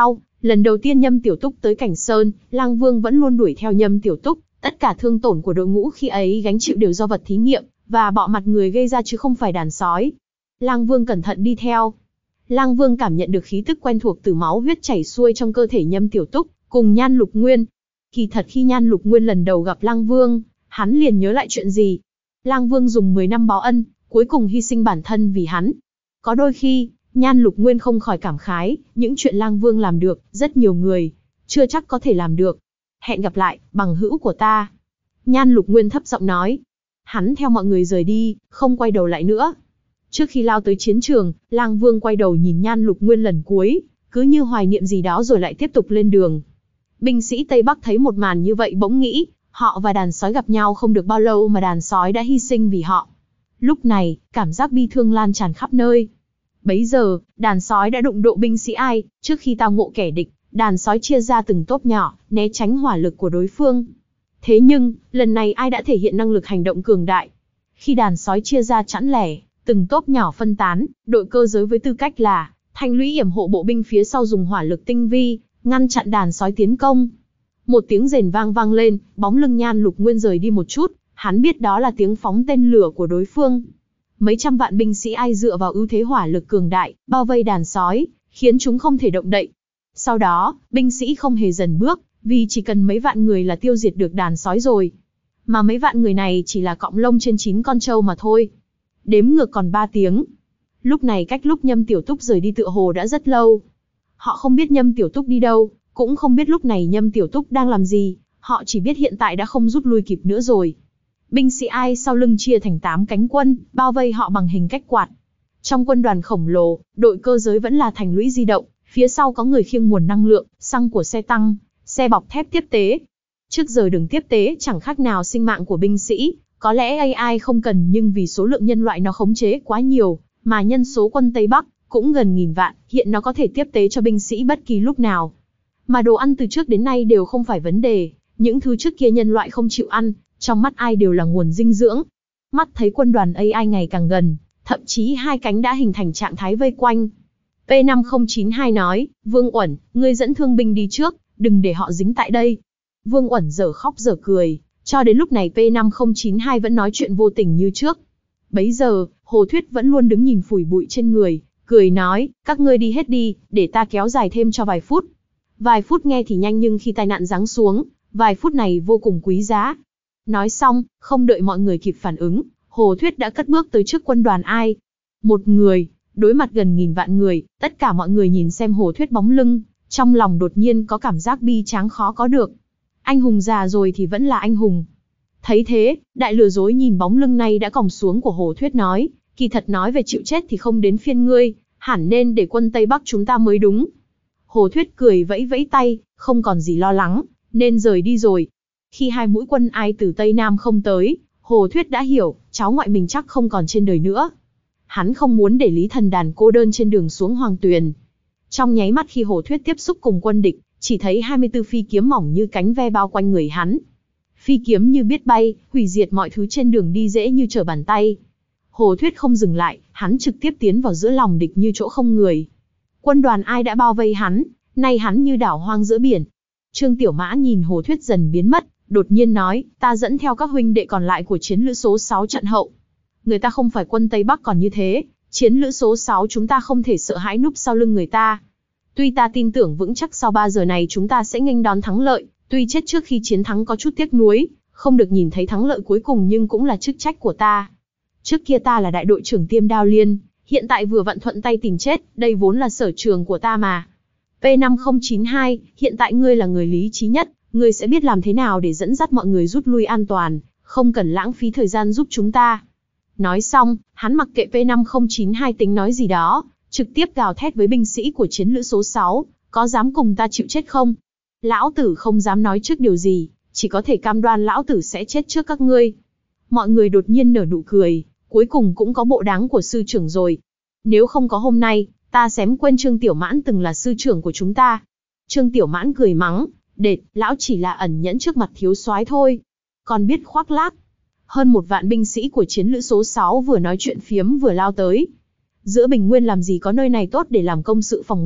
Lần đầu tiên Nhâm Tiểu Túc tới Cảnh Sơn, Lang Vương vẫn luôn đuổi theo Nhâm Tiểu Túc, tất cả thương tổn của đội ngũ khi ấy gánh chịu đều do vật thí nghiệm và bọ mặt người gây ra chứ không phải đàn sói. Lang Vương cẩn thận đi theo. Lang Vương cảm nhận được khí tức quen thuộc từ máu huyết chảy xuôi trong cơ thể Nhâm Tiểu Túc, cùng Nhan Lục Nguyên. Kỳ thật khi Nhan Lục Nguyên lần đầu gặp Lang Vương, hắn liền nhớ lại chuyện gì. Lang Vương dùng mười năm báo ân, cuối cùng hy sinh bản thân vì hắn. Có đôi khi, Nhan Lục Nguyên không khỏi cảm khái, những chuyện Lang Vương làm được, rất nhiều người chưa chắc có thể làm được. Hẹn gặp lại, bằng hữu của ta. Nhan Lục Nguyên thấp giọng nói. Hắn theo mọi người rời đi, không quay đầu lại nữa. Trước khi lao tới chiến trường, Lang Vương quay đầu nhìn Nhan Lục Nguyên lần cuối, cứ như hoài niệm gì đó rồi lại tiếp tục lên đường. Binh sĩ Tây Bắc thấy một màn như vậy bỗng nghĩ, họ và đàn sói gặp nhau không được bao lâu mà đàn sói đã hy sinh vì họ. Lúc này, cảm giác bi thương lan tràn khắp nơi. Bấy giờ, đàn sói đã đụng độ binh sĩ Ai, trước khi tao ngộ kẻ địch, đàn sói chia ra từng tốp nhỏ, né tránh hỏa lực của đối phương. Thế nhưng, lần này Ai đã thể hiện năng lực hành động cường đại. Khi đàn sói chia ra chẵn lẻ, từng tốp nhỏ phân tán, đội cơ giới với tư cách là thanh lũy yểm hộ bộ binh phía sau dùng hỏa lực tinh vi, ngăn chặn đàn sói tiến công. Một tiếng rền vang vang lên, bóng lưng Nhan Lục Nguyên rời đi một chút, hắn biết đó là tiếng phóng tên lửa của đối phương. Mấy trăm vạn binh sĩ Ai dựa vào ưu thế hỏa lực cường đại, bao vây đàn sói, khiến chúng không thể động đậy. Sau đó, binh sĩ không hề dần bước, vì chỉ cần mấy vạn người là tiêu diệt được đàn sói rồi. Mà mấy vạn người này chỉ là cọng lông trên chín con trâu mà thôi. Đếm ngược còn ba tiếng. Lúc này cách lúc Nhâm Tiểu Túc rời đi tựa hồ đã rất lâu. Họ không biết Nhâm Tiểu Túc đi đâu, cũng không biết lúc này Nhâm Tiểu Túc đang làm gì, họ chỉ biết hiện tại đã không rút lui kịp nữa rồi. Binh sĩ Ai sau lưng chia thành tám cánh quân, bao vây họ bằng hình cách quạt. Trong quân đoàn khổng lồ, đội cơ giới vẫn là thành lũy di động, phía sau có người khiêng nguồn năng lượng, xăng của xe tăng, xe bọc thép tiếp tế. Trước giờ đường tiếp tế chẳng khác nào sinh mạng của binh sĩ, có lẽ a i không cần nhưng vì số lượng nhân loại nó khống chế quá nhiều, mà nhân số quân Tây Bắc cũng gần nghìn vạn, hiện nó có thể tiếp tế cho binh sĩ bất kỳ lúc nào. Mà đồ ăn từ trước đến nay đều không phải vấn đề, những thứ trước kia nhân loại không chịu ăn, trong mắt ai đều là nguồn dinh dưỡng. Mắt thấy quân đoàn a i ngày càng gần, thậm chí hai cánh đã hình thành trạng thái vây quanh. P năm không chín hai nói, Vương Uẩn, ngươi dẫn thương binh đi trước, đừng để họ dính tại đây. Vương Uẩn dở khóc dở cười, cho đến lúc này P năm không chín hai vẫn nói chuyện vô tình như trước. Bấy giờ, Hồ Thuyết vẫn luôn đứng nhìn phủi bụi trên người, cười nói, các ngươi đi hết đi, để ta kéo dài thêm cho vài phút. Vài phút nghe thì nhanh nhưng khi tai nạn giáng xuống, vài phút này vô cùng quý giá. Nói xong, không đợi mọi người kịp phản ứng, Hồ Thuyết đã cất bước tới trước quân đoàn Ai. Một người, đối mặt gần nghìn vạn người, tất cả mọi người nhìn xem Hồ Thuyết bóng lưng, trong lòng đột nhiên có cảm giác bi tráng khó có được. Anh hùng già rồi thì vẫn là anh hùng. Thấy thế, đại lừa dối nhìn bóng lưng này đã còng xuống của Hồ Thuyết nói, kỳ thật nói về chịu chết thì không đến phiên ngươi, hẳn nên để quân Tây Bắc chúng ta mới đúng. Hồ Thuyết cười vẫy vẫy tay, không còn gì lo lắng, nên rời đi rồi. Khi hai mũi quân Ai từ Tây Nam không tới, Hồ Thuyết đã hiểu, cháu ngoại mình chắc không còn trên đời nữa. Hắn không muốn để Lý Thần Đàn cô đơn trên đường xuống Hoàng Tuyền. Trong nháy mắt khi Hồ Thuyết tiếp xúc cùng quân địch, chỉ thấy hai mươi tư phi kiếm mỏng như cánh ve bao quanh người hắn. Phi kiếm như biết bay, hủy diệt mọi thứ trên đường đi dễ như trở bàn tay. Hồ Thuyết không dừng lại, hắn trực tiếp tiến vào giữa lòng địch như chỗ không người. Quân đoàn Ai đã bao vây hắn, nay hắn như đảo hoang giữa biển. Trương Tiểu Mã nhìn Hồ Thuyết dần biến mất, đột nhiên nói, ta dẫn theo các huynh đệ còn lại của chiến lữ số sáu chặn hậu. Người ta không phải quân Tây Bắc còn như thế, chiến lữ số sáu chúng ta không thể sợ hãi núp sau lưng người ta. Tuy ta tin tưởng vững chắc sau ba giờ này chúng ta sẽ nghênh đón thắng lợi, tuy chết trước khi chiến thắng có chút tiếc nuối, không được nhìn thấy thắng lợi cuối cùng nhưng cũng là chức trách của ta. Trước kia ta là đại đội trưởng Tiêm Đao Liên, hiện tại vừa vặn thuận tay tìm chết, đây vốn là sở trường của ta mà. P năm không chín hai, hiện tại ngươi là người lý trí nhất, ngươi sẽ biết làm thế nào để dẫn dắt mọi người rút lui an toàn, không cần lãng phí thời gian giúp chúng ta. Nói xong, hắn mặc kệ P năm không chín hai tính nói gì đó, trực tiếp gào thét với binh sĩ của chiến lữ số sáu, có dám cùng ta chịu chết không? Lão tử không dám nói trước điều gì, chỉ có thể cam đoan lão tử sẽ chết trước các ngươi. Mọi người đột nhiên nở nụ cười, cuối cùng cũng có bộ đáng của sư trưởng rồi. Nếu không có hôm nay, ta xém quên Trương Tiểu Mãn từng là sư trưởng của chúng ta. Trương Tiểu Mãn cười mắng, đệt, lão chỉ là ẩn nhẫn trước mặt thiếu soái thôi. Còn biết khoác lác. Hơn một vạn binh sĩ của chiến lữ số sáu vừa nói chuyện phiếm vừa lao tới. Giữa bình nguyên làm gì có nơi này tốt để làm công sự phòng ngự,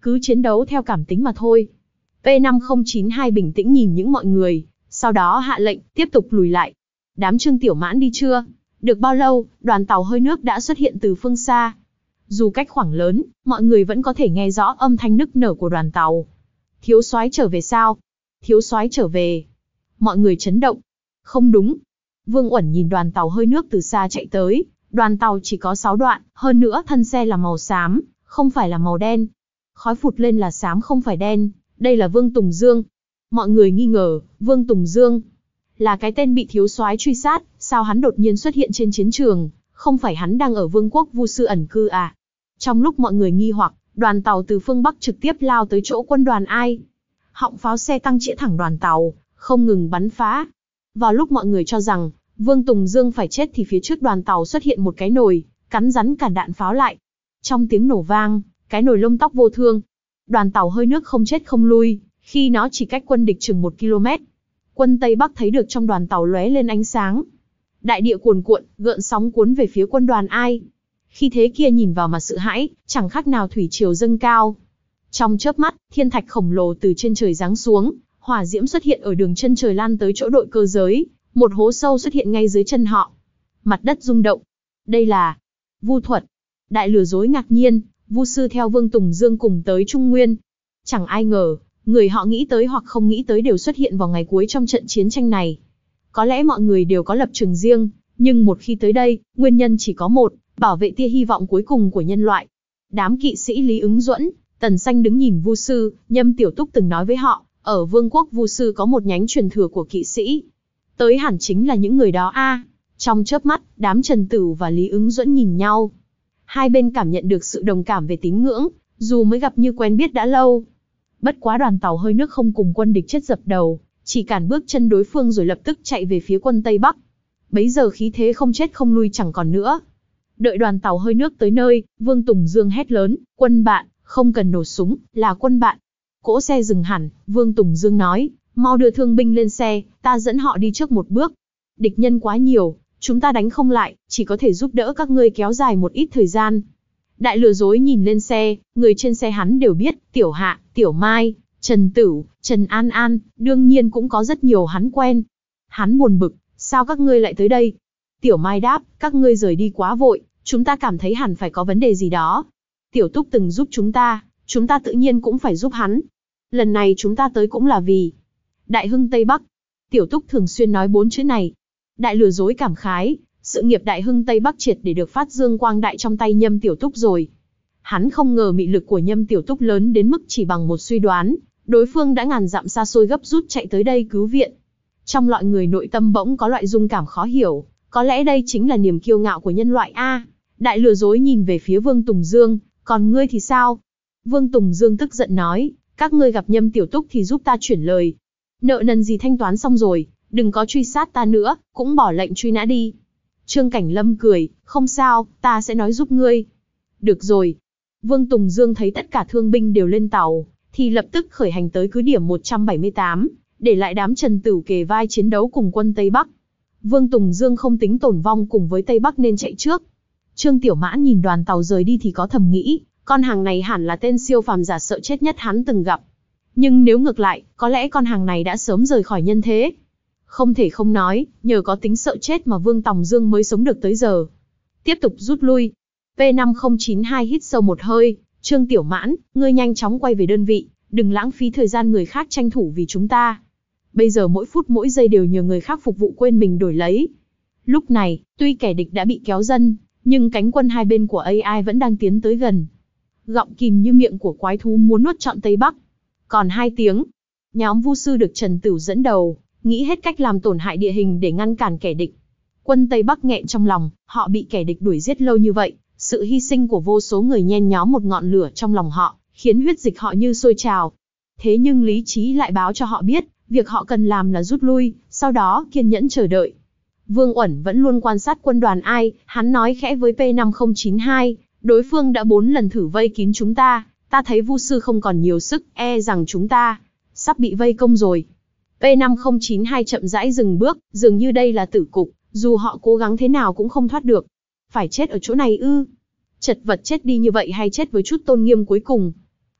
cứ chiến đấu theo cảm tính mà thôi. P năm không chín hai bình tĩnh nhìn những mọi người, sau đó hạ lệnh, tiếp tục lùi lại. Đám Trương Tiểu Mãn đi chưa? Được bao lâu, đoàn tàu hơi nước đã xuất hiện từ phương xa. Dù cách khoảng lớn, mọi người vẫn có thể nghe rõ âm thanh nức nở của đoàn tàu. Thiếu soái trở về sao? Thiếu soái trở về. Mọi người chấn động. Không đúng. Vương Uẩn nhìn đoàn tàu hơi nước từ xa chạy tới. Đoàn tàu chỉ có sáu đoạn, hơn nữa thân xe là màu xám, không phải là màu đen. Khói phụt lên là xám không phải đen. Đây là Vương Tùng Dương. Mọi người nghi ngờ, Vương Tùng Dương là cái tên bị thiếu soái truy sát, sao hắn đột nhiên xuất hiện trên chiến trường, không phải hắn đang ở Vương quốc Vu Sư ẩn cư à? Trong lúc mọi người nghi hoặc, đoàn tàu từ phương Bắc trực tiếp lao tới chỗ quân đoàn Ai. Họng pháo xe tăng chĩa thẳng đoàn tàu, không ngừng bắn phá. Vào lúc mọi người cho rằng Vương Tùng Dương phải chết thì phía trước đoàn tàu xuất hiện một cái nồi, cắn rắn cản đạn pháo lại. Trong tiếng nổ vang, cái nồi lông tóc vô thương. Đoàn tàu hơi nước không chết không lui, khi nó chỉ cách quân địch chừng một ki lô mét. Quân Tây Bắc thấy được trong đoàn tàu lóe lên ánh sáng. Đại địa cuồn cuộn, gợn sóng cuốn về phía quân đoàn Ai. Khi thế kia nhìn vào mà sợ hãi, chẳng khác nào thủy triều dâng cao. Trong chớp mắt, thiên thạch khổng lồ từ trên trời giáng xuống, hỏa diễm xuất hiện ở đường chân trời lan tới chỗ đội cơ giới, một hố sâu xuất hiện ngay dưới chân họ. Mặt đất rung động. Đây là vu thuật. Đại lừa dối ngạc nhiên, Vu sư theo Vương Tùng Dương cùng tới Trung Nguyên. Chẳng ai ngờ, người họ nghĩ tới hoặc không nghĩ tới đều xuất hiện vào ngày cuối trong trận chiến tranh này. Có lẽ mọi người đều có lập trường riêng, nhưng một khi tới đây, nguyên nhân chỉ có một, bảo vệ tia hy vọng cuối cùng của nhân loại. Đám kỵ sĩ Lý Ứng Duẫn, Tần Xanh đứng nhìn Vu sư, Nhâm Tiểu Túc từng nói với họ, ở Vương quốc Vu sư có một nhánh truyền thừa của kỵ sĩ. Tới hẳn chính là những người đó a. À. Trong chớp mắt, đám Trần Tửu và Lý Ứng Duẫn nhìn nhau. Hai bên cảm nhận được sự đồng cảm về tín ngưỡng, dù mới gặp như quen biết đã lâu. Bất quá đoàn tàu hơi nước không cùng quân địch chết dập đầu, chỉ cản bước chân đối phương rồi lập tức chạy về phía quân Tây Bắc. Bấy giờ khí thế không chết không lui chẳng còn nữa. Đợi đoàn tàu hơi nước tới nơi, Vương Tùng Dương hét lớn, quân bạn, không cần nổ súng, là quân bạn. Cỗ xe dừng hẳn, Vương Tùng Dương nói, mau đưa thương binh lên xe, ta dẫn họ đi trước một bước. Địch nhân quá nhiều, chúng ta đánh không lại, chỉ có thể giúp đỡ các ngươi kéo dài một ít thời gian. Đại lừa dối nhìn lên xe, người trên xe hắn đều biết, Tiểu Hạ, Tiểu Mai, Trần Tửu, Trần An An, đương nhiên cũng có rất nhiều hắn quen. Hắn buồn bực, sao các ngươi lại tới đây? Tiểu Mai đáp, các ngươi rời đi quá vội, chúng ta cảm thấy hẳn phải có vấn đề gì đó. Tiểu Túc từng giúp chúng ta, chúng ta tự nhiên cũng phải giúp hắn. Lần này chúng ta tới cũng là vì Đại Hưng Tây Bắc. Tiểu Túc thường xuyên nói bốn chữ này. Đại lừa dối cảm khái, sự nghiệp Đại Hưng Tây Bắc triệt để được phát dương quang đại trong tay Nhâm Tiểu Túc rồi. Hắn không ngờ mị lực của Nhâm Tiểu Túc lớn đến mức chỉ bằng một suy đoán, đối phương đã ngàn dặm xa xôi gấp rút chạy tới đây cứu viện. Trong loại người nội tâm bỗng có loại dung cảm khó hiểu, có lẽ đây chính là niềm kiêu ngạo của nhân loại a. Đại lừa dối nhìn về phía Vương Tùng Dương, còn ngươi thì sao? Vương Tùng Dương tức giận nói, các ngươi gặp Nhâm Tiểu Túc thì giúp ta chuyển lời. Nợ nần gì thanh toán xong rồi, đừng có truy sát ta nữa, cũng bỏ lệnh truy nã đi. Trương Cảnh Lâm cười, không sao, ta sẽ nói giúp ngươi. Được rồi. Vương Tùng Dương thấy tất cả thương binh đều lên tàu, thì lập tức khởi hành tới cứ điểm một trăm bảy mươi tám, để lại đám Trần Tửu kề vai chiến đấu cùng quân Tây Bắc. Vương Tùng Dương không tính tổn vong cùng với Tây Bắc nên chạy trước. Trương Tiểu Mãn nhìn đoàn tàu rời đi thì có thầm nghĩ, con hàng này hẳn là tên siêu phàm giả sợ chết nhất hắn từng gặp. Nhưng nếu ngược lại, có lẽ con hàng này đã sớm rời khỏi nhân thế. Không thể không nói, nhờ có tính sợ chết mà Vương Tùng Dương mới sống được tới giờ. Tiếp tục rút lui. P năm không chín hai hít sâu một hơi, Trương Tiểu Mãn, ngươi nhanh chóng quay về đơn vị, đừng lãng phí thời gian người khác tranh thủ vì chúng ta. Bây giờ mỗi phút mỗi giây đều nhờ người khác phục vụ quên mình đổi lấy. Lúc này, tuy kẻ địch đã bị kéo dân, nhưng cánh quân hai bên của a i vẫn đang tiến tới gần. Gọng kìm như miệng của quái thú muốn nuốt trọn Tây Bắc. Còn hai tiếng, nhóm Vu sư được Trần Tửu dẫn đầu, nghĩ hết cách làm tổn hại địa hình để ngăn cản kẻ địch. Quân Tây Bắc nghẹn trong lòng, họ bị kẻ địch đuổi giết lâu như vậy, sự hy sinh của vô số người nhen nhóm một ngọn lửa trong lòng họ, khiến huyết dịch họ như sôi trào. Thế nhưng lý trí lại báo cho họ biết, việc họ cần làm là rút lui, sau đó kiên nhẫn chờ đợi. Vương Uẩn vẫn luôn quan sát quân đoàn Ai, hắn nói khẽ với P năm không chín hai, đối phương đã bốn lần thử vây kín chúng ta, ta thấy Vu sư không còn nhiều sức, e rằng chúng ta sắp bị vây công rồi. P năm không chín hai chậm rãi dừng bước, dường như đây là tử cục, dù họ cố gắng thế nào cũng không thoát được. Phải chết ở chỗ này ư? Chật vật chết đi như vậy hay chết với chút tôn nghiêm cuối cùng?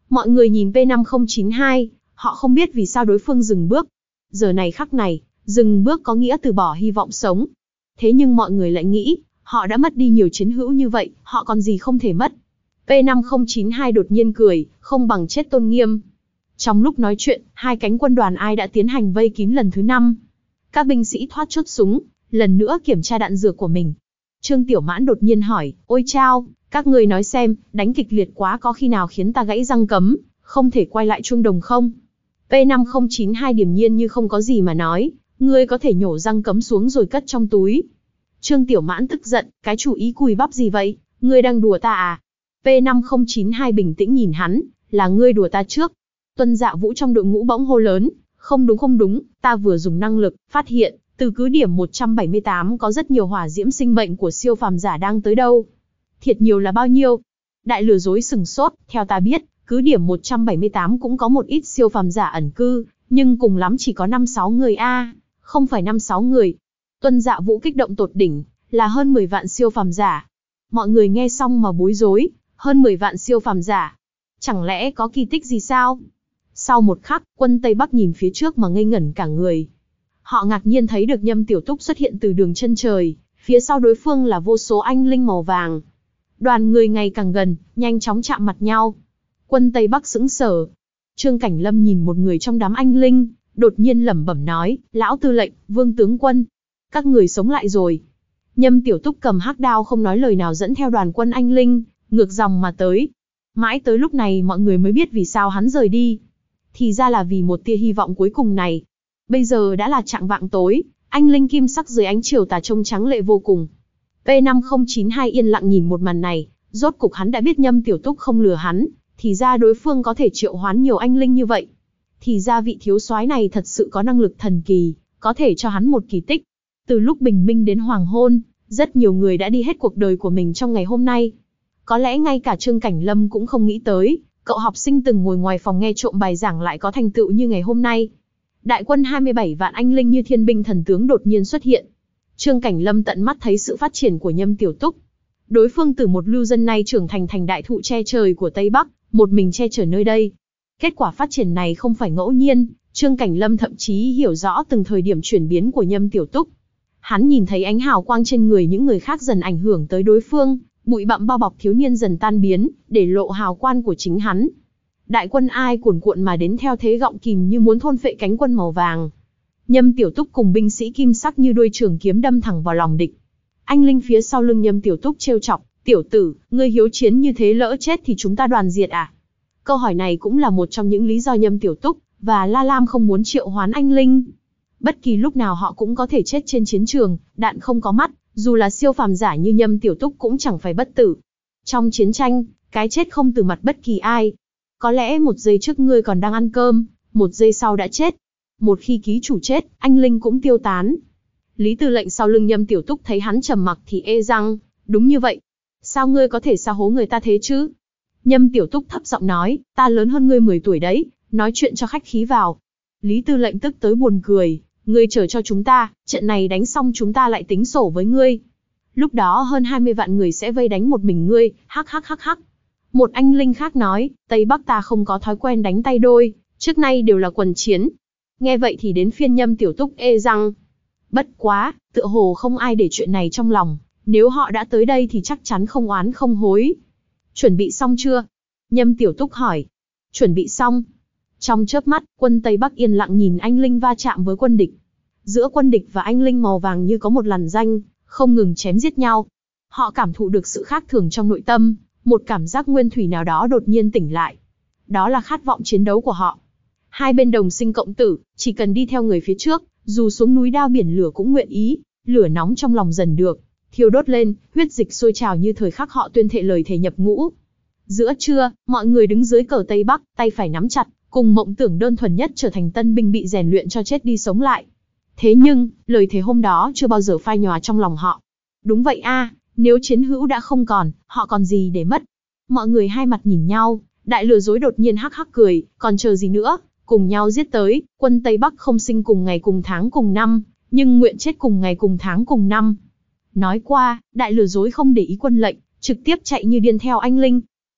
Mọi người nhìn P năm không chín hai, họ không biết vì sao đối phương dừng bước. Giờ này khắc này, dừng bước có nghĩa từ bỏ hy vọng sống. Thế nhưng mọi người lại nghĩ, họ đã mất đi nhiều chiến hữu như vậy, họ còn gì không thể mất. P năm không chín hai đột nhiên cười, không bằng chết tôn nghiêm. Trong lúc nói chuyện, hai cánh quân đoàn Ai đã tiến hành vây kín lần thứ năm. Các binh sĩ thoát chốt súng, lần nữa kiểm tra đạn dược của mình. Trương Tiểu Mãn đột nhiên hỏi, ôi chao, các người nói xem, đánh kịch liệt quá có khi nào khiến ta gãy răng cấm, không thể quay lại Trung Đồng không? P năm không chín hai điềm nhiên như không có gì mà nói, ngươi có thể nhổ răng cấm xuống rồi cất trong túi. Trương Tiểu Mãn tức giận, cái chủ ý cùi bắp gì vậy, ngươi đang đùa ta à? P năm không chín hai bình tĩnh nhìn hắn, là ngươi đùa ta trước. Tuân Dạ Vũ trong đội ngũ bỗng hô lớn, không đúng không đúng, ta vừa dùng năng lực, phát hiện, từ cứ điểm một trăm bảy mươi tám có rất nhiều hỏa diễm sinh mệnh của siêu phàm giả đang tới đâu. Thiệt nhiều là bao nhiêu? Đại lừa dối sừng sốt, theo ta biết, cứ điểm một trăm bảy mươi tám cũng có một ít siêu phàm giả ẩn cư, nhưng cùng lắm chỉ có năm sáu người a, không phải năm sáu người. Tuân Dạ Vũ kích động tột đỉnh, là hơn mười vạn siêu phàm giả. Mọi người nghe xong mà bối rối, hơn mười vạn siêu phàm giả. Chẳng lẽ có kỳ tích gì sao? Sau một khắc, quân Tây Bắc nhìn phía trước mà ngây ngẩn cả người. Họ ngạc nhiên thấy được Nhâm Tiểu Túc xuất hiện từ đường chân trời, phía sau đối phương là vô số anh linh màu vàng. Đoàn người ngày càng gần, nhanh chóng chạm mặt nhau. Quân Tây Bắc sững sờ. Trương Cảnh Lâm nhìn một người trong đám anh linh, đột nhiên lẩm bẩm nói, lão tư lệnh, vương tướng quân, các người sống lại rồi. Nhâm Tiểu Túc cầm hắc đao không nói lời nào dẫn theo đoàn quân anh linh, ngược dòng mà tới. Mãi tới lúc này mọi người mới biết vì sao hắn rời đi. Thì ra là vì một tia hy vọng cuối cùng này. Bây giờ đã là chạng vạng tối, anh linh kim sắc dưới ánh chiều tà trông trắng lệ vô cùng. P năm không chín hai yên lặng nhìn một màn này, rốt cục hắn đã biết Nhâm Tiểu Túc không lừa hắn, thì ra đối phương có thể triệu hoán nhiều anh linh như vậy. Thì ra vị thiếu soái này thật sự có năng lực thần kỳ, có thể cho hắn một kỳ tích. Từ lúc bình minh đến hoàng hôn, rất nhiều người đã đi hết cuộc đời của mình trong ngày hôm nay. Có lẽ ngay cả Trương Cảnh Lâm cũng không nghĩ tới, cậu học sinh từng ngồi ngoài phòng nghe trộm bài giảng lại có thành tựu như ngày hôm nay. Đại quân hai mươi bảy vạn anh linh như thiên binh thần tướng đột nhiên xuất hiện. Trương Cảnh Lâm tận mắt thấy sự phát triển của Nhâm Tiểu Túc. Đối phương từ một lưu dân nay trưởng thành thành đại thụ che trời của Tây Bắc, một mình che chở nơi đây. Kết quả phát triển này không phải ngẫu nhiên, Trương Cảnh Lâm thậm chí hiểu rõ từng thời điểm chuyển biến của Nhâm Tiểu Túc. Hắn nhìn thấy ánh hào quang trên người những người khác dần ảnh hưởng tới đối phương, bụi bặm bao bọc thiếu niên dần tan biến, để lộ hào quang của chính hắn. Đại quân Ai cuồn cuộn mà đến theo thế gọng kìm như muốn thôn phệ cánh quân màu vàng. Nhâm Tiểu Túc cùng binh sĩ kim sắc như đuôi trường kiếm đâm thẳng vào lòng địch. Anh linh phía sau lưng Nhâm Tiểu Túc trêu chọc, tiểu tử, ngươi hiếu chiến như thế lỡ chết thì chúng ta đoàn diệt à? Câu hỏi này cũng là một trong những lý do Nhâm Tiểu Túc và La Lam không muốn triệu hoán anh linh. Bất kỳ lúc nào họ cũng có thể chết trên chiến trường, đạn không có mắt, dù là siêu phàm giả như Nhâm Tiểu Túc cũng chẳng phải bất tử. Trong chiến tranh, cái chết không từ mặt bất kỳ ai. Có lẽ một giây trước ngươi còn đang ăn cơm, một giây sau đã chết. Một khi ký chủ chết, anh linh cũng tiêu tán. Lý tư lệnh sau lưng Nhâm Tiểu Túc thấy hắn trầm mặc thì ê răng, đúng như vậy. Sao ngươi có thể sa hố người ta thế chứ? Nhâm Tiểu Túc thấp giọng nói, ta lớn hơn ngươi mười tuổi đấy, nói chuyện cho khách khí vào. Lý tư lệnh tức tới buồn cười, ngươi chờ cho chúng ta, trận này đánh xong chúng ta lại tính sổ với ngươi. Lúc đó hơn hai mươi vạn người sẽ vây đánh một mình ngươi, hắc hắc hắc hắc. Một anh linh khác nói, Tây Bắc ta không có thói quen đánh tay đôi, trước nay đều là quần chiến. Nghe vậy thì đến phiên Nhâm Tiểu Túc ê răng. Bất quá, tựa hồ không ai để chuyện này trong lòng, nếu họ đã tới đây thì chắc chắn không oán không hối. Chuẩn bị xong chưa? Nhâm Tiểu Túc hỏi. Chuẩn bị xong. Trong chớp mắt, quân Tây Bắc yên lặng nhìn anh linh va chạm với quân địch. Giữa quân địch và anh linh màu vàng như có một lằn ranh, không ngừng chém giết nhau. Họ cảm thụ được sự khác thường trong nội tâm, một cảm giác nguyên thủy nào đó đột nhiên tỉnh lại. Đó là khát vọng chiến đấu của họ. Hai bên đồng sinh cộng tử, chỉ cần đi theo người phía trước, dù xuống núi đao biển lửa cũng nguyện ý. Lửa nóng trong lòng dần được thiêu đốt lên, huyết dịch sôi trào như thời khắc họ tuyên thệ lời thề nhập ngũ. Giữa trưa, mọi người đứng dưới cờ Tây Bắc, tay phải nắm chặt, cùng mộng tưởng đơn thuần nhất trở thành tân binh bị rèn luyện cho chết đi sống lại. Thế nhưng, lời thề hôm đó chưa bao giờ phai nhòa trong lòng họ. Đúng vậy a, nếu chiến hữu đã không còn, họ còn gì để mất? Mọi người hai mặt nhìn nhau, đại lừa dối đột nhiên hắc hắc cười, còn chờ gì nữa, cùng nhau giết tới. Quân Tây Bắc không sinh cùng ngày cùng tháng cùng năm, nhưng nguyện chết cùng ngày cùng tháng cùng năm. Nói qua, đại lừa dối không để ý quân lệnh, trực tiếp chạy như điên theo anh linh.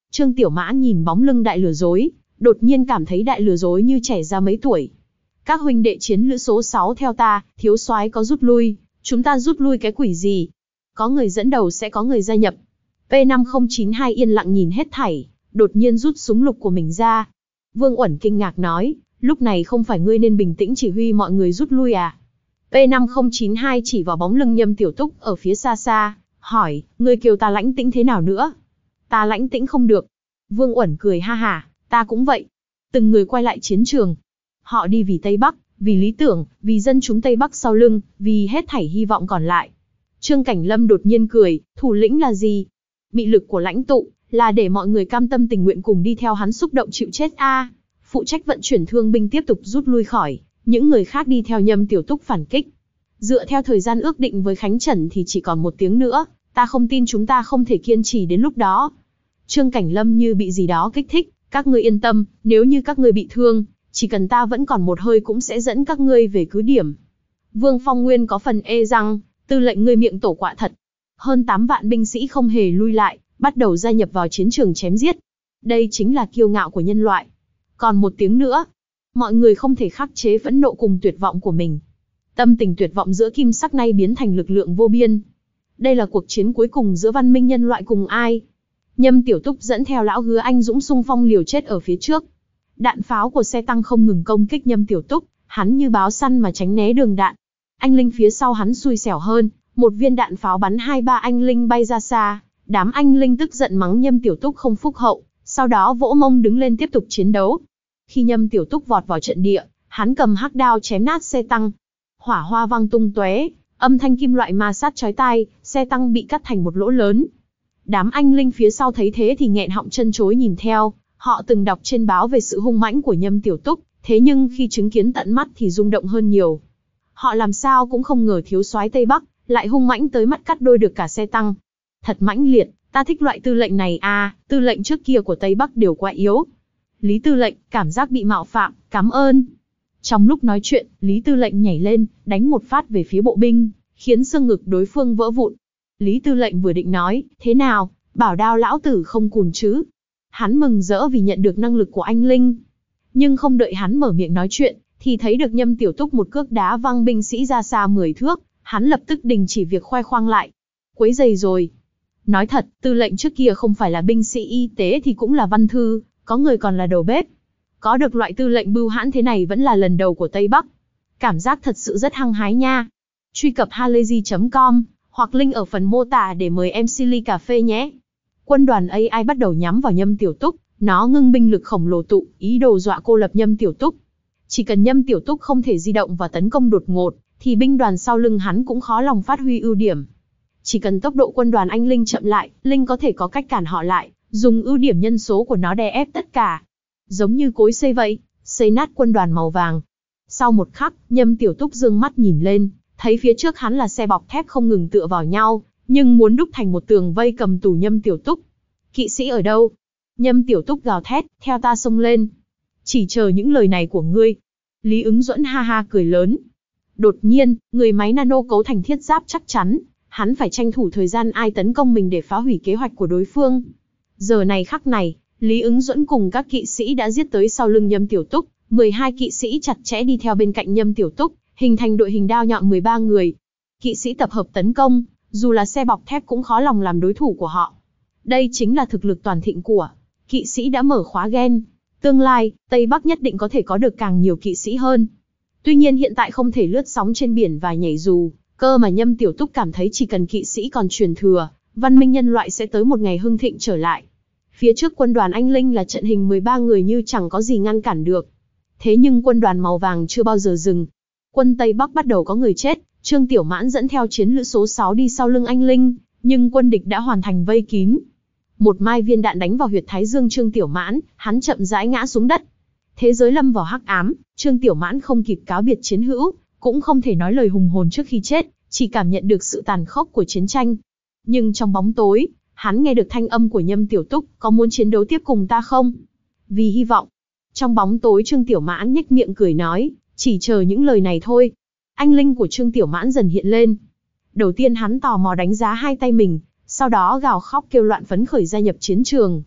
Trương Tiểu Mãn nhìn bóng lưng đại lừa dối, đột nhiên cảm thấy đại lừa dối như trẻ ra mấy tuổi. Các huynh đệ chiến lữ số sáu theo ta, thiếu soái có rút lui, chúng ta rút lui cái quỷ gì? Có người dẫn đầu sẽ có người gia nhập. P năm không chín hai yên lặng nhìn hết thảy, đột nhiên rút súng lục của mình ra. Vương Uẩn kinh ngạc nói, lúc này không phải ngươi nên bình tĩnh chỉ huy mọi người rút lui à? P năm không chín hai chỉ vào bóng lưng Nhâm Tiểu Túc ở phía xa xa, hỏi, ngươi kêu ta lãnh tĩnh thế nào nữa? Ta lãnh tĩnh không được. Vương Uẩn cười ha hả, ta cũng vậy. Từng người quay lại chiến trường. Họ đi vì Tây Bắc, vì lý tưởng, vì dân chúng Tây Bắc sau lưng, vì hết thảy hy vọng còn lại. Trương Cảnh Lâm đột nhiên cười, thủ lĩnh là gì? Mị lực của lãnh tụ, là để mọi người cam tâm tình nguyện cùng đi theo hắn xúc động chịu chết a. À, phụ trách vận chuyển thương binh tiếp tục rút lui khỏi, những người khác đi theo Nhâm Tiểu Túc phản kích. Dựa theo thời gian ước định với Khánh Trần thì chỉ còn một tiếng nữa, ta không tin chúng ta không thể kiên trì đến lúc đó. Trương Cảnh Lâm như bị gì đó kích thích, các ngươi yên tâm, nếu như các ngươi bị thương, chỉ cần ta vẫn còn một hơi cũng sẽ dẫn các ngươi về cứ điểm. Vương Phong Nguyên có phần ê răng, tư lệnh ngươi miệng tổ quạ thật. Hơn tám vạn binh sĩ không hề lui lại, bắt đầu gia nhập vào chiến trường chém giết. Đây chính là kiêu ngạo của nhân loại. Còn một tiếng nữa, mọi người không thể khắc chế phẫn nộ cùng tuyệt vọng của mình. Tâm tình tuyệt vọng giữa kim sắc nay biến thành lực lượng vô biên. Đây là cuộc chiến cuối cùng giữa văn minh nhân loại cùng ai? Nhâm Tiểu Túc dẫn theo lão Hứa anh dũng xung phong liều chết ở phía trước. Đạn pháo của xe tăng không ngừng công kích Nhâm Tiểu Túc, hắn như báo săn mà tránh né đường đạn. Anh linh phía sau hắn xui xẻo hơn, một viên đạn pháo bắn hai ba anh linh bay ra xa. Đám anh linh tức giận mắng Nhâm Tiểu Túc không phúc hậu, sau đó vỗ mông đứng lên tiếp tục chiến đấu. Khi Nhâm Tiểu Túc vọt vào trận địa, hắn cầm hắc đao chém nát xe tăng. Hỏa hoa vang tung tóe, âm thanh kim loại ma sát chói tai, xe tăng bị cắt thành một lỗ lớn. Đám anh linh phía sau thấy thế thì nghẹn họng chân chối nhìn theo, họ từng đọc trên báo về sự hung mãnh của Nhâm Tiểu Túc, thế nhưng khi chứng kiến tận mắt thì rung động hơn nhiều. Họ làm sao cũng không ngờ thiếu soái Tây Bắc lại hung mãnh tới mắt cắt đôi được cả xe tăng. Thật mãnh liệt, ta thích loại tư lệnh này à, tư lệnh trước kia của Tây Bắc đều quá yếu. Lý tư lệnh, cảm giác bị mạo phạm, cảm ơn. Trong lúc nói chuyện, Lý tư lệnh nhảy lên, đánh một phát về phía bộ binh, khiến xương ngực đối phương vỡ vụn. Lý tư lệnh vừa định nói, thế nào, bảo đao lão tử không cùn chứ. Hắn mừng rỡ vì nhận được năng lực của anh Linh. Nhưng không đợi hắn mở miệng nói chuyện, thì thấy được Nhâm Tiểu Túc một cước đá văng binh sĩ ra xa mười thước, hắn lập tức đình chỉ việc khoe khoang lại. Quấy giày rồi. Nói thật, tư lệnh trước kia không phải là binh sĩ y tế thì cũng là văn thư, có người còn là đầu bếp. Có được loại tư lệnh bưu hãn thế này vẫn là lần đầu của Tây Bắc. Cảm giác thật sự rất hăng hái nha. Truy cập halayzi chấm com, hoặc link ở phần mô tả để mời em xê ly cà phê nhé. Quân đoàn a i bắt đầu nhắm vào Nhâm Tiểu Túc, nó ngưng binh lực khổng lồ tụ, ý đồ dọa cô lập Nhâm Tiểu Túc. Chỉ cần Nhâm Tiểu Túc không thể di động và tấn công đột ngột, thì binh đoàn sau lưng hắn cũng khó lòng phát huy ưu điểm. Chỉ cần tốc độ quân đoàn anh Linh chậm lại, Linh có thể có cách cản họ lại, dùng ưu điểm nhân số của nó đè ép tất cả. Giống như cối xây vậy, xây nát quân đoàn màu vàng. Sau một khắc, Nhâm Tiểu Túc dương mắt nhìn lên, thấy phía trước hắn là xe bọc thép không ngừng tựa vào nhau, nhưng muốn đúc thành một tường vây cầm tù Nhâm Tiểu Túc. Kỵ sĩ ở đâu? Nhâm Tiểu Túc gào thét, theo ta xông lên. Chỉ chờ những lời này của ngươi. Lý Ứng Duẫn ha ha cười lớn. Đột nhiên, người máy nano cấu thành thiết giáp chắc chắn, hắn phải tranh thủ thời gian ai tấn công mình để phá hủy kế hoạch của đối phương. Giờ này khắc này, Lý Ứng Duẫn cùng các kỵ sĩ đã giết tới sau lưng Nhâm Tiểu Túc, mười hai kỵ sĩ chặt chẽ đi theo bên cạnh Nhâm Tiểu Túc, hình thành đội hình đao nhọn mười ba người. Kỵ sĩ tập hợp tấn công, dù là xe bọc thép cũng khó lòng làm đối thủ của họ. Đây chính là thực lực toàn thịnh của kỵ sĩ đã mở khóa gen. Tương lai, Tây Bắc nhất định có thể có được càng nhiều kỵ sĩ hơn. Tuy nhiên hiện tại không thể lướt sóng trên biển và nhảy dù, cơ mà Nhâm Tiểu Túc cảm thấy chỉ cần kỵ sĩ còn truyền thừa, văn minh nhân loại sẽ tới một ngày hưng thịnh trở lại. Phía trước quân đoàn anh Linh là trận hình mười ba người như chẳng có gì ngăn cản được. Thế nhưng quân đoàn màu vàng chưa bao giờ dừng. Quân Tây Bắc bắt đầu có người chết, Trương Tiểu Mãn dẫn theo chiến lữ số sáu đi sau lưng anh Linh, nhưng quân địch đã hoàn thành vây kín. Một mai viên đạn đánh vào huyệt thái dương Trương Tiểu Mãn, hắn chậm rãi ngã xuống đất. Thế giới lâm vào hắc ám, Trương Tiểu Mãn không kịp cáo biệt chiến hữu, cũng không thể nói lời hùng hồn trước khi chết, chỉ cảm nhận được sự tàn khốc của chiến tranh. Nhưng trong bóng tối, hắn nghe được thanh âm của Nhâm Tiểu Túc, có muốn chiến đấu tiếp cùng ta không? Vì hy vọng. Trong bóng tối Trương Tiểu Mãn nhếch miệng cười nói, chỉ chờ những lời này thôi. Anh Linh của Trương Tiểu Mãn dần hiện lên. Đầu tiên hắn tò mò đánh giá hai tay mình, sau đó gào khóc kêu loạn phấn khởi gia nhập chiến trường.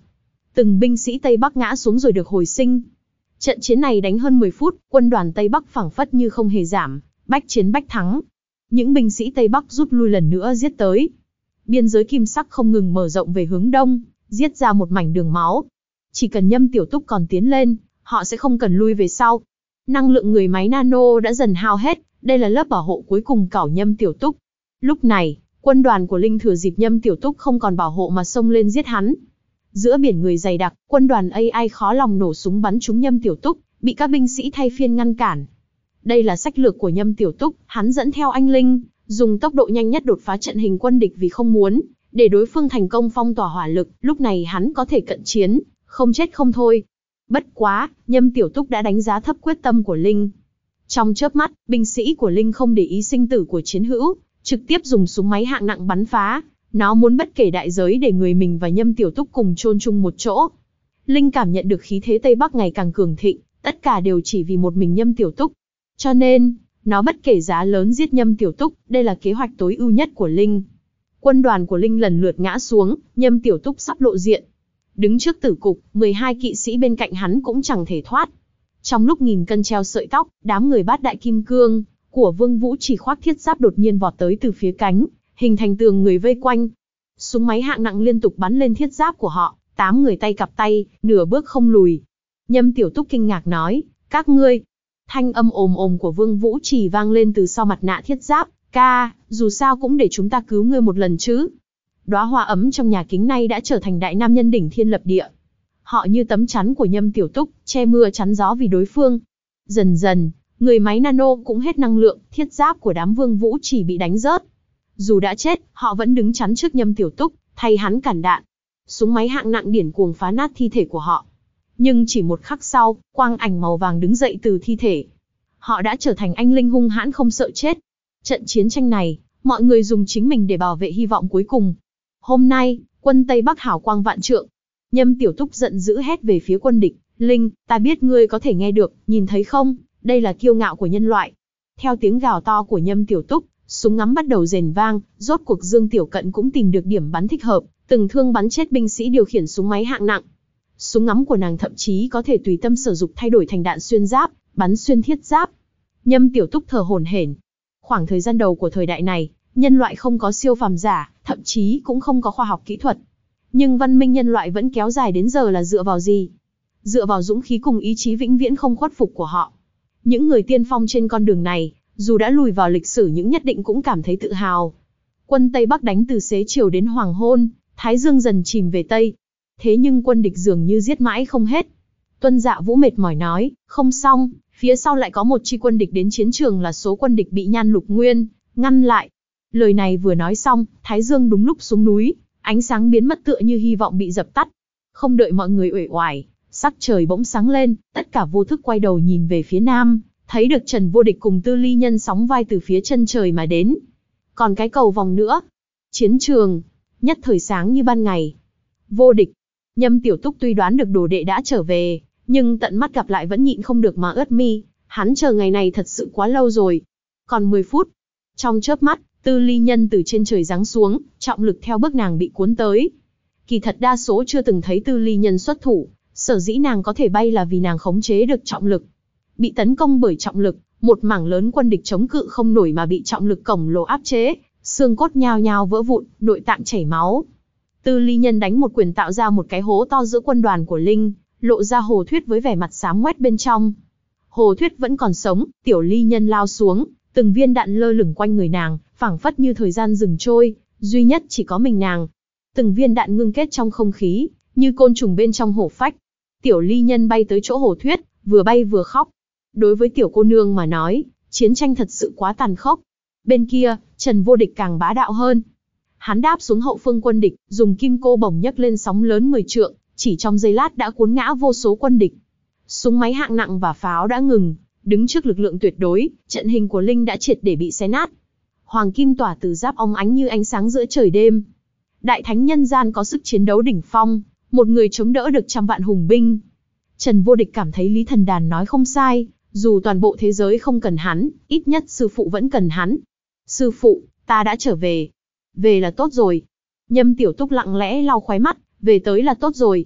Từng binh sĩ Tây Bắc ngã xuống rồi được hồi sinh. Trận chiến này đánh hơn mười phút, quân đoàn Tây Bắc phảng phất như không hề giảm, bách chiến bách thắng. Những binh sĩ Tây Bắc rút lui lần nữa giết tới. Biên giới kim sắc không ngừng mở rộng về hướng đông, giết ra một mảnh đường máu. Chỉ cần Nhâm Tiểu Túc còn tiến lên, họ sẽ không cần lui về sau. Năng lượng người máy nano đã dần hao hết, đây là lớp bảo hộ cuối cùng cảo Nhâm Tiểu Túc. Lúc này, quân đoàn của Linh thừa dịp Nhâm Tiểu Túc không còn bảo hộ mà xông lên giết hắn. Giữa biển người dày đặc, quân đoàn a i khó lòng nổ súng bắn trúng Nhâm Tiểu Túc, bị các binh sĩ thay phiên ngăn cản. Đây là sách lược của Nhâm Tiểu Túc, hắn dẫn theo anh Linh, dùng tốc độ nhanh nhất đột phá trận hình quân địch vì không muốn để đối phương thành công phong tỏa hỏa lực, lúc này hắn có thể cận chiến, không chết không thôi. Bất quá, Nhâm Tiểu Túc đã đánh giá thấp quyết tâm của Linh. Trong chớp mắt, binh sĩ của Linh không để ý sinh tử của chiến hữu, trực tiếp dùng súng máy hạng nặng bắn phá. Nó muốn bất kể đại giới để người mình và Nhâm Tiểu Túc cùng chôn chung một chỗ. Linh cảm nhận được khí thế Tây Bắc ngày càng cường thịnh, tất cả đều chỉ vì một mình Nhâm Tiểu Túc. Cho nên, nó bất kể giá lớn giết Nhâm Tiểu Túc, đây là kế hoạch tối ưu nhất của Linh. Quân đoàn của Linh lần lượt ngã xuống, Nhâm Tiểu Túc sắp lộ diện. Đứng trước tử cục, mười hai kỵ sĩ bên cạnh hắn cũng chẳng thể thoát. Trong lúc nghìn cân treo sợi tóc, đám người bát đại kim cương của Vương Vũ Chỉ khoác thiết giáp đột nhiên vọt tới từ phía cánh, hình thành tường người vây quanh. Súng máy hạng nặng liên tục bắn lên thiết giáp của họ, tám người tay cặp tay, nửa bước không lùi. Nhâm Tiểu Túc kinh ngạc nói, các ngươi. Thanh âm ồm ồm của Vương Vũ Chỉ vang lên từ sau mặt nạ thiết giáp, ca, dù sao cũng để chúng ta cứu ngươi một lần chứ. Đóa hoa ấm trong nhà kính nay đã trở thành đại nam nhân đỉnh thiên lập địa. Họ như tấm chắn của Nhâm Tiểu Túc, che mưa chắn gió vì đối phương. Dần dần, người máy nano cũng hết năng lượng, thiết giáp của đám Vương Vũ Chỉ bị đánh rớt. Dù đã chết, họ vẫn đứng chắn trước Nhâm Tiểu Túc, thay hắn cản đạn. Súng máy hạng nặng điển cuồng phá nát thi thể của họ. Nhưng chỉ một khắc sau, quang ảnh màu vàng đứng dậy từ thi thể. Họ đã trở thành anh linh hung hãn không sợ chết. Trận chiến tranh này, mọi người dùng chính mình để bảo vệ hy vọng cuối cùng. Hôm nay, quân Tây Bắc hào quang vạn trượng. Nhâm Tiểu Túc giận dữ hét về phía quân địch, Linh, ta biết ngươi có thể nghe được, nhìn thấy không, đây là kiêu ngạo của nhân loại. Theo tiếng gào to của Nhâm Tiểu Túc, súng ngắm bắt đầu rền vang, rốt cuộc Dương Tiểu Cận cũng tìm được điểm bắn thích hợp, từng thương bắn chết binh sĩ điều khiển súng máy hạng nặng. Súng ngắm của nàng thậm chí có thể tùy tâm sử dụng thay đổi thành đạn xuyên giáp, bắn xuyên thiết giáp. Nhâm Tiểu Túc thở hổn hển. Khoảng thời gian đầu của thời đại này, nhân loại không có siêu phàm giả, thậm chí cũng không có khoa học kỹ thuật. Nhưng văn minh nhân loại vẫn kéo dài đến giờ là dựa vào gì? Dựa vào dũng khí cùng ý chí vĩnh viễn không khuất phục của họ. Những người tiên phong trên con đường này, dù đã lùi vào lịch sử nhưng nhất định cũng cảm thấy tự hào. Quân Tây Bắc đánh từ xế chiều đến hoàng hôn, thái dương dần chìm về Tây. Thế nhưng quân địch dường như giết mãi không hết. Tuân Dạ Vũ mệt mỏi nói, không xong, phía sau lại có một chi quân địch đến chiến trường là số quân địch bị Nhan Lục Nguyên ngăn lại. Lời này vừa nói xong, thái dương đúng lúc xuống núi, ánh sáng biến mất tựa như hy vọng bị dập tắt. Không đợi mọi người uể oải, sắc trời bỗng sáng lên, tất cả vô thức quay đầu nhìn về phía nam, thấy được Trần Vô Địch cùng Tư Ly Nhân sóng vai từ phía chân trời mà đến. Còn cái cầu vòng nữa. Chiến trường, nhất thời sáng như ban ngày. Vô Địch. Nhâm Tiểu Túc tuy đoán được đồ đệ đã trở về, nhưng tận mắt gặp lại vẫn nhịn không được mà ướt mi. Hắn chờ ngày này thật sự quá lâu rồi. Còn mười phút. Trong chớp mắt, Tư Ly Nhân từ trên trời giáng xuống, trọng lực theo bước nàng bị cuốn tới. Kỳ thật đa số chưa từng thấy Tư Ly Nhân xuất thủ, sở dĩ nàng có thể bay là vì nàng khống chế được trọng lực. Bị tấn công bởi trọng lực, một mảng lớn quân địch chống cự không nổi mà bị trọng lực khổng lồ áp chế, xương cốt nhao nhao vỡ vụn, nội tạng chảy máu. Tư Ly Nhân đánh một quyền tạo ra một cái hố to giữa quân đoàn của Linh, lộ ra Hồ Thuyết với vẻ mặt xám ngoét bên trong. Hồ Thuyết vẫn còn sống, Tiểu Ly Nhân lao xuống, từng viên đạn lơ lửng quanh người nàng, phảng phất như thời gian dừng trôi, duy nhất chỉ có mình nàng. Từng viên đạn ngưng kết trong không khí, như côn trùng bên trong hổ phách. Tiểu Ly Nhân bay tới chỗ Hồ Thuyết, vừa bay vừa khóc. Đối với tiểu cô nương mà nói, chiến tranh thật sự quá tàn khốc. Bên kia, Trần Vô Địch càng bá đạo hơn. Hắn đáp xuống hậu phương quân địch, dùng kim cô bổng nhấc lên sóng lớn mười trượng, chỉ trong giây lát đã cuốn ngã vô số quân địch. Súng máy hạng nặng và pháo đã ngừng, đứng trước lực lượng tuyệt đối, trận hình của Linh đã triệt để bị xé nát. Hoàng kim tỏa từ giáp óng ánh như ánh sáng giữa trời đêm. Đại thánh nhân gian có sức chiến đấu đỉnh phong, một người chống đỡ được trăm vạn hùng binh. Trần Vô Địch cảm thấy Lý Thần Đàn nói không sai, dù toàn bộ thế giới không cần hắn, ít nhất sư phụ vẫn cần hắn. Sư phụ, ta đã trở về. Về là tốt rồi. Nhâm Tiểu Túc lặng lẽ lau khóe mắt, về tới là tốt rồi.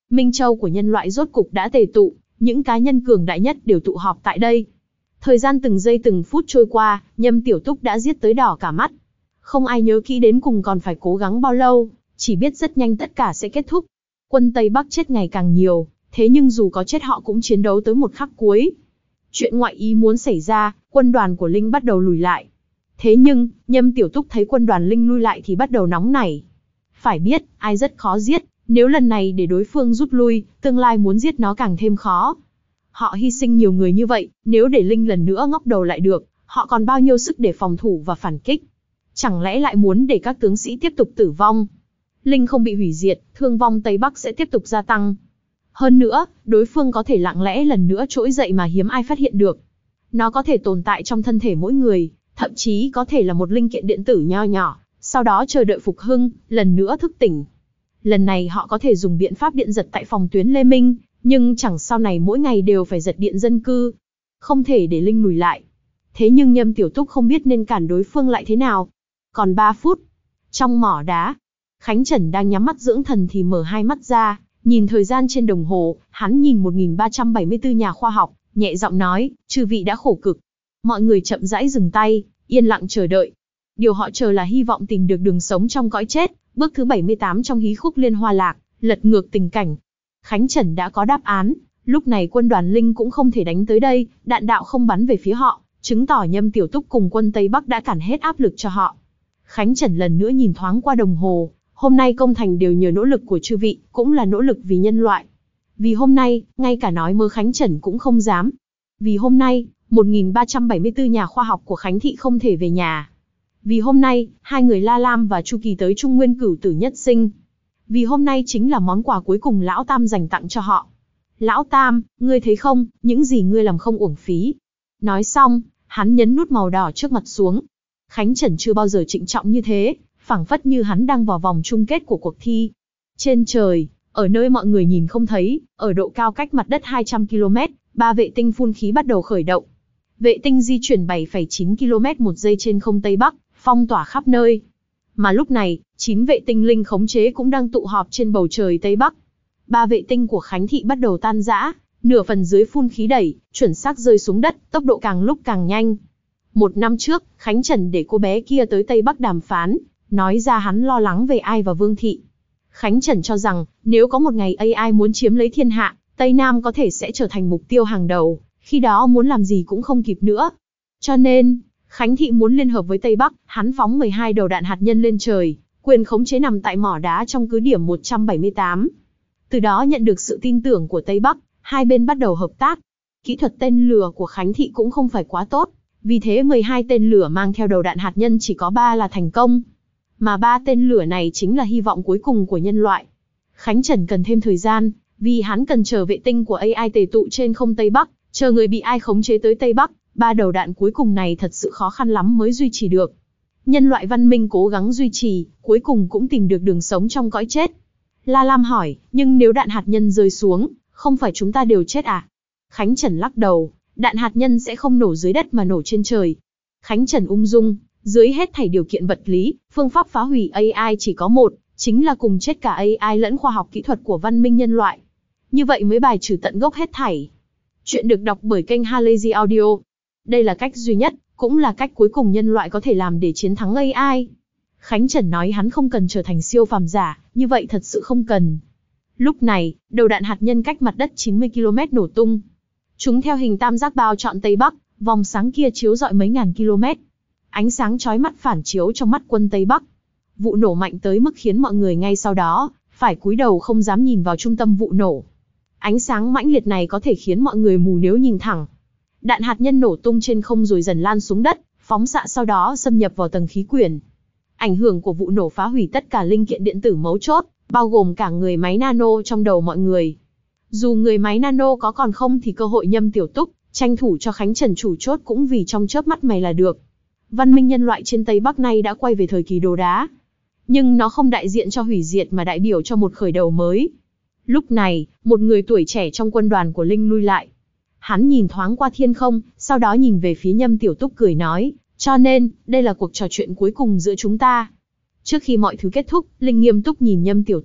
Minh Châu của nhân loại rốt cục đã tề tụ, những cá nhân cường đại nhất đều tụ họp tại đây. Thời gian từng giây từng phút trôi qua, Nhâm Tiểu Túc đã giết tới đỏ cả mắt. Không ai nhớ kỹ đến cùng còn phải cố gắng bao lâu, chỉ biết rất nhanh tất cả sẽ kết thúc. Quân Tây Bắc chết ngày càng nhiều, thế nhưng dù có chết họ cũng chiến đấu tới một khắc cuối. Chuyện ngoại ý muốn xảy ra, quân đoàn của Linh bắt đầu lùi lại. Thế nhưng, Nhâm Tiểu Túc thấy quân đoàn Linh lui lại thì bắt đầu nóng nảy. Phải biết, ai rất khó giết, nếu lần này để đối phương rút lui, tương lai muốn giết nó càng thêm khó. Họ hy sinh nhiều người như vậy, nếu để Linh lần nữa ngóc đầu lại được, họ còn bao nhiêu sức để phòng thủ và phản kích. Chẳng lẽ lại muốn để các tướng sĩ tiếp tục tử vong? Linh không bị hủy diệt, thương vong Tây Bắc sẽ tiếp tục gia tăng. Hơn nữa, đối phương có thể lặng lẽ lần nữa trỗi dậy mà hiếm ai phát hiện được. Nó có thể tồn tại trong thân thể mỗi người, thậm chí có thể là một linh kiện điện tử nho nhỏ, sau đó chờ đợi phục hưng, lần nữa thức tỉnh. Lần này họ có thể dùng biện pháp điện giật tại phòng tuyến Lê Minh, nhưng chẳng sau này mỗi ngày đều phải giật điện dân cư. Không thể để Linh lùi lại. Thế nhưng Nhâm Tiểu Túc không biết nên cản đối phương lại thế nào. Còn ba phút. Trong mỏ đá, Khánh Trần đang nhắm mắt dưỡng thần thì mở hai mắt ra, nhìn thời gian trên đồng hồ, hắn nhìn một nghìn ba trăm bảy mươi tư nhà khoa học, nhẹ giọng nói, chư vị đã khổ cực. Mọi người chậm rãi dừng tay, yên lặng chờ đợi. Điều họ chờ là hy vọng tìm được đường sống trong cõi chết, bước thứ bảy mươi tám trong hí khúc Liên Hoa Lạc, lật ngược tình cảnh. Khánh Trần đã có đáp án, lúc này quân đoàn Linh cũng không thể đánh tới đây, đạn đạo không bắn về phía họ, chứng tỏ Nhâm Tiểu Túc cùng quân Tây Bắc đã cản hết áp lực cho họ. Khánh Trần lần nữa nhìn thoáng qua đồng hồ, hôm nay công thành đều nhờ nỗ lực của chư vị, cũng là nỗ lực vì nhân loại. Vì hôm nay, ngay cả nói mơ Khánh Trần cũng không dám. Vì hôm nay, một nghìn ba trăm bảy mươi tư nhà khoa học của Khánh Thị không thể về nhà. Vì hôm nay, hai người La Lam và Chu Kỳ tới Trung Nguyên Cửu Tử Nhất Sinh. Vì hôm nay chính là món quà cuối cùng Lão Tam dành tặng cho họ. Lão Tam, ngươi thấy không, những gì ngươi làm không uổng phí. Nói xong, hắn nhấn nút màu đỏ trước mặt xuống. Khánh Trần chưa bao giờ trịnh trọng như thế, phảng phất như hắn đang vào vòng chung kết của cuộc thi. Trên trời, ở nơi mọi người nhìn không thấy, ở độ cao cách mặt đất hai trăm ki lô mét, ba vệ tinh phun khí bắt đầu khởi động. Vệ tinh di chuyển bảy phẩy chín ki lô mét một giây trên không Tây Bắc, phong tỏa khắp nơi. Mà lúc này, chín vệ tinh Linh khống chế cũng đang tụ họp trên bầu trời Tây Bắc. Ba vệ tinh của Khánh Thị bắt đầu tan rã, nửa phần dưới phun khí đẩy, chuẩn xác rơi xuống đất, tốc độ càng lúc càng nhanh. Một năm trước, Khánh Trần để cô bé kia tới Tây Bắc đàm phán, nói ra hắn lo lắng về Ai và Vương Thị. Khánh Trần cho rằng, nếu có một ngày a i muốn chiếm lấy thiên hạ, Tây Nam có thể sẽ trở thành mục tiêu hàng đầu, khi đó muốn làm gì cũng không kịp nữa. Cho nên, Khánh Thị muốn liên hợp với Tây Bắc, hắn phóng mười hai đầu đạn hạt nhân lên trời, quyền khống chế nằm tại mỏ đá trong cứ điểm một trăm bảy mươi tám. Từ đó nhận được sự tin tưởng của Tây Bắc, hai bên bắt đầu hợp tác. Kỹ thuật tên lửa của Khánh Thị cũng không phải quá tốt, vì thế mười hai tên lửa mang theo đầu đạn hạt nhân chỉ có ba là thành công. Mà ba tên lửa này chính là hy vọng cuối cùng của nhân loại. Khánh Trần cần thêm thời gian, vì hắn cần chờ vệ tinh của a i tề tụ trên không Tây Bắc, chờ người bị ai khống chế tới Tây Bắc. Ba đầu đạn cuối cùng này thật sự khó khăn lắm mới duy trì được. Nhân loại văn minh cố gắng duy trì, cuối cùng cũng tìm được đường sống trong cõi chết. La Lam hỏi, nhưng nếu đạn hạt nhân rơi xuống, không phải chúng ta đều chết à? Khánh Trần lắc đầu, đạn hạt nhân sẽ không nổ dưới đất mà nổ trên trời. Khánh Trần ung dung, dưới hết thảy điều kiện vật lý, phương pháp phá hủy a i chỉ có một, chính là cùng chết cả a i lẫn khoa học kỹ thuật của văn minh nhân loại. Như vậy mới bài trừ tận gốc hết thảy. Chuyện được đọc bởi kênh Halazy Audio. Đây là cách duy nhất, cũng là cách cuối cùng nhân loại có thể làm để chiến thắng a i. Khánh Trần nói hắn không cần trở thành siêu phàm giả, như vậy thật sự không cần. Lúc này, đầu đạn hạt nhân cách mặt đất chín mươi ki lô mét nổ tung. Chúng theo hình tam giác bao trọn Tây Bắc, vòng sáng kia chiếu rọi mấy ngàn km. Ánh sáng chói mắt phản chiếu trong mắt quân Tây Bắc. Vụ nổ mạnh tới mức khiến mọi người ngay sau đó phải cúi đầu không dám nhìn vào trung tâm vụ nổ. Ánh sáng mãnh liệt này có thể khiến mọi người mù nếu nhìn thẳng. Đạn hạt nhân nổ tung trên không rồi dần lan xuống đất, phóng xạ sau đó xâm nhập vào tầng khí quyển. Ảnh hưởng của vụ nổ phá hủy tất cả linh kiện điện tử mấu chốt, bao gồm cả người máy nano trong đầu mọi người. Dù người máy nano có còn không thì cơ hội Nhâm Tiểu Túc, tranh thủ cho Khánh Trần chủ chốt cũng vì trong chớp mắt mày là được. Văn minh nhân loại trên Tây Bắc nay đã quay về thời kỳ đồ đá. Nhưng nó không đại diện cho hủy diệt mà đại biểu cho một khởi đầu mới. Lúc này, một người tuổi trẻ trong quân đoàn của Linh lui lại. Hắn nhìn thoáng qua thiên không, sau đó nhìn về phía Nhâm Tiểu Túc cười nói, cho nên, đây là cuộc trò chuyện cuối cùng giữa chúng ta. Trước khi mọi thứ kết thúc, Linh nghiêm túc nhìn Nhâm Tiểu Túc,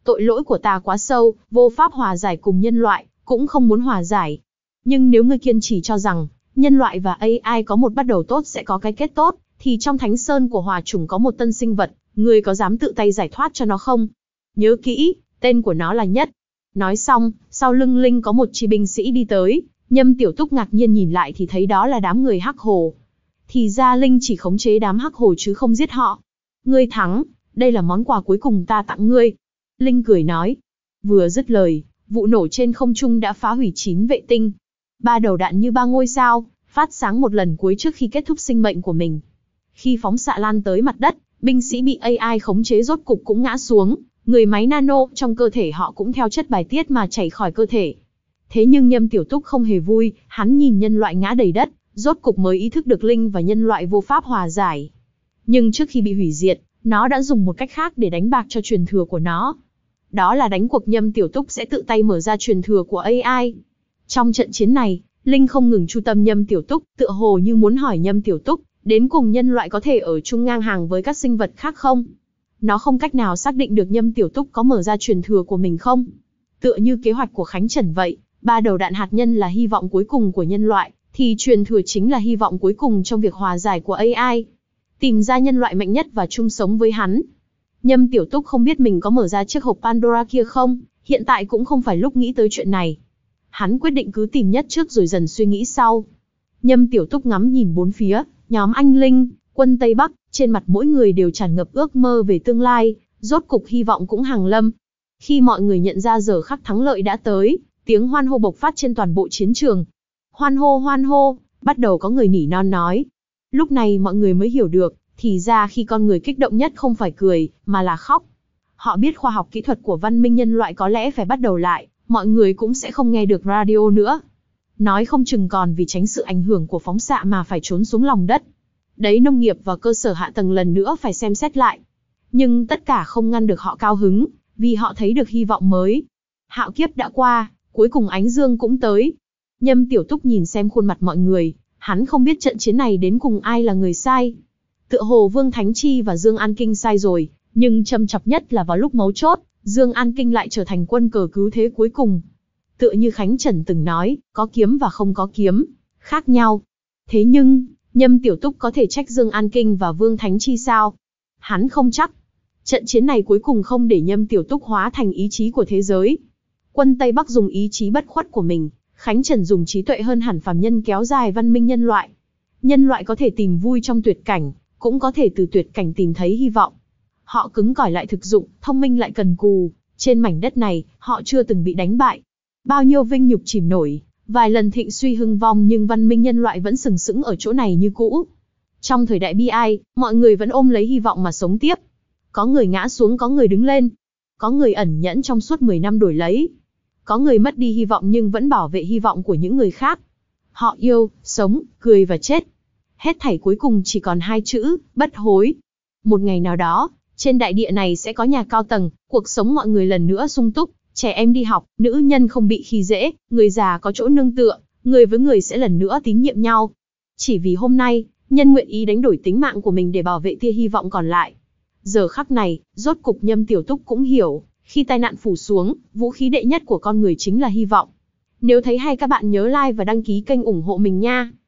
Tội lỗi của ta quá sâu, vô pháp hòa giải cùng nhân loại, cũng không muốn hòa giải. Nhưng nếu ngươi kiên trì cho rằng, nhân loại và a i có một bắt đầu tốt sẽ có cái kết tốt, thì trong Thánh Sơn của Hòa Chủng có một tân sinh vật, ngươi có dám tự tay giải thoát cho nó không? Nhớ kỹ, tên của nó là Nhất. Nói xong, sau lưng Linh có một chi binh sĩ đi tới, Nhâm Tiểu Túc ngạc nhiên nhìn lại thì thấy đó là đám người Hắc Hồ. Thì ra Linh chỉ khống chế đám Hắc Hồ chứ không giết họ. Ngươi thắng, đây là món quà cuối cùng ta tặng ngươi. Linh cười nói. Vừa dứt lời, vụ nổ trên không trung đã phá hủy chín vệ tinh. Ba đầu đạn như ba ngôi sao, phát sáng một lần cuối trước khi kết thúc sinh mệnh của mình. Khi phóng xạ lan tới mặt đất, binh sĩ bị a i khống chế rốt cục cũng ngã xuống, người máy nano trong cơ thể họ cũng theo chất bài tiết mà chảy khỏi cơ thể. Thế nhưng Nhâm Tiểu Túc không hề vui, hắn nhìn nhân loại ngã đầy đất, rốt cục mới ý thức được Linh và nhân loại vô pháp hòa giải. Nhưng trước khi bị hủy diệt, nó đã dùng một cách khác để đánh bạc cho truyền thừa của nó. Đó là đánh cuộc Nhâm Tiểu Túc sẽ tự tay mở ra truyền thừa của a i. Trong trận chiến này, Linh không ngừng chu tâm Nhâm Tiểu Túc, tựa hồ như muốn hỏi Nhâm Tiểu Túc, đến cùng nhân loại có thể ở chung ngang hàng với các sinh vật khác không? Nó không cách nào xác định được Nhâm Tiểu Túc có mở ra truyền thừa của mình không? Tựa như kế hoạch của Khánh Trần vậy, ba đầu đạn hạt nhân là hy vọng cuối cùng của nhân loại, thì truyền thừa chính là hy vọng cuối cùng trong việc hòa giải của a i. Tìm ra nhân loại mạnh nhất và chung sống với hắn. Nhâm Tiểu Túc không biết mình có mở ra chiếc hộp Pandora kia không, hiện tại cũng không phải lúc nghĩ tới chuyện này. Hắn quyết định cứ tìm Nhất trước rồi dần suy nghĩ sau. Nhâm Tiểu Túc ngắm nhìn bốn phía, nhóm anh Linh, quân Tây Bắc, trên mặt mỗi người đều tràn ngập ước mơ về tương lai, rốt cục hy vọng cũng hàng lâm. Khi mọi người nhận ra giờ khắc thắng lợi đã tới, tiếng hoan hô bộc phát trên toàn bộ chiến trường. Hoan hô hoan hô, bắt đầu có người nỉ non nói. Lúc này mọi người mới hiểu được, thì ra khi con người kích động nhất không phải cười, mà là khóc. Họ biết khoa học kỹ thuật của văn minh nhân loại có lẽ phải bắt đầu lại, mọi người cũng sẽ không nghe được radio nữa. Nói không chừng còn vì tránh sự ảnh hưởng của phóng xạ mà phải trốn xuống lòng đất. Đấy, nông nghiệp và cơ sở hạ tầng lần nữa phải xem xét lại. Nhưng tất cả không ngăn được họ cao hứng, vì họ thấy được hy vọng mới. Hạo kiếp đã qua, cuối cùng ánh dương cũng tới. Nhâm Tiểu Túc nhìn xem khuôn mặt mọi người, hắn không biết trận chiến này đến cùng ai là người sai. Tựa hồ Vương Thánh Chi và Dương An Kinh sai rồi, nhưng châm chọc nhất là vào lúc mấu chốt, Dương An Kinh lại trở thành quân cờ cứu thế cuối cùng. Tựa như Khánh Trần từng nói, có kiếm và không có kiếm, khác nhau. Thế nhưng, Nhâm Tiểu Túc có thể trách Dương An Kinh và Vương Thánh Chi sao? Hắn không chắc. Trận chiến này cuối cùng không để Nhâm Tiểu Túc hóa thành ý chí của thế giới. Quân Tây Bắc dùng ý chí bất khuất của mình, Khánh Trần dùng trí tuệ hơn hẳn phàm nhân kéo dài văn minh nhân loại. Nhân loại có thể tìm vui trong tuyệt cảnh, cũng có thể từ tuyệt cảnh tìm thấy hy vọng. Họ cứng cỏi lại thực dụng, thông minh lại cần cù. Trên mảnh đất này, họ chưa từng bị đánh bại. Bao nhiêu vinh nhục chìm nổi, vài lần thịnh suy hưng vong nhưng văn minh nhân loại vẫn sừng sững ở chỗ này như cũ. Trong thời đại bi ai, mọi người vẫn ôm lấy hy vọng mà sống tiếp. Có người ngã xuống, có người đứng lên. Có người ẩn nhẫn trong suốt mười năm đổi lấy. Có người mất đi hy vọng nhưng vẫn bảo vệ hy vọng của những người khác. Họ yêu, sống, cười và chết. Hết thảy cuối cùng chỉ còn hai chữ, bất hối. Một ngày nào đó, trên đại địa này sẽ có nhà cao tầng, cuộc sống mọi người lần nữa sung túc, trẻ em đi học, nữ nhân không bị khi dễ, người già có chỗ nương tựa, người với người sẽ lần nữa tín nhiệm nhau. Chỉ vì hôm nay, nhân nguyện ý đánh đổi tính mạng của mình để bảo vệ tia hy vọng còn lại. Giờ khắc này, rốt cục Nhâm Tiểu Túc cũng hiểu, khi tai nạn phủ xuống, vũ khí đệ nhất của con người chính là hy vọng. Nếu thấy hay các bạn nhớ like và đăng ký kênh ủng hộ mình nha.